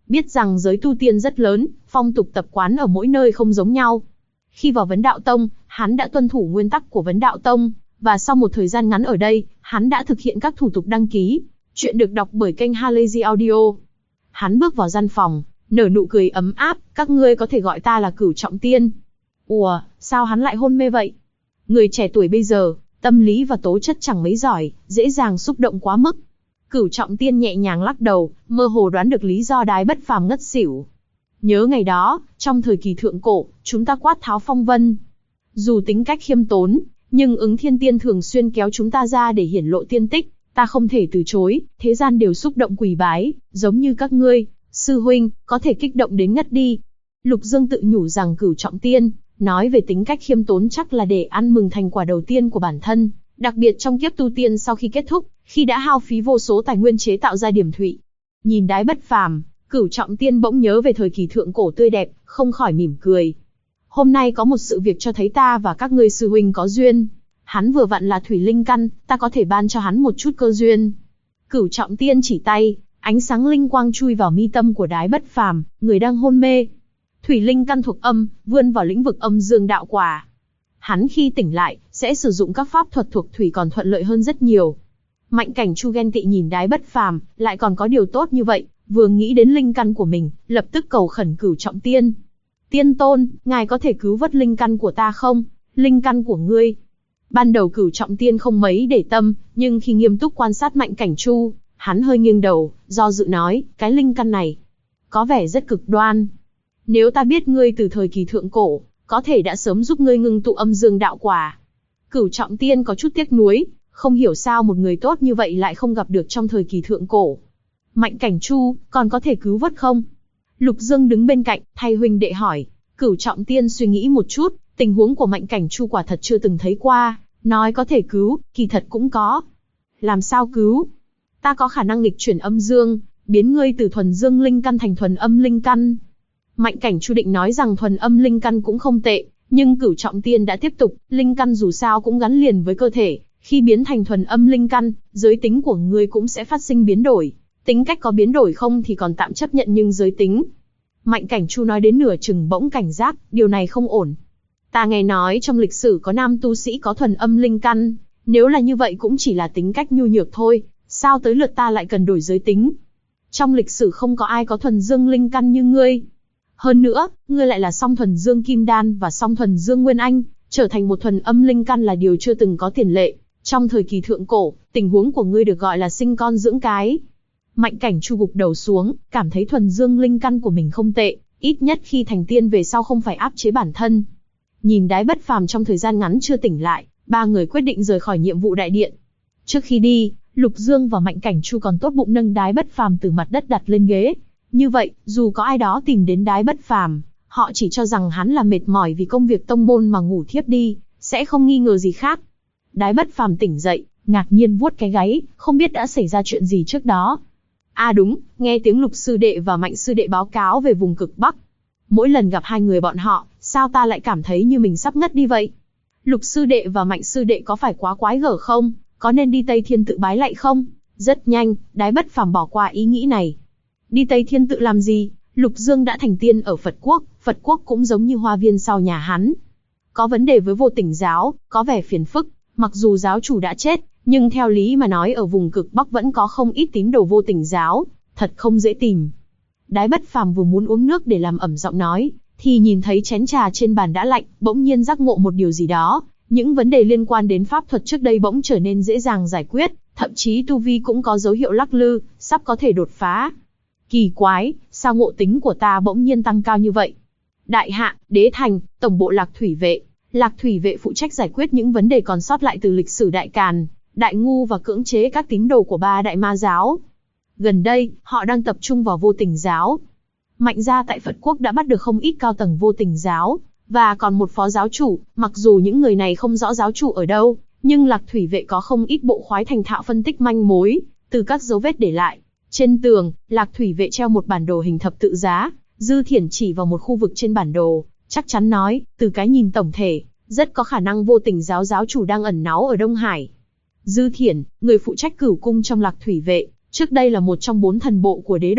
Speaker 1: biết rằng giới tu tiên rất lớn, phong tục tập quán ở mỗi nơi không giống nhau. Khi vào Vấn Đạo Tông, hắn đã tuân thủ nguyên tắc của Vấn Đạo Tông, và sau một thời gian ngắn ở đây, hắn đã thực hiện các thủ tục đăng ký. Chuyện được đọc bởi kênh Halazy Audio. Hắn bước vào gian phòng, nở nụ cười ấm áp, các ngươi có thể gọi ta là Cửu Trọng Tiên. Ủa, sao hắn lại hôn mê vậy? Người trẻ tuổi bây giờ, tâm lý và tố chất chẳng mấy giỏi, dễ dàng xúc động quá mức. Cửu Trọng Tiên nhẹ nhàng lắc đầu, mơ hồ đoán được lý do Đái Bất Phàm ngất xỉu. Nhớ ngày đó, trong thời kỳ thượng cổ, chúng ta quát tháo phong vân. Dù tính cách khiêm tốn, nhưng Ứng Thiên Tiên thường xuyên kéo chúng ta ra để hiển lộ tiên tích, ta không thể từ chối, thế gian đều xúc động quỳ bái, giống như các ngươi, sư huynh, có thể kích động đến ngất đi. Lục Dương tự nhủ rằng Cửu Trọng Tiên, nói về tính cách khiêm tốn chắc là để ăn mừng thành quả đầu tiên của bản thân, đặc biệt trong kiếp tu tiên sau khi kết thúc, khi đã hao phí vô số tài nguyên chế tạo ra điểm thụy. Nhìn Đái Bất Phàm, Cửu Trọng Tiên bỗng nhớ về thời kỳ thượng cổ tươi đẹp, không khỏi mỉm cười. Hôm nay có một sự việc cho thấy ta và các ngươi sư huynh có duyên. Hắn vừa vặn là thủy linh căn, ta có thể ban cho hắn một chút cơ duyên. Cửu Trọng Tiên chỉ tay, ánh sáng linh quang chui vào mi tâm của Đái Bất Phàm, người đang hôn mê. Thủy linh căn thuộc âm, vươn vào lĩnh vực âm dương đạo quả. Hắn khi tỉnh lại, sẽ sử dụng các pháp thuật thuộc thủy còn thuận lợi hơn rất nhiều. Mạnh Cảnh Chu ghen tị nhìn Đái Bất Phàm, lại còn có điều tốt như vậy, vừa nghĩ đến linh căn của mình, lập tức cầu khẩn Cửu Trọng Tiên. Tiên tôn, ngài có thể cứu vớt linh căn của ta không? Linh căn của ngươi. Ban đầu Cửu Trọng Tiên không mấy để tâm, nhưng khi nghiêm túc quan sát Mạnh Cảnh Chu, hắn hơi nghiêng đầu, do dự nói, cái linh căn này có vẻ rất cực đoan. Nếu ta biết ngươi từ thời kỳ thượng cổ, có thể đã sớm giúp ngươi ngưng tụ âm dương đạo quả. Cửu Trọng Tiên có chút tiếc nuối, không hiểu sao một người tốt như vậy lại không gặp được trong thời kỳ thượng cổ. Mạnh Cảnh Chu, còn có thể cứu vớt không? Lục Dương đứng bên cạnh, thay huynh đệ hỏi. Cửu Trọng Tiên suy nghĩ một chút, tình huống của Mạnh Cảnh Chu quả thật chưa từng thấy qua, nói có thể cứu, kỳ thật cũng có. Làm sao cứu? Ta có khả năng nghịch chuyển âm dương, biến ngươi từ thuần dương linh căn thành thuần âm linh căn. Mạnh Cảnh Chu định nói rằng thuần âm linh căn cũng không tệ, nhưng Cửu Trọng Tiên đã tiếp tục, linh căn dù sao cũng gắn liền với cơ thể, khi biến thành thuần âm linh căn, giới tính của ngươi cũng sẽ phát sinh biến đổi. Tính cách có biến đổi không thì còn tạm chấp nhận nhưng giới tính. Mạnh Cảnh Chu nói đến nửa chừng bỗng cảnh giác, điều này không ổn. Ta nghe nói trong lịch sử có nam tu sĩ có thuần âm linh căn, nếu là như vậy cũng chỉ là tính cách nhu nhược thôi, sao tới lượt ta lại cần đổi giới tính? Trong lịch sử không có ai có thuần dương linh căn như ngươi. Hơn nữa, ngươi lại là song thuần dương kim đan và song thuần dương nguyên anh, trở thành một thuần âm linh căn là điều chưa từng có tiền lệ. Trong thời kỳ thượng cổ, tình huống của ngươi được gọi là sinh con dưỡng cái. Mạnh Cảnh Chu gục đầu xuống, cảm thấy thuần dương linh căn của mình không tệ, ít nhất khi thành tiên về sau không phải áp chế bản thân. Nhìn Đái Bất Phàm trong thời gian ngắn chưa tỉnh lại, ba người quyết định rời khỏi nhiệm vụ đại điện. Trước khi đi, Lục Dương và Mạnh Cảnh Chu còn tốt bụng nâng Đái Bất Phàm từ mặt đất đặt lên ghế. Như vậy, dù có ai đó tìm đến Đái Bất Phàm, họ chỉ cho rằng hắn là mệt mỏi vì công việc tông môn mà ngủ thiếp đi, sẽ không nghi ngờ gì khác. Đái Bất Phàm tỉnh dậy, ngạc nhiên vuốt cái gáy, không biết đã xảy ra chuyện gì trước đó. À đúng, nghe tiếng Lục sư đệ và Mạnh sư đệ báo cáo về vùng cực Bắc. Mỗi lần gặp hai người bọn họ, sao ta lại cảm thấy như mình sắp ngất đi vậy? Lục sư đệ và Mạnh sư đệ có phải quá quái gở không? Có nên đi Tây Thiên tự bái lại không? Rất nhanh, Đái Bất Phàm bỏ qua ý nghĩ này. Đi Tây Thiên tự làm gì? Lục Dương đã thành tiên ở Phật Quốc cũng giống như hoa viên sau nhà hắn. Có vấn đề với Vô Tình giáo, có vẻ phiền phức, mặc dù giáo chủ đã chết, nhưng theo lý mà nói ở vùng cực Bắc vẫn có không ít tín đồ Vô Tình giáo, thật không dễ tìm. Đái Bất Phàm vừa muốn uống nước để làm ẩm giọng nói, thì nhìn thấy chén trà trên bàn đã lạnh, bỗng nhiên giác ngộ một điều gì đó. Những vấn đề liên quan đến pháp thuật trước đây bỗng trở nên dễ dàng giải quyết, thậm chí tu vi cũng có dấu hiệu lắc lư, sắp có thể đột phá. Kỳ quái, sao ngộ tính của ta bỗng nhiên tăng cao như vậy? Đại hạ, Đế Thành, tổng bộ Lạc Thủy vệ. Lạc Thủy vệ phụ trách giải quyết những vấn đề còn sót lại từ lịch sử Đại Càn, Đại Ngu và cưỡng chế các tín đồ của ba đại ma giáo. Gần đây, họ đang tập trung vào Vô Tình giáo. Mạnh gia tại Phật Quốc đã bắt được không ít cao tầng Vô Tình giáo, và còn một phó giáo chủ, mặc dù những người này không rõ giáo chủ ở đâu, nhưng Lạc Thủy vệ có không ít bộ khoái thành thạo phân tích manh mối, từ các dấu vết để lại. Trên tường, Lạc Thủy vệ treo một bản đồ hình thập tự giá, Dư Thiển chỉ vào một khu vực trên bản đồ, chắc chắn nói, từ cái nhìn tổng thể, rất có khả năng Vô Tình giáo giáo chủ đang ẩn náu ở Đông Hải. Dư Thiển, người phụ trách cửu cung trong Lạc Thủy vệ, trước đây là một trong 4 thần bộ của đế đô,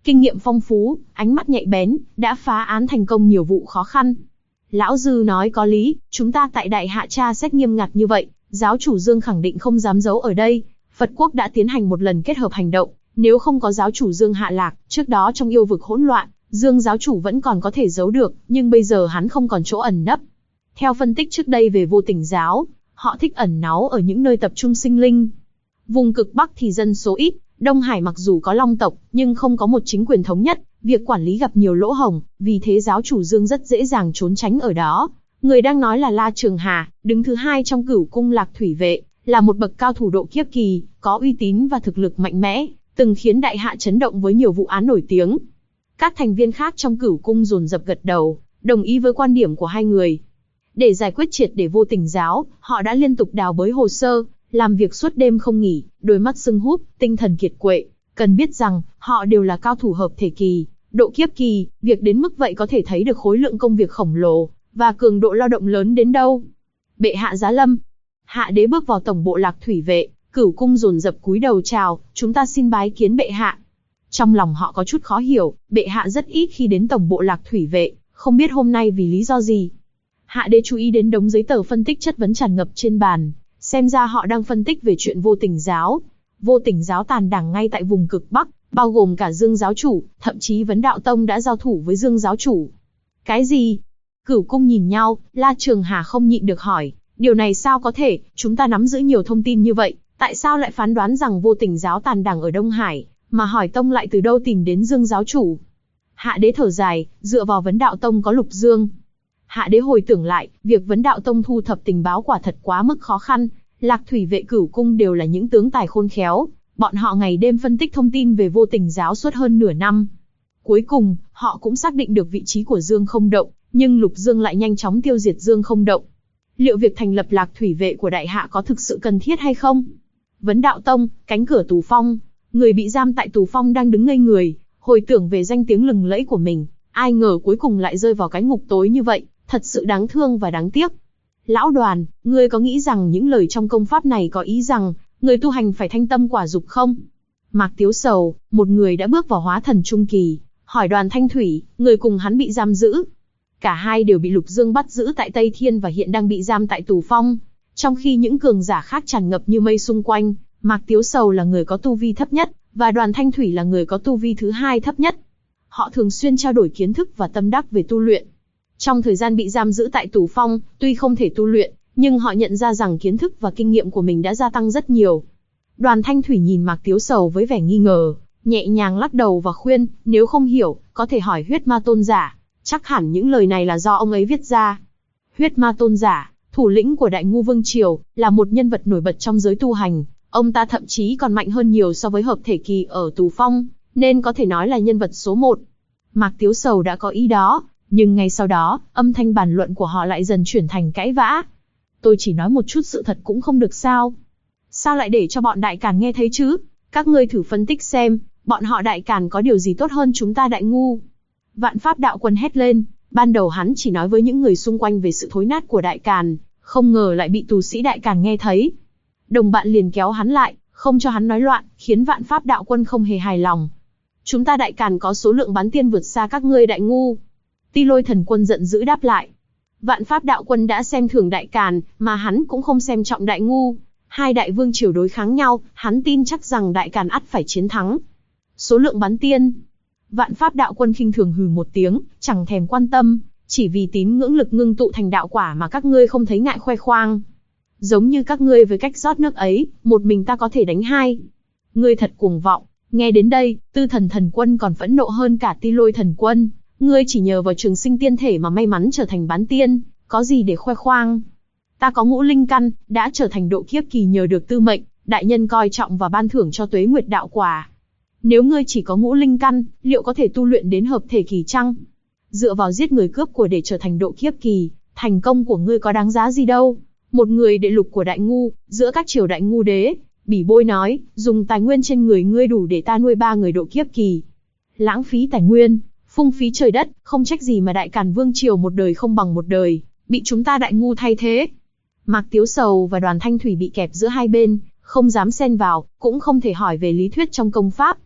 Speaker 1: Kinh nghiệm phong phú, ánh mắt nhạy bén, đã phá án thành công nhiều vụ khó khăn. Lão Dư nói có lý, chúng ta tại Đại Hạ tra xét nghiêm ngặt như vậy, giáo chủ Dương khẳng định không dám giấu ở đây. Phật quốc đã tiến hành một lần kết hợp hành động, nếu không có giáo chủ Dương hạ lạc, trước đó trong yêu vực hỗn loạn, Dương giáo chủ vẫn còn có thể giấu được, nhưng bây giờ hắn không còn chỗ ẩn nấp. Theo phân tích trước đây về Vô Tình giáo, họ thích ẩn náu ở những nơi tập trung sinh linh. Vùng cực Bắc thì dân số ít, Đông Hải mặc dù có Long tộc, nhưng không có một chính quyền thống nhất, việc quản lý gặp nhiều lỗ hổng, vì thế giáo chủ Dương rất dễ dàng trốn tránh ở đó. Người đang nói là La Trường Hà, đứng thứ 2 trong Cửu Cung Lạc Thủy Vệ, là một bậc cao thủ độ kiếp kỳ, có uy tín và thực lực mạnh mẽ, từng khiến Đại Hạ chấn động với nhiều vụ án nổi tiếng. Các thành viên khác trong Cửu Cung dồn dập gật đầu, đồng ý với quan điểm của hai người. Để giải quyết triệt để Vô Tình giáo, họ đã liên tục đào bới hồ sơ, làm việc suốt đêm không nghỉ, đôi mắt sưng húp, tinh thần kiệt quệ. Cần biết rằng, họ đều là cao thủ hợp thể kỳ, độ kiếp kỳ, việc đến mức vậy có thể thấy được khối lượng công việc khổng lồ, và cường độ lao động lớn đến đâu. Bệ hạ giá lâm. Hạ đế bước vào tổng bộ Lạc Thủy Vệ, Cửu Cung dồn dập cúi đầu chào, chúng ta xin bái kiến bệ hạ. Trong lòng họ có chút khó hiểu, bệ hạ rất ít khi đến tổng bộ Lạc Thủy Vệ, không biết hôm nay vì lý do gì. Hạ đế chú ý đến đống giấy tờ phân tích chất vấn tràn ngập trên bàn, xem ra họ đang phân tích về chuyện Vô Tình giáo. Vô Tình giáo tàn đảng ngay tại vùng cực Bắc, bao gồm cả Dương giáo chủ, thậm chí Vấn Đạo Tông đã giao thủ với Dương giáo chủ. Cái gì? Cửu Cung nhìn nhau, La Trường Hà không nhịn được hỏi, điều này sao có thể, chúng ta nắm giữ nhiều thông tin như vậy, tại sao lại phán đoán rằng Vô Tình giáo tàn đảng ở Đông Hải, mà hỏi Tông lại từ đâu tìm đến Dương giáo chủ? Hạ đế thở dài, dựa vào Vấn Đạo Tông có Lục Dương. Hạ đế hồi tưởng lại, việc Vấn Đạo Tông thu thập tình báo quả thật quá mức khó khăn, Lạc Thủy Vệ Cửu Cung đều là những tướng tài khôn khéo, bọn họ ngày đêm phân tích thông tin về Vô Tình giáo suốt hơn nửa năm. Cuối cùng, họ cũng xác định được vị trí của Dương Không Động, nhưng Lục Dương lại nhanh chóng tiêu diệt Dương Không Động. Liệu việc thành lập Lạc Thủy Vệ của Đại Hạ có thực sự cần thiết hay không? Vấn Đạo Tông, cánh cửa tù phong, người bị giam tại tù phong đang đứng ngây người, hồi tưởng về danh tiếng lừng lẫy của mình, ai ngờ cuối cùng lại rơi vào cái ngục tối như vậy, thật sự đáng thương và đáng tiếc. Lão Đoàn, ngươi có nghĩ rằng những lời trong công pháp này có ý rằng, người tu hành phải thanh tâm quả dục không? Mạc Tiếu Sầu, một người đã bước vào hóa thần trung kỳ, hỏi Đoàn Thanh Thủy, người cùng hắn bị giam giữ. Cả hai đều bị Lục Dương bắt giữ tại Tây Thiên và hiện đang bị giam tại tù phong. Trong khi những cường giả khác tràn ngập như mây xung quanh, Mạc Tiếu Sầu là người có tu vi thấp nhất, và Đoàn Thanh Thủy là người có tu vi thứ 2 thấp nhất. Họ thường xuyên trao đổi kiến thức và tâm đắc về tu luyện. Trong thời gian bị giam giữ tại tù phong, tuy không thể tu luyện, nhưng họ nhận ra rằng kiến thức và kinh nghiệm của mình đã gia tăng rất nhiều. Đoàn Thanh Thủy nhìn Mạc Tiếu Sầu với vẻ nghi ngờ, nhẹ nhàng lắc đầu và khuyên, nếu không hiểu, có thể hỏi Huyết Ma Tôn giả, chắc hẳn những lời này là do ông ấy viết ra. Huyết Ma Tôn giả, thủ lĩnh của Đại Ngu Vương Triều, là một nhân vật nổi bật trong giới tu hành, ông ta thậm chí còn mạnh hơn nhiều so với hợp thể kỳ ở tù phong, nên có thể nói là nhân vật số 1. Mạc Tiếu Sầu đã có ý đó, nhưng ngay sau đó, âm thanh bàn luận của họ lại dần chuyển thành cãi vã. Tôi chỉ nói một chút sự thật cũng không được sao? Sao lại để cho bọn Đại Càn nghe thấy chứ? Các ngươi thử phân tích xem, bọn họ Đại Càn có điều gì tốt hơn chúng ta Đại Ngu? Vạn Pháp Đạo Quân hét lên, ban đầu hắn chỉ nói với những người xung quanh về sự thối nát của Đại Càn, không ngờ lại bị tù sĩ Đại Càn nghe thấy. Đồng bạn liền kéo hắn lại, không cho hắn nói loạn, khiến Vạn Pháp Đạo Quân không hề hài lòng. Chúng ta Đại Càn có số lượng bán tiên vượt xa các ngươi Đại Ngu. Ti Lôi Thần Quân giận dữ đáp lại. Vạn Pháp Đạo Quân đã xem thường Đại Càn, mà hắn cũng không xem trọng Đại Ngu. Hai đại vương triều đối kháng nhau, hắn tin chắc rằng Đại Càn ắt phải chiến thắng. Số lượng bán tiên. Vạn Pháp Đạo Quân khinh thường hừ một tiếng, chẳng thèm quan tâm, chỉ vì tín ngưỡng lực ngưng tụ thành đạo quả mà các ngươi không thấy ngại khoe khoang. Giống như các ngươi với cách rót nước ấy, một mình ta có thể đánh hai. Ngươi thật cuồng vọng. Nghe đến đây, Tư Thần Thần Quân còn phẫn nộ hơn cả Ti Lôi Thần Quân. Ngươi chỉ nhờ vào trường sinh tiên thể mà may mắn trở thành bán tiên, có gì để khoe khoang? Ta có ngũ linh căn, đã trở thành độ kiếp kỳ nhờ được tư mệnh, đại nhân coi trọng và ban thưởng cho tuế nguyệt đạo quả. Nếu ngươi chỉ có ngũ linh căn, liệu có thể tu luyện đến hợp thể kỳ chăng? Dựa vào giết người cướp của để trở thành độ kiếp kỳ, thành công của ngươi có đáng giá gì đâu? Một người đệ lục của Đại Ngu, giữa các triều Đại Ngu đế, bỉ bôi nói, dùng tài nguyên trên người ngươi đủ để ta nuôi 3 người độ kiếp kỳ. Lãng phí tài nguyên, phung phí trời đất, không trách gì mà Đại Càn Vương triều một đời không bằng một đời, bị chúng ta Đại Ngu thay thế. Mạc Tiếu Sầu và Đoàn Thanh Thủy bị kẹp giữa hai bên, không dám xen vào, cũng không thể hỏi về lý thuyết trong công pháp.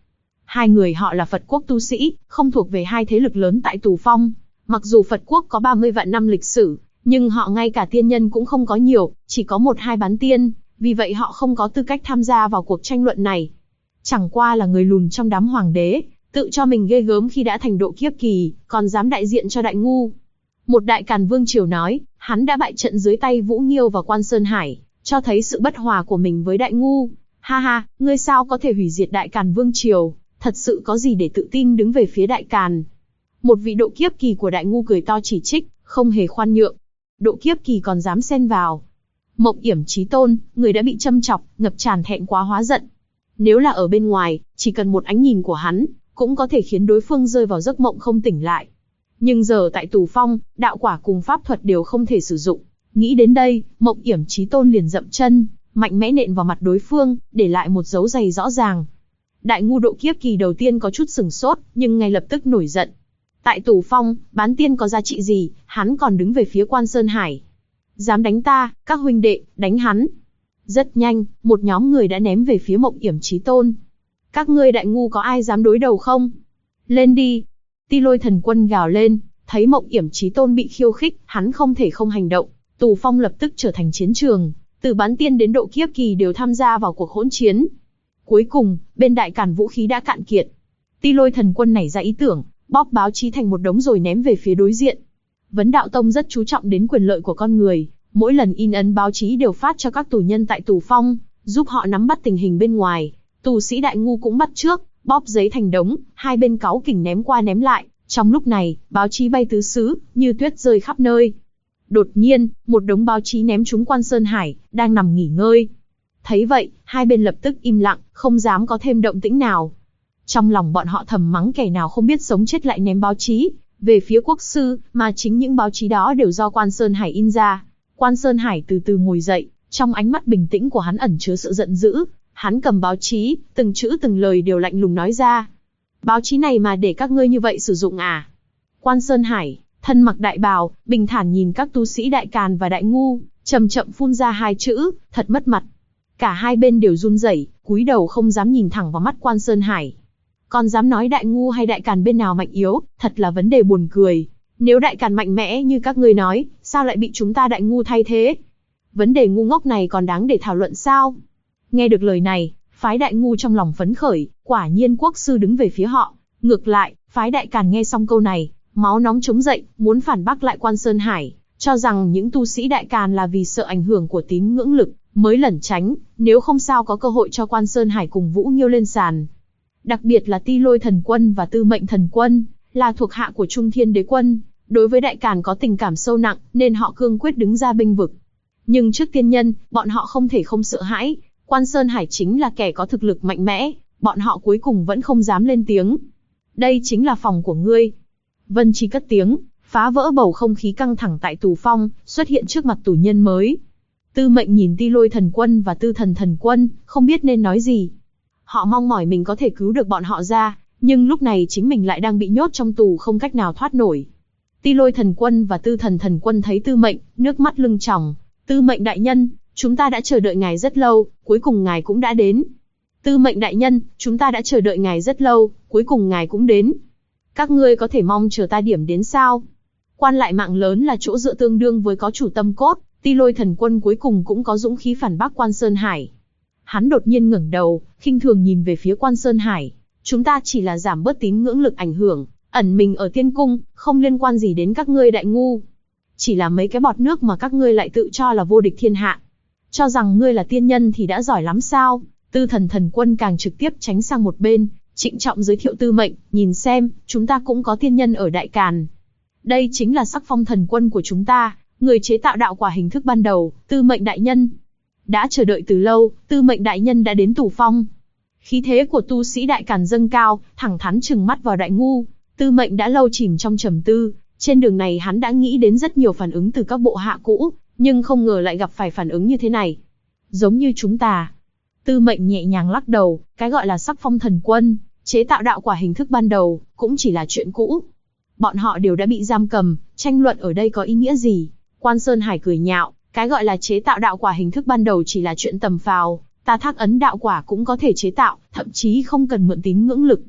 Speaker 1: Hai người họ là Phật quốc tu sĩ, không thuộc về hai thế lực lớn tại Tù Phong. Mặc dù Phật quốc có 30 vạn năm lịch sử, nhưng họ ngay cả tiên nhân cũng không có nhiều, chỉ có 1-2 bán tiên, vì vậy họ không có tư cách tham gia vào cuộc tranh luận này. Chẳng qua là người lùn trong đám hoàng đế, tự cho mình ghê gớm khi đã thành độ kiếp kỳ, còn dám đại diện cho Đại Ngu. Một đại càn vương triều nói, hắn đã bại trận dưới tay Vũ Nghiêu và Quan Sơn Hải, cho thấy sự bất hòa của mình với Đại Ngu. Ha ha, ngươi sao có thể hủy diệt đại càn vương triều, thật sự có gì để tự tin đứng về phía đại càn. Một vị độ kiếp kỳ của Đại Ngu cười to chỉ trích, không hề khoan nhượng. Độ kiếp kỳ còn dám xen vào. Mộng Yểm Chí Tôn, người đã bị châm chọc, ngập tràn thẹn quá hóa giận. Nếu là ở bên ngoài, chỉ cần một ánh nhìn của hắn, cũng có thể khiến đối phương rơi vào giấc mộng không tỉnh lại. Nhưng giờ tại Tù Phong, đạo quả cùng pháp thuật đều không thể sử dụng. Nghĩ đến đây, Mộng Yểm Chí Tôn liền dậm chân, mạnh mẽ nện vào mặt đối phương, để lại một dấu giày rõ ràng. Đại Ngu độ kiếp kỳ đầu tiên có chút sửng sốt, nhưng ngay lập tức nổi giận. Tại Tù Phong, bán tiên có giá trị gì, hắn còn đứng về phía Quan Sơn Hải. Dám đánh ta, các huynh đệ, đánh hắn. Rất nhanh, một nhóm người đã ném về phía Mộng Yểm Chí Tôn. Các ngươi Đại Ngu có ai dám đối đầu không? Lên đi. Ti Lôi Thần Quân gào lên, thấy Mộng Yểm Chí Tôn bị khiêu khích, hắn không thể không hành động. Tù Phong lập tức trở thành chiến trường, từ bán tiên đến độ kiếp kỳ đều tham gia vào cuộc hỗn chiến. Cuối cùng, bên đại càn vũ khí đã cạn kiệt. Ti Lôi Thần Quân nảy ra ý tưởng, bóp báo chí thành một đống rồi ném về phía đối diện. Vấn Đạo Tông rất chú trọng đến quyền lợi của con người, mỗi lần in ấn báo chí đều phát cho các tù nhân tại Tù Phong, giúp họ nắm bắt tình hình bên ngoài. Tù sĩ Đại Ngu cũng bắt trước, bóp giấy thành đống, hai bên cáu kỉnh ném qua ném lại. Trong lúc này, báo chí bay tứ xứ, như tuyết rơi khắp nơi. Đột nhiên, một đống báo chí ném trúng Quan Sơn Hải, đang nằm nghỉ ngơi. Thấy vậy, hai bên lập tức im lặng, không dám có thêm động tĩnh nào. Trong lòng bọn họ thầm mắng kẻ nào không biết sống chết lại ném báo chí về phía quốc sư, mà chính những báo chí đó đều do Quan Sơn Hải in ra. Quan Sơn Hải từ từ ngồi dậy, trong ánh mắt bình tĩnh của hắn ẩn chứa sự giận dữ. Hắn cầm báo chí, từng chữ từng lời đều lạnh lùng nói ra. Báo chí này mà để các ngươi như vậy sử dụng à? Quan Sơn Hải, thân mặc đại bào, bình thản nhìn các tu sĩ Đại Càn và Đại Ngu, chậm chậm phun ra hai chữ, thật mất mặt. Cả hai bên đều run rẩy, cúi đầu không dám nhìn thẳng vào mắt Quan Sơn Hải. Còn dám nói Đại Ngu hay Đại Càn bên nào mạnh yếu, thật là vấn đề buồn cười. Nếu Đại Càn mạnh mẽ như các ngươi nói, sao lại bị chúng ta Đại Ngu thay thế? Vấn đề ngu ngốc này còn đáng để thảo luận sao? Nghe được lời này, phái Đại Ngu trong lòng phấn khởi, quả nhiên quốc sư đứng về phía họ. Ngược lại, phái Đại Càn nghe xong câu này, máu nóng trống dậy, muốn phản bác lại Quan Sơn Hải, cho rằng những tu sĩ Đại Càn là vì sợ ảnh hưởng của tín ngưỡng lực, mới lẩn tránh, nếu không sao có cơ hội cho Quan Sơn Hải cùng Vũ Nghiêu lên sàn. Đặc biệt là Ti Lôi Thần Quân và Tư Mệnh Thần Quân, là thuộc hạ của Trung Thiên Đế Quân, đối với Đại Càn có tình cảm sâu nặng, nên họ cương quyết đứng ra bênh vực. Nhưng trước tiên nhân, bọn họ không thể không sợ hãi, Quan Sơn Hải chính là kẻ có thực lực mạnh mẽ, bọn họ cuối cùng vẫn không dám lên tiếng. Đây chính là phòng của ngươi. Vân Chi cất tiếng, phá vỡ bầu không khí căng thẳng tại Tù Phong, xuất hiện trước mặt tù nhân mới. Tư Mệnh nhìn Ti Lôi Thần Quân và Tư Thần Thần Quân, không biết nên nói gì. Họ mong mỏi mình có thể cứu được bọn họ ra, nhưng lúc này chính mình lại đang bị nhốt trong tù không cách nào thoát nổi. Ti Lôi Thần Quân và Tư Thần Thần Quân thấy Tư Mệnh, nước mắt lưng tròng. Tư Mệnh đại nhân, chúng ta đã chờ đợi ngài rất lâu, cuối cùng ngài cũng đã đến. Tư Mệnh đại nhân, chúng ta đã chờ đợi ngài rất lâu, cuối cùng ngài cũng đến. Các ngươi có thể mong chờ ta điểm đến sao? Quan lại mạng lớn là chỗ dựa tương đương với có chủ tâm cốt, Ti Lôi Thần Quân cuối cùng cũng có dũng khí phản bác Quan Sơn Hải. Hắn đột nhiên ngẩng đầu, khinh thường nhìn về phía Quan Sơn Hải. Chúng ta chỉ là giảm bớt tín ngưỡng lực ảnh hưởng, ẩn mình ở tiên cung, không liên quan gì đến các ngươi Đại Ngu. Chỉ là mấy cái bọt nước mà các ngươi lại tự cho là vô địch thiên hạ. Cho rằng ngươi là tiên nhân thì đã giỏi lắm sao? Tư Thần Thần Quân càng trực tiếp tránh sang một bên, trịnh trọng giới thiệu Tư Mệnh, nhìn xem, chúng ta cũng có tiên nhân ở Đại Càn. Đây chính là Sắc Phong Thần Quân của chúng ta, người chế tạo đạo quả hình thức ban đầu, Tư Mệnh đại nhân. Đã chờ đợi từ lâu, Tư Mệnh đại nhân đã đến Tù Phong. Khí thế của tu sĩ Đại Càn dâng cao, thẳng thắn trừng mắt vào Đại Ngu. Tư Mệnh đã lâu chìm trong trầm tư, trên đường này hắn đã nghĩ đến rất nhiều phản ứng từ các bộ hạ cũ, nhưng không ngờ lại gặp phải phản ứng như thế này. Giống như chúng ta. Tư Mệnh nhẹ nhàng lắc đầu, cái gọi là Sắc Phong Thần Quân, chế tạo đạo quả hình thức ban đầu, cũng chỉ là chuyện cũ. Bọn họ đều đã bị giam cầm, tranh luận ở đây có ý nghĩa gì? Quan Sơn Hải cười nhạo, cái gọi là chế tạo đạo quả hình thức ban đầu chỉ là chuyện tầm phào, ta thác ấn đạo quả cũng có thể chế tạo, thậm chí không cần mượn tín ngưỡng lực.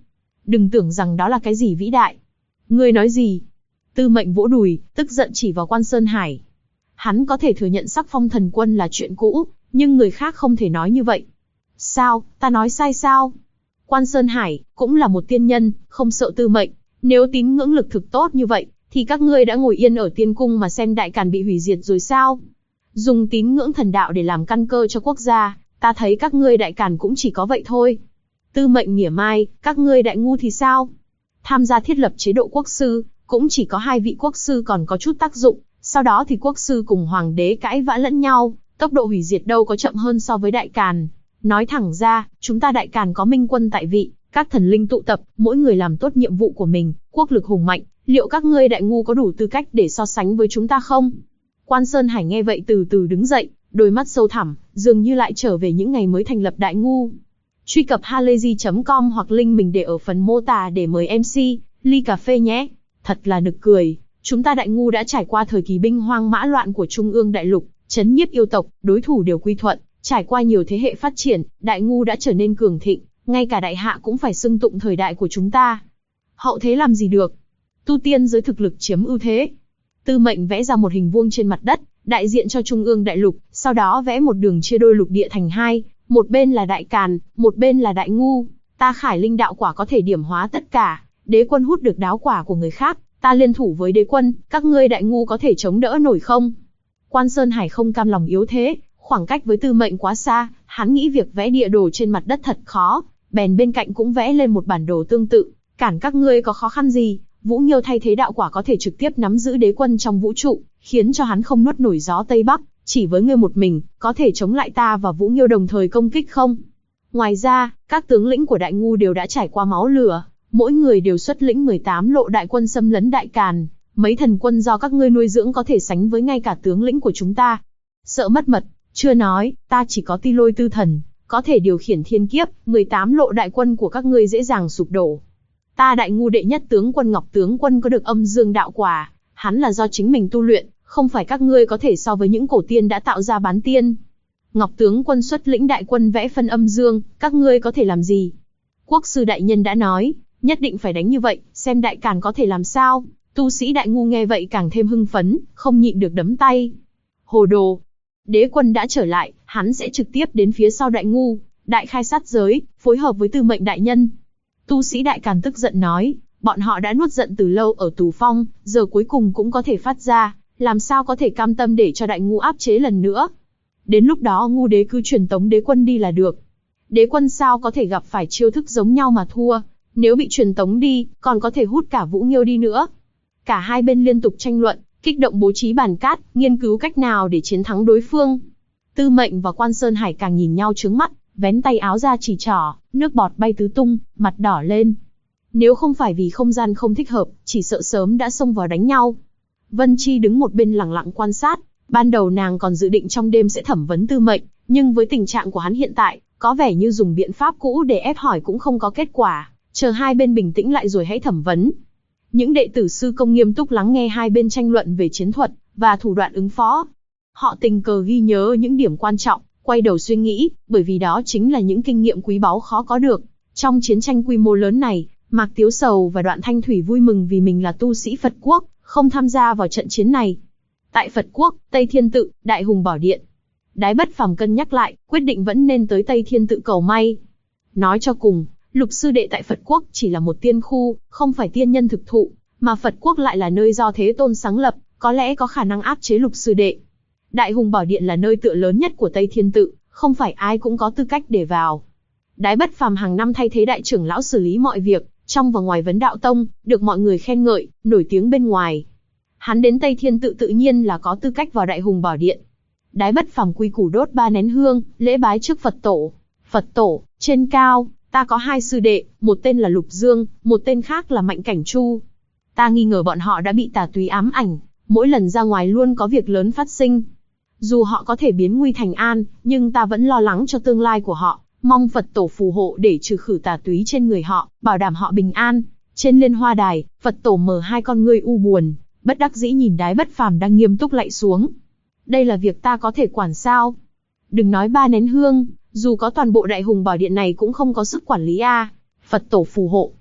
Speaker 1: đừng tưởng rằng đó là cái gì vĩ đại. Ngươi nói gì? Tư Mệnh vỗ đùi, tức giận chỉ vào Quan Sơn Hải. Hắn có thể thừa nhận Sắc Phong Thần Quân là chuyện cũ, nhưng người khác không thể nói như vậy. Sao, ta nói sai sao? Quan Sơn Hải cũng là một tiên nhân, không sợ Tư Mệnh. Nếu tín ngưỡng lực thực tốt như vậy, thì các ngươi đã ngồi yên ở tiên cung mà xem Đại Càn bị hủy diệt rồi sao? Dùng tín ngưỡng thần đạo để làm căn cơ cho quốc gia, ta thấy các ngươi Đại Càn cũng chỉ có vậy thôi. Tư Mệnh mỉa mai, các ngươi Đại Ngu thì sao? Tham gia thiết lập chế độ quốc sư, cũng chỉ có 2 vị quốc sư còn có chút tác dụng, sau đó thì quốc sư cùng hoàng đế cãi vã lẫn nhau, tốc độ hủy diệt đâu có chậm hơn so với Đại Càn. Nói thẳng ra, chúng ta Đại Càn có minh quân tại vị, các thần linh tụ tập, mỗi người làm tốt nhiệm vụ của mình, quốc lực hùng mạnh, liệu các ngươi Đại Ngu có đủ tư cách để so sánh với chúng ta không? Quan Sơn Hải nghe vậy từ từ đứng dậy, đôi mắt sâu thẳm, dường như lại trở về những ngày mới thành lập Đại Ngu. Truy cập halayzi.com hoặc link mình để ở phần mô tả để mời MC, ly cà phê nhé. Thật là nực cười, chúng ta Đại Ngu đã trải qua thời kỳ binh hoang mã loạn của Trung ương đại lục, trấn nhiếp yêu tộc, đối thủ đều quy thuận, trải qua nhiều thế hệ phát triển, Đại Ngu đã trở nên cường thịnh, ngay cả đại hạ cũng phải xưng tụng thời đại của chúng ta. Hậu thế làm gì được? Tu tiên giới thực lực chiếm ưu thế. Tư Mệnh vẽ ra một hình vuông trên mặt đất, đại diện cho Trung ương đại lục, sau đó vẽ một đường chia đôi lục địa thành 2, một bên là Đại Càn, một bên là Đại Ngu. Ta Khải Linh đạo quả có thể điểm hóa tất cả, đế quân hút được đáo quả của người khác, ta liên thủ với đế quân, các ngươi Đại Ngu có thể chống đỡ nổi không? Quan Sơn Hải không cam lòng yếu thế, khoảng cách với Tư Mệnh quá xa, hắn nghĩ việc vẽ địa đồ trên mặt đất thật khó, bèn bên cạnh cũng vẽ lên một bản đồ tương tự, cản các ngươi có khó khăn gì? Vũ Nghiêu thay thế đạo quả có thể trực tiếp nắm giữ đế quân trong vũ trụ, khiến cho hắn không nuốt nổi gió Tây Bắc, chỉ với ngươi một mình, có thể chống lại ta và Vũ Nghiêu đồng thời công kích không? Ngoài ra, các tướng lĩnh của Đại Ngu đều đã trải qua máu lửa, mỗi người đều xuất lĩnh 18 lộ đại quân xâm lấn Đại Càn, mấy thần quân do các ngươi nuôi dưỡng có thể sánh với ngay cả tướng lĩnh của chúng ta. Sợ mất mật, chưa nói, ta chỉ có Ti Lôi Tư Thần, có thể điều khiển thiên kiếp, 18 lộ đại quân của các ngươi dễ dàng sụp đổ. Ta Đại Ngu đệ nhất tướng quân Ngọc tướng quân có được âm dương đạo quả, hắn là do chính mình tu luyện, không phải các ngươi có thể so với những cổ tiên đã tạo ra bán tiên. Ngọc tướng quân xuất lĩnh đại quân vẽ phân âm dương, các ngươi có thể làm gì? Quốc sư đại nhân đã nói, nhất định phải đánh như vậy, xem Đại Càn có thể làm sao. Tu sĩ Đại Ngu nghe vậy càng thêm hưng phấn, không nhịn được đấm tay. Hồ đồ! Đế quân đã trở lại, hắn sẽ trực tiếp đến phía sau Đại Ngu, đại khai sát giới, phối hợp với Tư Mệnh đại nhân. Tu sĩ Đại Càn tức giận nói, bọn họ đã nuốt giận từ lâu ở tù phong, giờ cuối cùng cũng có thể phát ra, làm sao có thể cam tâm để cho Đại Ngu áp chế lần nữa. Đến lúc đó Ngu đế cứ truyền tống đế quân đi là được. Đế quân sao có thể gặp phải chiêu thức giống nhau mà thua, nếu bị truyền tống đi, còn có thể hút cả Vũ Nghiêu đi nữa. Cả hai bên liên tục tranh luận, kích động bố trí bàn cát, nghiên cứu cách nào để chiến thắng đối phương. Tư Mệnh và Quan Sơn Hải càng nhìn nhau trướng mắt, vén tay áo ra chỉ trỏ, nước bọt bay tứ tung, mặt đỏ lên. Nếu không phải vì không gian không thích hợp, chỉ sợ sớm đã xông vào đánh nhau. Vân Chi đứng một bên lặng lặng quan sát, ban đầu nàng còn dự định trong đêm sẽ thẩm vấn Tư Mệnh, nhưng với tình trạng của hắn hiện tại, có vẻ như dùng biện pháp cũ để ép hỏi cũng không có kết quả, chờ hai bên bình tĩnh lại rồi hãy thẩm vấn. Những đệ tử sư công nghiêm túc lắng nghe hai bên tranh luận về chiến thuật và thủ đoạn ứng phó. Họ tình cờ ghi nhớ những điểm quan trọng, quay đầu suy nghĩ, bởi vì đó chính là những kinh nghiệm quý báu khó có được. Trong chiến tranh quy mô lớn này, Mạc Tiếu Sầu và Đoạn Thanh Thủy vui mừng vì mình là tu sĩ Phật quốc, không tham gia vào trận chiến này. Tại Phật quốc, Tây Thiên Tự, Đại Hùng Bảo Điện, Đái Bất Phàm cân nhắc lại, quyết định vẫn nên tới Tây Thiên Tự cầu may. Nói cho cùng, Lục sư đệ tại Phật quốc chỉ là một tiên khu, không phải tiên nhân thực thụ, mà Phật quốc lại là nơi do Thế Tôn sáng lập, có lẽ có khả năng áp chế Lục sư đệ. Đại Hùng Bảo Điện là nơi tựa lớn nhất của Tây Thiên Tự, không phải ai cũng có tư cách để vào. Đái Bất Phàm hàng năm thay thế đại trưởng lão xử lý mọi việc, trong và ngoài vấn đạo tông, được mọi người khen ngợi, nổi tiếng bên ngoài. Hắn đến Tây Thiên Tự tự nhiên là có tư cách vào Đại Hùng Bảo Điện. Đái Bất Phàm quy củ đốt 3 nén hương, lễ bái trước Phật tổ. Phật tổ, trên cao, ta có 2 sư đệ, một tên là Lục Dương, một tên khác là Mạnh Cảnh Chu. Ta nghi ngờ bọn họ đã bị tà túy ám ảnh, mỗi lần ra ngoài luôn có việc lớn phát sinh. Dù họ có thể biến nguy thành an, nhưng ta vẫn lo lắng cho tương lai của họ, mong Phật tổ phù hộ để trừ khử tà túy trên người họ, bảo đảm họ bình an. Trên Liên Hoa Đài, Phật tổ mở 2 con ngươi u buồn, bất đắc dĩ nhìn Đái Bất Phàm đang nghiêm túc lạy xuống. Đây là việc ta có thể quản sao? Đừng nói 3 nén hương, dù có toàn bộ Đại Hùng Bảo Điện này cũng không có sức quản lý a. Phật tổ phù hộ.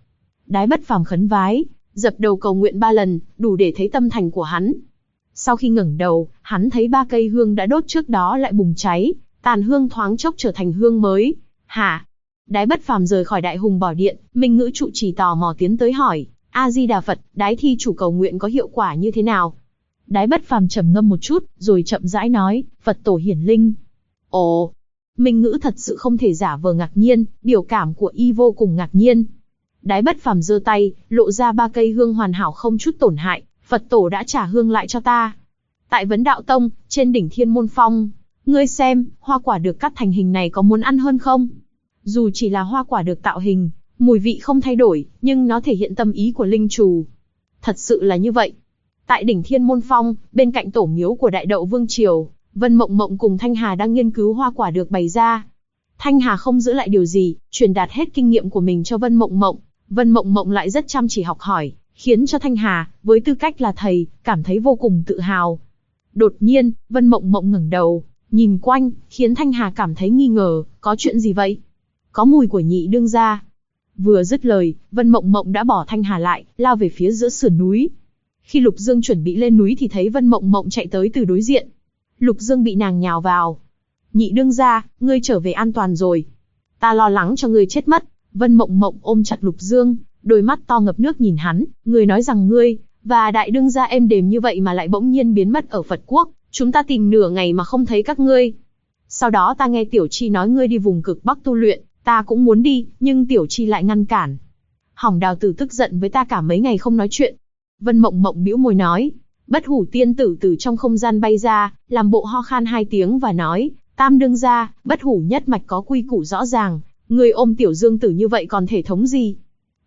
Speaker 1: Đái Bất Phàm khấn vái, dập đầu cầu nguyện 3 lần, đủ để thấy tâm thành của hắn. Sau khi ngẩng đầu, hắn thấy 3 cây hương đã đốt trước đó lại bùng cháy, tàn hương thoáng chốc trở thành hương mới. Hả? Đái Bất Phàm rời khỏi Đại Hùng Bảo Điện, Minh Ngữ trụ trì tò mò tiến tới hỏi, A Di Đà Phật, Đái thi chủ cầu nguyện có hiệu quả như thế nào? Đái Bất Phàm trầm ngâm một chút, rồi chậm rãi nói, Phật tổ hiển linh. Ồ, Minh Ngữ thật sự không thể giả vờ ngạc nhiên, biểu cảm của y vô cùng ngạc nhiên. Đái Bất Phàm giơ tay, lộ ra 3 cây hương hoàn hảo không chút tổn hại, Phật tổ đã trả hương lại cho ta. Tại Vấn Đạo Tông, trên đỉnh Thiên Môn Phong, ngươi xem, hoa quả được cắt thành hình này có muốn ăn hơn không? Dù chỉ là hoa quả được tạo hình, mùi vị không thay đổi, nhưng nó thể hiện tâm ý của linh chủ. Thật sự là như vậy. Tại đỉnh Thiên Môn Phong, bên cạnh tổ miếu của Đại Đậu Vương Triều, Vân Mộng Mộng cùng Thanh Hà đang nghiên cứu hoa quả được bày ra. Thanh Hà không giữ lại điều gì, truyền đạt hết kinh nghiệm của mình cho Vân Mộng Mộng. Vân Mộng Mộng lại rất chăm chỉ học hỏi, khiến cho Thanh Hà, với tư cách là thầy, cảm thấy vô cùng tự hào. Đột nhiên, Vân Mộng Mộng ngẩng đầu, nhìn quanh, khiến Thanh Hà cảm thấy nghi ngờ, có chuyện gì vậy? Có mùi của nhị đương gia. Vừa dứt lời, Vân Mộng Mộng đã bỏ Thanh Hà lại, lao về phía giữa sườn núi. Khi Lục Dương chuẩn bị lên núi thì thấy Vân Mộng Mộng chạy tới từ đối diện. Lục Dương bị nàng nhào vào. Nhị đương gia, ngươi trở về an toàn rồi. Ta lo lắng cho ngươi chết mất. Vân Mộng Mộng ôm chặt Lục Dương, đôi mắt to ngập nước nhìn hắn. Ngươi nói rằng ngươi và đại đương gia êm đềm như vậy mà lại bỗng nhiên biến mất ở Phật Quốc. Chúng ta tìm nửa ngày mà không thấy các ngươi. Sau đó ta nghe Tiểu Chi nói ngươi đi vùng cực Bắc tu luyện, ta cũng muốn đi, nhưng Tiểu Chi lại ngăn cản. Hỏng Đào Tử tức giận với ta cả mấy ngày không nói chuyện. Vân Mộng Mộng bĩu môi nói. Bất Hủ tiên tử từ trong không gian bay ra, làm bộ ho khan 2 tiếng và nói, Tam đương gia, Bất Hủ nhất mạch có quy củ rõ ràng, người ôm Tiểu Dương tử như vậy còn thể thống gì?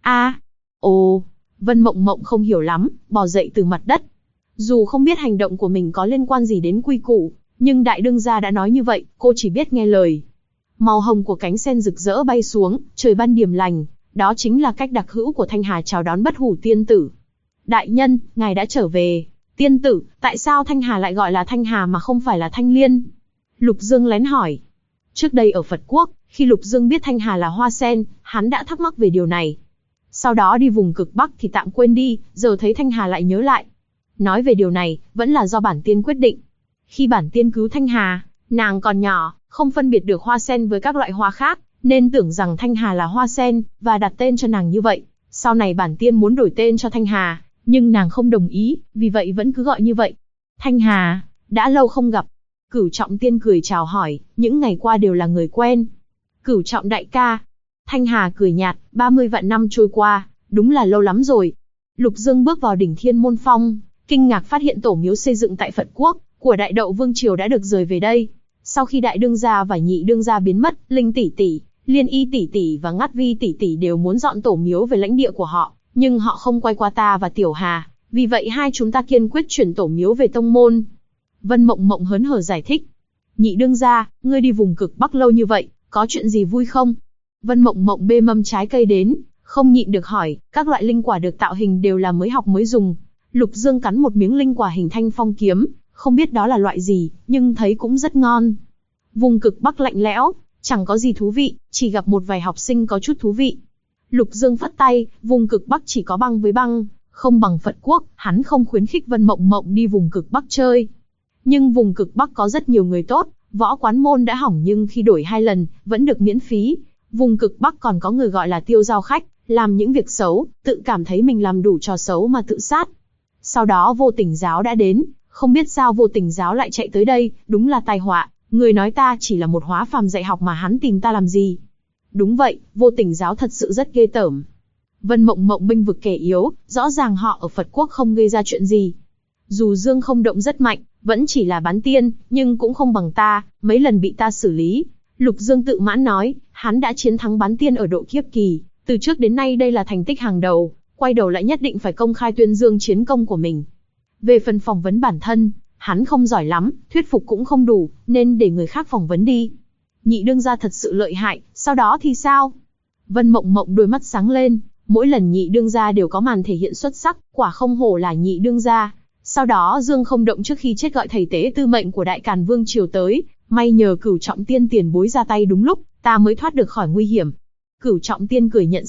Speaker 1: Ồ, Vân Mộng Mộng không hiểu lắm, bò dậy từ mặt đất. Dù không biết hành động của mình có liên quan gì đến quy củ, nhưng đại đương gia đã nói như vậy, cô chỉ biết nghe lời. Màu hồng của cánh sen rực rỡ bay xuống, trời ban điềm lành, đó chính là cách đặc hữu của Thanh Hà chào đón Bất Hủ tiên tử. Đại nhân, ngài đã trở về. Tiên tử, tại sao Thanh Hà lại gọi là Thanh Hà mà không phải là Thanh Liên? Lục Dương lén hỏi. Trước đây ở Phật Quốc, khi Lục Dương biết Thanh Hà là hoa sen, hắn đã thắc mắc về điều này. Sau đó đi vùng cực Bắc thì tạm quên đi, giờ thấy Thanh Hà lại nhớ lại. Nói về điều này, vẫn là do bản tiên quyết định. Khi bản tiên cứu Thanh Hà, nàng còn nhỏ, không phân biệt được hoa sen với các loại hoa khác, nên tưởng rằng Thanh Hà là hoa sen, và đặt tên cho nàng như vậy. Sau này bản tiên muốn đổi tên cho Thanh Hà, nhưng nàng không đồng ý, vì vậy vẫn cứ gọi như vậy. Thanh Hà, đã lâu không gặp. Cửu Trọng tiên cười chào hỏi, những ngày qua đều là người quen. Cửu Trọng đại ca. Thanh Hà cười nhạt, 30 vạn năm trôi qua, đúng là lâu lắm rồi. Lục Dương bước vào đỉnh Thiên Môn Phong, kinh ngạc phát hiện tổ miếu xây dựng tại Phật Quốc của Đại Đậu Vương Triều đã được rời về đây. Sau khi đại đương gia và nhị đương gia biến mất, Linh tỷ tỷ, Liên Y tỷ tỷ và Ngát Vi tỷ tỷ đều muốn dọn tổ miếu về lãnh địa của họ, nhưng họ không quay qua ta và Tiểu Hà, vì vậy hai chúng ta kiên quyết chuyển tổ miếu về tông môn. Vân Mộng Mộng hớn hở giải thích. Nhị đương gia, ngươi đi vùng cực Bắc lâu như vậy, có chuyện gì vui không? Vân Mộng Mộng bê mâm trái cây đến, không nhịn được hỏi, các loại linh quả được tạo hình đều là mới học mới dùng. Lục Dương cắn một miếng linh quả hình thanh phong kiếm, không biết đó là loại gì, nhưng thấy cũng rất ngon. Vùng cực Bắc lạnh lẽo, chẳng có gì thú vị, chỉ gặp một vài học sinh có chút thú vị. Lục Dương phất tay, vùng cực Bắc chỉ có băng với băng, không bằng Phật Quốc, hắn không khuyến khích Vân Mộng Mộng đi vùng cực Bắc chơi. Nhưng vùng cực Bắc có rất nhiều người tốt, võ quán môn đã hỏng nhưng khi đổi 2 lần, vẫn được miễn phí. Vùng cực Bắc còn có người gọi là tiêu giao khách, làm những việc xấu, tự cảm thấy mình làm đủ trò xấu mà tự sát. Sau đó Vô Tình giáo đã đến, không biết sao Vô Tình giáo lại chạy tới đây, đúng là tai họa. Người nói ta chỉ là một hóa phàm dạy học mà hắn tìm ta làm gì? Đúng vậy, Vô Tình giáo thật sự rất ghê tởm. Vân Mộng Mộng bênh vực kẻ yếu, rõ ràng họ ở Phật Quốc không gây ra chuyện gì. Dù Dương Không Động rất mạnh, vẫn chỉ là bán tiên, nhưng cũng không bằng ta, mấy lần bị ta xử lý. Lục Dương tự mãn nói, hắn đã chiến thắng bán tiên ở độ kiếp kỳ, từ trước đến nay đây là thành tích hàng đầu, quay đầu lại nhất định phải công khai tuyên dương chiến công của mình. Về phần phỏng vấn bản thân, hắn không giỏi lắm, thuyết phục cũng không đủ, nên để người khác phỏng vấn đi. Nhị đương gia thật sự lợi hại, sau đó thì sao? Vân Mộng Mộng đôi mắt sáng lên, mỗi lần nhị đương gia đều có màn thể hiện xuất sắc, quả không hổ là nhị đương gia. Sau đó Dương Không Động trước khi chết gọi thầy tế tư mệnh của Đại Càn Vương Triều tới, may nhờ Cửu Trọng tiên tiền bối ra tay đúng lúc, ta mới thoát được khỏi nguy hiểm. Cửu Trọng tiên cười nhận xét,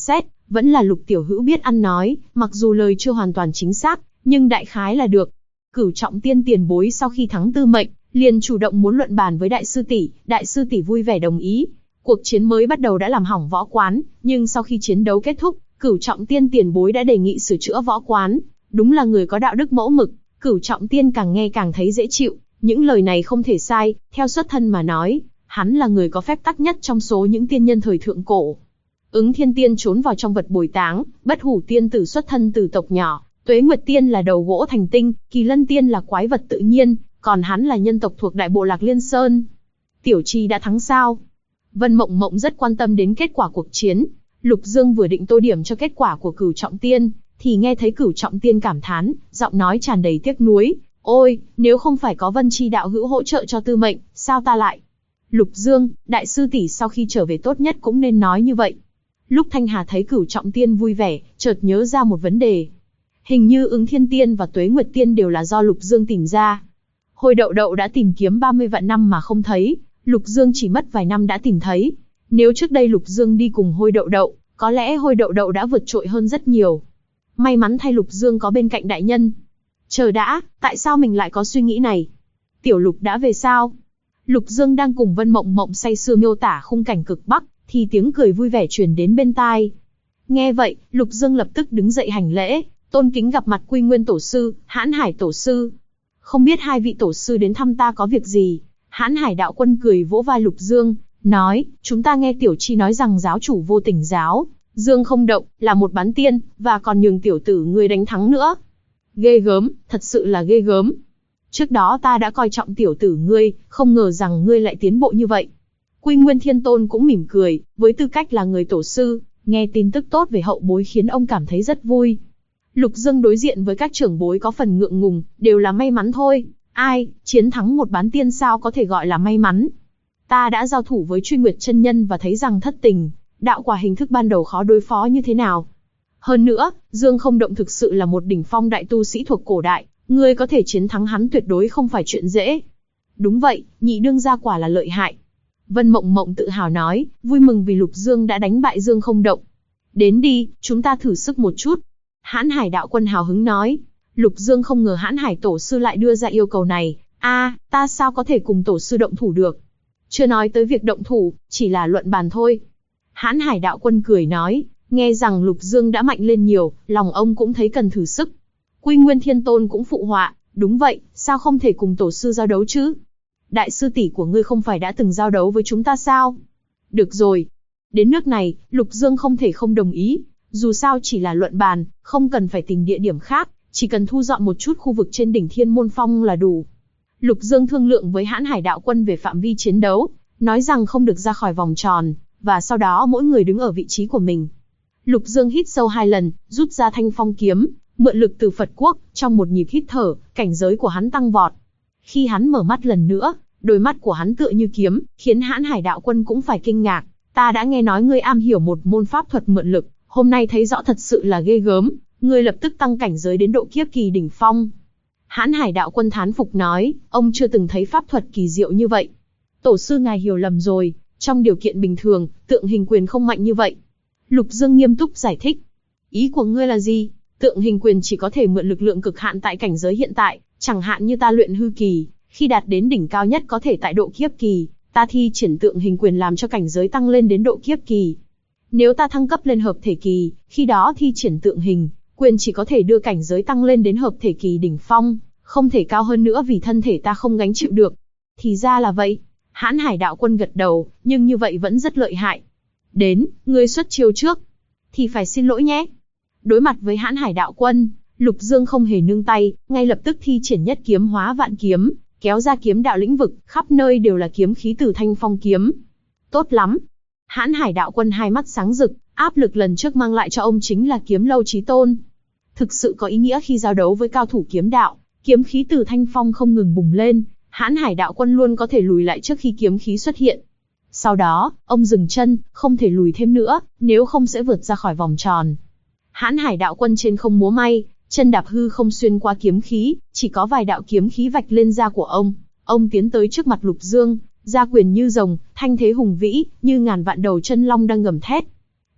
Speaker 1: Vẫn là Lục tiểu hữu biết ăn nói, mặc dù lời chưa hoàn toàn chính xác, nhưng đại khái là được. Cửu Trọng Tiên tiền bối sau khi thắng Tư Mệnh, liền chủ động muốn luận bàn với đại sư tỷ vui vẻ đồng ý. Cuộc chiến mới bắt đầu đã làm hỏng võ quán, nhưng sau khi chiến đấu kết thúc, Cửu Trọng Tiên tiền bối đã đề nghị sửa chữa võ quán. Đúng là người có đạo đức mẫu mực, Cửu Trọng Tiên càng nghe càng thấy dễ chịu, những lời này không thể sai, theo xuất thân mà nói, hắn là người có phép tắc nhất trong số những tiên nhân thời thượng cổ. Ứng Thiên Tiên trốn vào trong vật bồi táng, Bất Hủ Tiên tử xuất thân từ tộc nhỏ, Tuế Nguyệt Tiên là đầu gỗ thành tinh, Kỳ Lân Tiên là quái vật tự nhiên, còn hắn là nhân tộc thuộc đại bộ lạc Liên Sơn. Tiểu Chi đã thắng sao? Vân Mộng Mộng rất quan tâm đến kết quả cuộc chiến. Lục Dương vừa định tô điểm cho kết quả của Cửu Trọng Tiên, thì nghe thấy Cửu Trọng Tiên cảm thán, giọng nói tràn đầy tiếc nuối. Ôi, nếu không phải có Vân Chi đạo hữu hỗ trợ cho Tư Mệnh, sao ta lại? Lục Dương, đại sư tỷ sau khi trở về tốt nhất cũng nên nói như vậy. Lúc Thanh Hà thấy Cửu Trọng Tiên vui vẻ, chợt nhớ ra một vấn đề. Hình như Ứng Thiên Tiên và Tuế Nguyệt Tiên đều là do Lục Dương tìm ra. Hồi Đậu Đậu đã tìm kiếm 30 vạn năm mà không thấy, Lục Dương chỉ mất vài năm đã tìm thấy. Nếu trước đây Lục Dương đi cùng Hồi Đậu Đậu, có lẽ Hồi Đậu Đậu đã vượt trội hơn rất nhiều. May mắn thay Lục Dương có bên cạnh đại nhân. Chờ đã, tại sao mình lại có suy nghĩ này? Tiểu Lục đã về sao? Lục Dương đang cùng Vân Mộng Mộng say sưa miêu tả khung cảnh cực Bắc, thì tiếng cười vui vẻ truyền đến bên tai. Nghe vậy, Lục Dương lập tức đứng dậy hành lễ, tôn kính gặp mặt Quy Nguyên Tổ Sư, Hãn Hải Tổ Sư. Không biết hai vị Tổ Sư đến thăm ta có việc gì? Hãn Hải Đạo Quân cười vỗ vai Lục Dương, nói, chúng ta nghe Tiểu Chi nói rằng giáo chủ Vô Tình Giáo, Dương Không Động, là một bán tiên, và còn nhường tiểu tử ngươi đánh thắng nữa. Ghê gớm, thật sự là ghê gớm. Trước đó ta đã coi trọng tiểu tử ngươi, không ngờ rằng ngươi lại tiến bộ như vậy. Quy Nguyên Thiên Tôn cũng mỉm cười, với tư cách là người tổ sư, nghe tin tức tốt về hậu bối khiến ông cảm thấy rất vui. Lục Dương đối diện với các trưởng bối có phần ngượng ngùng, đều là may mắn thôi. Ai, chiến thắng một bán tiên sao có thể gọi là may mắn? Ta đã giao thủ với Truy Nguyệt chân nhân và thấy rằng thất tình, đạo quả hình thức ban đầu khó đối phó như thế nào. Hơn nữa, Dương Không Động thực sự là một đỉnh phong đại tu sĩ thuộc cổ đại, ngươi có thể chiến thắng hắn tuyệt đối không phải chuyện dễ. Đúng vậy, nhị đương gia quả là lợi hại. Vân Mộng Mộng tự hào nói, vui mừng vì Lục Dương đã đánh bại Dương Không Động. Đến đi, chúng ta thử sức một chút. Hãn Hải Đạo Quân hào hứng nói. Lục Dương không ngờ Hãn Hải Tổ Sư lại đưa ra yêu cầu này. Ta sao có thể cùng Tổ Sư động thủ được? Chưa nói tới việc động thủ, chỉ là luận bàn thôi. Hãn Hải Đạo Quân cười nói, nghe rằng Lục Dương đã mạnh lên nhiều, lòng ông cũng thấy cần thử sức. Quy Nguyên Thiên Tôn cũng phụ họa, đúng vậy, sao không thể cùng Tổ Sư giao đấu chứ? Đại sư tỷ của ngươi không phải đã từng giao đấu với chúng ta sao? Được rồi. Đến nước này, Lục Dương không thể không đồng ý. Dù sao chỉ là luận bàn, không cần phải tìm địa điểm khác, chỉ cần thu dọn một chút khu vực trên đỉnh Thiên Môn Phong là đủ. Lục Dương thương lượng với Hãn Hải Đạo Quân về phạm vi chiến đấu, nói rằng không được ra khỏi vòng tròn, và sau đó mỗi người đứng ở vị trí của mình. Lục Dương hít sâu 2 lần, rút ra Thanh Phong kiếm, mượn lực từ Phật Quốc, trong một nhịp hít thở, cảnh giới của hắn tăng vọt. Khi hắn mở mắt lần nữa, đôi mắt của hắn tựa như kiếm, khiến Hãn Hải Đạo Quân cũng phải kinh ngạc. Ta đã nghe nói ngươi am hiểu một môn pháp thuật mượn lực, hôm nay thấy rõ thật sự là ghê gớm, ngươi lập tức tăng cảnh giới đến độ kiếp kỳ đỉnh phong. Hãn Hải Đạo Quân thán phục nói, ông chưa từng thấy pháp thuật kỳ diệu như vậy. Tổ sư ngài hiểu lầm rồi, trong điều kiện bình thường, tượng hình quyền không mạnh như vậy. Lục Dương nghiêm túc giải thích. Ý của ngươi là gì? Tượng hình quyền chỉ có thể mượn lực lượng cực hạn tại cảnh giới hiện tại, chẳng hạn như ta luyện hư kỳ, khi đạt đến đỉnh cao nhất có thể tại độ kiếp kỳ, ta thi triển tượng hình quyền làm cho cảnh giới tăng lên đến độ kiếp kỳ. Nếu ta thăng cấp lên hợp thể kỳ, khi đó thi triển tượng hình quyền chỉ có thể đưa cảnh giới tăng lên đến hợp thể kỳ đỉnh phong, không thể cao hơn nữa vì thân thể ta không gánh chịu được. Thì ra là vậy. Hãn Hải Đạo Quân gật đầu, nhưng như vậy vẫn rất lợi hại. Đến, ngươi xuất chiêu trước. Thì phải xin lỗi nhé. Đối mặt với Hãn Hải Đạo Quân, Lục Dương không hề nương tay, ngay lập tức thi triển nhất kiếm hóa vạn kiếm, kéo ra kiếm đạo lĩnh vực, khắp nơi đều là kiếm khí từ Thanh Phong kiếm. Tốt lắm. Hãn Hải Đạo Quân hai mắt sáng rực, áp lực lần trước mang lại cho ông chính là kiếm lâu chí tôn. Thực sự có ý nghĩa khi giao đấu với cao thủ kiếm đạo, kiếm khí từ Thanh Phong không ngừng bùng lên, Hãn Hải Đạo Quân luôn có thể lùi lại trước khi kiếm khí xuất hiện. Sau đó, ông dừng chân, không thể lùi thêm nữa, nếu không sẽ vượt ra khỏi vòng tròn. Hãn Hải Đạo Quân trên không múa may, chân đạp hư không xuyên qua kiếm khí, chỉ có vài đạo kiếm khí vạch lên da của ông. Ông tiến tới trước mặt Lục Dương, ra quyền như rồng, thanh thế hùng vĩ, như ngàn vạn đầu chân long đang gầm thét.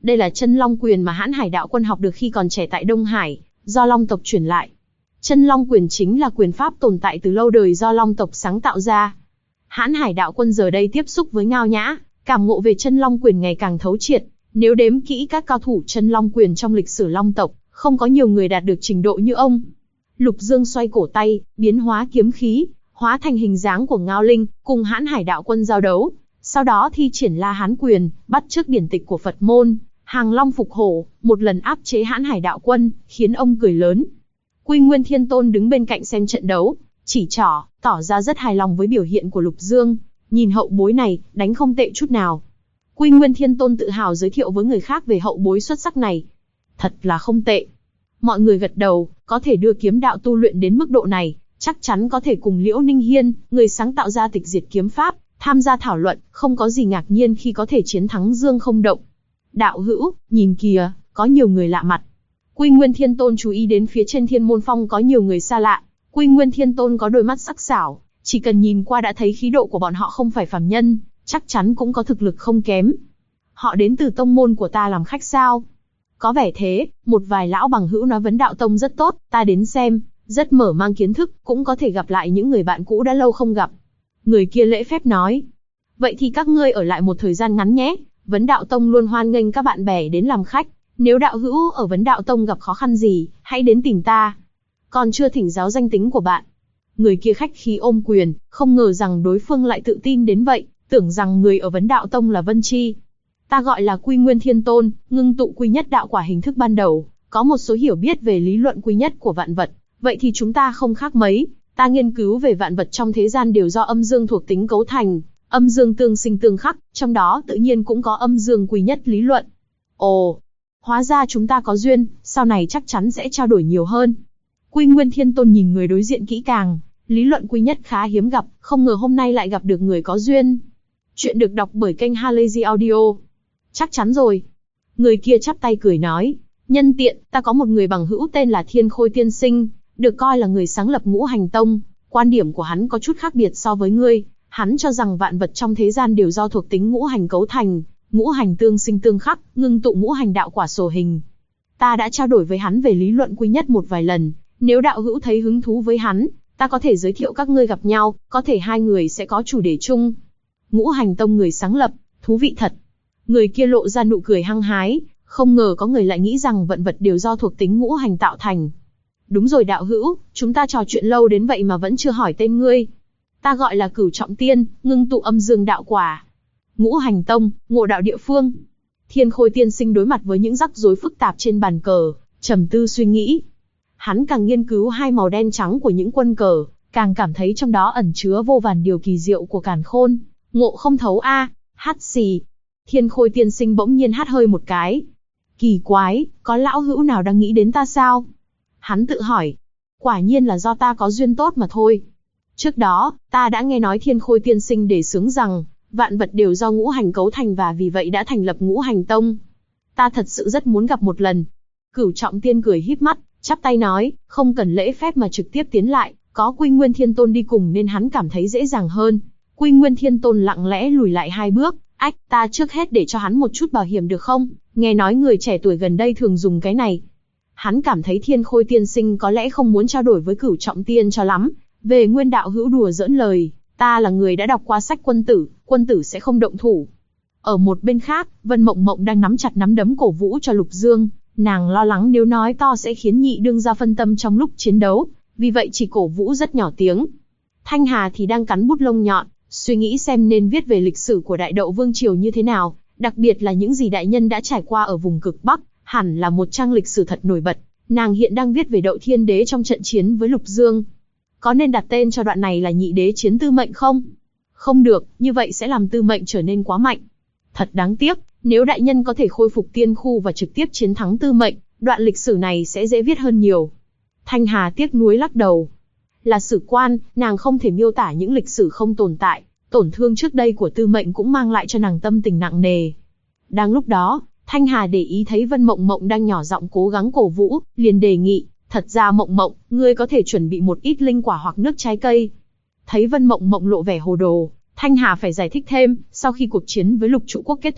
Speaker 1: Đây là chân long quyền mà Hãn Hải đạo quân học được khi còn trẻ tại Đông Hải, do Long tộc truyền lại. Chân long quyền chính là quyền pháp tồn tại từ lâu đời do Long tộc sáng tạo ra. Hãn Hải đạo quân giờ đây tiếp xúc với Ngao Nhã, cảm ngộ về chân long quyền ngày càng thấu triệt. Nếu đếm kỹ các cao thủ chân long quyền trong lịch sử Long tộc, không có nhiều người đạt được trình độ như ông. Lục Dương xoay cổ tay, biến hóa kiếm khí, hóa thành hình dáng của Ngao Linh, cùng Hãn Hải đạo quân giao đấu. Sau đó thi triển La Hán quyền, bắt chước điển tịch của Phật môn, hàng long phục hổ, một lần áp chế Hãn Hải đạo quân, khiến ông cười lớn. Quy Nguyên Thiên Tôn đứng bên cạnh xem trận đấu, chỉ trỏ, tỏ ra rất hài lòng với biểu hiện của Lục Dương. Nhìn hậu bối này, đánh không tệ chút nào. Quy Nguyên Thiên Tôn tự hào giới thiệu với người khác về hậu bối xuất sắc này. Thật là không tệ. Mọi người gật đầu, có thể đưa kiếm đạo tu luyện đến mức độ này, chắc chắn có thể cùng Liễu Ninh Hiên, người sáng tạo ra tịch diệt kiếm pháp, tham gia thảo luận, không có gì ngạc nhiên khi có thể chiến thắng Dương Không Động. Đạo hữu, nhìn kìa, có nhiều người lạ mặt. Quy Nguyên Thiên Tôn chú ý đến phía trên Thiên Môn Phong có nhiều người xa lạ. Quy Nguyên Thiên Tôn có đôi mắt sắc sảo, chỉ cần nhìn qua đã thấy khí độ của bọn họ không phải phàm nhân, chắc chắn cũng có thực lực không kém. Họ đến từ tông môn của ta làm khách sao? Có vẻ thế, một vài lão bằng hữu nói vấn đạo tông rất tốt, ta đến xem, rất mở mang kiến thức, cũng có thể gặp lại những người bạn cũ đã lâu không gặp. Người kia lễ phép nói. Vậy thì các ngươi ở lại một thời gian ngắn nhé, Vấn Đạo Tông luôn hoan nghênh các bạn bè đến làm khách. Nếu đạo hữu ở Vấn Đạo Tông gặp khó khăn gì, hãy đến tìm ta. Còn chưa thỉnh giáo danh tính của bạn. Người kia khách khí ôm quyền, không ngờ rằng đối phương lại tự tin đến vậy, tưởng rằng người ở Vấn Đạo Tông là Vân Chi. Ta gọi là Quy Nguyên Thiên Tôn, ngưng tụ quy nhất đạo quả hình thức ban đầu, có một số hiểu biết về lý luận quy nhất của vạn vật. Vậy thì chúng ta không khác mấy, ta nghiên cứu về vạn vật trong thế gian đều do âm dương thuộc tính cấu thành, âm dương tương sinh tương khắc, trong đó tự nhiên cũng có âm dương quy nhất lý luận. Ồ, hóa ra chúng ta có duyên, sau này chắc chắn sẽ trao đổi nhiều hơn. Quy Nguyên Thiên Tôn nhìn người đối diện kỹ càng, lý luận quy nhất khá hiếm gặp, không ngờ hôm nay lại gặp được người có duyên. Chuyện được đọc bởi kênh Halazy Audio. Chắc chắn rồi. Người kia chắp tay cười nói, nhân tiện, ta có một người bằng hữu tên là Thiên Khôi Tiên Sinh, được coi là người sáng lập Ngũ Hành Tông. Quan điểm của hắn có chút khác biệt so với ngươi, hắn cho rằng vạn vật trong thế gian đều do thuộc tính ngũ hành cấu thành, ngũ hành tương sinh tương khắc, ngưng tụ ngũ hành đạo quả sổ hình. Ta đã trao đổi với hắn về lý luận quy nhất một vài lần, nếu đạo hữu thấy hứng thú với hắn, ta có thể giới thiệu các ngươi gặp nhau, có thể hai người sẽ có chủ đề chung. Ngũ Hành Tông người sáng lập, thú vị thật. Người kia lộ ra nụ cười hăng hái, không ngờ có người lại nghĩ rằng vạn vật đều do thuộc tính ngũ hành tạo thành. Đúng rồi đạo hữu, chúng ta trò chuyện lâu đến vậy mà vẫn chưa hỏi tên ngươi. Ta gọi là Cửu Trọng Tiên, ngưng tụ âm dương đạo quả. Ngũ Hành Tông, ngộ đạo địa phương. Thiên Khôi Tiên Sinh đối mặt với những rắc rối phức tạp trên bàn cờ, trầm tư suy nghĩ. Hắn càng nghiên cứu hai màu đen trắng của những quân cờ, càng cảm thấy trong đó ẩn chứa vô vàn điều kỳ diệu của càn khôn. Ngộ không thấu a, hắt xì. Thiên Khôi Tiên Sinh bỗng nhiên hắt hơi một cái. Kỳ quái, có lão hữu nào đang nghĩ đến ta sao? Hắn tự hỏi. Quả nhiên là do ta có duyên tốt mà thôi. Trước đó, ta đã nghe nói Thiên Khôi Tiên Sinh đề xướng rằng, vạn vật đều do ngũ hành cấu thành và vì vậy đã thành lập Ngũ Hành Tông. Ta thật sự rất muốn gặp một lần. Cửu Trọng Tiên cười híp mắt, chắp tay nói, không cần lễ phép mà trực tiếp tiến lại, có Quy Nguyên Thiên Tôn đi cùng nên hắn cảm thấy dễ dàng hơn. Quy Nguyên Thiên Tôn lặng lẽ lùi lại hai bước, ta trước hết để cho hắn một chút bảo hiểm được không? Nghe nói người trẻ tuổi gần đây thường dùng cái này. Hắn cảm thấy Thiên Khôi Tiên Sinh có lẽ không muốn trao đổi với Cửu Trọng Tiên cho lắm. Về Nguyên đạo hữu đùa giỡn lời, ta là người đã đọc qua sách quân tử sẽ không động thủ. Ở một bên khác, Vân Mộng Mộng đang nắm chặt nắm đấm cổ vũ cho Lục Dương, nàng lo lắng nếu nói to sẽ khiến nhị đương gia phân tâm trong lúc chiến đấu, vì vậy chỉ cổ vũ rất nhỏ tiếng. Thanh Hà thì đang cắn bút lông nhọn, suy nghĩ xem nên viết về lịch sử của Đại Đậu Vương Triều như thế nào, đặc biệt là những gì đại nhân đã trải qua ở vùng cực Bắc, hẳn là một trang lịch sử thật nổi bật. Nàng hiện đang viết về Đậu Thiên Đế trong trận chiến với Lục Dương. Có nên đặt tên cho đoạn này là Nhị Đế chiến Tư Mệnh không? Không được, như vậy sẽ làm Tư Mệnh trở nên quá mạnh. Thật đáng tiếc, nếu đại nhân có thể khôi phục tiên khu và trực tiếp chiến thắng Tư Mệnh, đoạn lịch sử này sẽ dễ viết hơn nhiều. Thanh Hà tiếc nuối lắc đầu. Là sử quan, nàng không thể miêu tả những lịch sử không tồn tại, tổn thương trước đây của Tư Mệnh cũng mang lại cho nàng tâm tình nặng nề. Đang lúc đó, Thanh Hà để ý thấy Vân Mộng Mộng đang nhỏ giọng cố gắng cổ vũ, liền đề nghị, thật ra Mộng Mộng, ngươi có thể chuẩn bị một ít linh quả hoặc nước trái cây. Thấy Vân Mộng Mộng lộ vẻ hồ đồ, Thanh Hà phải giải thích thêm, sau khi cuộc chiến với Lục Trụ Quốc kết thúc,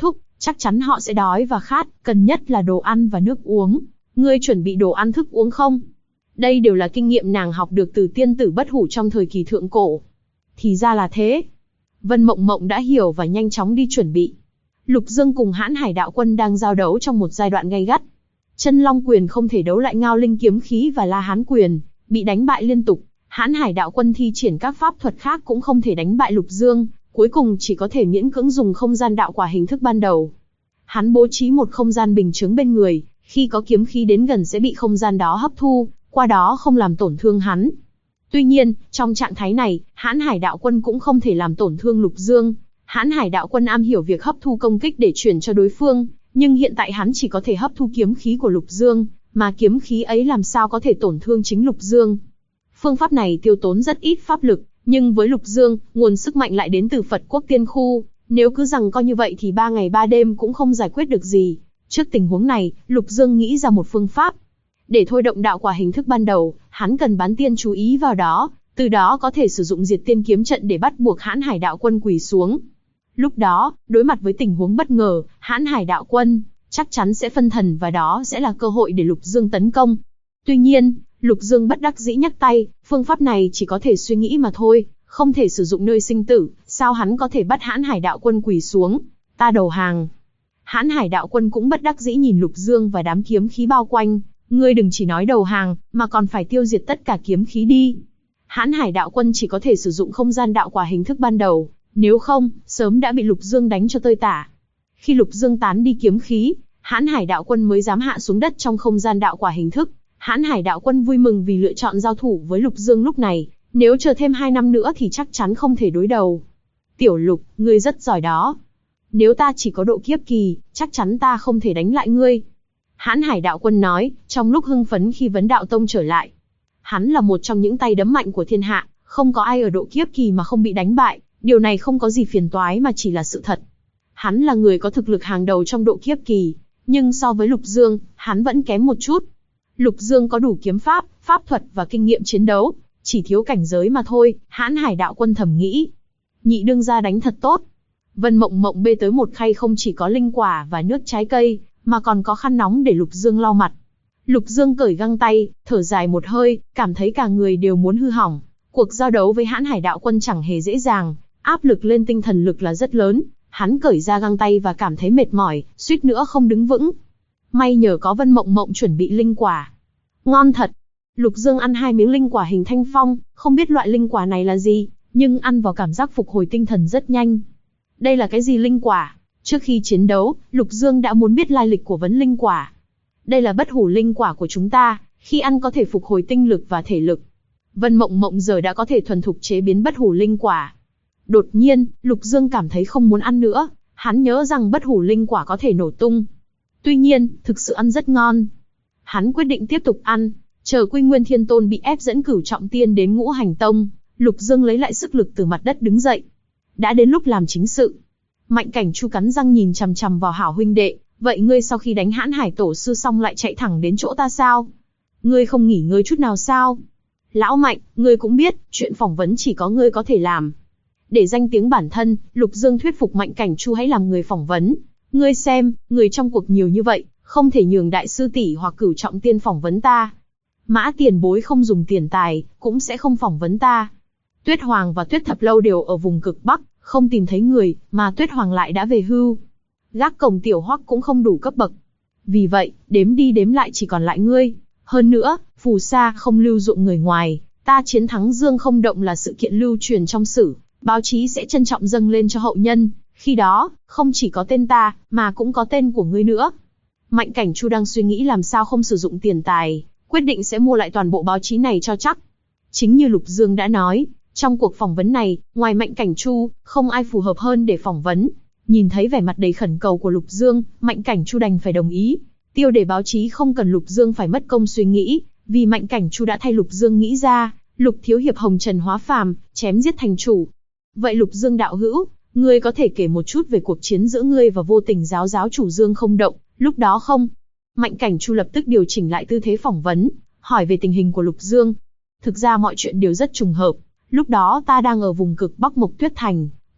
Speaker 1: chắc chắn họ sẽ đói và khát, cần nhất là đồ ăn và nước uống. Ngươi chuẩn bị đồ ăn thức uống không? Đây đều là kinh nghiệm nàng học được từ tiên tử Bất Hủ trong thời kỳ thượng cổ. Thì ra là thế. Vân Mộng Mộng đã hiểu và nhanh chóng đi chuẩn bị. Lục Dương cùng Hãn Hải đạo quân đang giao đấu trong một giai đoạn gay gắt. Chân Long quyền không thể đấu lại Ngao Linh kiếm khí và La Hán quyền, bị đánh bại liên tục. Hãn Hải đạo quân thi triển các pháp thuật khác cũng không thể đánh bại Lục Dương, cuối cùng chỉ có thể miễn cưỡng dùng không gian đạo quả hình thức ban đầu. Hắn bố trí một không gian bình chướng bên người, khi có kiếm khí đến gần sẽ bị không gian đó hấp thu, qua đó không làm tổn thương hắn. Tuy nhiên, trong trạng thái này, Hãn Hải đạo quân cũng không thể làm tổn thương Lục Dương. Hãn Hải đạo quân am hiểu việc hấp thu công kích để chuyển cho đối phương, nhưng hiện tại hắn chỉ có thể hấp thu kiếm khí của Lục Dương, mà kiếm khí ấy làm sao có thể tổn thương chính Lục Dương. Phương pháp này tiêu tốn rất ít pháp lực, nhưng với Lục Dương, nguồn sức mạnh lại đến từ Phật Quốc Tiên Khu, nếu cứ rằng coi như vậy thì 3 ngày 3 đêm cũng không giải quyết được gì. Trước tình huống này, Lục Dương nghĩ ra một phương pháp. Để thôi động đạo quả hình thức ban đầu, hắn cần bán tiên chú ý vào đó, từ đó có thể sử dụng diệt tiên kiếm trận để bắt buộc Hãn Hải đạo quân quỳ xuống. Lúc đó, đối mặt với tình huống bất ngờ, Hãn Hải đạo quân chắc chắn sẽ phân thần và đó sẽ là cơ hội để Lục Dương tấn công. Tuy nhiên, Lục Dương bất đắc dĩ nhắc tay, phương pháp này chỉ có thể suy nghĩ mà thôi, không thể sử dụng nơi sinh tử, sao hắn có thể bắt Hãn Hải đạo quân quỳ xuống? Ta đầu hàng. Hãn Hải đạo quân cũng bất đắc dĩ nhìn Lục Dương và đám kiếm khí bao quanh, ngươi đừng chỉ nói đầu hàng, mà còn phải tiêu diệt tất cả kiếm khí đi. Hãn Hải đạo quân chỉ có thể sử dụng không gian đạo quả hình thức ban đầu, nếu không, sớm đã bị Lục Dương đánh cho tơi tả. Khi Lục Dương tán đi kiếm khí, Hãn Hải đạo quân mới dám hạ xuống đất trong không gian đạo quả hình thức. Hãn Hải đạo quân vui mừng vì lựa chọn giao thủ với Lục Dương lúc này, nếu chờ thêm 2 năm nữa thì chắc chắn không thể đối đầu. Tiểu Lục, ngươi rất giỏi đó. Nếu ta chỉ có độ kiếp kỳ, chắc chắn ta không thể đánh lại ngươi. Hãn Hải đạo quân nói, trong lúc hưng phấn khi Vấn Đạo Tông trở lại. Hắn là một trong những tay đấm mạnh của thiên hạ, không có ai ở độ kiếp kỳ mà không bị đánh bại, điều này không có gì phiền toái mà chỉ là sự thật. Hắn là người có thực lực hàng đầu trong độ kiếp kỳ, nhưng so với Lục Dương, hắn vẫn kém một chút. Lục Dương có đủ kiếm pháp, pháp thuật và kinh nghiệm chiến đấu, chỉ thiếu cảnh giới mà thôi, Hãn Hải đạo quân thầm nghĩ. Nhị đương gia đánh thật tốt. Vân Mộng Mộng bê tới một khay không chỉ có linh quả và nước trái cây, mà còn có khăn nóng để Lục Dương lau mặt. Lục Dương cởi găng tay, thở dài một hơi, cảm thấy cả người đều muốn hư hỏng. Cuộc giao đấu với Hãn Hải đạo quân chẳng hề dễ dàng, áp lực lên tinh thần lực là rất lớn. Hắn cởi ra găng tay và cảm thấy mệt mỏi, suýt nữa không đứng vững. May nhờ có Vân Mộng Mộng chuẩn bị linh quả. Ngon thật. Lục Dương ăn 2 miếng linh quả hình thanh phong, không biết loại linh quả này là gì, nhưng ăn vào cảm giác phục hồi tinh thần rất nhanh. Đây là cái gì linh quả? Trước khi chiến đấu, Lục Dương đã muốn biết lai lịch của vấn linh quả. Đây là bất hủ linh quả của chúng ta, khi ăn có thể phục hồi tinh lực và thể lực. Vân Mộng Mộng giờ đã có thể thuần thục chế biến bất hủ linh quả. Đột nhiên, Lục Dương cảm thấy không muốn ăn nữa, hắn nhớ rằng bất hủ linh quả có thể nổ tung. Tuy nhiên, thực sự ăn rất ngon. Hắn quyết định tiếp tục ăn, chờ Quy Nguyên Thiên Tôn bị ép dẫn Cửu Trọng Tiên đến Ngũ Hành Tông, Lục Dương lấy lại sức lực từ mặt đất đứng dậy. Đã đến lúc làm chính sự. Mạnh Cảnh Chu cắn răng nhìn chằm chằm vào Hảo huynh đệ, vậy ngươi sau khi đánh Hãn Hải tổ sư xong lại chạy thẳng đến chỗ ta sao? Ngươi không nghỉ ngơi chút nào sao? Lão Mạnh, ngươi cũng biết, chuyện phỏng vấn chỉ có ngươi có thể làm. Để danh tiếng bản thân, Lục Dương thuyết phục Mạnh Cảnh Chu hãy làm người phỏng vấn. Ngươi xem, người trong cuộc nhiều như vậy, không thể nhường đại sư tỷ hoặc Cửu Trọng Tiên phỏng vấn ta. Mã tiền bối không dùng tiền tài, cũng sẽ không phỏng vấn ta. Tuyết Hoàng và Tuyết Thập Lâu đều ở vùng cực Bắc, không tìm thấy người, mà Tuyết Hoàng lại đã về hưu. Gác cổng Tiểu Hoắc cũng không đủ cấp bậc. Vì vậy, đếm đi đếm lại chỉ còn lại ngươi. Hơn nữa, phù sa không lưu dụng người ngoài, ta chiến thắng Dương Không Động là sự kiện lưu truyền trong sử, báo chí sẽ trân trọng dâng lên cho hậu nhân. Khi đó, không chỉ có tên ta, mà cũng có tên của ngươi nữa. Mạnh Cảnh Chu đang suy nghĩ làm sao không sử dụng tiền tài, quyết định sẽ mua lại toàn bộ báo chí này cho chắc. Chính như Lục Dương đã nói, trong cuộc phỏng vấn này, ngoài Mạnh Cảnh Chu, không ai phù hợp hơn để phỏng vấn. Nhìn thấy vẻ mặt đầy khẩn cầu của Lục Dương, Mạnh Cảnh Chu đành phải đồng ý. Tiêu đề báo chí không cần Lục Dương phải mất công suy nghĩ, vì Mạnh Cảnh Chu đã thay Lục Dương nghĩ ra, Lục thiếu hiệp hồng trần hóa phàm, chém giết thành chủ. Vậy Lục Dương đạo hữu, ngươi có thể kể một chút về cuộc chiến giữa ngươi và Vô Tình giáo giáo chủ Dương Không Động, lúc đó không? Mạnh Cảnh Chu lập tức điều chỉnh lại tư thế phỏng vấn, hỏi về tình hình của Lục Dương. Thực ra mọi chuyện đều rất trùng hợp, lúc đó ta đang ở vùng cực Bắc Mộc Tuyết Thành,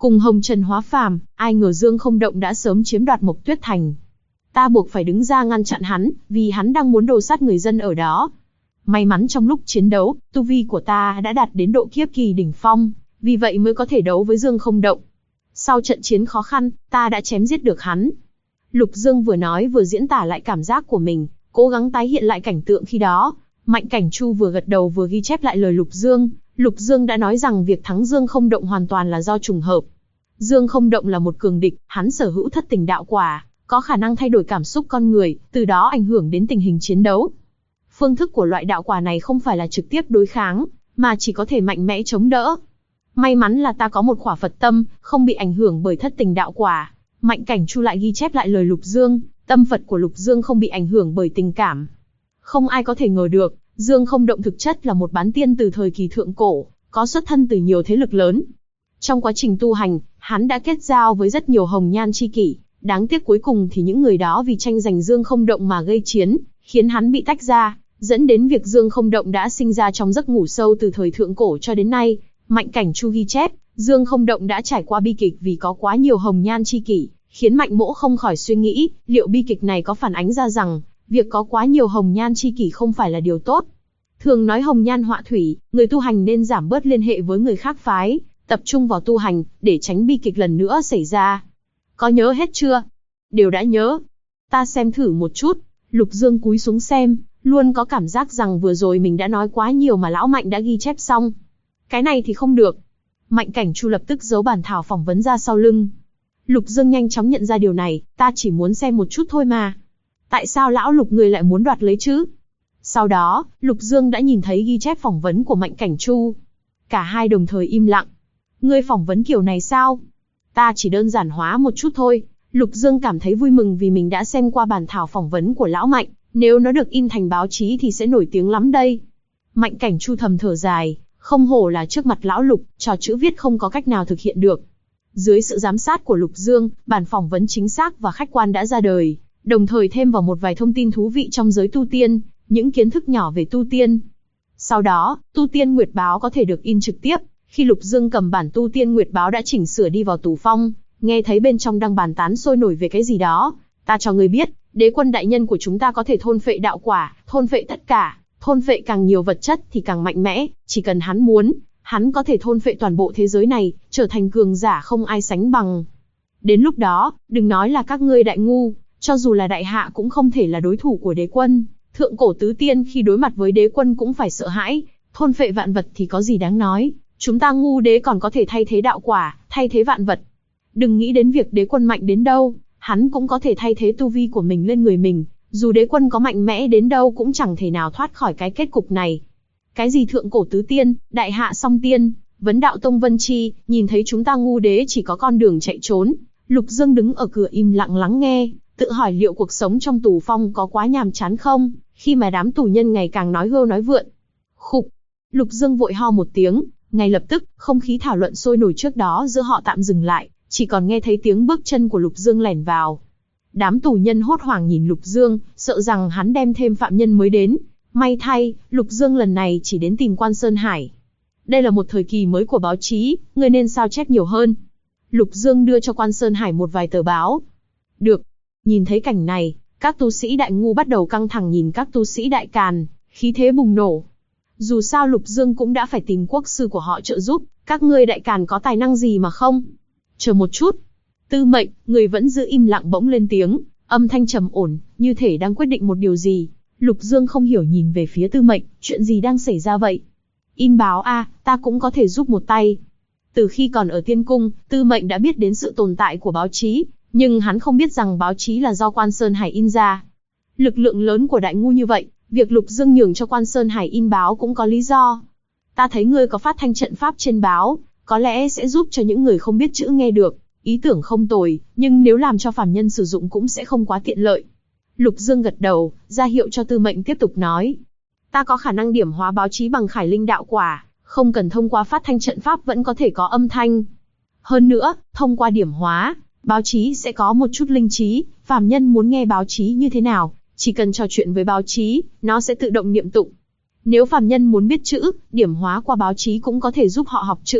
Speaker 1: cùng hồng trần hóa phàm, ai ngờ Dương Không Động đã sớm chiếm đoạt Mộc Tuyết Thành. Ta buộc phải đứng ra ngăn chặn hắn, vì hắn đang muốn đồ sát người dân ở đó. May mắn trong lúc chiến đấu, tu vi của ta đã đạt đến độ kiếp kỳ đỉnh phong, vì vậy mới có thể đấu với Dương Không Động. Sau trận chiến khó khăn, ta đã chém giết được hắn. Lục Dương vừa nói vừa diễn tả lại cảm giác của mình, cố gắng tái hiện lại cảnh tượng khi đó. Mạnh Cảnh Chu vừa gật đầu vừa ghi chép lại lời Lục Dương. Lục Dương đã nói rằng việc thắng Dương Không Động hoàn toàn là do trùng hợp. Dương Không Động là một cường địch, hắn sở hữu thất tình đạo quả, có khả năng thay đổi cảm xúc con người, từ đó ảnh hưởng đến tình hình chiến đấu. Phương thức của loại đạo quả này không phải là trực tiếp đối kháng, mà chỉ có thể mạnh mẽ chống đỡ. May mắn là ta có một khỏa Phật tâm, không bị ảnh hưởng bởi thất tình đạo quả. Mạnh Cảnh Chu lại ghi chép lại lời Lục Dương, tâm Phật của Lục Dương không bị ảnh hưởng bởi tình cảm. Không ai có thể ngờ được, Dương Không Động thực chất là một bán tiên từ thời kỳ thượng cổ, có xuất thân từ nhiều thế lực lớn. Trong quá trình tu hành, hắn đã kết giao với rất nhiều hồng nhan chi kỷ, đáng tiếc cuối cùng thì những người đó vì tranh giành Dương Không Động mà gây chiến, khiến hắn bị tách ra, dẫn đến việc Dương Không Động đã sinh ra trong giấc ngủ sâu từ thời thượng cổ cho đến nay. Mạnh Cảnh Chu ghi chép, Dương Không Động đã trải qua bi kịch vì có quá nhiều hồng nhan chi kỷ, khiến Mạnh Mỗ không khỏi suy nghĩ, liệu bi kịch này có phản ánh ra rằng, việc có quá nhiều hồng nhan chi kỷ không phải là điều tốt. Thường nói hồng nhan họa thủy, người tu hành nên giảm bớt liên hệ với người khác phái, tập trung vào tu hành, để tránh bi kịch lần nữa xảy ra. Có nhớ hết chưa? Đều đã nhớ. Ta xem thử một chút. Lục Dương cúi xuống xem, luôn có cảm giác rằng vừa rồi mình đã nói quá nhiều mà lão Mạnh đã ghi chép xong. Cái này thì không được. Mạnh Cảnh Chu lập tức giấu bản thảo phỏng vấn ra sau lưng. Lục Dương nhanh chóng nhận ra điều này, ta chỉ muốn xem một chút thôi mà. Tại sao lão Lục người lại muốn đoạt lấy chứ? Sau đó, Lục Dương đã nhìn thấy ghi chép phỏng vấn của Mạnh Cảnh Chu. Cả hai đồng thời im lặng. Ngươi phỏng vấn kiểu này sao? Ta chỉ đơn giản hóa một chút thôi. Lục Dương cảm thấy vui mừng vì mình đã xem qua bản thảo phỏng vấn của lão Mạnh, nếu nó được in thành báo chí thì sẽ nổi tiếng lắm đây. Mạnh Cảnh Chu thầm thở dài, không hổ là trước mặt lão Lục, trò chữ viết không có cách nào thực hiện được. Dưới sự giám sát của Lục Dương, bản phỏng vấn chính xác và khách quan đã ra đời, đồng thời thêm vào một vài thông tin thú vị trong giới tu tiên, những kiến thức nhỏ về tu tiên. Sau đó, Tu Tiên Nguyệt Báo có thể được in trực tiếp. Khi Lục Dương cầm bản Tu Tiên Nguyệt Báo đã chỉnh sửa đi vào tủ phong, nghe thấy bên trong đang bàn tán sôi nổi về cái gì đó. Ta cho ngươi biết, đế quân đại nhân của chúng ta có thể thôn phệ đạo quả, thôn phệ tất cả, thôn phệ càng nhiều vật chất thì càng mạnh mẽ, chỉ cần hắn muốn, hắn có thể thôn phệ toàn bộ thế giới này, trở thành cường giả không ai sánh bằng. Đến lúc đó, đừng nói là các ngươi đại ngu, cho dù là đại hạ cũng không thể là đối thủ của đế quân. Thượng cổ tứ tiên khi đối mặt với đế quân cũng phải sợ hãi, thôn phệ vạn vật thì có gì đáng nói, chúng ta ngu đế còn có thể thay thế đạo quả, thay thế vạn vật. Đừng nghĩ đến việc đế quân mạnh đến đâu, hắn cũng có thể thay thế tu vi của mình lên người mình, dù đế quân có mạnh mẽ đến đâu cũng chẳng thể nào thoát khỏi cái kết cục này. Cái gì thượng cổ tứ tiên, đại hạ song tiên, vấn đạo tông Vân Chi, nhìn thấy chúng ta ngu đế chỉ có con đường chạy trốn. Lục Dương đứng ở cửa im lặng lắng nghe, tự hỏi liệu cuộc sống trong tù phong có quá nhàm chán không, khi mà đám tù nhân ngày càng nói hưu nói vượn. Khục! Lục Dương vội ho một tiếng, ngay lập tức, không khí thảo luận sôi nổi trước đó giữa họ tạm dừng lại, chỉ còn nghe thấy tiếng bước chân của Lục Dương lẻn vào. Đám tù nhân hốt hoảng nhìn Lục Dương, sợ rằng hắn đem thêm phạm nhân mới đến. May thay, Lục Dương lần này chỉ đến tìm Quan Sơn Hải. Đây là một thời kỳ mới của báo chí, ngươi nên sao chép nhiều hơn. Lục Dương đưa cho Quan Sơn Hải một vài tờ báo. Được. Nhìn thấy cảnh này, các tu sĩ đại ngu bắt đầu căng thẳng nhìn các tu sĩ đại càn, khí thế bùng nổ. Dù sao Lục Dương cũng đã phải tìm quốc sư của họ trợ giúp, các ngươi đại càn có tài năng gì mà không? Chờ một chút. Tư Mệnh, người vẫn giữ im lặng bỗng lên tiếng, âm thanh trầm ổn, như thể đang quyết định một điều gì. Lục Dương không hiểu nhìn về phía Tư Mệnh, chuyện gì đang xảy ra vậy? In báo a, ta cũng có thể giúp một tay. Từ khi còn ở Tiên Cung, Tư Mệnh đã biết đến sự tồn tại của báo chí, nhưng hắn không biết rằng báo chí là do Quan Sơn Hải in ra. Lực lượng lớn của đại ngu như vậy, việc Lục Dương nhường cho Quan Sơn Hải in báo cũng có lý do. Ta thấy ngươi có phát thanh trận pháp trên báo, có lẽ sẽ giúp cho những người không biết chữ nghe được. Ý tưởng không tồi, nhưng nếu làm cho phàm nhân sử dụng cũng sẽ không quá tiện lợi. Lục Dương gật đầu, ra hiệu cho Tư Mệnh tiếp tục nói. Ta có khả năng điểm hóa báo chí bằng Khải Linh đạo quả, không cần thông qua phát thanh trận pháp vẫn có thể có âm thanh. Hơn nữa, thông qua điểm hóa, báo chí sẽ có một chút linh trí, phàm nhân muốn nghe báo chí như thế nào, chỉ cần trò chuyện với báo chí, nó sẽ tự động niệm tụng. Nếu phàm nhân muốn biết chữ, điểm hóa qua báo chí cũng có thể giúp họ học chữ,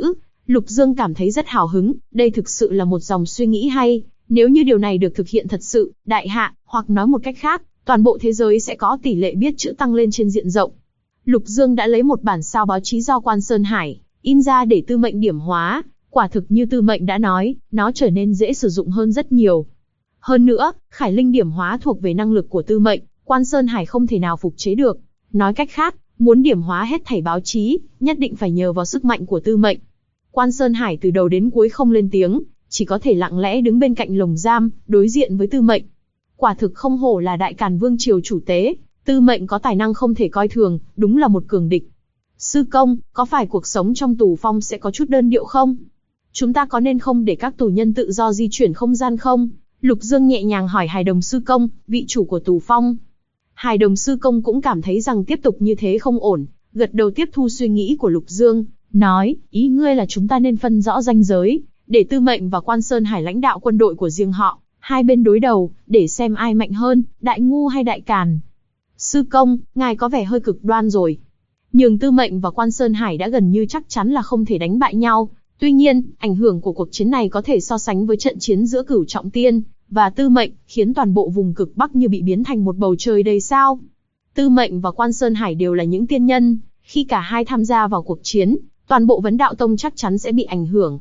Speaker 1: Lục Dương cảm thấy rất hào hứng, đây thực sự là một dòng suy nghĩ hay, nếu như điều này được thực hiện thật sự, đại hạ, hoặc nói một cách khác, toàn bộ thế giới sẽ có tỷ lệ biết chữ tăng lên trên diện rộng. Lục Dương đã lấy một bản sao báo chí do Quan Sơn Hải in ra để Tư Mệnh điểm hóa, quả thực như Tư Mệnh đã nói, nó trở nên dễ sử dụng hơn rất nhiều. Hơn nữa, Khải Linh điểm hóa thuộc về năng lực của Tư Mệnh, Quan Sơn Hải không thể nào phục chế được. Nói cách khác, muốn điểm hóa hết thảy báo chí, nhất định phải nhờ vào sức mạnh của Tư Mệnh. Quan Sơn Hải từ đầu đến cuối không lên tiếng, chỉ có thể lặng lẽ đứng bên cạnh lồng giam, đối diện với Tư Mệnh. Quả thực không hổ là Đại Càn Vương triều chủ tế, Tư Mệnh có tài năng không thể coi thường, đúng là một cường địch. Sư công, có phải cuộc sống trong tù phong sẽ có chút đơn điệu không? Chúng ta có nên không để các tù nhân tự do di chuyển không gian không? Lục Dương nhẹ nhàng hỏi Hài Đồng sư công, vị chủ của tù phong. Hài Đồng sư công cũng cảm thấy rằng tiếp tục như thế không ổn, gật đầu tiếp thu suy nghĩ của Lục Dương, nói, ý ngươi là chúng ta nên phân rõ ranh giới, để Tư Mệnh và Quan Sơn Hải lãnh đạo quân đội của riêng họ, hai bên đối đầu, để xem ai mạnh hơn, Đại Ngu hay Đại Càn. Sư công, ngài có vẻ hơi cực đoan rồi. Nhường Tư Mệnh và Quan Sơn Hải đã gần như chắc chắn là không thể đánh bại nhau. Tuy nhiên, ảnh hưởng của cuộc chiến này có thể so sánh với trận chiến giữa Cửu Trọng Tiên và Tư Mệnh, khiến toàn bộ vùng cực Bắc như bị biến thành một bầu trời đầy sao. Tư Mệnh và Quan Sơn Hải đều là những tiên nhân, khi cả hai tham gia vào cuộc chiến, toàn bộ Vấn Đạo Tông chắc chắn sẽ bị ảnh hưởng.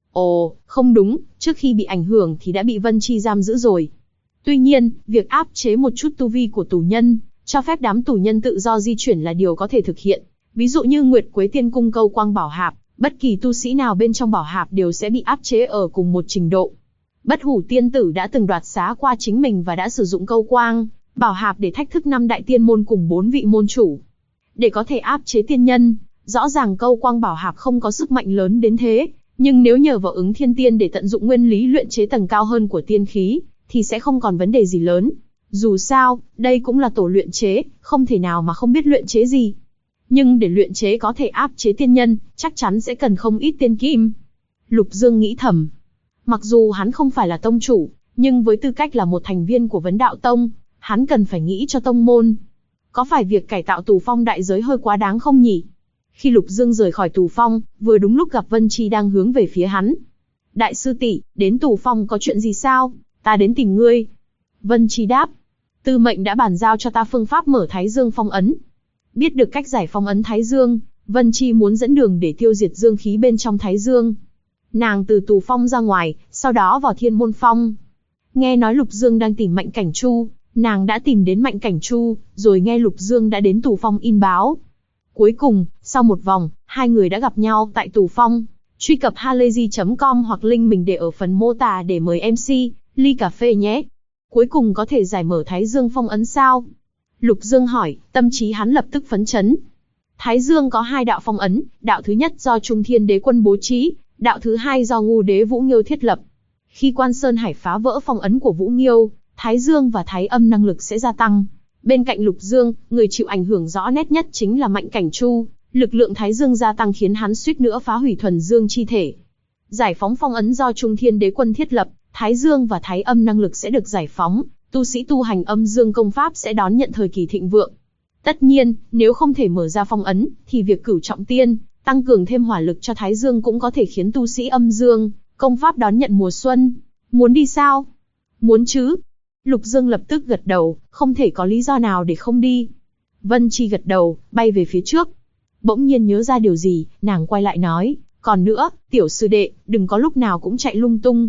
Speaker 1: Ồ, không đúng, trước khi bị ảnh hưởng thì đã bị Vân Chi giam giữ rồi. Tuy nhiên, việc áp chế một chút tu vi của tù nhân, cho phép đám tù nhân tự do di chuyển là điều có thể thực hiện. Ví dụ như Nguyệt Quế Tiên Cung Câu Quang Bảo Hạp, bất kỳ tu sĩ nào bên trong bảo hạp đều sẽ bị áp chế ở cùng một trình độ. Bất Hủ Tiên Tử đã từng đoạt xá qua chính mình và đã sử dụng Câu Quang Bảo Hạp để thách thức 5 đại tiên môn cùng 4 vị môn chủ. Để có thể áp chế tiên nhân, rõ ràng Câu Quang Bảo Hạp không có sức mạnh lớn đến thế, nhưng nếu nhờ vào Ứng Thiên Tiên để tận dụng nguyên lý luyện chế tầng cao hơn của tiên khí, thì sẽ không còn vấn đề gì lớn. Dù sao, đây cũng là tổ luyện chế, không thể nào mà không biết luyện chế gì. Nhưng để luyện chế có thể áp chế tiên nhân, chắc chắn sẽ cần không ít tiên kim. Lục Dương nghĩ thầm. Mặc dù hắn không phải là tông chủ, nhưng với tư cách là một thành viên của Vấn Đạo Tông, hắn cần phải nghĩ cho tông môn. Có phải việc cải tạo tù phong đại giới hơi quá đáng không nhỉ? Khi Lục Dương rời khỏi tù phong, vừa đúng lúc gặp Vân Chi đang hướng về phía hắn. Đại sư tỷ, đến tù phong có chuyện gì sao? Ta đến tìm ngươi. Vân Chi đáp. Tư Mệnh đã bàn giao cho ta phương pháp mở Thái Dương phong ấn. Biết được cách giải phong ấn Thái Dương, Vân Chi muốn dẫn đường để tiêu diệt dương khí bên trong Thái Dương. Nàng từ tù phong ra ngoài, sau đó vào Thiên Môn Phong. Nghe nói Lục Dương đang tìm Mạnh Cảnh Chu, nàng đã tìm đến Mạnh Cảnh Chu, rồi nghe Lục Dương đã đến tù phong in báo. Cuối cùng, sau một vòng, hai người đã gặp nhau tại tù phong. Truy cập halayzi.com hoặc link mình để ở phần mô tả để mời MC, ly cà phê nhé. Cuối cùng có thể giải mở Thái Dương phong ấn sao? Lục Dương hỏi, tâm trí hắn lập tức phấn chấn. Thái Dương có 2 đạo phong ấn, đạo thứ nhất do Trung Thiên Đế Quân bố trí, đạo thứ hai do Ngu Đế Vũ Nghiêu thiết lập. Khi Quan Sơn Hải phá vỡ phong ấn của Vũ Nghiêu, Thái Dương và Thái Âm năng lực sẽ gia tăng. Bên cạnh Lục Dương, người chịu ảnh hưởng rõ nét nhất chính là Mạnh Cảnh Chu, lực lượng Thái Dương gia tăng khiến hắn suýt nữa phá hủy thuần dương chi thể. Giải phóng phong ấn do Trung Thiên Đế Quân thiết lập, Thái Dương và Thái Âm năng lực sẽ được giải phóng, tu sĩ tu hành âm dương công pháp sẽ đón nhận thời kỳ thịnh vượng. Tất nhiên, nếu không thể mở ra phong ấn, thì việc Cửu Trọng Tiên tăng cường thêm hỏa lực cho Thái Dương cũng có thể khiến tu sĩ âm dương công pháp đón nhận mùa xuân. Muốn đi sao? Muốn chứ. Lục Dương lập tức gật đầu, không thể có lý do nào để không đi. Vân Chi gật đầu, bay về phía trước. Bỗng nhiên nhớ ra điều gì, nàng quay lại nói, còn nữa, tiểu sư đệ, đừng có lúc nào cũng chạy lung tung.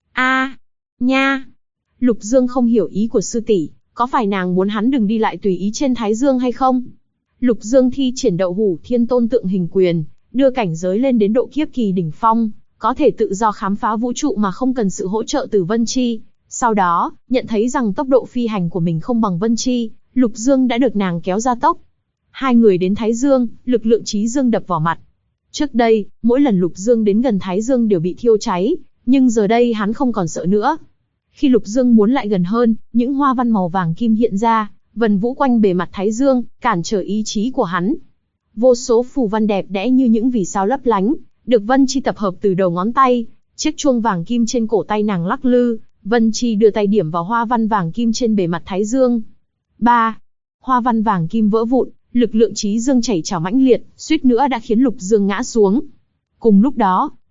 Speaker 1: Nha. Lục Dương không hiểu ý của sư tỷ, có phải nàng muốn hắn đừng đi lại tùy ý trên Thái Dương hay không? Lục Dương thi triển Đậu Hủ Thiên Tôn Tượng Hình Quyền, đưa cảnh giới lên đến độ kiếp kỳ đỉnh phong, có thể tự do khám phá vũ trụ mà không cần sự hỗ trợ từ Vân Chi. Sau đó, nhận thấy rằng tốc độ phi hành của mình không bằng Vân Chi, Lục Dương đã được nàng kéo ra tốc. Hai người đến Thái Dương, lực lượng Chí Dương đập vào mặt. Trước đây, mỗi lần Lục Dương đến gần Thái Dương đều bị thiêu cháy, nhưng giờ đây hắn không còn sợ nữa. Khi Lục Dương muốn lại gần hơn, những hoa văn màu vàng kim hiện ra, vần vũ quanh bề mặt Thái Dương, cản trở ý chí của hắn. Vô số phù văn đẹp đẽ như những vì sao lấp lánh, được Vân Chi tập hợp từ đầu ngón tay. Chiếc chuông vàng kim trên cổ tay nàng lắc lư, Vân Chi đưa tay điểm vào hoa văn vàng kim trên bề mặt Thái Dương. 3. Hoa văn vàng kim vỡ vụn, lực lượng Chí Dương chảy trào mãnh liệt, suýt nữa đã khiến Lục Dương ngã xuống. Cùng lúc đó,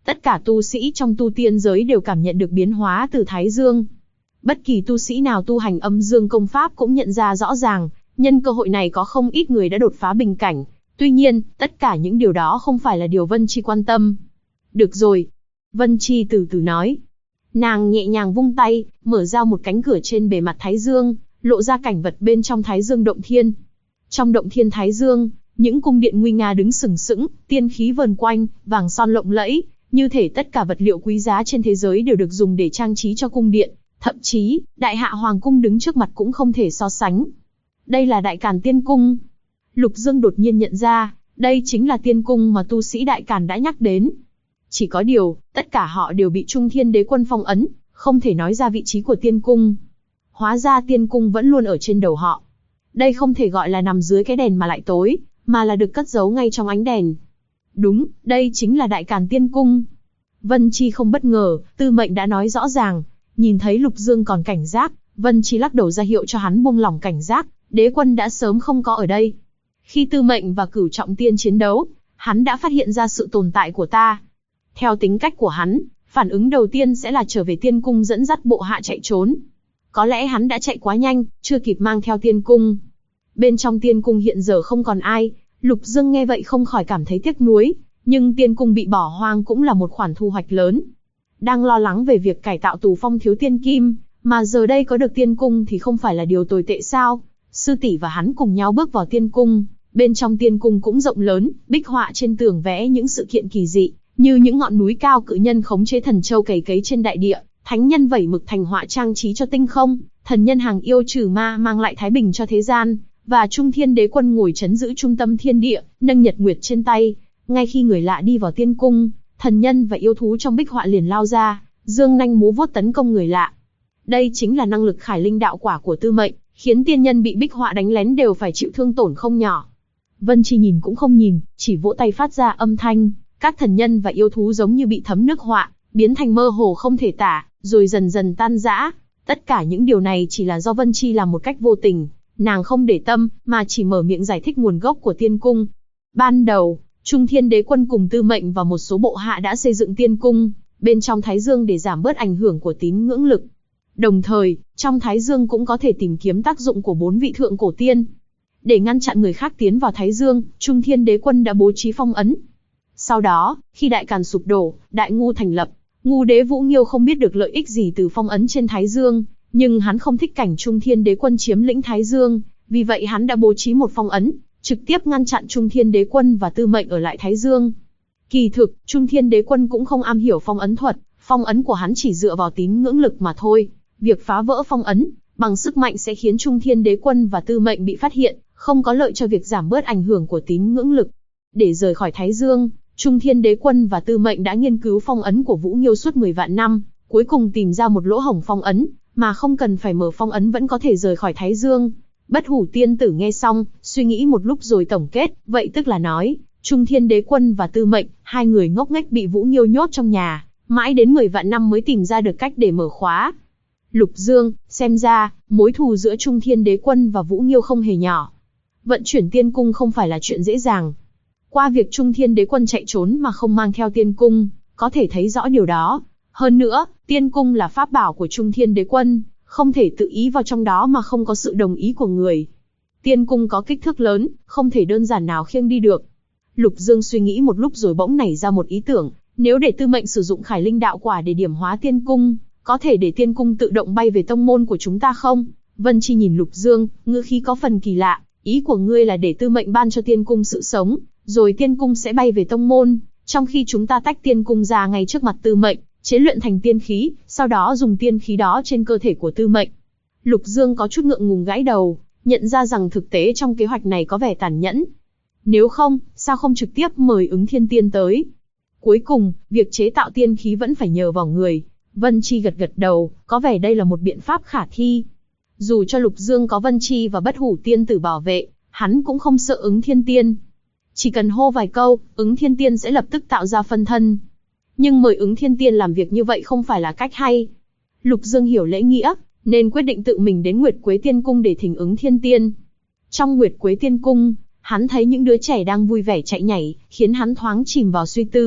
Speaker 1: Tất cả tu sĩ trong tu tiên giới đều cảm nhận được biến hóa từ Thái Dương. Bất kỳ tu sĩ nào tu hành âm dương công pháp cũng nhận ra rõ ràng, nhân cơ hội này có không ít người đã đột phá bình cảnh. Tuy nhiên, tất cả những điều đó không phải là điều Vân Chi quan tâm. Được rồi. Vân Chi từ từ nói. Nàng nhẹ nhàng vung tay, mở ra một cánh cửa trên bề mặt Thái Dương, lộ ra cảnh vật bên trong Thái Dương động thiên. Trong động thiên Thái Dương, những cung điện nguy nga đứng sừng sững, tiên khí vờn quanh, vàng son lộng lẫy, như thể tất cả vật liệu quý giá trên thế giới đều được dùng để trang trí cho cung điện, thậm chí, Đại Hạ Hoàng cung đứng trước mặt cũng không thể so sánh. Đây là Đại Càn Tiên Cung. Lục Dương đột nhiên nhận ra, đây chính là tiên cung mà tu sĩ Đại Càn đã nhắc đến. Chỉ có điều, tất cả họ đều bị Trung Thiên Đế Quân phong ấn, không thể nói ra vị trí của tiên cung. Hóa ra tiên cung vẫn luôn ở trên đầu họ. Đây không thể gọi là nằm dưới cái đèn mà lại tối, mà là được cất giấu ngay trong ánh đèn. Đúng, đây chính là Đại Càn Tiên Cung. Vân Chi không bất ngờ, Tư Mệnh đã nói rõ ràng. Nhìn thấy Lục Dương còn cảnh giác, Vân Chi lắc đầu ra hiệu cho hắn buông lỏng cảnh giác, đế quân đã sớm không có ở đây. Khi Tư Mệnh và Cửu Trọng Tiên chiến đấu, hắn đã phát hiện ra sự tồn tại của ta. Theo tính cách của hắn, phản ứng đầu tiên sẽ là trở về tiên cung dẫn dắt bộ hạ chạy trốn. Có lẽ hắn đã chạy quá nhanh, chưa kịp mang theo tiên cung. Bên trong tiên cung hiện giờ không còn ai, Lục Dương nghe vậy không khỏi cảm thấy tiếc nuối, nhưng tiên cung bị bỏ hoang cũng là một khoản thu hoạch lớn. Đang lo lắng về việc cải tạo Tù Phong thiếu tiên kim, mà giờ đây có được tiên cung thì không phải là điều tồi tệ sao? Sư tỷ và hắn cùng nhau bước vào tiên cung, bên trong tiên cung cũng rộng lớn, bích họa trên tường vẽ những sự kiện kỳ dị, như những ngọn núi cao cự nhân khống chế thần châu cày cấy trên đại địa, thánh nhân vẩy mực thành họa trang trí cho tinh không, thần nhân hàng yêu trừ ma mang lại thái bình cho thế gian, và Trung Thiên Đế Quân ngồi trấn giữ trung tâm thiên địa, nâng nhật nguyệt trên tay. Ngay khi người lạ đi vào tiên cung, thần nhân và yêu thú trong bích họa liền lao ra, dương nanh múa vuốt tấn công người lạ. Đây chính là năng lực khải linh đạo quả của Tư Mệnh, khiến tiên nhân bị bích họa đánh lén đều phải chịu thương tổn không nhỏ. Vân Chi nhìn cũng không nhìn, chỉ vỗ tay phát ra âm thanh, các thần nhân và yêu thú giống như bị thấm nước họa, biến thành mơ hồ không thể tả, rồi dần dần tan rã. Tất cả những điều này chỉ là do Vân Chi làm một cách vô tình, nàng không để tâm, mà chỉ mở miệng giải thích nguồn gốc của tiên cung. Ban đầu, Trung Thiên Đế Quân cùng Tư Mệnh và một số bộ hạ đã xây dựng tiên cung bên trong Thái Dương để giảm bớt ảnh hưởng của tín ngưỡng lực. Đồng thời, trong Thái Dương cũng có thể tìm kiếm tác dụng của 4 vị thượng cổ tiên. Để ngăn chặn người khác tiến vào Thái Dương, Trung Thiên Đế Quân đã bố trí phong ấn. Sau đó, khi Đại Càn sụp đổ, Đại Ngu thành lập, Ngu Đế Vũ Nghiêu không biết được lợi ích gì từ phong ấn trên Thái Dương, nhưng hắn không thích cảnh Trung Thiên Đế Quân chiếm lĩnh Thái Dương, vì vậy hắn đã bố trí một phong ấn, trực tiếp ngăn chặn Trung Thiên Đế Quân và Tư Mệnh ở lại Thái Dương. Kỳ thực, Trung Thiên Đế Quân cũng không am hiểu phong ấn thuật, phong ấn của hắn chỉ dựa vào tín ngưỡng lực mà thôi. Việc phá vỡ phong ấn bằng sức mạnh sẽ khiến Trung Thiên Đế Quân và Tư Mệnh bị phát hiện, không có lợi cho việc giảm bớt ảnh hưởng của tín ngưỡng lực. Để rời khỏi Thái Dương, Trung Thiên Đế Quân và Tư Mệnh đã nghiên cứu phong ấn của Vũ Nghiêu suốt 10 vạn năm, cuối cùng tìm ra một lỗ hổng phong ấn, mà không cần phải mở phong ấn vẫn có thể rời khỏi Thái Dương. Bất Hủ Tiên Tử nghe xong, suy nghĩ một lúc rồi tổng kết, vậy tức là nói, Trung Thiên Đế Quân và Tư Mệnh, hai người ngốc nghếch bị Vũ Nghiêu nhốt trong nhà, mãi đến 10 vạn năm mới tìm ra được cách để mở khóa. Lục Dương, xem ra, mối thù giữa Trung Thiên Đế Quân và Vũ Nghiêu không hề nhỏ. Vận chuyển tiên cung không phải là chuyện dễ dàng. Qua việc Trung Thiên Đế Quân chạy trốn mà không mang theo tiên cung, có thể thấy rõ điều đó. Hơn nữa, tiên cung là pháp bảo của Trung Thiên Đế Quân, không thể tự ý vào trong đó mà không có sự đồng ý của người. Tiên cung có kích thước lớn, không thể đơn giản nào khiêng đi được. Lục Dương suy nghĩ một lúc rồi bỗng nảy ra một ý tưởng, nếu để Tư Mệnh sử dụng Khải Linh đạo quả để điểm hóa tiên cung, có thể để tiên cung tự động bay về tông môn của chúng ta không? Vân Chi nhìn Lục Dương, ngữ khí có phần kỳ lạ, ý của ngươi là để Tư Mệnh ban cho tiên cung sự sống, rồi tiên cung sẽ bay về tông môn, trong khi chúng ta tách tiên cung ra ngay trước mặt Tư Mệnh, chế luyện thành tiên khí, sau đó dùng tiên khí đó trên cơ thể của Tư Mệnh. Lục Dương có chút ngượng ngùng gãi đầu, nhận ra rằng thực tế trong kế hoạch này có vẻ tàn nhẫn. Nếu không, sao không trực tiếp mời Ứng Thiên Tiên tới? Cuối cùng, việc chế tạo tiên khí vẫn phải nhờ vào người. Vân Chi gật gật đầu, có vẻ đây là một biện pháp khả thi. Dù cho Lục Dương có Vân Chi và Bất Hủ Tiên Tử bảo vệ, hắn cũng không sợ Ứng Thiên Tiên. Chỉ cần hô vài câu, Ứng Thiên Tiên sẽ lập tức tạo ra phân thân. Nhưng mời Ứng Thiên Tiên làm việc như vậy không phải là cách hay. Lục Dương hiểu lễ nghĩa, nên quyết định tự mình đến Nguyệt Quế Tiên Cung để thỉnh Ứng Thiên Tiên. Trong Nguyệt Quế Tiên Cung, hắn thấy những đứa trẻ đang vui vẻ chạy nhảy, khiến hắn thoáng chìm vào suy tư.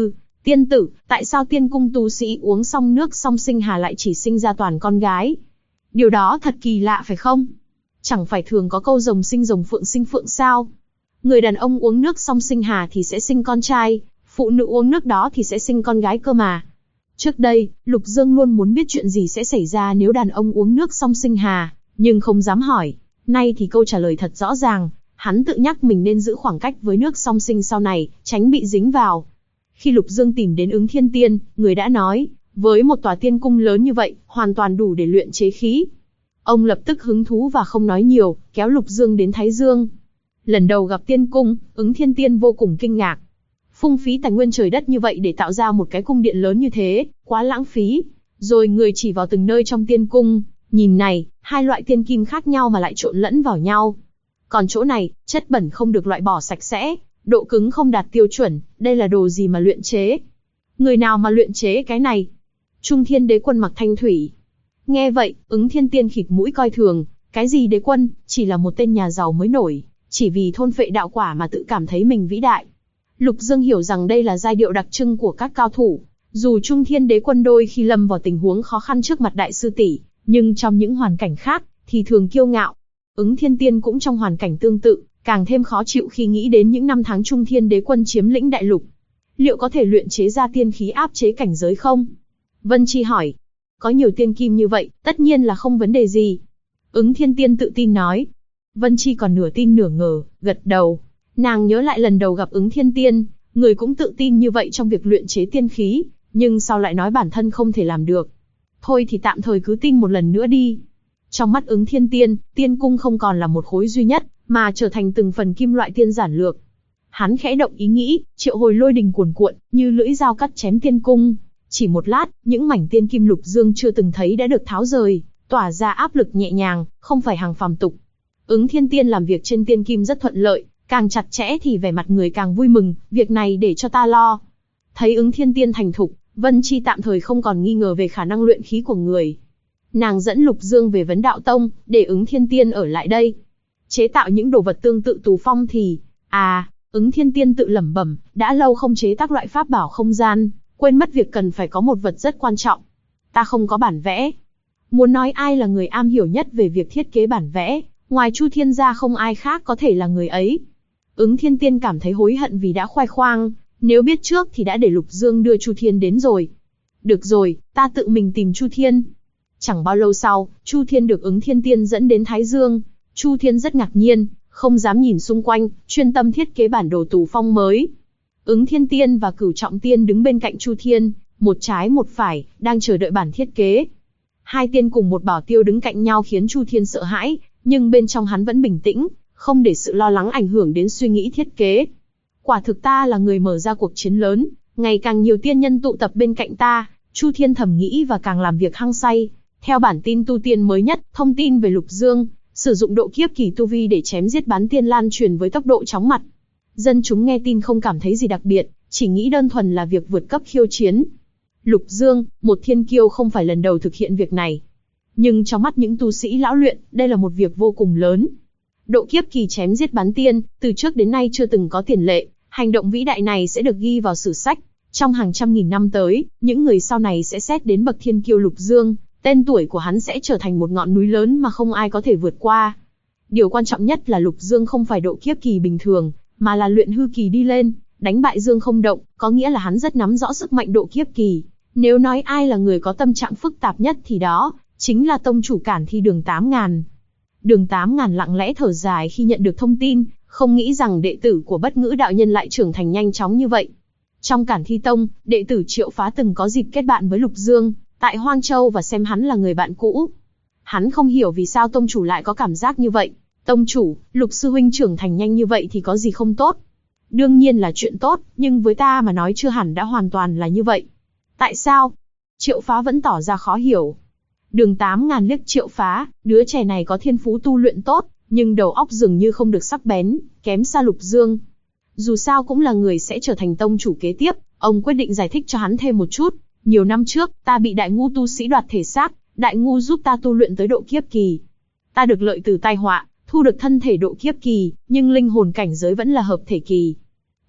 Speaker 1: Tiên tử, tại sao tiên cung tu sĩ uống xong nước song sinh hà lại chỉ sinh ra toàn con gái? Điều đó thật kỳ lạ phải không? Chẳng phải thường có câu rồng sinh phượng sao? Người đàn ông uống nước song sinh hà thì sẽ sinh con trai, phụ nữ uống nước đó thì sẽ sinh con gái cơ mà. Trước đây, Lục Dương luôn muốn biết chuyện gì sẽ xảy ra nếu đàn ông uống nước song sinh hà, nhưng không dám hỏi. Nay thì câu trả lời thật rõ ràng, hắn tự nhắc mình nên giữ khoảng cách với nước song sinh sau này, tránh bị dính vào. Khi Lục Dương tìm đến Ứng Thiên Tiên, người đã nói, với một tòa tiên cung lớn như vậy, hoàn toàn đủ để luyện chế khí. Ông lập tức hứng thú và không nói nhiều, kéo Lục Dương đến Thái Dương. Lần đầu gặp tiên cung, Ứng Thiên Tiên vô cùng kinh ngạc. Phung phí tài nguyên trời đất như vậy để tạo ra một cái cung điện lớn như thế, quá lãng phí. Rồi người chỉ vào từng nơi trong tiên cung, nhìn này, hai loại tiên kim khác nhau mà lại trộn lẫn vào nhau. Còn chỗ này, chất bẩn không được loại bỏ sạch sẽ, độ cứng không đạt tiêu chuẩn, đây là đồ gì mà luyện chế? Người nào mà luyện chế cái này? Trung Thiên Đế Quân mặc thanh thủy. Nghe vậy, Ứng Thiên Tiên khịt mũi coi thường, cái gì đế quân, chỉ là một tên nhà giàu mới nổi, chỉ vì thôn phệ đạo quả mà tự cảm thấy mình vĩ đại. Lục Dương hiểu rằng đây là giai điệu đặc trưng của các cao thủ, dù Trung Thiên Đế Quân đôi khi lâm vào tình huống khó khăn trước mặt đại sư tỷ, nhưng trong những hoàn cảnh khác, thì thường kiêu ngạo. Ứng Thiên Tiên cũng trong hoàn cảnh tương tự, càng thêm khó chịu khi nghĩ đến những năm tháng Trung Thiên Đế Quân chiếm lĩnh đại lục. Liệu có thể luyện chế ra tiên khí áp chế cảnh giới không? Vân Chi hỏi. Có nhiều tiên kim như vậy, tất nhiên là không vấn đề gì. Ứng Thiên Tiên tự tin nói. Vân Chi còn nửa tin nửa ngờ, gật đầu. Nàng nhớ lại lần đầu gặp Ứng Thiên Tiên, người cũng tự tin như vậy trong việc luyện chế tiên khí, nhưng sao lại nói bản thân không thể làm được. Thôi thì tạm thời cứ tin một lần nữa đi. Trong mắt Ứng Thiên Tiên, tiên cung không còn là một khối duy nhất, mà trở thành từng phần kim loại tiên giản lược. Hắn khẽ động ý nghĩ, triệu hồi lôi đình cuồn cuộn, như lưỡi dao cắt chém tiên cung. Chỉ một lát, những mảnh tiên kim Lục Dương chưa từng thấy đã được tháo rời, tỏa ra áp lực nhẹ nhàng, không phải hàng phàm tục. Ứng Thiên Tiên làm việc trên tiên kim rất thuận lợi, càng chặt chẽ thì vẻ mặt người càng vui mừng, việc này để cho ta lo. Thấy Ứng Thiên Tiên thành thục, Vân Chi tạm thời không còn nghi ngờ về khả năng luyện khí của người. Nàng dẫn Lục Dương về Vấn Đạo Tông, để Ứng Thiên Tiên ở lại đây. Chế tạo những đồ vật tương tự Tù Phong thì... Ứng Thiên Tiên tự lẩm bẩm, đã lâu không chế tác loại pháp bảo không gian, quên mất việc cần phải có một vật rất quan trọng. Ta không có bản vẽ. Muốn nói ai là người am hiểu nhất về việc thiết kế bản vẽ, ngoài Chu Thiên ra không ai khác có thể là người ấy. Ứng Thiên Tiên cảm thấy hối hận vì đã khoe khoang, nếu biết trước thì đã để Lục Dương đưa Chu Thiên đến rồi. Được rồi, ta tự mình tìm Chu Thiên. Chẳng bao lâu sau, Chu Thiên được Ứng Thiên Tiên dẫn đến Thái Dương. Chu Thiên rất ngạc nhiên, không dám nhìn xung quanh, chuyên tâm thiết kế bản đồ Tù Phong mới. Ứng Thiên Tiên và Cửu Trọng Tiên đứng bên cạnh Chu Thiên, một trái một phải, đang chờ đợi bản thiết kế. Hai tiên cùng một bảo tiêu đứng cạnh nhau khiến Chu Thiên sợ hãi, nhưng bên trong hắn vẫn bình tĩnh, không để sự lo lắng ảnh hưởng đến suy nghĩ thiết kế. Quả thực ta là người mở ra cuộc chiến lớn, ngày càng nhiều tiên nhân tụ tập bên cạnh ta, Chu Thiên thầm nghĩ và càng làm việc hăng say. Theo bản tin tu tiên mới nhất, thông tin về Lục Dương, sử dụng độ kiếp kỳ tu vi để chém giết bán tiên lan truyền với tốc độ chóng mặt. Dân chúng nghe tin không cảm thấy gì đặc biệt, chỉ nghĩ đơn thuần là việc vượt cấp khiêu chiến. Lục Dương, một thiên kiêu không phải lần đầu thực hiện việc này. Nhưng trong mắt những tu sĩ lão luyện, đây là một việc vô cùng lớn. Độ kiếp kỳ chém giết bán tiên, từ trước đến nay chưa từng có tiền lệ, hành động vĩ đại này sẽ được ghi vào sử sách. Trong hàng trăm nghìn năm tới, những người sau này sẽ xét đến bậc thiên kiêu Lục Dương, tên tuổi của hắn sẽ trở thành một ngọn núi lớn mà không ai có thể vượt qua. Điều quan trọng nhất là Lục Dương không phải độ kiếp kỳ bình thường, mà là luyện hư kỳ đi lên, đánh bại Dương Không Động, có nghĩa là hắn rất nắm rõ sức mạnh độ kiếp kỳ. Nếu nói ai là người có tâm trạng phức tạp nhất thì đó chính là tông chủ Cản Thi Đường 8000. Đường 8000 lặng lẽ thở dài khi nhận được thông tin, không nghĩ rằng đệ tử của Bất Ngữ đạo nhân lại trưởng thành nhanh chóng như vậy. Trong Cản Thi Tông, đệ tử Triệu Phá từng có dịp kết bạn với Lục Dương tại Hoang Châu và xem hắn là người bạn cũ. Hắn không hiểu vì sao tông chủ lại có cảm giác như vậy. Tông chủ, Lục sư huynh trưởng thành nhanh như vậy thì có gì không tốt? Đương nhiên là chuyện tốt, nhưng với ta mà nói chưa hẳn đã hoàn toàn là như vậy. Tại sao? Triệu Phá vẫn tỏ ra khó hiểu. Đường 8000 liếc Triệu Phá, đứa trẻ này có thiên phú tu luyện tốt, nhưng đầu óc dường như không được sắc bén, kém xa Lục Dương. Dù sao cũng là người sẽ trở thành tông chủ kế tiếp, ông quyết định giải thích cho hắn thêm một chút. Nhiều năm trước, ta bị đại ngu tu sĩ đoạt thể xác, đại ngu giúp ta tu luyện tới độ kiếp kỳ. Ta được lợi từ tai họa, thu được thân thể độ kiếp kỳ, nhưng linh hồn cảnh giới vẫn là hợp thể kỳ.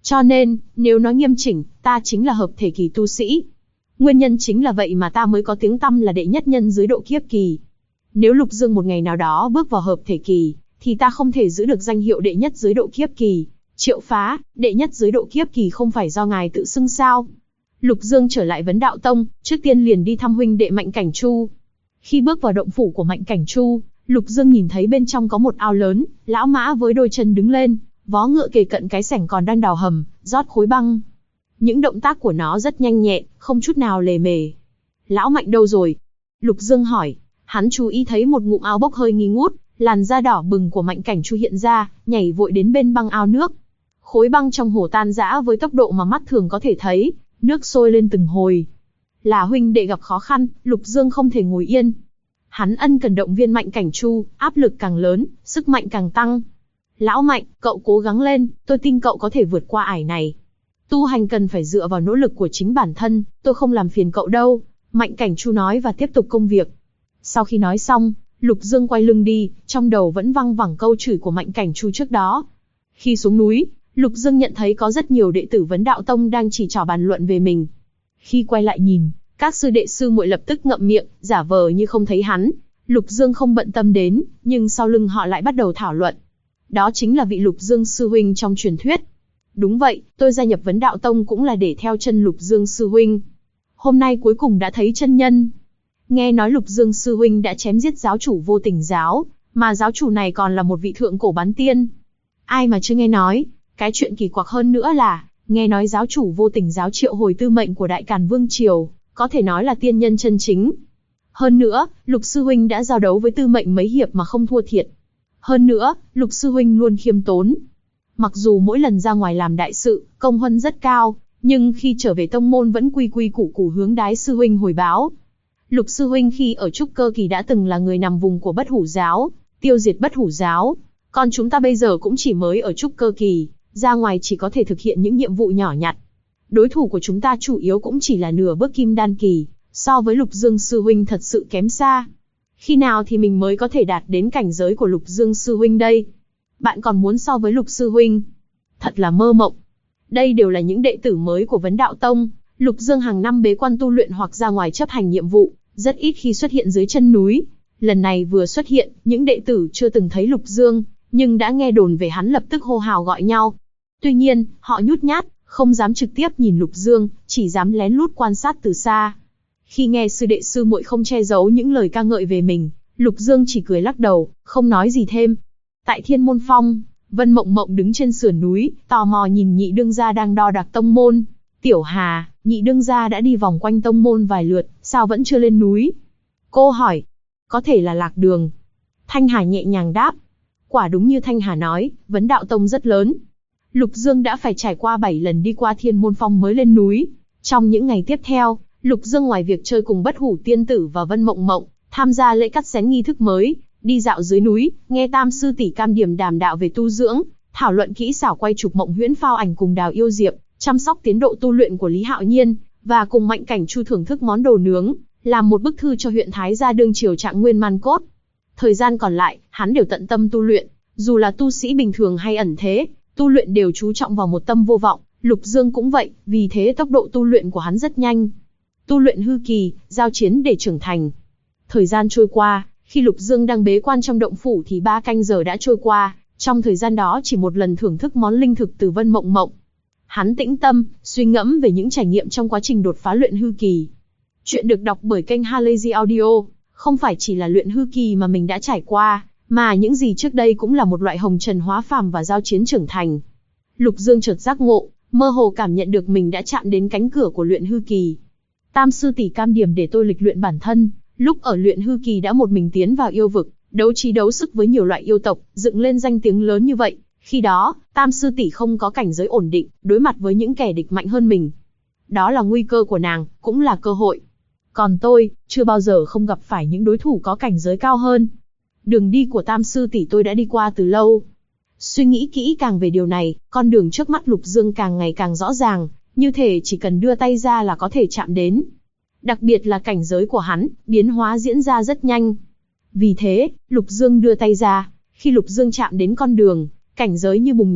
Speaker 1: Cho nên, nếu nói nghiêm chỉnh, ta chính là hợp thể kỳ tu sĩ. Nguyên nhân chính là vậy mà ta mới có tiếng tăm là đệ nhất nhân dưới độ kiếp kỳ. Nếu Lục Dương một ngày nào đó bước vào hợp thể kỳ, thì ta không thể giữ được danh hiệu đệ nhất dưới độ kiếp kỳ. Triệu Phá, đệ nhất dưới độ kiếp kỳ không phải do ngài tự xưng sao? Lục Dương trở lại Vấn Đạo Tông, trước tiên liền đi thăm huynh đệ Mạnh Cảnh Chu. Khi bước vào động phủ của Mạnh Cảnh Chu, Lục Dương nhìn thấy bên trong có một ao lớn, lão mã với đôi chân đứng lên, vó ngựa kề cận cái sảnh còn đang đào hầm, rót khối băng. Những động tác của nó rất nhanh nhẹn, không chút nào lề mề. Lão Mạnh đâu rồi? Lục Dương hỏi. Hắn chú ý thấy một ngụm ao bốc hơi nghi ngút, làn da đỏ bừng của Mạnh Cảnh Chu hiện ra, nhảy vội đến bên băng ao nước. Khối băng trong hồ tan rã với tốc độ mà mắt thường có thể thấy, nước sôi lên từng hồi. Là huynh đệ gặp khó khăn, Lục Dương không thể ngồi yên. Hắn ân cần động viên Mạnh Cảnh Chu, áp lực càng lớn, sức mạnh càng tăng. Lão Mạnh, cậu cố gắng lên, tôi tin cậu có thể vượt qua ải này. Tu hành cần phải dựa vào nỗ lực của chính bản thân, tôi không làm phiền cậu đâu. Mạnh Cảnh Chu nói và tiếp tục công việc. Sau khi nói xong, Lục Dương quay lưng đi, trong đầu vẫn văng vẳng câu chửi của Mạnh Cảnh Chu trước đó. Khi xuống núi, Lục Dương nhận thấy có rất nhiều đệ tử Vấn Đạo Tông đang chỉ trỏ bàn luận về mình. Khi quay lại nhìn, các sư đệ sư muội lập tức ngậm miệng, giả vờ như không thấy hắn. Lục Dương không bận tâm đến, nhưng sau lưng họ lại bắt đầu thảo luận. Đó chính là vị Lục Dương sư huynh trong truyền thuyết. Đúng vậy, tôi gia nhập Vấn Đạo Tông cũng là để theo chân Lục Dương sư huynh. Hôm nay cuối cùng đã thấy chân nhân. Nghe nói Lục Dương sư huynh đã chém giết giáo chủ Vô Tình giáo, mà giáo chủ này còn là một vị thượng cổ bán tiên. Ai mà chưa nghe nói, cái chuyện kỳ quặc hơn nữa là, nghe nói giáo chủ Vô Tình giáo triệu hồi tư mệnh của Đại Càn Vương Triều, có thể nói là tiên nhân chân chính. Hơn nữa, Lục sư huynh đã giao đấu với tư mệnh mấy hiệp mà không thua thiệt. Hơn nữa, Lục sư huynh luôn khiêm tốn. Mặc dù mỗi lần ra ngoài làm đại sự, công huân rất cao, nhưng khi trở về tông môn vẫn quy quy củ củ hướng Đái sư huynh hồi báo. Lục sư huynh khi ở trúc cơ kỳ đã từng là người nằm vùng của Bất Hủ giáo, tiêu diệt Bất Hủ giáo. Còn chúng ta bây giờ cũng chỉ mới ở trúc cơ kỳ, ra ngoài chỉ có thể thực hiện những nhiệm vụ nhỏ nhặt. Đối thủ của chúng ta chủ yếu cũng chỉ là nửa bước kim đan kỳ, so với Lục Dương sư huynh thật sự kém xa. Khi nào thì mình mới có thể đạt đến cảnh giới của Lục Dương sư huynh đây? Bạn còn muốn so với Lục sư huynh? Thật là mơ mộng. Đây đều là những đệ tử mới của Vấn Đạo Tông. Lục Dương hàng năm bế quan tu luyện hoặc ra ngoài chấp hành nhiệm vụ, rất ít khi xuất hiện dưới chân núi. Lần này vừa xuất hiện, những đệ tử chưa từng thấy Lục Dương, nhưng đã nghe đồn về hắn lập tức hô hào gọi nhau. Tuy nhiên, họ nhút nhát, không dám trực tiếp nhìn Lục Dương, chỉ dám lén lút quan sát từ xa. Khi nghe sư đệ sư muội không che giấu những lời ca ngợi về mình, Lục Dương chỉ cười lắc đầu, không nói gì thêm. Tại Thiên Môn Phong, Vân Mộng Mộng đứng trên sườn núi, tò mò nhìn nhị đương gia đang đo đạc tông môn. Tiểu Hà, nhị đương gia đã đi vòng quanh tông môn vài lượt, sao vẫn chưa lên núi? Cô hỏi. Có thể là lạc đường. Thanh Hà nhẹ nhàng đáp. Quả đúng như Thanh Hà nói, Vấn Đạo Tông rất lớn. Lục Dương đã phải trải qua 7 lần đi qua Thiên Môn Phong mới lên núi. Trong những ngày tiếp theo, Lục Dương ngoài việc chơi cùng Bất Hủ tiên tử và Vân Mộng Mộng, tham gia lễ cắt xén nghi thức mới, đi dạo dưới núi, nghe Tam sư tỷ Cam Điểm đàm đạo về tu dưỡng, thảo luận kỹ xảo quay chụp Mộng Huyễn phao ảnh cùng Đào Yêu Diệp, chăm sóc tiến độ tu luyện của Lý Hạo Nhiên, và cùng Mạnh Cảnh Chu thưởng thức món đồ nướng, làm một bức thư cho huyện Thái gia đương triều Trạng Nguyên Man Cốt. Thời gian còn lại, hắn đều tận tâm tu luyện, dù là tu sĩ bình thường hay ẩn thế, tu luyện đều chú trọng vào một tâm vô vọng. Lục Dương cũng vậy, vì thế tốc độ tu luyện của hắn rất nhanh. Tu luyện hư kỳ, giao chiến để trưởng thành. Thời gian trôi qua, khi Lục Dương đang bế quan trong động phủ thì 3 canh giờ đã trôi qua, trong thời gian đó chỉ một lần thưởng thức món linh thực từ Vân Mộng Mộng. Hắn tĩnh tâm, suy ngẫm về những trải nghiệm trong quá trình đột phá luyện hư kỳ. Chuyện được đọc bởi kênh Halazy Audio, không phải chỉ là luyện hư kỳ mà mình đã trải qua, mà những gì trước đây cũng là một loại hồng trần hóa phàm và giao chiến trưởng thành. Lục Dương chợt giác ngộ, mơ hồ cảm nhận được mình đã chạm đến cánh cửa của luyện hư kỳ. Tam sư tỷ Cam Điểm để tôi lịch luyện bản thân, lúc ở luyện hư kỳ đã một mình tiến vào yêu vực, đấu trí đấu sức với nhiều loại yêu tộc, dựng lên danh tiếng lớn như vậy. Khi đó, Tam sư tỷ không có cảnh giới ổn định, đối mặt với những kẻ địch mạnh hơn mình. Đó là nguy cơ của nàng, cũng là cơ hội. Còn tôi, chưa bao giờ không gặp phải những đối thủ có cảnh giới cao hơn. Đường đi của Tam sư tỷ tôi đã đi qua từ lâu. Suy nghĩ kỹ càng về điều này, con đường trước mắt Lục Dương càng ngày càng rõ ràng, như thể chỉ cần đưa tay ra là có thể chạm đến. Đặc biệt là cảnh giới của hắn, biến hóa diễn ra rất nhanh. Vì thế, Lục Dương đưa tay ra, khi Lục Dương chạm đến con đường, cảnh giới như bùng nổ,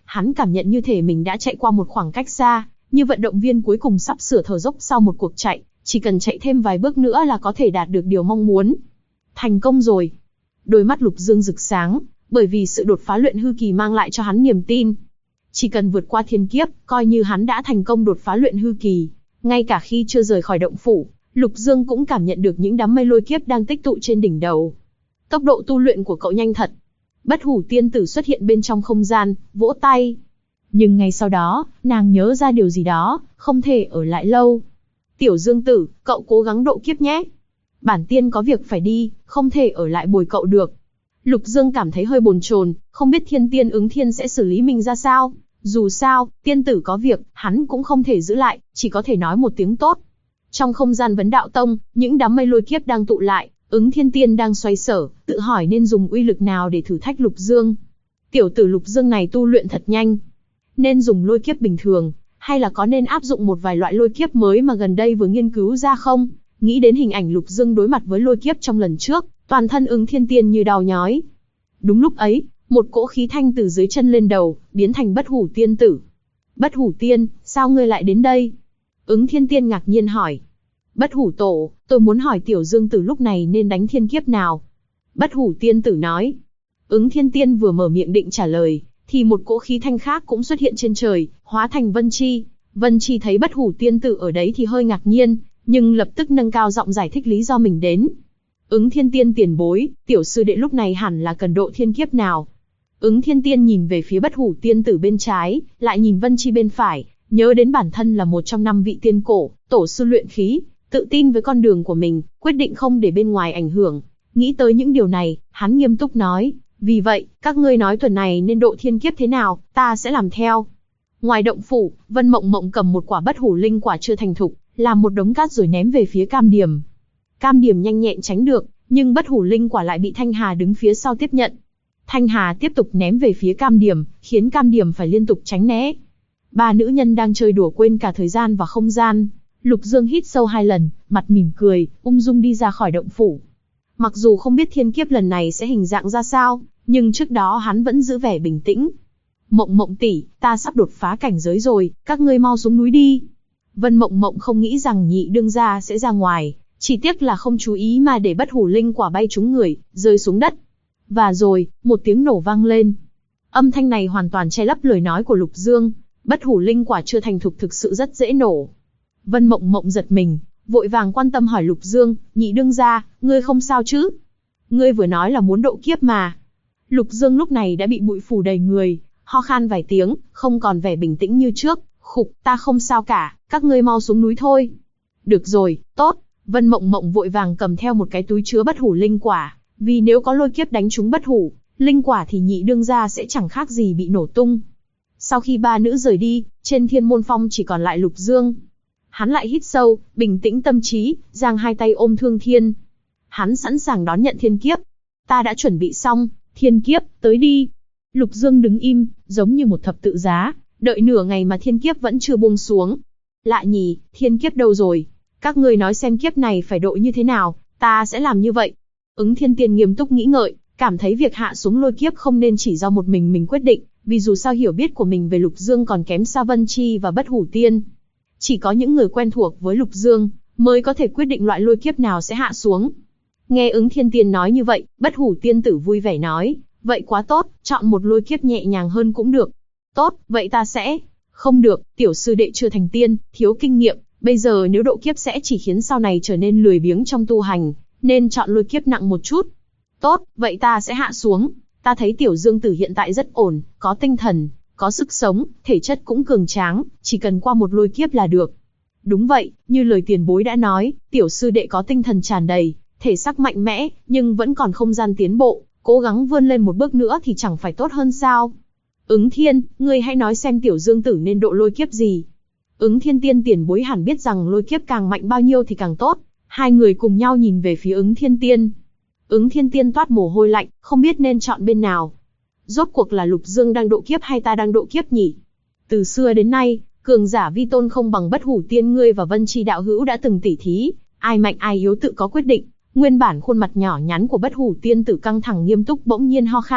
Speaker 1: Hắn cảm nhận như thể mình đã chạy qua một khoảng cách xa, như vận động viên cuối cùng sắp sửa thở dốc sau một cuộc chạy, chỉ cần chạy thêm vài bước nữa là có thể đạt được điều mong muốn. Thành công rồi. Đôi mắt Lục Dương rực sáng, bởi vì sự đột phá luyện hư kỳ mang lại cho hắn niềm tin. Chỉ cần vượt qua thiên kiếp, coi như hắn đã thành công đột phá luyện hư kỳ. Ngay cả khi chưa rời khỏi động phủ, Lục Dương cũng cảm nhận được những đám mây lôi kiếp đang tích tụ trên đỉnh đầu. Tốc độ tu luyện của cậu nhanh thật. Bất Hủ tiên tử xuất hiện bên trong không gian, vỗ tay. Nhưng ngay sau đó, nàng nhớ ra điều gì đó, không thể ở lại lâu. Tiểu Dương tử, cậu cố gắng độ kiếp nhé. Bản tiên có việc phải đi, không thể ở lại bồi cậu được. Lục Dương cảm thấy hơi bồn chồn, không biết Thiên Tiên Ứng Thiên sẽ xử lý mình ra sao. Dù sao, tiên tử có việc, hắn cũng không thể giữ lại, chỉ có thể nói một tiếng tốt. Trong không gian Vấn Đạo Tông, những đám mây lôi kiếp đang tụ lại, Ứng Thiên Tiên đang xoay sở, tự hỏi nên dùng uy lực nào để thử thách Lục Dương. Tiểu tử Lục Dương này tu luyện thật nhanh. Nên dùng lôi kiếp bình thường, hay là có nên áp dụng một vài loại lôi kiếp mới mà gần đây vừa nghiên cứu ra không? Nghĩ đến hình ảnh Lục Dương đối mặt với lôi kiếp trong lần trước, toàn thân Ứng Thiên Tiên như đau nhói. Đúng lúc ấy, một cỗ khí thanh từ dưới chân lên đầu, biến thành Bất Hủ tiên tử. Bất Hủ tiên, sao ngươi lại đến đây? Ứng Thiên Tiên ngạc nhiên hỏi. Bất Hủ tổ, tôi muốn hỏi Tiểu Dương tử lúc này nên đánh thiên kiếp nào? Bất Hủ tiên tử nói. Ứng Thiên Tiên vừa mở miệng định trả lời, thì một cỗ khí thanh khác cũng xuất hiện trên trời, hóa thành Vân Chi. Vân Chi thấy Bất Hủ tiên tử ở đấy thì hơi ngạc nhiên, nhưng lập tức nâng cao giọng giải thích lý do mình đến. Ứng Thiên Tiên tiền bối, tiểu sư đệ lúc này hẳn là cần độ thiên kiếp nào? Ứng Thiên Tiên nhìn về phía Bất Hủ tiên tử bên trái, lại nhìn Vân Chi bên phải, nhớ đến bản thân là một trong 5 vị tiên cổ, tổ sư luyện khí, tự tin với con đường của mình, quyết định không để bên ngoài ảnh hưởng. Nghĩ tới những điều này, hắn nghiêm túc nói, vì vậy, các ngươi nói tuần này nên độ thiên kiếp thế nào, ta sẽ làm theo. Ngoài động phủ, Vân Mộng Mộng cầm một quả bất hủ linh quả chưa thành thục, làm một đống cát rồi ném về phía Cam Điềm. Cam Điềm nhanh nhẹn tránh được, nhưng bất hủ linh quả lại bị Thanh Hà đứng phía sau tiếp nhận. Thanh Hà tiếp tục ném về phía Cam Điềm, khiến Cam Điềm phải liên tục tránh né. Ba nữ nhân đang chơi đùa quên cả thời gian và không gian. Lục Dương hít sâu 2 lần, mặt mỉm cười, ung dung đi ra khỏi động phủ. Mặc dù không biết thiên kiếp lần này sẽ hình dạng ra sao, nhưng trước đó hắn vẫn giữ vẻ bình tĩnh. Mộng Mộng tỷ, ta sắp đột phá cảnh giới rồi, các ngươi mau xuống núi đi. Vân Mộng Mộng không nghĩ rằng nhị đương gia sẽ ra ngoài, chỉ tiếc là không chú ý mà để bất hủ linh quả bay trúng người, rơi xuống đất. Và rồi, một tiếng nổ vang lên. Âm thanh này hoàn toàn che lấp lời nói của Lục Dương, bất hủ linh quả chưa thành thục thực sự rất dễ nổ. Vân Mộng Mộng giật mình, vội vàng quan tâm hỏi Lục Dương, nhị đương gia, ngươi không sao chứ? Ngươi vừa nói là muốn độ kiếp mà. Lục Dương lúc này đã bị bụi phủ đầy người, ho khan vài tiếng, không còn vẻ bình tĩnh như trước. Khục, ta không sao cả, các ngươi mau xuống núi thôi. Được rồi, tốt. Vân Mộng Mộng vội vàng cầm theo một cái túi chứa bất hủ linh quả, vì nếu có lôi kiếp đánh trúng bất hủ linh quả thì nhị đương gia sẽ chẳng khác gì bị nổ tung. Sau khi ba nữ rời đi, trên Thiên Môn Phong chỉ còn lại Lục Dương. Hắn lại hít sâu, bình tĩnh tâm trí, giang hai tay ôm Thương Thiên. Hắn sẵn sàng đón nhận thiên kiếp. Ta đã chuẩn bị xong, thiên kiếp, tới đi. Lục Dương đứng im, giống như một thập tự giá, đợi nửa ngày mà thiên kiếp vẫn chưa buông xuống. Lạ nhỉ, thiên kiếp đâu rồi? Các ngươi nói xem kiếp này phải độ như thế nào, ta sẽ làm như vậy. Ứng Thiên Tiên nghiêm túc nghĩ ngợi, cảm thấy việc hạ xuống lôi kiếp không nên chỉ do một mình quyết định, vì dù sao hiểu biết của mình về Lục Dương còn kém xa Vân Chi và Bất Hủ Tiên. Chỉ có những người quen thuộc với Lục Dương mới có thể quyết định loại lôi kiếp nào sẽ hạ xuống. Nghe Ứng Thiên Tiên nói như vậy, Bất Hủ Tiên tử vui vẻ nói, vậy quá tốt, chọn một lôi kiếp nhẹ nhàng hơn cũng được. Tốt, vậy ta sẽ. Không được, tiểu sư đệ chưa thành tiên, thiếu kinh nghiệm, bây giờ nếu độ kiếp sẽ chỉ khiến sau này trở nên lười biếng trong tu hành, nên chọn lôi kiếp nặng một chút. Tốt, vậy ta sẽ hạ xuống. Ta thấy tiểu Dương tử hiện tại rất ổn, có tinh thần, có sức sống, thể chất cũng cường tráng, chỉ cần qua một lôi kiếp là được. Đúng vậy, như lời tiền bối đã nói, tiểu sư đệ có tinh thần tràn đầy, thể xác mạnh mẽ, nhưng vẫn còn không gian tiến bộ, cố gắng vươn lên một bước nữa thì chẳng phải tốt hơn sao? Ứng Thiên, ngươi hãy nói xem tiểu Dương tử nên độ lôi kiếp gì? Ứng Thiên Tiên tiền bối hẳn biết rằng lôi kiếp càng mạnh bao nhiêu thì càng tốt. Hai người cùng nhau nhìn về phía Ứng Thiên Tiên. Ứng Thiên Tiên toát mồ hôi lạnh, không biết nên chọn bên nào. Rốt cuộc là Lục Dương đang độ kiếp hay ta đang độ kiếp nhỉ? Từ xưa đến nay, cường giả vi tôn không bằng Bất Hủ Tiên ngươi và Vân Chi đạo hữu đã từng tỉ thí, ai mạnh ai yếu tự có quyết định. Nguyên bản khuôn mặt nhỏ nhắn của Bất Hủ Tiên tử căng thẳng nghiêm túc bỗng nhiên ho khan,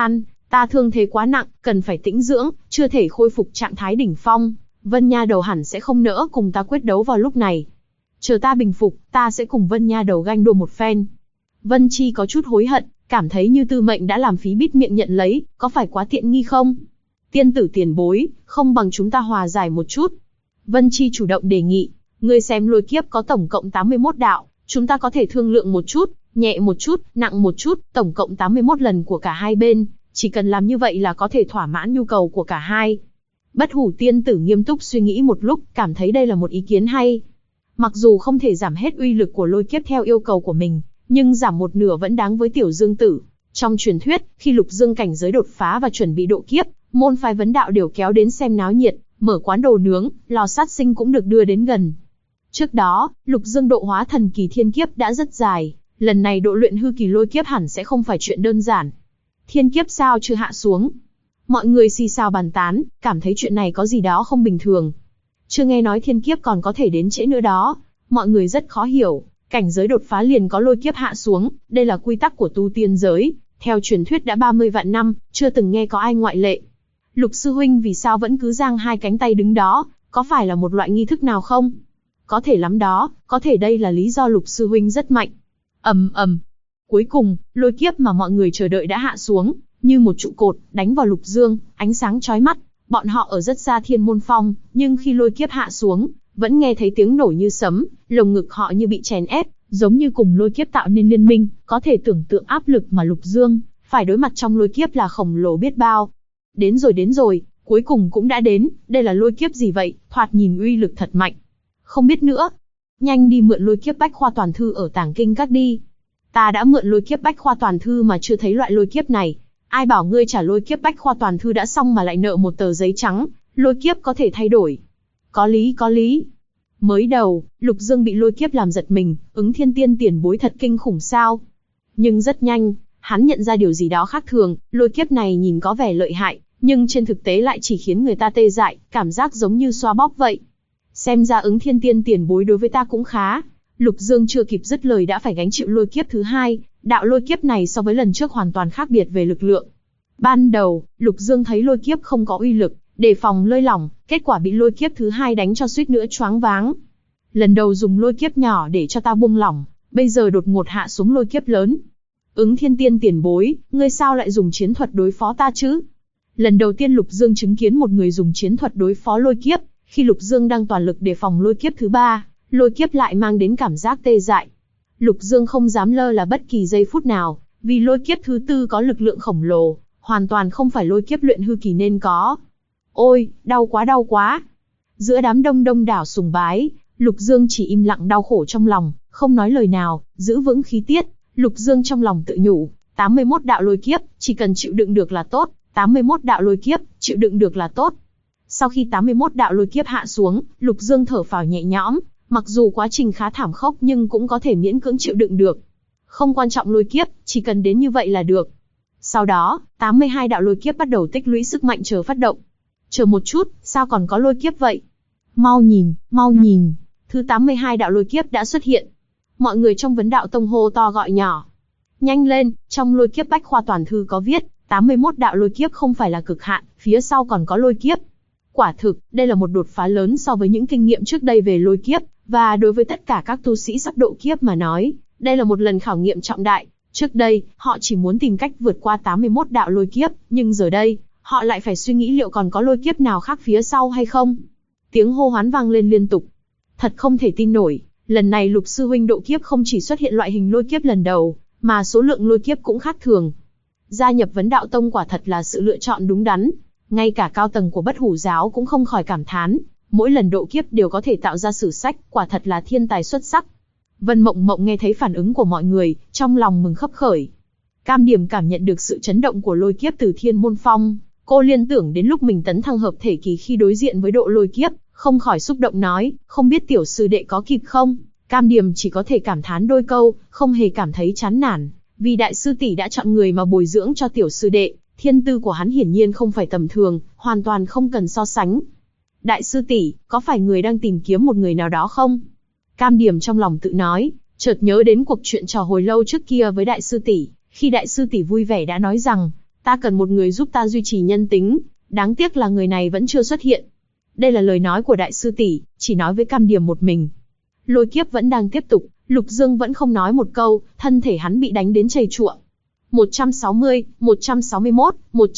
Speaker 1: Ta thương thế quá nặng, cần phải tĩnh dưỡng, chưa thể khôi phục trạng thái đỉnh phong. Vân Nha Đầu hẳn sẽ không nỡ cùng ta quyết đấu vào lúc này. Chờ ta bình phục, ta sẽ cùng Vân Nha Đầu ganh đua một phen. Vân Chi có chút hối hận, cảm thấy như tư mệnh đã làm phí bít miệng nhận lấy, có phải quá tiện nghi không? Tiên tử tiền bối, không bằng chúng ta hòa giải một chút. Vân Chi chủ động đề nghị, ngươi xem lôi kiếp có tổng cộng 81 đạo, chúng ta có thể thương lượng một chút, nhẹ một chút, nặng một chút, tổng cộng 81 lần của cả hai bên, chỉ cần làm như vậy là có thể thỏa mãn nhu cầu của cả hai. Bất Hủ tiên tử nghiêm túc suy nghĩ một lúc, cảm thấy đây là một ý kiến hay. Mặc dù không thể giảm hết uy lực của lôi kiếp theo yêu cầu của mình, nhưng giảm một nửa vẫn đáng với Tiểu Dương tử. Trong truyền thuyết, khi Lục Dương cảnh giới đột phá và chuẩn bị độ kiếp, môn phái vấn đạo đều kéo đến xem náo nhiệt, mở quán đồ nướng, lò sát sinh cũng được đưa đến gần. Trước đó, Lục Dương độ hóa thần kỳ thiên kiếp đã rất dài, lần này độ luyện hư kỳ lôi kiếp hẳn sẽ không phải chuyện đơn giản. Thiên kiếp sao chưa hạ xuống? Mọi người xì xào bàn tán, cảm thấy chuyện này có gì đó không bình thường. Chưa nghe nói thiên kiếp còn có thể đến trễ nữa đó. Mọi người rất khó hiểu, cảnh giới đột phá liền có lôi kiếp hạ xuống, đây là quy tắc của tu tiên giới. Theo truyền thuyết đã 30 vạn năm, chưa từng nghe có ai ngoại lệ. Lục sư huynh vì sao vẫn cứ giang hai cánh tay đứng đó, có phải là một loại nghi thức nào không? Có thể lắm đó, có thể đây là lý do Lục sư huynh rất mạnh. Ầm ầm. Cuối cùng, lôi kiếp mà mọi người chờ đợi đã hạ xuống, như một trụ cột, đánh vào Lục Dương, ánh sáng chói mắt. Bọn họ ở rất xa Thiên Môn Phong, nhưng khi lôi kiếp hạ xuống, vẫn nghe thấy tiếng nổ như sấm, lồng ngực họ như bị chèn ép, giống như cùng lôi kiếp tạo nên liên minh, có thể tưởng tượng áp lực mà Lục Dương phải đối mặt trong lôi kiếp là khổng lồ biết bao. Đến rồi, cuối cùng cũng đã đến, đây là lôi kiếp gì vậy, thoạt nhìn uy lực thật mạnh. Không biết nữa, nhanh đi mượn lôi kiếp bách khoa toàn thư ở Tàng Kinh Các đi. Ta đã mượn lôi kiếp bách khoa toàn thư mà chưa thấy loại lôi kiếp này. Ai bảo ngươi trả lôi kiếp bách khoa toàn thư đã xong mà lại nợ một tờ giấy trắng, lôi kiếp có thể thay đổi. Có lý. Mới đầu, Lục Dương bị lôi kiếp làm giật mình, Ứng Thiên Tiên tiền bối thật kinh khủng sao. Nhưng rất nhanh, hắn nhận ra điều gì đó khác thường, lôi kiếp này nhìn có vẻ lợi hại, nhưng trên thực tế lại chỉ khiến người ta tê dại, cảm giác giống như xoa bóp vậy. Xem ra Ứng Thiên Tiên tiền bối đối với ta cũng khá. Lục Dương chưa kịp dứt lời đã phải gánh chịu lôi kiếp thứ hai, đạo lôi kiếp này so với lần trước hoàn toàn khác biệt về lực lượng. Ban đầu, Lục Dương thấy lôi kiếp không có uy lực, đề phòng lơi lỏng, kết quả bị lôi kiếp thứ hai đánh cho suýt nữa choáng váng. Lần đầu dùng lôi kiếp nhỏ để cho ta buông lỏng, bây giờ đột ngột hạ xuống lôi kiếp lớn. Ứng Thiên Tiên tiền bối, ngươi sao lại dùng chiến thuật đối phó ta chứ? Lần đầu tiên Lục Dương chứng kiến một người dùng chiến thuật đối phó lôi kiếp, khi Lục Dương đang toàn lực đề phòng lôi kiếp thứ ba, lôi kiếp lại mang đến cảm giác tê dại. Lục Dương không dám lơ là bất kỳ giây phút nào, vì lôi kiếp thứ tư có lực lượng khổng lồ, hoàn toàn không phải lôi kiếp luyện hư kỳ nên có. Ôi, đau quá. Giữa đám đông đông đảo sùng bái, Lục Dương chỉ im lặng đau khổ trong lòng, không nói lời nào, giữ vững khí tiết. Lục Dương trong lòng tự nhủ, 81 đạo lôi kiếp, chỉ cần chịu đựng được là tốt, 81 đạo lôi kiếp, chịu đựng được là tốt. Sau khi 81 đạo lôi kiếp hạ xuống, Lục Dương thở phào nhẹ nhõm, mặc dù quá trình khá thảm khốc nhưng cũng có thể miễn cưỡng chịu đựng được. Không quan trọng lôi kiếp, chỉ cần đến như vậy là được. Sau đó, 82 đạo lôi kiếp bắt đầu tích lũy sức mạnh chờ phát động. Chờ một chút, sao còn có lôi kiếp vậy? Mau nhìn, thứ 82 đạo lôi kiếp đã xuất hiện. Mọi người trong vấn đạo tông hô to gọi nhỏ. Nhanh lên, trong lôi kiếp bách khoa toàn thư có viết, 81 đạo lôi kiếp không phải là cực hạn, phía sau còn có lôi kiếp. Quả thực, đây là một đột phá lớn so với những kinh nghiệm trước đây về lôi kiếp, và đối với tất cả các tu sĩ sắp độ kiếp mà nói, đây là một lần khảo nghiệm trọng đại. Trước đây, họ chỉ muốn tìm cách vượt qua 81 đạo lôi kiếp, nhưng giờ đây, họ lại phải suy nghĩ liệu còn có lôi kiếp nào khác phía sau hay không. Tiếng hô hoán vang lên liên tục. Thật không thể tin nổi, lần này Lục sư huynh độ kiếp không chỉ xuất hiện loại hình lôi kiếp lần đầu, mà số lượng lôi kiếp cũng khác thường. Gia nhập vấn đạo tông quả thật là sự lựa chọn đúng đắn. Ngay cả cao tầng của Bất Hủ giáo cũng không khỏi cảm thán, mỗi lần độ kiếp đều có thể tạo ra sử sách, quả thật là thiên tài xuất sắc. Vân Mộng Mộng nghe thấy phản ứng của mọi người, trong lòng mừng khấp khởi. Cam Điểm cảm nhận được sự chấn động của lôi kiếp từ Thiên Môn Phong, cô liên tưởng đến lúc mình tấn thăng hợp thể kỳ khi đối diện với độ lôi kiếp, không khỏi xúc động nói, không biết tiểu sư đệ có kịp không? Cam Điểm chỉ có thể cảm thán đôi câu, không hề cảm thấy chán nản, vì đại sư tỷ đã chọn người mà bồi dưỡng cho tiểu sư đệ, thiên tư của hắn hiển nhiên không phải tầm thường, hoàn toàn không cần so sánh. Đại sư tỷ, có phải người đang tìm kiếm một người nào đó không? Cam Điểm trong lòng tự nói, chợt nhớ đến cuộc chuyện trò hồi lâu trước kia với đại sư tỷ, khi đại sư tỷ vui vẻ đã nói rằng, Ta cần một người giúp ta duy trì nhân tính, đáng tiếc là người này vẫn chưa xuất hiện. Đây là lời nói của đại sư tỷ, chỉ nói với Cam Điểm một mình. Lôi kiếp vẫn đang tiếp tục, Lục Dương vẫn không nói một câu, thân thể hắn bị đánh đến trầy trụa. 160, 161,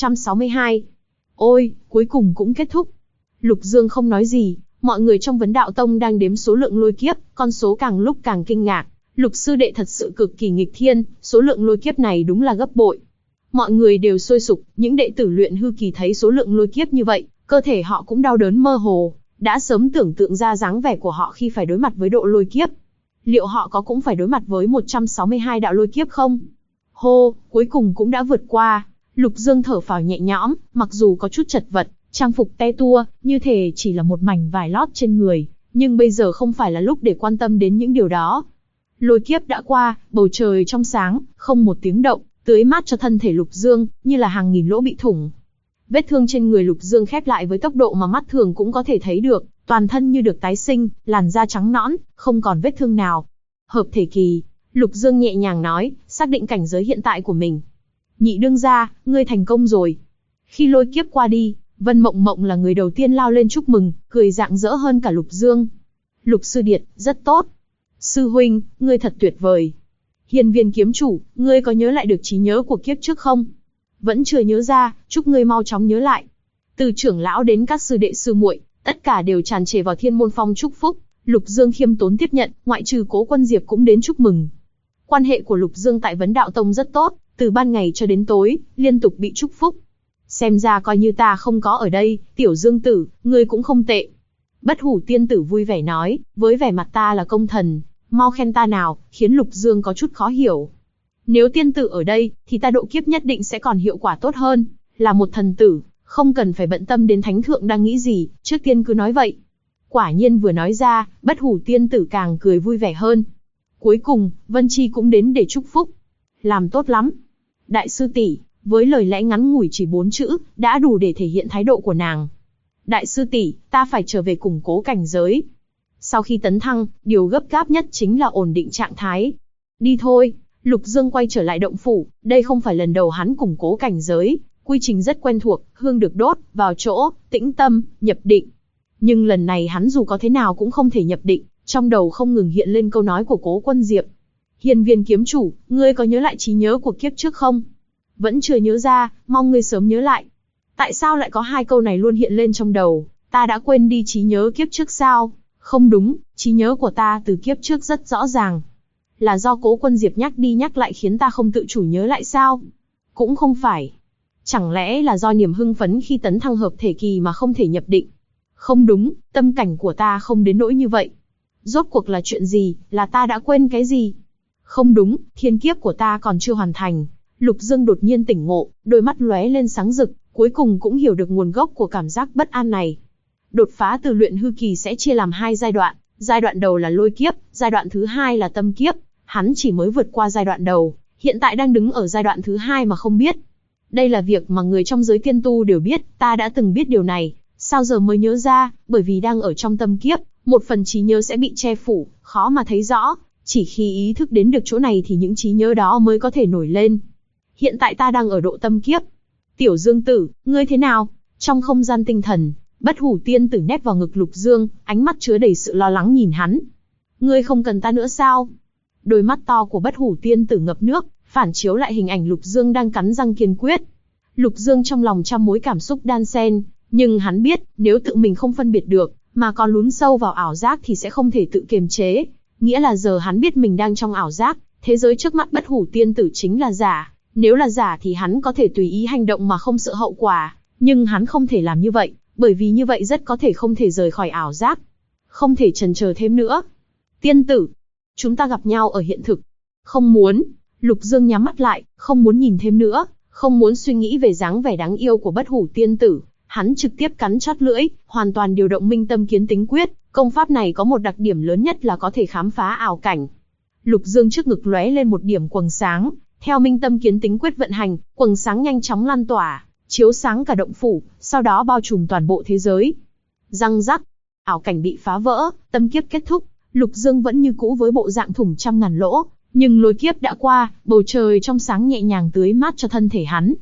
Speaker 1: 162. Ôi, cuối cùng cũng kết thúc. Lục Dương không nói gì, mọi người trong Vấn Đạo Tông đang đếm số lượng lôi kiếp, con số càng lúc càng kinh ngạc. Lục sư đệ thật sự cực kỳ nghịch thiên, số lượng lôi kiếp này đúng là gấp bội. Mọi người đều sôi sục, những đệ tử luyện hư kỳ thấy số lượng lôi kiếp như vậy, cơ thể họ cũng đau đớn mơ hồ, đã sớm tưởng tượng ra dáng vẻ của họ khi phải đối mặt với độ lôi kiếp. Liệu họ có cũng phải đối mặt với 162 đạo lôi kiếp không? Hô, cuối cùng cũng đã vượt qua. Lục Dương thở phào nhẹ nhõm, mặc dù có chút chật vật, trang phục te tua, như thể chỉ là một mảnh vải lót trên người, nhưng bây giờ không phải là lúc để quan tâm đến những điều đó. Lôi kiếp đã qua, bầu trời trong sáng, không một tiếng động, tưới mát cho thân thể Lục Dương, như là hàng nghìn lỗ bị thủng. Vết thương trên người Lục Dương khép lại với tốc độ mà mắt thường cũng có thể thấy được, toàn thân như được tái sinh, làn da trắng nõn, không còn vết thương nào. Hợp thể kỳ, Lục Dương nhẹ nhàng nói, xác định cảnh giới hiện tại của mình. Nhị đương gia, ngươi thành công rồi. Khi lôi kiếp qua đi, Vân Mộng Mộng là người đầu tiên lao lên chúc mừng, cười rạng rỡ hơn cả Lục Dương. Lục sư điệt, rất tốt. Sư huynh, ngươi thật tuyệt vời. Hiên Viên kiếm chủ, ngươi có nhớ lại được trí nhớ của kiếp trước không? Vẫn chưa nhớ ra, chúc ngươi mau chóng nhớ lại. Từ trưởng lão đến các sư đệ sư muội, tất cả đều tràn trề vào Thiên Môn Phong chúc phúc. Lục Dương khiêm tốn tiếp nhận, ngoại trừ Cố Quân Diệp cũng đến chúc mừng. Quan hệ của Lục Dương tại Vấn Đạo Tông rất tốt, từ ban ngày cho đến tối, liên tục bị chúc phúc. Xem ra coi như ta không có ở đây, Tiểu Dương tử, ngươi cũng không tệ. Bất Hủ tiên tử vui vẻ nói, với vẻ mặt ta là công thần, mau khen ta nào, khiến Lục Dương có chút khó hiểu. Nếu tiên tử ở đây, thì ta độ kiếp nhất định sẽ còn hiệu quả tốt hơn, là một thần tử, không cần phải bận tâm đến thánh thượng đang nghĩ gì, trước tiên cứ nói vậy. Quả nhiên vừa nói ra, Bất Hủ tiên tử càng cười vui vẻ hơn. Cuối cùng, Vân Chi cũng đến để chúc phúc. Làm tốt lắm. Đại sư tỷ, với lời lẽ ngắn ngủi chỉ 4 chữ, đã đủ để thể hiện thái độ của nàng. Đại sư tỷ, ta phải trở về củng cố cảnh giới. Sau khi tấn thăng, điều gấp gáp nhất chính là ổn định trạng thái. Đi thôi, Lục Dương quay trở lại động phủ, đây không phải lần đầu hắn củng cố cảnh giới, quy trình rất quen thuộc, hương được đốt, vào chỗ, tĩnh tâm, nhập định. Nhưng lần này hắn dù có thế nào cũng không thể nhập định, trong đầu không ngừng hiện lên câu nói của Cố Quân Diệp. Hiên Viên kiếm chủ, ngươi có nhớ lại trí nhớ của kiếp trước không? Vẫn chưa nhớ ra, mong ngươi sớm nhớ lại. Tại sao lại có hai câu này luôn hiện lên trong đầu? Ta đã quên đi trí nhớ kiếp trước sao? Không đúng, trí nhớ của ta từ kiếp trước rất rõ ràng. Là do Cố Quân Diệp nhắc đi nhắc lại khiến ta không tự chủ nhớ lại sao? Cũng không phải. Chẳng lẽ là do niềm hưng phấn khi tấn thăng hợp thể kỳ mà không thể nhập định? Không đúng, tâm cảnh của ta không đến nỗi như vậy. Rốt cuộc là chuyện gì, là ta đã quên cái gì? Không đúng, thiên kiếp của ta còn chưa hoàn thành. Lục Dương đột nhiên tỉnh ngộ, đôi mắt lóe lên sáng rực, cuối cùng cũng hiểu được nguồn gốc của cảm giác bất an này. Đột phá từ luyện hư kỳ sẽ chia làm hai giai đoạn, giai đoạn đầu là lôi kiếp, giai đoạn thứ hai là tâm kiếp. Hắn chỉ mới vượt qua giai đoạn đầu, hiện tại đang đứng ở giai đoạn thứ hai mà không biết. Đây là việc mà người trong giới tiên tu đều biết, ta đã từng biết điều này, sao giờ mới nhớ ra, bởi vì đang ở trong tâm kiếp, một phần trí nhớ sẽ bị che phủ, khó mà thấy rõ, chỉ khi ý thức đến được chỗ này thì những trí nhớ đó mới có thể nổi lên. Hiện tại ta đang ở độ tâm kiếp. Tiểu Dương tử, ngươi thế nào? Trong không gian tinh thần, Bất Hủ tiên tử nép vào ngực Lục Dương, ánh mắt chứa đầy sự lo lắng nhìn hắn. Ngươi không cần ta nữa sao? Đôi mắt to của Bất Hủ tiên tử ngập nước, phản chiếu lại hình ảnh Lục Dương đang cắn răng kiên quyết. Lục Dương trong lòng trăm mối cảm xúc đan xen, nhưng hắn biết, nếu tự mình không phân biệt được, mà còn lún sâu vào ảo giác thì sẽ không thể tự kiềm chế. Nghĩa là giờ hắn biết mình đang trong ảo giác, thế giới trước mắt Bất Hủ tiên tử chính là giả. Nếu là giả thì hắn có thể tùy ý hành động mà không sợ hậu quả, nhưng hắn không thể làm như vậy, bởi vì như vậy rất có thể không thể rời khỏi ảo giác. Không thể chần chờ thêm nữa. Tiên tử, chúng ta gặp nhau ở hiện thực. Không muốn. Lục Dương nhắm mắt lại, không muốn nhìn thêm nữa, không muốn suy nghĩ về dáng vẻ đáng yêu của Bất Hủ tiên tử. Hắn trực tiếp cắn chót lưỡi, hoàn toàn điều động Minh Tâm Kiến Tính Quyết. Công pháp này có một đặc điểm lớn nhất là có thể khám phá ảo cảnh. Lục Dương trước ngực lóe lên một điểm quầng sáng, theo Minh Tâm Kiến Tính Quyết vận hành, quầng sáng nhanh chóng lan tỏa, chiếu sáng cả động phủ, sau đó bao trùm toàn bộ thế giới. Răng rắc, ảo cảnh bị phá vỡ, tâm kiếp kết thúc. Lục Dương vẫn như cũ với bộ dạng thủng trăm ngàn lỗ, nhưng lôi kiếp đã qua, bầu trời trong sáng nhẹ nhàng tưới mát cho thân thể hắn.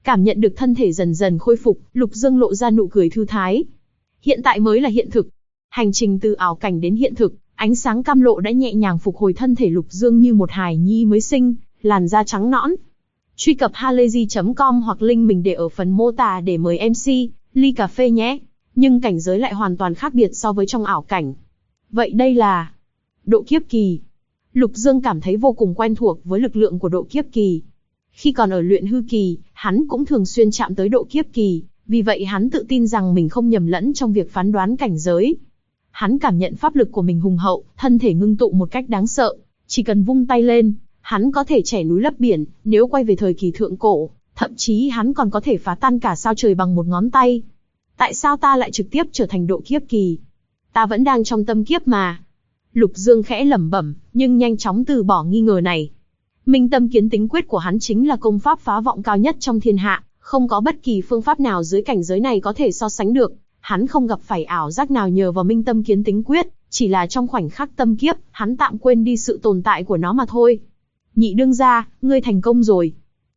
Speaker 1: Cảm nhận được thân thể dần dần khôi phục, Lục Dương lộ ra nụ cười thư thái. Hiện tại mới là hiện thực. Hành trình từ ảo cảnh đến hiện thực, ánh sáng cam lộ đã nhẹ nhàng phục hồi thân thể Lục Dương như một hài nhi mới sinh, làn da trắng nõn. Truy cập halayzi.com hoặc link mình để ở phần mô tả để mời MC ly cà phê nhé. Nhưng cảnh giới lại hoàn toàn khác biệt so với trong ảo cảnh. Vậy đây là độ kiếp kỳ. Lục Dương cảm thấy vô cùng quen thuộc với lực lượng của độ kiếp kỳ. Khi còn ở luyện hư kỳ, hắn cũng thường xuyên chạm tới độ kiếp kỳ, vì vậy hắn tự tin rằng mình không nhầm lẫn trong việc phán đoán cảnh giới. Hắn cảm nhận pháp lực của mình hùng hậu, thân thể ngưng tụ một cách đáng sợ, chỉ cần vung tay lên, hắn có thể chẻ núi lấp biển. Nếu quay về thời kỳ thượng cổ, thậm chí hắn còn có thể phá tan cả sao trời bằng một ngón tay. Tại sao ta lại trực tiếp trở thành độ kiếp kỳ? Ta vẫn đang trong tâm kiếp mà. Lục Dương khẽ lẩm bẩm, nhưng nhanh chóng từ bỏ nghi ngờ này. Minh tâm kiến tính quyết của hắn chính là công pháp phá vọng cao nhất trong thiên hạ, không có bất kỳ phương pháp nào dưới cảnh giới này có thể so sánh được. Hắn không gặp phải ảo giác nào nhờ vào minh tâm kiến tính quyết, chỉ là trong khoảnh khắc tâm kiếp, hắn tạm quên đi sự tồn tại của nó mà thôi. Nhị đương gia, ngươi thành công rồi.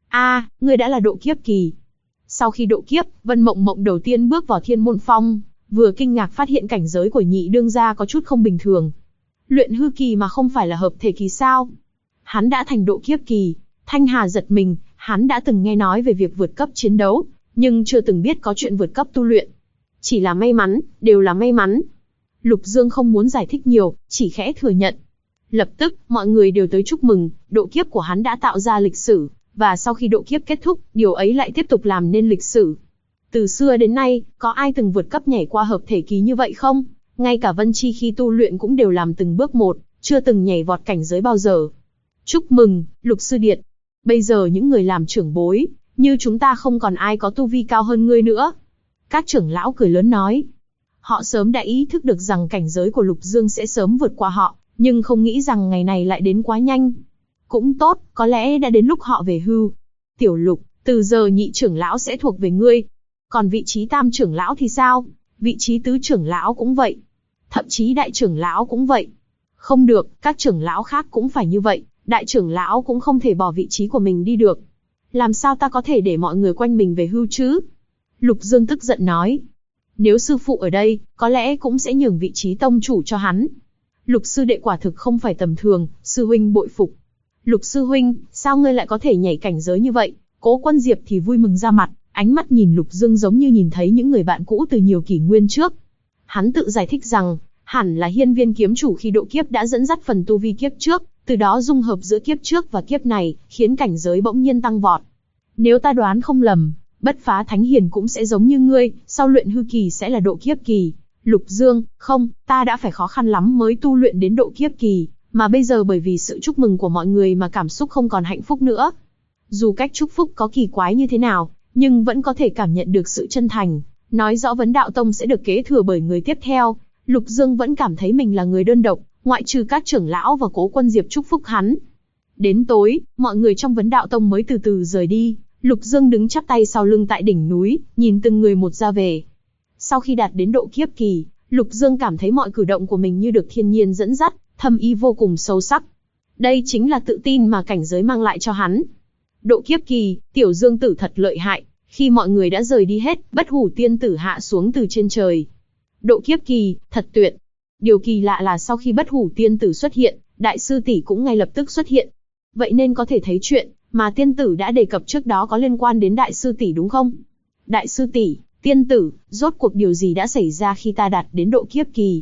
Speaker 1: Ngươi đã là độ kiếp kỳ. Sau khi độ kiếp, Vân Mộng Mộng đầu tiên bước vào Thiên Môn Phong, vừa kinh ngạc phát hiện cảnh giới của nhị đương gia có chút không bình thường. Luyện hư kỳ mà không phải là hợp thể kỳ sao? Hắn đã thành độ kiếp kỳ. Thanh Hà giật mình, hắn đã từng nghe nói về việc vượt cấp chiến đấu, nhưng chưa từng biết có chuyện vượt cấp tu luyện. Chỉ là may mắn, đều là may mắn. Lục Dương không muốn giải thích nhiều, chỉ khẽ thừa nhận. Lập tức, mọi người đều tới chúc mừng, độ kiếp của hắn đã tạo ra lịch sử, và sau khi độ kiếp kết thúc, điều ấy lại tiếp tục làm nên lịch sử. Từ xưa đến nay, có ai từng vượt cấp nhảy qua hợp thể kỳ như vậy không? Ngay cả Vân Chi khi tu luyện cũng đều làm từng bước một, chưa từng nhảy vọt cảnh giới bao giờ. Chúc mừng, Lục Sư Điệt. Bây giờ những người làm trưởng bối, như chúng ta không còn ai có tu vi cao hơn ngươi nữa. Các trưởng lão cười lớn nói. Họ sớm đã ý thức được rằng cảnh giới của Lục Dương sẽ sớm vượt qua họ, nhưng không nghĩ rằng ngày này lại đến quá nhanh. Cũng tốt, có lẽ đã đến lúc họ về hưu. Tiểu Lục, từ giờ nhị trưởng lão sẽ thuộc về ngươi. Còn vị trí tam trưởng lão thì sao? Vị trí tứ trưởng lão cũng vậy. Thậm chí đại trưởng lão cũng vậy. Không được, các trưởng lão khác cũng phải như vậy. Đại trưởng lão cũng không thể bỏ vị trí của mình đi được. Làm sao ta có thể để mọi người quanh mình về hưu chứ? Lục Dương tức giận nói. Nếu sư phụ ở đây, có lẽ cũng sẽ nhường vị trí tông chủ cho hắn. Lục sư đệ quả thực không phải tầm thường, sư huynh bội phục. Lục sư huynh, sao ngươi lại có thể nhảy cảnh giới như vậy? Cố Quân Diệp thì vui mừng ra mặt, ánh mắt nhìn Lục Dương giống như nhìn thấy những người bạn cũ từ nhiều kỷ nguyên trước. Hắn tự giải thích rằng, hẳn là Hiên Viên kiếm chủ khi độ kiếp đã dẫn dắt phần tu vi kiếp trước, từ đó dung hợp giữa kiếp trước và kiếp này, khiến cảnh giới bỗng nhiên tăng vọt. Nếu ta đoán không lầm, Bất Phá Thánh Hiền cũng sẽ giống như ngươi, sau luyện hư kỳ sẽ là độ kiếp kỳ. Lục Dương, không, ta đã phải khó khăn lắm mới tu luyện đến độ kiếp kỳ, mà bây giờ bởi vì sự chúc mừng của mọi người mà cảm xúc không còn hạnh phúc nữa. Dù cách chúc phúc có kỳ quái như thế nào, nhưng vẫn có thể cảm nhận được sự chân thành, nói rõ Vấn Đạo Tông sẽ được kế thừa bởi người tiếp theo. Lục Dương vẫn cảm thấy mình là người đơn độc, ngoại trừ các trưởng lão và Cố Quân Diệp chúc phúc hắn. Đến tối, mọi người trong Vấn Đạo Tông mới từ từ rời đi. Lục Dương đứng chắp tay sau lưng tại đỉnh núi, nhìn từng người một ra về. Sau khi đạt đến độ kiếp kỳ, Lục Dương cảm thấy mọi cử động của mình như được thiên nhiên dẫn dắt, thâm ý vô cùng sâu sắc. Đây chính là tự tin mà cảnh giới mang lại cho hắn. Độ kiếp kỳ, Tiểu Dương Tử thật lợi hại. Khi mọi người đã rời đi hết, Bất Hủ Tiên Tử hạ xuống từ trên trời. Độ kiếp kỳ, thật tuyệt. Điều kỳ lạ là sau khi Bất Hủ Tiên Tử xuất hiện, Đại sư tỷ cũng ngay lập tức xuất hiện. Vậy nên có thể thấy chuyện mà tiên tử đã đề cập trước đó có liên quan đến Đại sư tỷ đúng không? Đại sư tỷ, tiên tử, rốt cuộc điều gì đã xảy ra khi ta đạt đến độ kiếp kỳ?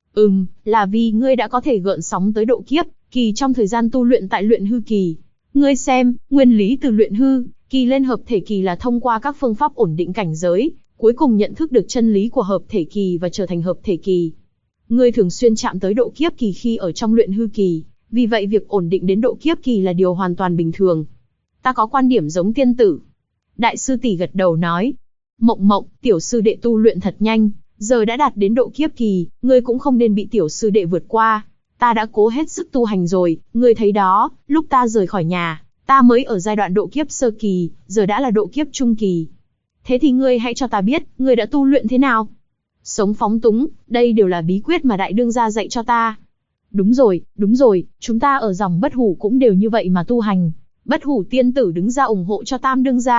Speaker 1: Là vì ngươi đã có thể gợn sóng tới độ kiếp kỳ trong thời gian tu luyện tại luyện hư kỳ. Ngươi xem, nguyên lý từ luyện hư kỳ lên hợp thể kỳ là thông qua các phương pháp ổn định cảnh giới, cuối cùng nhận thức được chân lý của hợp thể kỳ và trở thành hợp thể kỳ. Ngươi thường xuyên chạm tới độ kiếp kỳ khi ở trong luyện hư kỳ, vì vậy việc ổn định đến độ kiếp kỳ là điều hoàn toàn bình thường. Ta có quan điểm giống tiên tử. Đại sư tỷ gật đầu nói. Mộng Mộng, tiểu sư đệ tu luyện thật nhanh, giờ đã đạt đến độ kiếp kỳ, ngươi cũng không nên bị tiểu sư đệ vượt qua. Ta đã cố hết sức tu hành rồi, ngươi thấy đó, lúc ta rời khỏi nhà, ta mới ở giai đoạn độ kiếp sơ kỳ, giờ đã là độ kiếp trung kỳ. Thế thì ngươi hãy cho ta biết, ngươi đã tu luyện thế nào? Sống phóng túng, đây đều là bí quyết mà đại đương gia dạy cho ta. Đúng rồi, chúng ta ở dòng Bất Hủ cũng đều như vậy mà tu hành. Bất Hủ tiên tử đứng ra ủng hộ cho tam đương gia,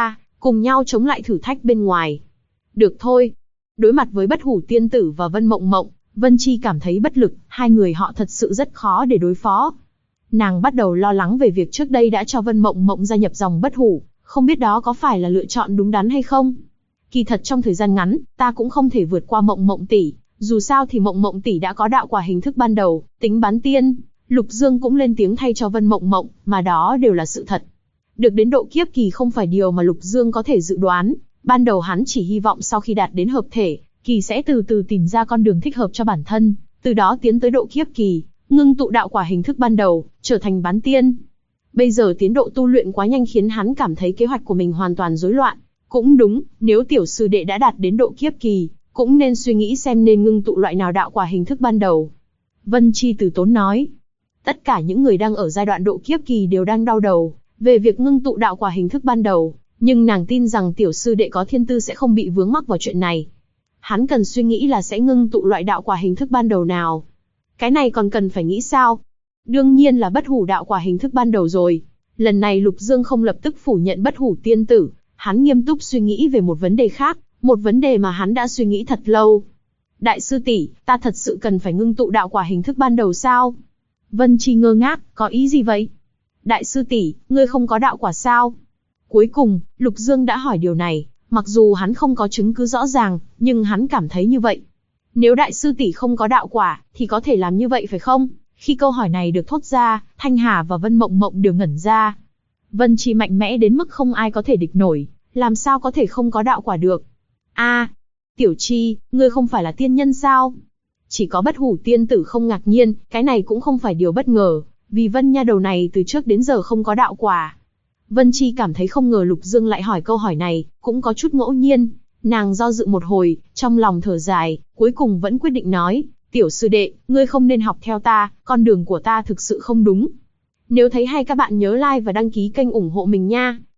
Speaker 1: cùng nhau chống lại thử thách bên ngoài. Được thôi. Đối mặt với Bất Hủ Tiên Tử và Vân Mộng Mộng, Vân Chi cảm thấy bất lực, hai người họ thật sự rất khó để đối phó. Nàng bắt đầu lo lắng về việc trước đây đã cho Vân Mộng Mộng gia nhập dòng Bất Hủ, không biết đó có phải là lựa chọn đúng đắn hay không. Kỳ thật trong thời gian ngắn, ta cũng không thể vượt qua Mộng Mộng tỷ, dù sao thì Mộng Mộng tỷ đã có đạo quả hình thức ban đầu, tính bán tiên. Lục Dương cũng lên tiếng thay cho Vân Mộng Mộng, mà đó đều là sự thật. Được đến độ kiếp kỳ không phải điều mà Lục Dương có thể dự đoán, ban đầu hắn chỉ hy vọng sau khi đạt đến hợp thể, kỳ sẽ từ từ tìm ra con đường thích hợp cho bản thân, từ đó tiến tới độ kiếp kỳ, ngưng tụ đạo quả hình thức ban đầu, trở thành bán tiên. Bây giờ tiến độ tu luyện quá nhanh khiến hắn cảm thấy kế hoạch của mình hoàn toàn rối loạn. Cũng đúng, nếu tiểu sư đệ đã đạt đến độ kiếp kỳ, cũng nên suy nghĩ xem nên ngưng tụ loại nào đạo quả hình thức ban đầu. Vân Chi từ tốn nói. Tất cả những người đang ở giai đoạn độ kiếp kỳ đều đang đau đầu về việc ngưng tụ đạo quả hình thức ban đầu, nhưng nàng tin rằng tiểu sư đệ có thiên tư sẽ không bị vướng mắc vào chuyện này. Hắn cần suy nghĩ là sẽ ngưng tụ loại đạo quả hình thức ban đầu nào. Cái này còn cần phải nghĩ sao? Đương nhiên là Bất Hủ đạo quả hình thức ban đầu rồi. Lần này Lục Dương không lập tức phủ nhận Bất Hủ Tiên Tử, hắn nghiêm túc suy nghĩ về một vấn đề khác, một vấn đề mà hắn đã suy nghĩ thật lâu. Đại sư tỷ, ta thật sự cần phải ngưng tụ đạo quả hình thức ban đầu sao? Vân Chi ngơ ngác, có ý gì vậy? Đại sư tỷ, ngươi không có đạo quả sao? Cuối cùng, Lục Dương đã hỏi điều này, mặc dù hắn không có chứng cứ rõ ràng, nhưng hắn cảm thấy như vậy. Nếu đại sư tỷ không có đạo quả, thì có thể làm như vậy phải không? Khi câu hỏi này được thốt ra, Thanh Hà và Vân Mộng Mộng đều ngẩn ra. Vân Chi mạnh mẽ đến mức không ai có thể địch nổi, làm sao có thể không có đạo quả được? Tiểu Chi, ngươi không phải là tiên nhân sao? Chỉ có Bất Hủ Tiên Tử không ngạc nhiên, cái này cũng không phải điều bất ngờ, vì Vân nha đầu này từ trước đến giờ không có đạo quả. Vân Chi cảm thấy không ngờ Lục Dương lại hỏi câu hỏi này, cũng có chút ngẫu nhiên. Nàng do dự một hồi, trong lòng thở dài, cuối cùng vẫn quyết định nói, tiểu sư đệ, ngươi không nên học theo ta, con đường của ta thực sự không đúng. Nếu thấy hay các bạn nhớ like và đăng ký kênh ủng hộ mình nha.